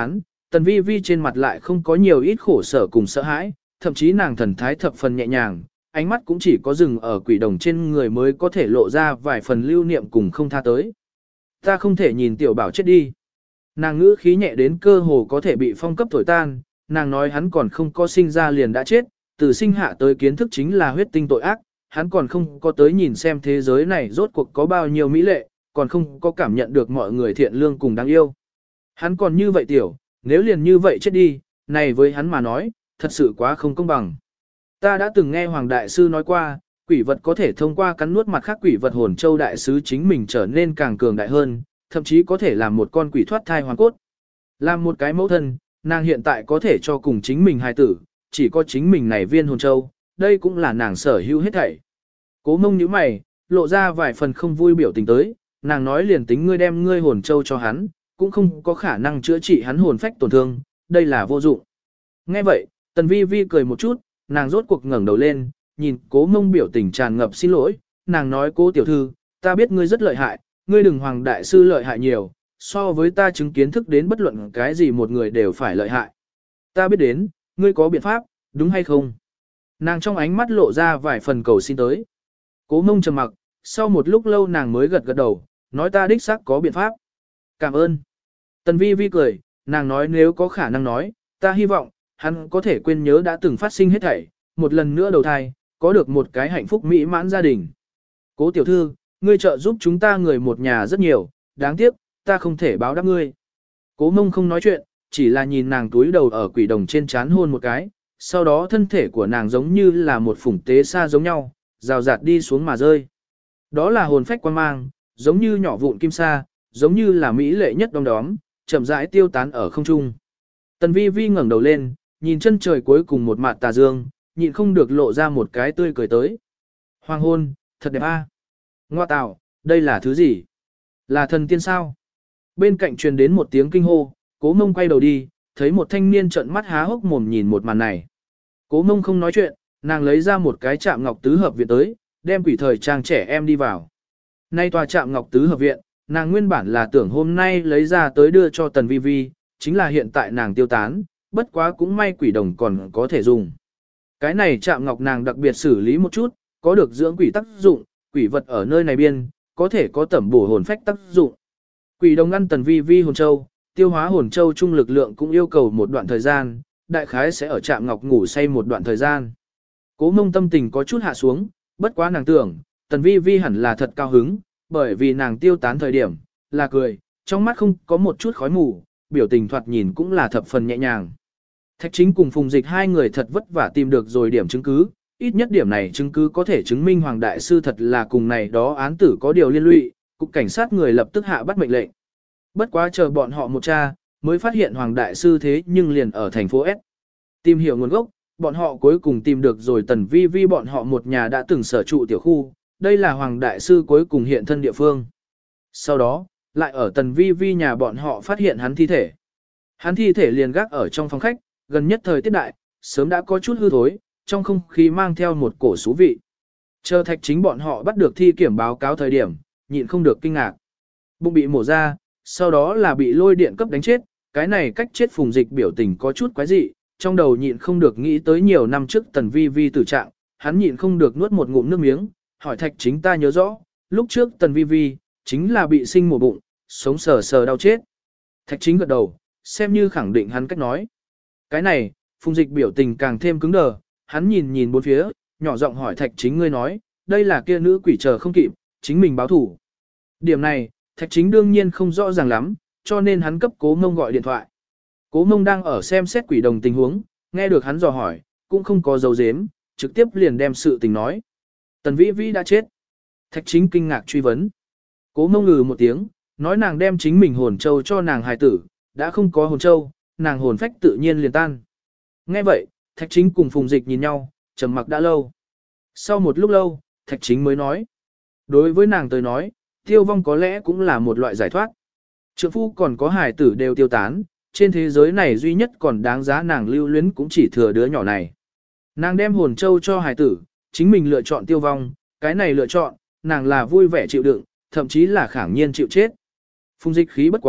Tần vi vi trên mặt lại không có nhiều ít khổ sở cùng sợ hãi, thậm chí nàng thần thái thập phần nhẹ nhàng, ánh mắt cũng chỉ có dừng ở quỷ đồng trên người mới có thể lộ ra vài phần lưu niệm cùng không tha tới. Ta không thể nhìn tiểu bảo chết đi. Nàng ngữ khí nhẹ đến cơ hồ có thể bị phong cấp thổi tan, nàng nói hắn còn không có sinh ra liền đã chết, từ sinh hạ tới kiến thức chính là huyết tinh tội ác, hắn còn không có tới nhìn xem thế giới này rốt cuộc có bao nhiêu mỹ lệ, còn không có cảm nhận được mọi người thiện lương cùng đáng yêu. Hắn còn như vậy tiểu, nếu liền như vậy chết đi, này với hắn mà nói, thật sự quá không công bằng. Ta đã từng nghe Hoàng Đại Sư nói qua, quỷ vật có thể thông qua cắn nuốt mặt khác quỷ vật hồn châu đại sứ chính mình trở nên càng cường đại hơn, thậm chí có thể làm một con quỷ thoát thai hoàn cốt. Làm một cái mẫu thân, nàng hiện tại có thể cho cùng chính mình hài tử, chỉ có chính mình này viên hồn châu, đây cũng là nàng sở hữu hết thảy. Cố Mông nhíu mày, lộ ra vài phần không vui biểu tình tới, nàng nói liền tính ngươi đem ngươi hồn châu cho hắn, cũng không có khả năng chữa trị hắn hồn phách tổn thương, đây là vô dụng. Nghe vậy, Tần Vi Vi cười một chút, nàng rốt cuộc ngẩng đầu lên, nhìn Cố Mông biểu tình tràn ngập xin lỗi, nàng nói Cố tiểu thư, ta biết ngươi rất lợi hại, ngươi đừng Hoàng Đại Sư lợi hại nhiều, so với ta chứng kiến thức đến bất luận cái gì một người đều phải lợi hại. Ta biết đến, ngươi có biện pháp, đúng hay không? Nàng trong ánh mắt lộ ra vài phần cầu xin tới. Cố Mông trầm mặc, sau một lúc lâu nàng mới gật gật đầu, nói ta đích xác có biện pháp. Cảm ơn. Tần Vi Vi cười, nàng nói nếu có khả năng nói, ta hy vọng, hắn có thể quên nhớ đã từng phát sinh hết thảy, một lần nữa đầu thai, có được một cái hạnh phúc mỹ mãn gia đình. Cố tiểu thư, ngươi trợ giúp chúng ta người một nhà rất nhiều, đáng tiếc, ta không thể báo đáp ngươi. Cố Mông không nói chuyện, chỉ là nhìn nàng túi đầu ở quỷ đồng trên trán hôn một cái, sau đó thân thể của nàng giống như là một phủng tế sa giống nhau, rào rạt đi xuống mà rơi. Đó là hồn phách quan mang, giống như nhỏ vụn kim sa, giống như là mỹ lệ nhất đom đóm, chậm rãi tiêu tán ở không trung. Tần Vi Vi ngẩng đầu lên, nhìn chân trời cuối cùng một mạt tà dương, nhịn không được lộ ra một cái tươi cười tới. Hoàng hôn, thật đẹp a. À? Ngoa tạo, đây là thứ gì? Là thần tiên sao? Bên cạnh truyền đến một tiếng kinh hô, Cố Mông quay đầu đi, thấy một thanh niên trợn mắt há hốc mồm nhìn một màn này. Cố Mông không nói chuyện, nàng lấy ra một cái chạm ngọc tứ hợp viện tới, đem quỷ thời trang trẻ em đi vào. Nay tòa chạm ngọc tứ hợp viện, nàng nguyên bản là tưởng hôm nay lấy ra tới đưa cho Tần Vi Vi, chính là hiện tại nàng tiêu tán, bất quá cũng may quỷ đồng còn có thể dùng. Cái này chạm ngọc nàng đặc biệt xử lý một chút, có được dưỡng quỷ tác dụng, quỷ vật ở nơi này biên, có thể có tẩm bổ hồn phách tác dụng. Quỷ đồng ăn Tần Vi Vi hồn châu, tiêu hóa hồn châu trung lực lượng cũng yêu cầu một đoạn thời gian, đại khái sẽ ở trạm ngọc ngủ say một đoạn thời gian. Cố Mông tâm tình có chút hạ xuống, bất quá nàng tưởng, Tần Vi Vi hẳn là thật cao hứng, bởi vì nàng tiêu tán thời điểm, là cười, trong mắt không có một chút khói mù, biểu tình thoạt nhìn cũng là thập phần nhẹ nhàng. Thạch Chính cùng Phùng Dịch hai người thật vất vả tìm được rồi điểm chứng cứ, ít nhất điểm này chứng cứ có thể chứng minh Hoàng Đại Sư thật là cùng này đó án tử có điều liên lụy, cục cảnh sát người lập tức hạ bắt mệnh lệnh. Bất quá chờ bọn họ một tra, mới phát hiện Hoàng Đại Sư thế nhưng liền ở thành phố S. Tìm hiểu nguồn gốc, bọn họ cuối cùng tìm được rồi Tần Vi Vi bọn họ một nhà đã từng sở trụ tiểu khu, đây là Hoàng Đại Sư cuối cùng hiện thân địa phương. Sau đó, lại ở Tần Vi Vi nhà bọn họ phát hiện hắn thi thể. Hắn thi thể liền gác ở trong phòng khách, gần nhất thời tiết đại, sớm đã có chút hư thối, trong không khí mang theo một cổ xú vị. Chờ Thạch Chính bọn họ bắt được thi kiểm báo cáo thời điểm, nhịn không được kinh ngạc. Bụng bị mổ ra, sau đó là bị lôi điện cấp đánh chết, cái này cách chết Phùng Dịch biểu tình có chút quái dị, trong đầu nhịn không được nghĩ tới nhiều năm trước Tần Vi Vi tử trạng, hắn nhịn không được nuốt một ngụm nước miếng, hỏi Thạch Chính ta nhớ rõ, lúc trước Tần Vi Vi, chính là bị sinh mổ bụng, sống sờ sờ đau chết. Thạch Chính gật đầu, xem như khẳng định hắn cách nói. Cái này, Phùng Dịch biểu tình càng thêm cứng đờ, hắn nhìn nhìn bốn phía, nhỏ giọng hỏi Thạch Chính ngươi nói, đây là kia nữ quỷ chờ không kịp, chính mình báo thủ. Điểm này, Thạch Chính đương nhiên không rõ ràng lắm, cho nên hắn cấp Cố Mông gọi điện thoại. Cố Mông đang ở xem xét quỷ đồng tình huống, nghe được hắn dò hỏi, cũng không có dấu dếm, trực tiếp liền đem sự tình nói. Tần Vĩ Vĩ đã chết. Thạch Chính kinh ngạc truy vấn. Cố Mông ngừ một tiếng, nói nàng đem chính mình hồn châu cho nàng hài tử, đã không có hồn châu, nàng hồn phách tự nhiên liền tan. Nghe vậy, Thạch Chính cùng Phùng Dịch nhìn nhau, trầm mặc đã lâu. Sau một lúc lâu, Thạch Chính mới nói. Đối với nàng tới nói, tiêu vong có lẽ cũng là một loại giải thoát. Trượng phu còn có hài tử đều tiêu tán, trên thế giới này duy nhất còn đáng giá nàng lưu luyến cũng chỉ thừa đứa nhỏ này. Nàng đem hồn châu cho hài tử, chính mình lựa chọn tiêu vong, cái này lựa chọn, nàng là vui vẻ chịu đựng, thậm chí là khẳng nhiên chịu chết. Phùng Dịch khí bất quá,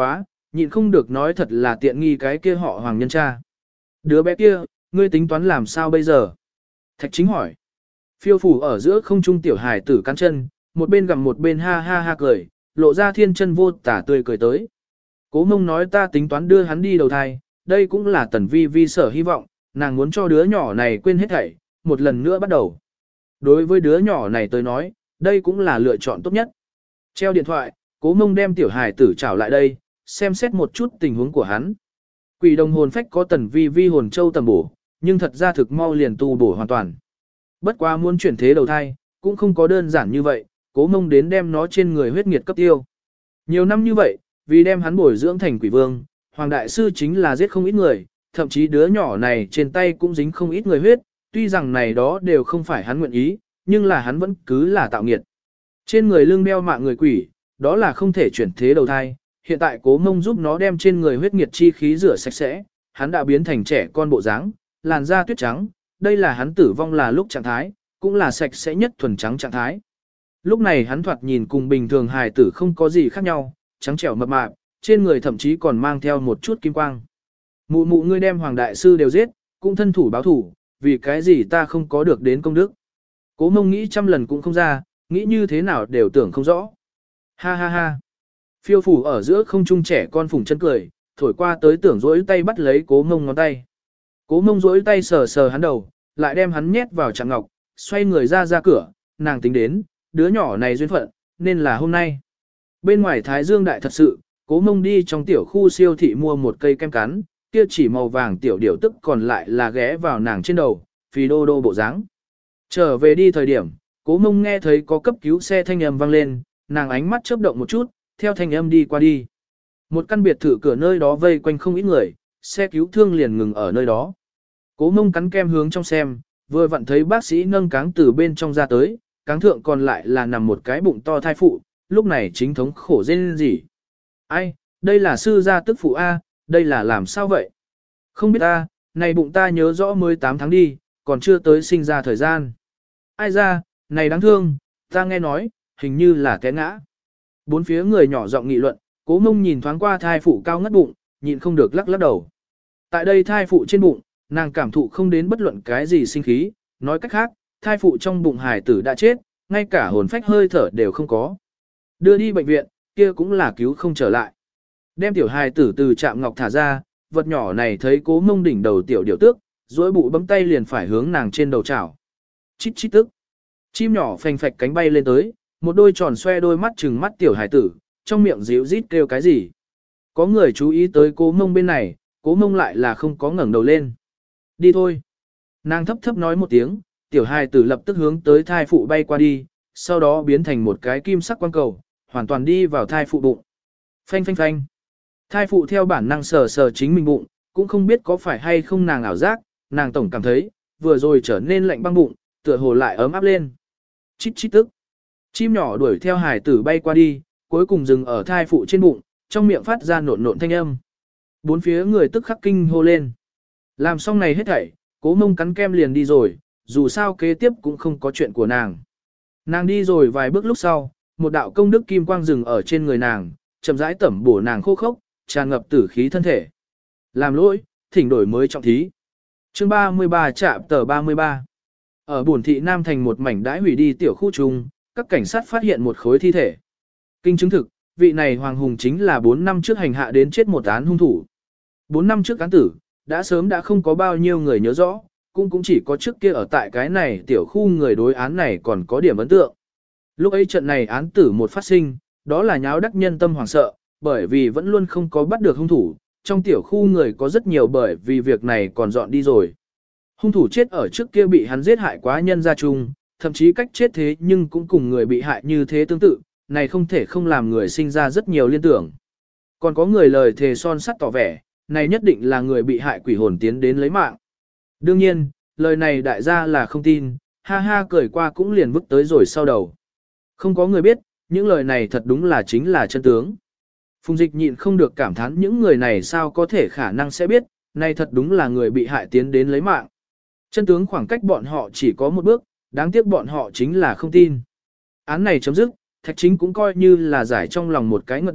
nhịn không được nói thật là tiện nghi cái kia họ Hoàng nhân cha. Đứa bé kia, ngươi tính toán làm sao bây giờ? Thạch chính hỏi. Phiêu phủ ở giữa không trung tiểu hài tử cắn chân, một bên gặm một bên ha ha ha cười, lộ ra thiên chân vô tả tươi cười tới. Cố mông nói ta tính toán đưa hắn đi đầu thai, đây cũng là tần vi vi sở hy vọng, nàng muốn cho đứa nhỏ này quên hết thảy, một lần nữa bắt đầu. Đối với đứa nhỏ này tôi nói, đây cũng là lựa chọn tốt nhất. Treo điện thoại, cố mông đem tiểu hài tử trảo lại đây, xem xét một chút tình huống của hắn. Quỷ đồng hồn phách có tần vi vi hồn châu tầm bổ, nhưng thật ra thực mau liền tu bổ hoàn toàn. Bất quá muốn chuyển thế đầu thai, cũng không có đơn giản như vậy, cố mông đến đem nó trên người huyết nghiệt cấp tiêu. Nhiều năm như vậy, vì đem hắn bồi dưỡng thành quỷ vương, Hoàng Đại Sư chính là giết không ít người, thậm chí đứa nhỏ này trên tay cũng dính không ít người huyết, tuy rằng này đó đều không phải hắn nguyện ý, nhưng là hắn vẫn cứ là tạo nghiệt. Trên người lưng đeo mạng người quỷ, đó là không thể chuyển thế đầu thai, hiện tại cố mông giúp nó đem trên người huyết nghiệt chi khí rửa sạch sẽ, hắn đã biến thành trẻ con bộ dáng, làn da tuyết trắng, đây là hắn tử vong là lúc trạng thái, cũng là sạch sẽ nhất thuần trắng trạng thái. Lúc này hắn thoạt nhìn cùng bình thường hài tử không có gì khác nhau, trắng trẻo mập mạp, trên người thậm chí còn mang theo một chút kim quang. Mụ mụ ngươi đem Hoàng Đại Sư đều giết, cũng thân thủ báo thủ, vì cái gì ta không có được đến công đức. Cố mông nghĩ trăm lần cũng không ra, nghĩ như thế nào đều tưởng không rõ. Ha ha ha. Phiêu phủ ở giữa không trung trẻ con phùng chân cười, thổi qua tới tưởng rỗi tay bắt lấy cố mông ngón tay. Cố mông rỗi tay sờ sờ hắn đầu, lại đem hắn nhét vào chạm ngọc, xoay người ra ra cửa, nàng tính đến, đứa nhỏ này duyên phận, nên là hôm nay. Bên ngoài Thái Dương đại thật sự, cố mông đi trong tiểu khu siêu thị mua một cây kem cắn, kia chỉ màu vàng tiểu điểu tức còn lại là ghé vào nàng trên đầu, phì đô đô bộ dáng. Trở về đi thời điểm, cố mông nghe thấy có cấp cứu xe thanh âm vang lên, nàng ánh mắt chớp động một chút, theo thanh âm đi qua đi. Một căn biệt thự cửa nơi đó vây quanh không ít người, xe cứu thương liền ngừng ở nơi đó. Cố mông cắn kem hướng trong xem, vừa vặn thấy bác sĩ nâng cáng từ bên trong ra tới, cáng thượng còn lại là nằm một cái bụng to thai phụ, lúc này chính thống khổ rên gì. Ai, đây là sư gia tức phụ A, đây là làm sao vậy? Không biết A, này bụng ta nhớ rõ mới tám tháng đi, còn chưa tới sinh ra thời gian. Ai ra, này đáng thương, ta nghe nói, hình như là té ngã. Bốn phía người nhỏ giọng nghị luận, cố mông nhìn thoáng qua thai phụ cao ngất bụng, nhịn không được lắc lắc đầu. Tại đây thai phụ trên bụng, nàng cảm thụ không đến bất luận cái gì sinh khí, nói cách khác, thai phụ trong bụng hài tử đã chết, ngay cả hồn phách hơi thở đều không có. Đưa đi bệnh viện, kia cũng là cứu không trở lại. Đem tiểu hài tử từ trạm ngọc thả ra, vật nhỏ này thấy cố mông đỉnh đầu tiểu điểu tước, dối bụ bấm tay liền phải hướng nàng trên đầu chảo. Chít chít tức. Chim nhỏ phành phạch cánh bay lên tới, một đôi tròn xoe đôi mắt trừng mắt tiểu hài tử, trong miệng ríu rít kêu cái gì. Có người chú ý tới cố mông bên này, cố mông lại là không có ngẩng đầu lên. Đi thôi. Nàng thấp thấp nói một tiếng, tiểu hài tử lập tức hướng tới thai phụ bay qua đi, sau đó biến thành một cái kim sắc quang cầu, hoàn toàn đi vào thai phụ bụng. Phanh phanh phanh. Thai phụ theo bản năng sờ sờ chính mình bụng, cũng không biết có phải hay không nàng ảo giác, nàng tổng cảm thấy, vừa rồi trở nên lạnh băng bụng, tựa hồ lại ấm áp lên. Chít chít tức. Chim nhỏ đuổi theo hài tử bay qua đi, cuối cùng dừng ở thai phụ trên bụng, trong miệng phát ra nộn nộn thanh âm. Bốn phía người tức khắc kinh hô lên. Làm xong này hết thảy, cố mông cắn kem liền đi rồi, dù sao kế tiếp cũng không có chuyện của nàng. Nàng đi rồi vài bước lúc sau, một đạo công đức kim quang rừng ở trên người nàng, chậm rãi tẩm bổ nàng khô khốc, tràn ngập tử khí thân thể. Làm lỗi, thỉnh đổi mới trọng thí. Chương ba mươi ba trạm tờ ba mươi ba. Ở buồn thị Nam thành một mảnh đãi hủy đi tiểu khu trùng, các cảnh sát phát hiện một khối thi thể. Kinh chứng thực, vị này Hoàng Hùng chính là bốn năm trước hành hạ đến chết một án hung thủ. bốn năm trước án tử, đã sớm đã không có bao nhiêu người nhớ rõ, cũng cũng chỉ có trước kia ở tại cái này tiểu khu người đối án này còn có điểm ấn tượng. Lúc ấy trận này án tử một phát sinh, đó là nháo đắc nhân tâm hoảng sợ, bởi vì vẫn luôn không có bắt được hung thủ, trong tiểu khu người có rất nhiều bởi vì việc này còn dọn đi rồi. Hung thủ chết ở trước kia bị hắn giết hại quá nhân gia chung, thậm chí cách chết thế nhưng cũng cùng người bị hại như thế tương tự, này không thể không làm người sinh ra rất nhiều liên tưởng. Còn có người lời thề son sắt tỏ vẻ, này nhất định là người bị hại quỷ hồn tiến đến lấy mạng. Đương nhiên, lời này đại gia là không tin, ha ha cười qua cũng liền vứt tới rồi sau đầu. Không có người biết, những lời này thật đúng là chính là chân tướng. Phùng Dịch nhịn không được cảm thán những người này sao có thể khả năng sẽ biết, này thật đúng là người bị hại tiến đến lấy mạng. Chân tướng khoảng cách bọn họ chỉ có một bước, đáng tiếc bọn họ chính là không tin. Án này chấm dứt, Thạch Chính cũng coi như là giải trong lòng một cái ngợt đáp,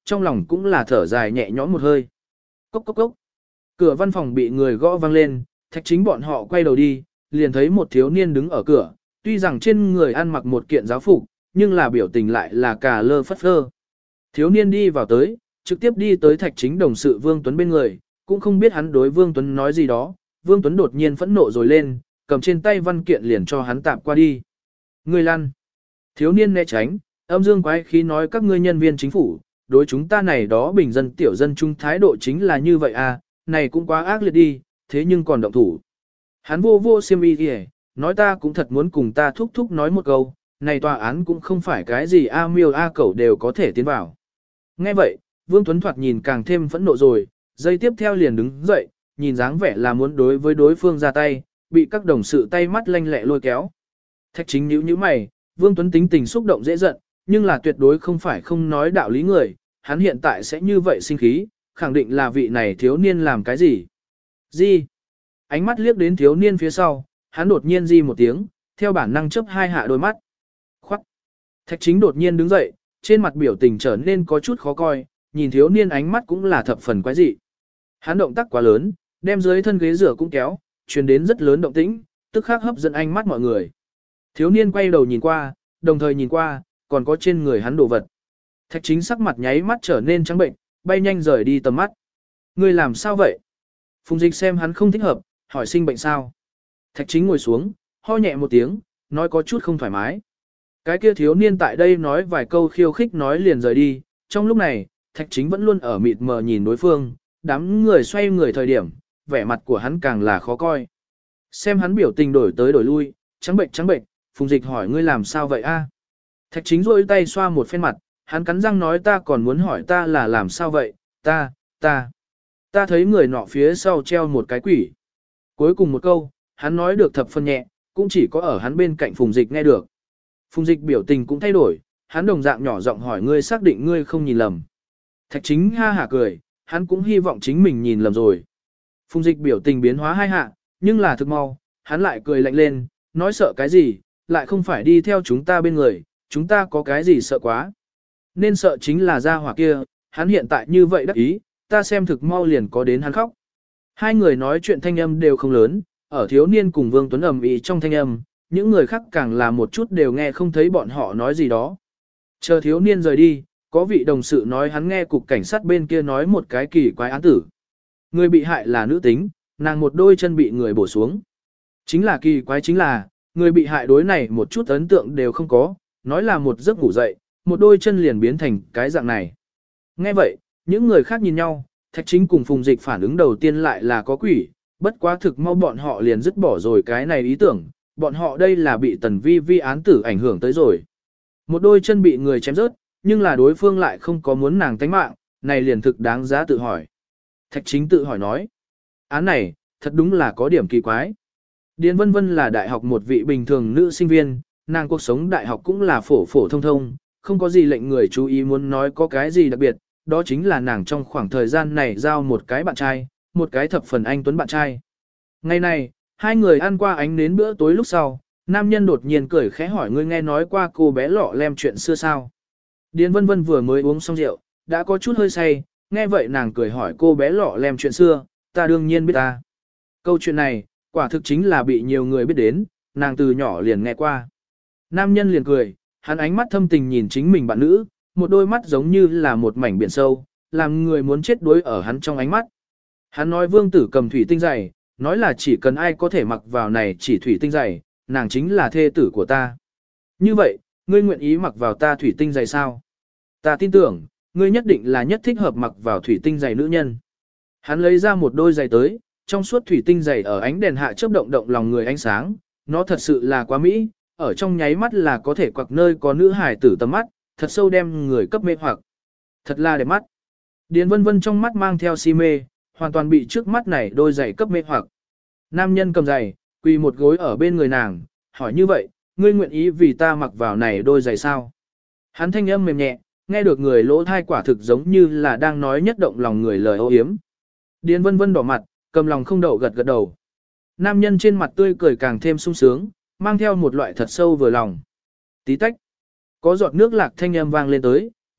trong lòng cũng là thở dài nhẹ nhõm một hơi. Cốc cốc cốc. Cửa văn phòng bị người gõ vang lên, Thạch Chính bọn họ quay đầu đi, liền thấy một thiếu niên đứng ở cửa, tuy rằng trên người ăn mặc một kiện giáo phục, nhưng là biểu tình lại là cà lơ phất phơ. Thiếu niên đi vào tới, trực tiếp đi tới Thạch Chính đồng sự Vương Tuấn bên người, cũng không biết hắn đối Vương Tuấn nói gì đó, Vương Tuấn đột nhiên phẫn nộ rồi lên, cầm trên tay văn kiện liền cho hắn tạm qua đi. Người lăn. Thiếu niên né tránh, âm dương quái khí nói các ngươi nhân viên chính phủ, đối chúng ta này đó bình dân tiểu dân chung thái độ chính là như vậy à, này cũng quá ác liệt đi, thế nhưng còn động thủ. Hắn vô vô xiêm y kìa, nói ta cũng thật muốn cùng ta thúc thúc nói một câu, này tòa án cũng không phải cái gì A miêu A cẩu đều có thể tiến vào. Nghe vậy, Vương Tuấn Thoạt nhìn càng thêm phẫn nộ rồi, giây tiếp theo liền đứng dậy, nhìn dáng vẻ là muốn đối với đối phương ra tay, bị các đồng sự tay mắt lanh lẹ lôi kéo. Thạch Chính nhíu nhíu mày, Vương Tuấn tính tình xúc động dễ giận, nhưng là tuyệt đối không phải không nói đạo lý người, hắn hiện tại sẽ như vậy sinh khí, khẳng định là vị này thiếu niên làm cái gì. Gì? Ánh mắt liếc đến thiếu niên phía sau, hắn đột nhiên di một tiếng, theo bản năng chớp hai hạ đôi mắt. Khoắc. Thạch Chính đột nhiên đứng dậy, trên mặt biểu tình trở nên có chút khó coi, nhìn thiếu niên ánh mắt cũng là thập phần quái dị. Hắn động tác quá lớn, đem dưới thân ghế rửa cũng kéo, truyền đến rất lớn động tĩnh, tức khắc hấp dẫn ánh mắt mọi người. Thiếu niên quay đầu nhìn qua, đồng thời nhìn qua, còn có trên người hắn đồ vật. Thạch Chính sắc mặt nháy mắt trở nên trắng bệnh, bay nhanh rời đi tầm mắt. Người làm sao vậy? Phùng Dịch xem hắn không thích hợp, hỏi sinh bệnh sao? Thạch Chính ngồi xuống, ho nhẹ một tiếng, nói có chút không thoải mái. Cái kia thiếu niên tại đây nói vài câu khiêu khích nói liền rời đi. Trong lúc này, Thạch Chính vẫn luôn ở mịt mờ nhìn đối phương, đám người xoay người thời điểm, vẻ mặt của hắn càng là khó coi. Xem hắn biểu tình đổi tới đổi lui, trắng bệnh trắng bệnh, Phùng Dịch hỏi ngươi làm sao vậy a? Thạch Chính rôi tay xoa một phen mặt, hắn cắn răng nói ta còn muốn hỏi ta là làm sao vậy, ta, ta, ta thấy người nọ phía sau treo một cái quỷ. Cuối cùng một câu, hắn nói được thập phân nhẹ, cũng chỉ có ở hắn bên cạnh Phùng Dịch nghe được. Phùng Dịch biểu tình cũng thay đổi, hắn đồng dạng nhỏ giọng hỏi ngươi xác định ngươi không nhìn lầm. Thạch Chính ha hả cười, hắn cũng hy vọng chính mình nhìn lầm rồi. Phùng Dịch biểu tình biến hóa hai hạ, nhưng là thực mau, hắn lại cười lạnh lên, nói sợ cái gì, lại không phải đi theo chúng ta bên người, chúng ta có cái gì sợ quá. Nên sợ chính là gia hỏa kia, hắn hiện tại như vậy đắc ý, ta xem thực mau liền có đến hắn khóc. Hai người nói chuyện thanh âm đều không lớn, ở thiếu niên cùng Vương Tuấn ầm ĩ trong thanh âm, những người khác càng là một chút đều nghe không thấy bọn họ nói gì đó. Chờ thiếu niên rời đi, có vị đồng sự nói hắn nghe cục cảnh sát bên kia nói một cái kỳ quái án tử. Người bị hại là nữ tính, nàng một đôi chân bị người bổ xuống. Chính là kỳ quái chính là, người bị hại đối này một chút ấn tượng đều không có, nói là một giấc ngủ dậy, một đôi chân liền biến thành cái dạng này. Nghe vậy, những người khác nhìn nhau, Thạch Chính cùng Phùng Dịch phản ứng đầu tiên lại là có quỷ, bất quá thực mau bọn họ liền dứt bỏ rồi cái này ý tưởng, bọn họ đây là bị tần vi vi án tử ảnh hưởng tới rồi. Một đôi chân bị người chém rớt, nhưng là đối phương lại không có muốn nàng tánh mạng, này liền thực đáng giá tự hỏi. Thạch Chính tự hỏi nói, án này, thật đúng là có điểm kỳ quái. Điền Vân Vân là đại học một vị bình thường nữ sinh viên, nàng cuộc sống đại học cũng là phổ phổ thông thông, không có gì lệnh người chú ý muốn nói có cái gì đặc biệt, đó chính là nàng trong khoảng thời gian này giao một cái bạn trai, một cái thập phần anh tuấn bạn trai. Ngày này, hai người ăn qua ánh nến bữa tối lúc sau, nam nhân đột nhiên cười khẽ hỏi ngươi nghe nói qua cô bé lọ lem chuyện xưa sao. Điền Vân Vân vừa mới uống xong rượu, đã có chút hơi say, nghe vậy nàng cười hỏi cô bé lọ lem chuyện xưa, ta đương nhiên biết ta. Câu chuyện này, quả thực chính là bị nhiều người biết đến, nàng từ nhỏ liền nghe qua. Nam nhân liền cười, hắn ánh mắt thâm tình nhìn chính mình bạn nữ, một đôi mắt giống như là một mảnh biển sâu, làm người muốn chết đuối ở hắn trong ánh mắt. Hắn nói vương tử cầm thủy tinh dày, nói là chỉ cần ai có thể mặc vào này chỉ thủy tinh dày, nàng chính là thê tử của ta. Như vậy, ngươi nguyện ý mặc vào ta thủy tinh dày sao? Ta tin tưởng, ngươi nhất định là nhất thích hợp mặc vào thủy tinh dày nữ nhân. Hắn lấy ra một đôi giày tới, trong suốt thủy tinh dày ở ánh đèn hạ chớp động động lòng người ánh sáng, nó thật sự là quá mỹ, ở trong nháy mắt là có thể quặc nơi có nữ hải tử tầm mắt, thật sâu đem người cấp mê hoặc. Thật là đẹp mắt. Điền Vân Vân trong mắt mang theo si mê, hoàn toàn bị trước mắt này đôi giày cấp mê hoặc. Nam nhân cầm giày, quỳ một gối ở bên người nàng, hỏi như vậy, ngươi nguyện ý vì ta mặc vào này đôi giày sao? Hắn thanh âm mềm nhẹ, nghe được người lỗ thai quả thực giống như là đang nói nhất động lòng người lời ô hiếm. Điền Vân Vân đỏ mặt, cầm lòng không đậu gật gật đầu. Nam nhân trên mặt tươi cười càng thêm sung sướng, mang theo một loại thật sâu vừa lòng. Tí tách. Có giọt nước lạc thanh âm vang lên tới,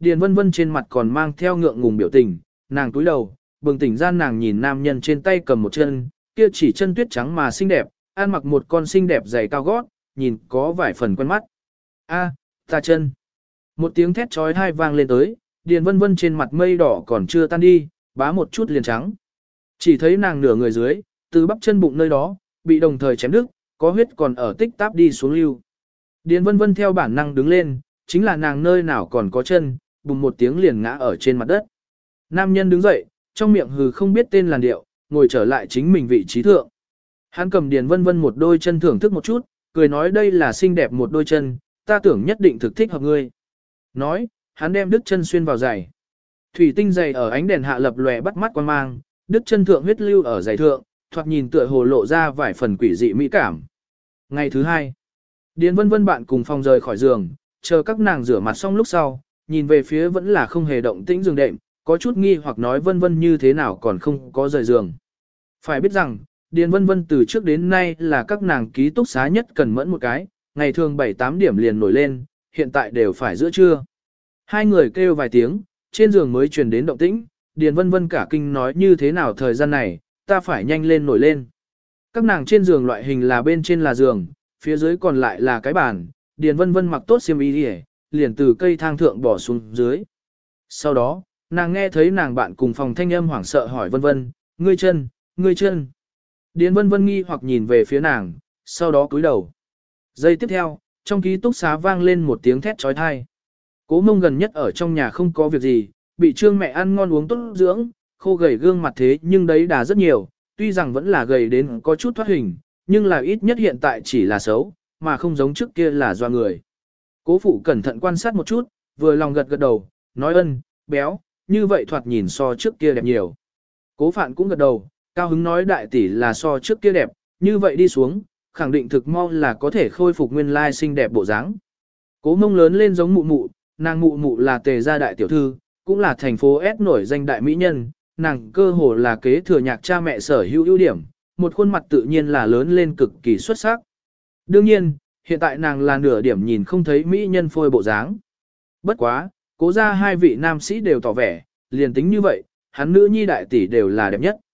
Điền Vân Vân trên mặt còn mang theo ngượng ngùng biểu tình, nàng túi đầu, bừng tỉnh gian nàng nhìn nam nhân trên tay cầm một chân, kia chỉ chân tuyết trắng mà xinh đẹp, ăn mặc một con xinh đẹp giày cao gót, nhìn có vài phần quen mắt. A, ta chân. Một tiếng thét trói tai vang lên tới, Điền Vân Vân trên mặt mây đỏ còn chưa tan đi, bá một chút liền trắng. Chỉ thấy nàng nửa người dưới, từ bắp chân bụng nơi đó, bị đồng thời chém đứt, có huyết còn ở tích táp đi xuống lưu. Điền Vân Vân theo bản năng đứng lên, chính là nàng nơi nào còn có chân, bùng một tiếng liền ngã ở trên mặt đất. Nam nhân đứng dậy, trong miệng hừ không biết tên làn điệu, ngồi trở lại chính mình vị trí thượng. Hắn cầm Điền Vân Vân một đôi chân thưởng thức một chút, cười nói đây là xinh đẹp một đôi chân, ta tưởng nhất định thực thích hợp ngươi. Nói, hắn đem đứt chân xuyên vào giày. Thủy tinh giày ở ánh đèn hạ lập lòe bắt mắt quan mang, đứt chân thượng huyết lưu ở giày thượng, thoạt nhìn tựa hồ lộ ra vài phần quỷ dị mỹ cảm. Ngày thứ hai, Điền Vân Vân bạn cùng phòng rời khỏi giường, chờ các nàng rửa mặt xong lúc sau, nhìn về phía vẫn là không hề động tĩnh giường đệm, có chút nghi hoặc nói Vân Vân như thế nào còn không có rời giường. Phải biết rằng, Điền Vân Vân từ trước đến nay là các nàng ký túc xá nhất cần mẫn một cái, ngày thường bảy tám điểm liền nổi lên, hiện tại đều phải giữa trưa. Hai người kêu vài tiếng, trên giường mới truyền đến động tĩnh, Điền Vân Vân cả kinh nói như thế nào thời gian này, ta phải nhanh lên nổi lên. Các nàng trên giường loại hình là bên trên là giường, phía dưới còn lại là cái bàn, Điền Vân Vân mặc tốt xiêm y đi, liền từ cây thang thượng bỏ xuống dưới. Sau đó, nàng nghe thấy nàng bạn cùng phòng thanh âm hoảng sợ hỏi Vân Vân, ngươi chân, ngươi chân. Điền Vân Vân nghi hoặc nhìn về phía nàng, sau đó cúi đầu. Giây tiếp theo, trong ký túc xá vang lên một tiếng thét trói thai. Cố Mông gần nhất ở trong nhà không có việc gì, bị trương mẹ ăn ngon uống tốt dưỡng, khô gầy gương mặt thế nhưng đấy đà rất nhiều, tuy rằng vẫn là gầy đến có chút thoát hình, nhưng là ít nhất hiện tại chỉ là xấu, mà không giống trước kia là do người. Cố phụ cẩn thận quan sát một chút, vừa lòng gật gật đầu, nói ân, béo, như vậy thoạt nhìn so trước kia đẹp nhiều. Cố Phạn cũng gật đầu, cao hứng nói đại tỷ là so trước kia đẹp, như vậy đi xuống, khẳng định thực mau là có thể khôi phục nguyên lai xinh đẹp bộ dáng. Cố Mông lớn lên giống mụ mụ, nàng mụ mụ là Tề gia đại tiểu thư, cũng là thành phố S nổi danh đại mỹ nhân, nàng cơ hồ là kế thừa nhạc cha mẹ sở hữu ưu điểm, một khuôn mặt tự nhiên là lớn lên cực kỳ xuất sắc. Đương nhiên, hiện tại nàng là nửa điểm nhìn không thấy mỹ nhân phôi bộ dáng. Bất quá, cố ra hai vị nam sĩ đều tỏ vẻ, liền tính như vậy, hắn nữ nhi đại tỷ đều là đẹp nhất.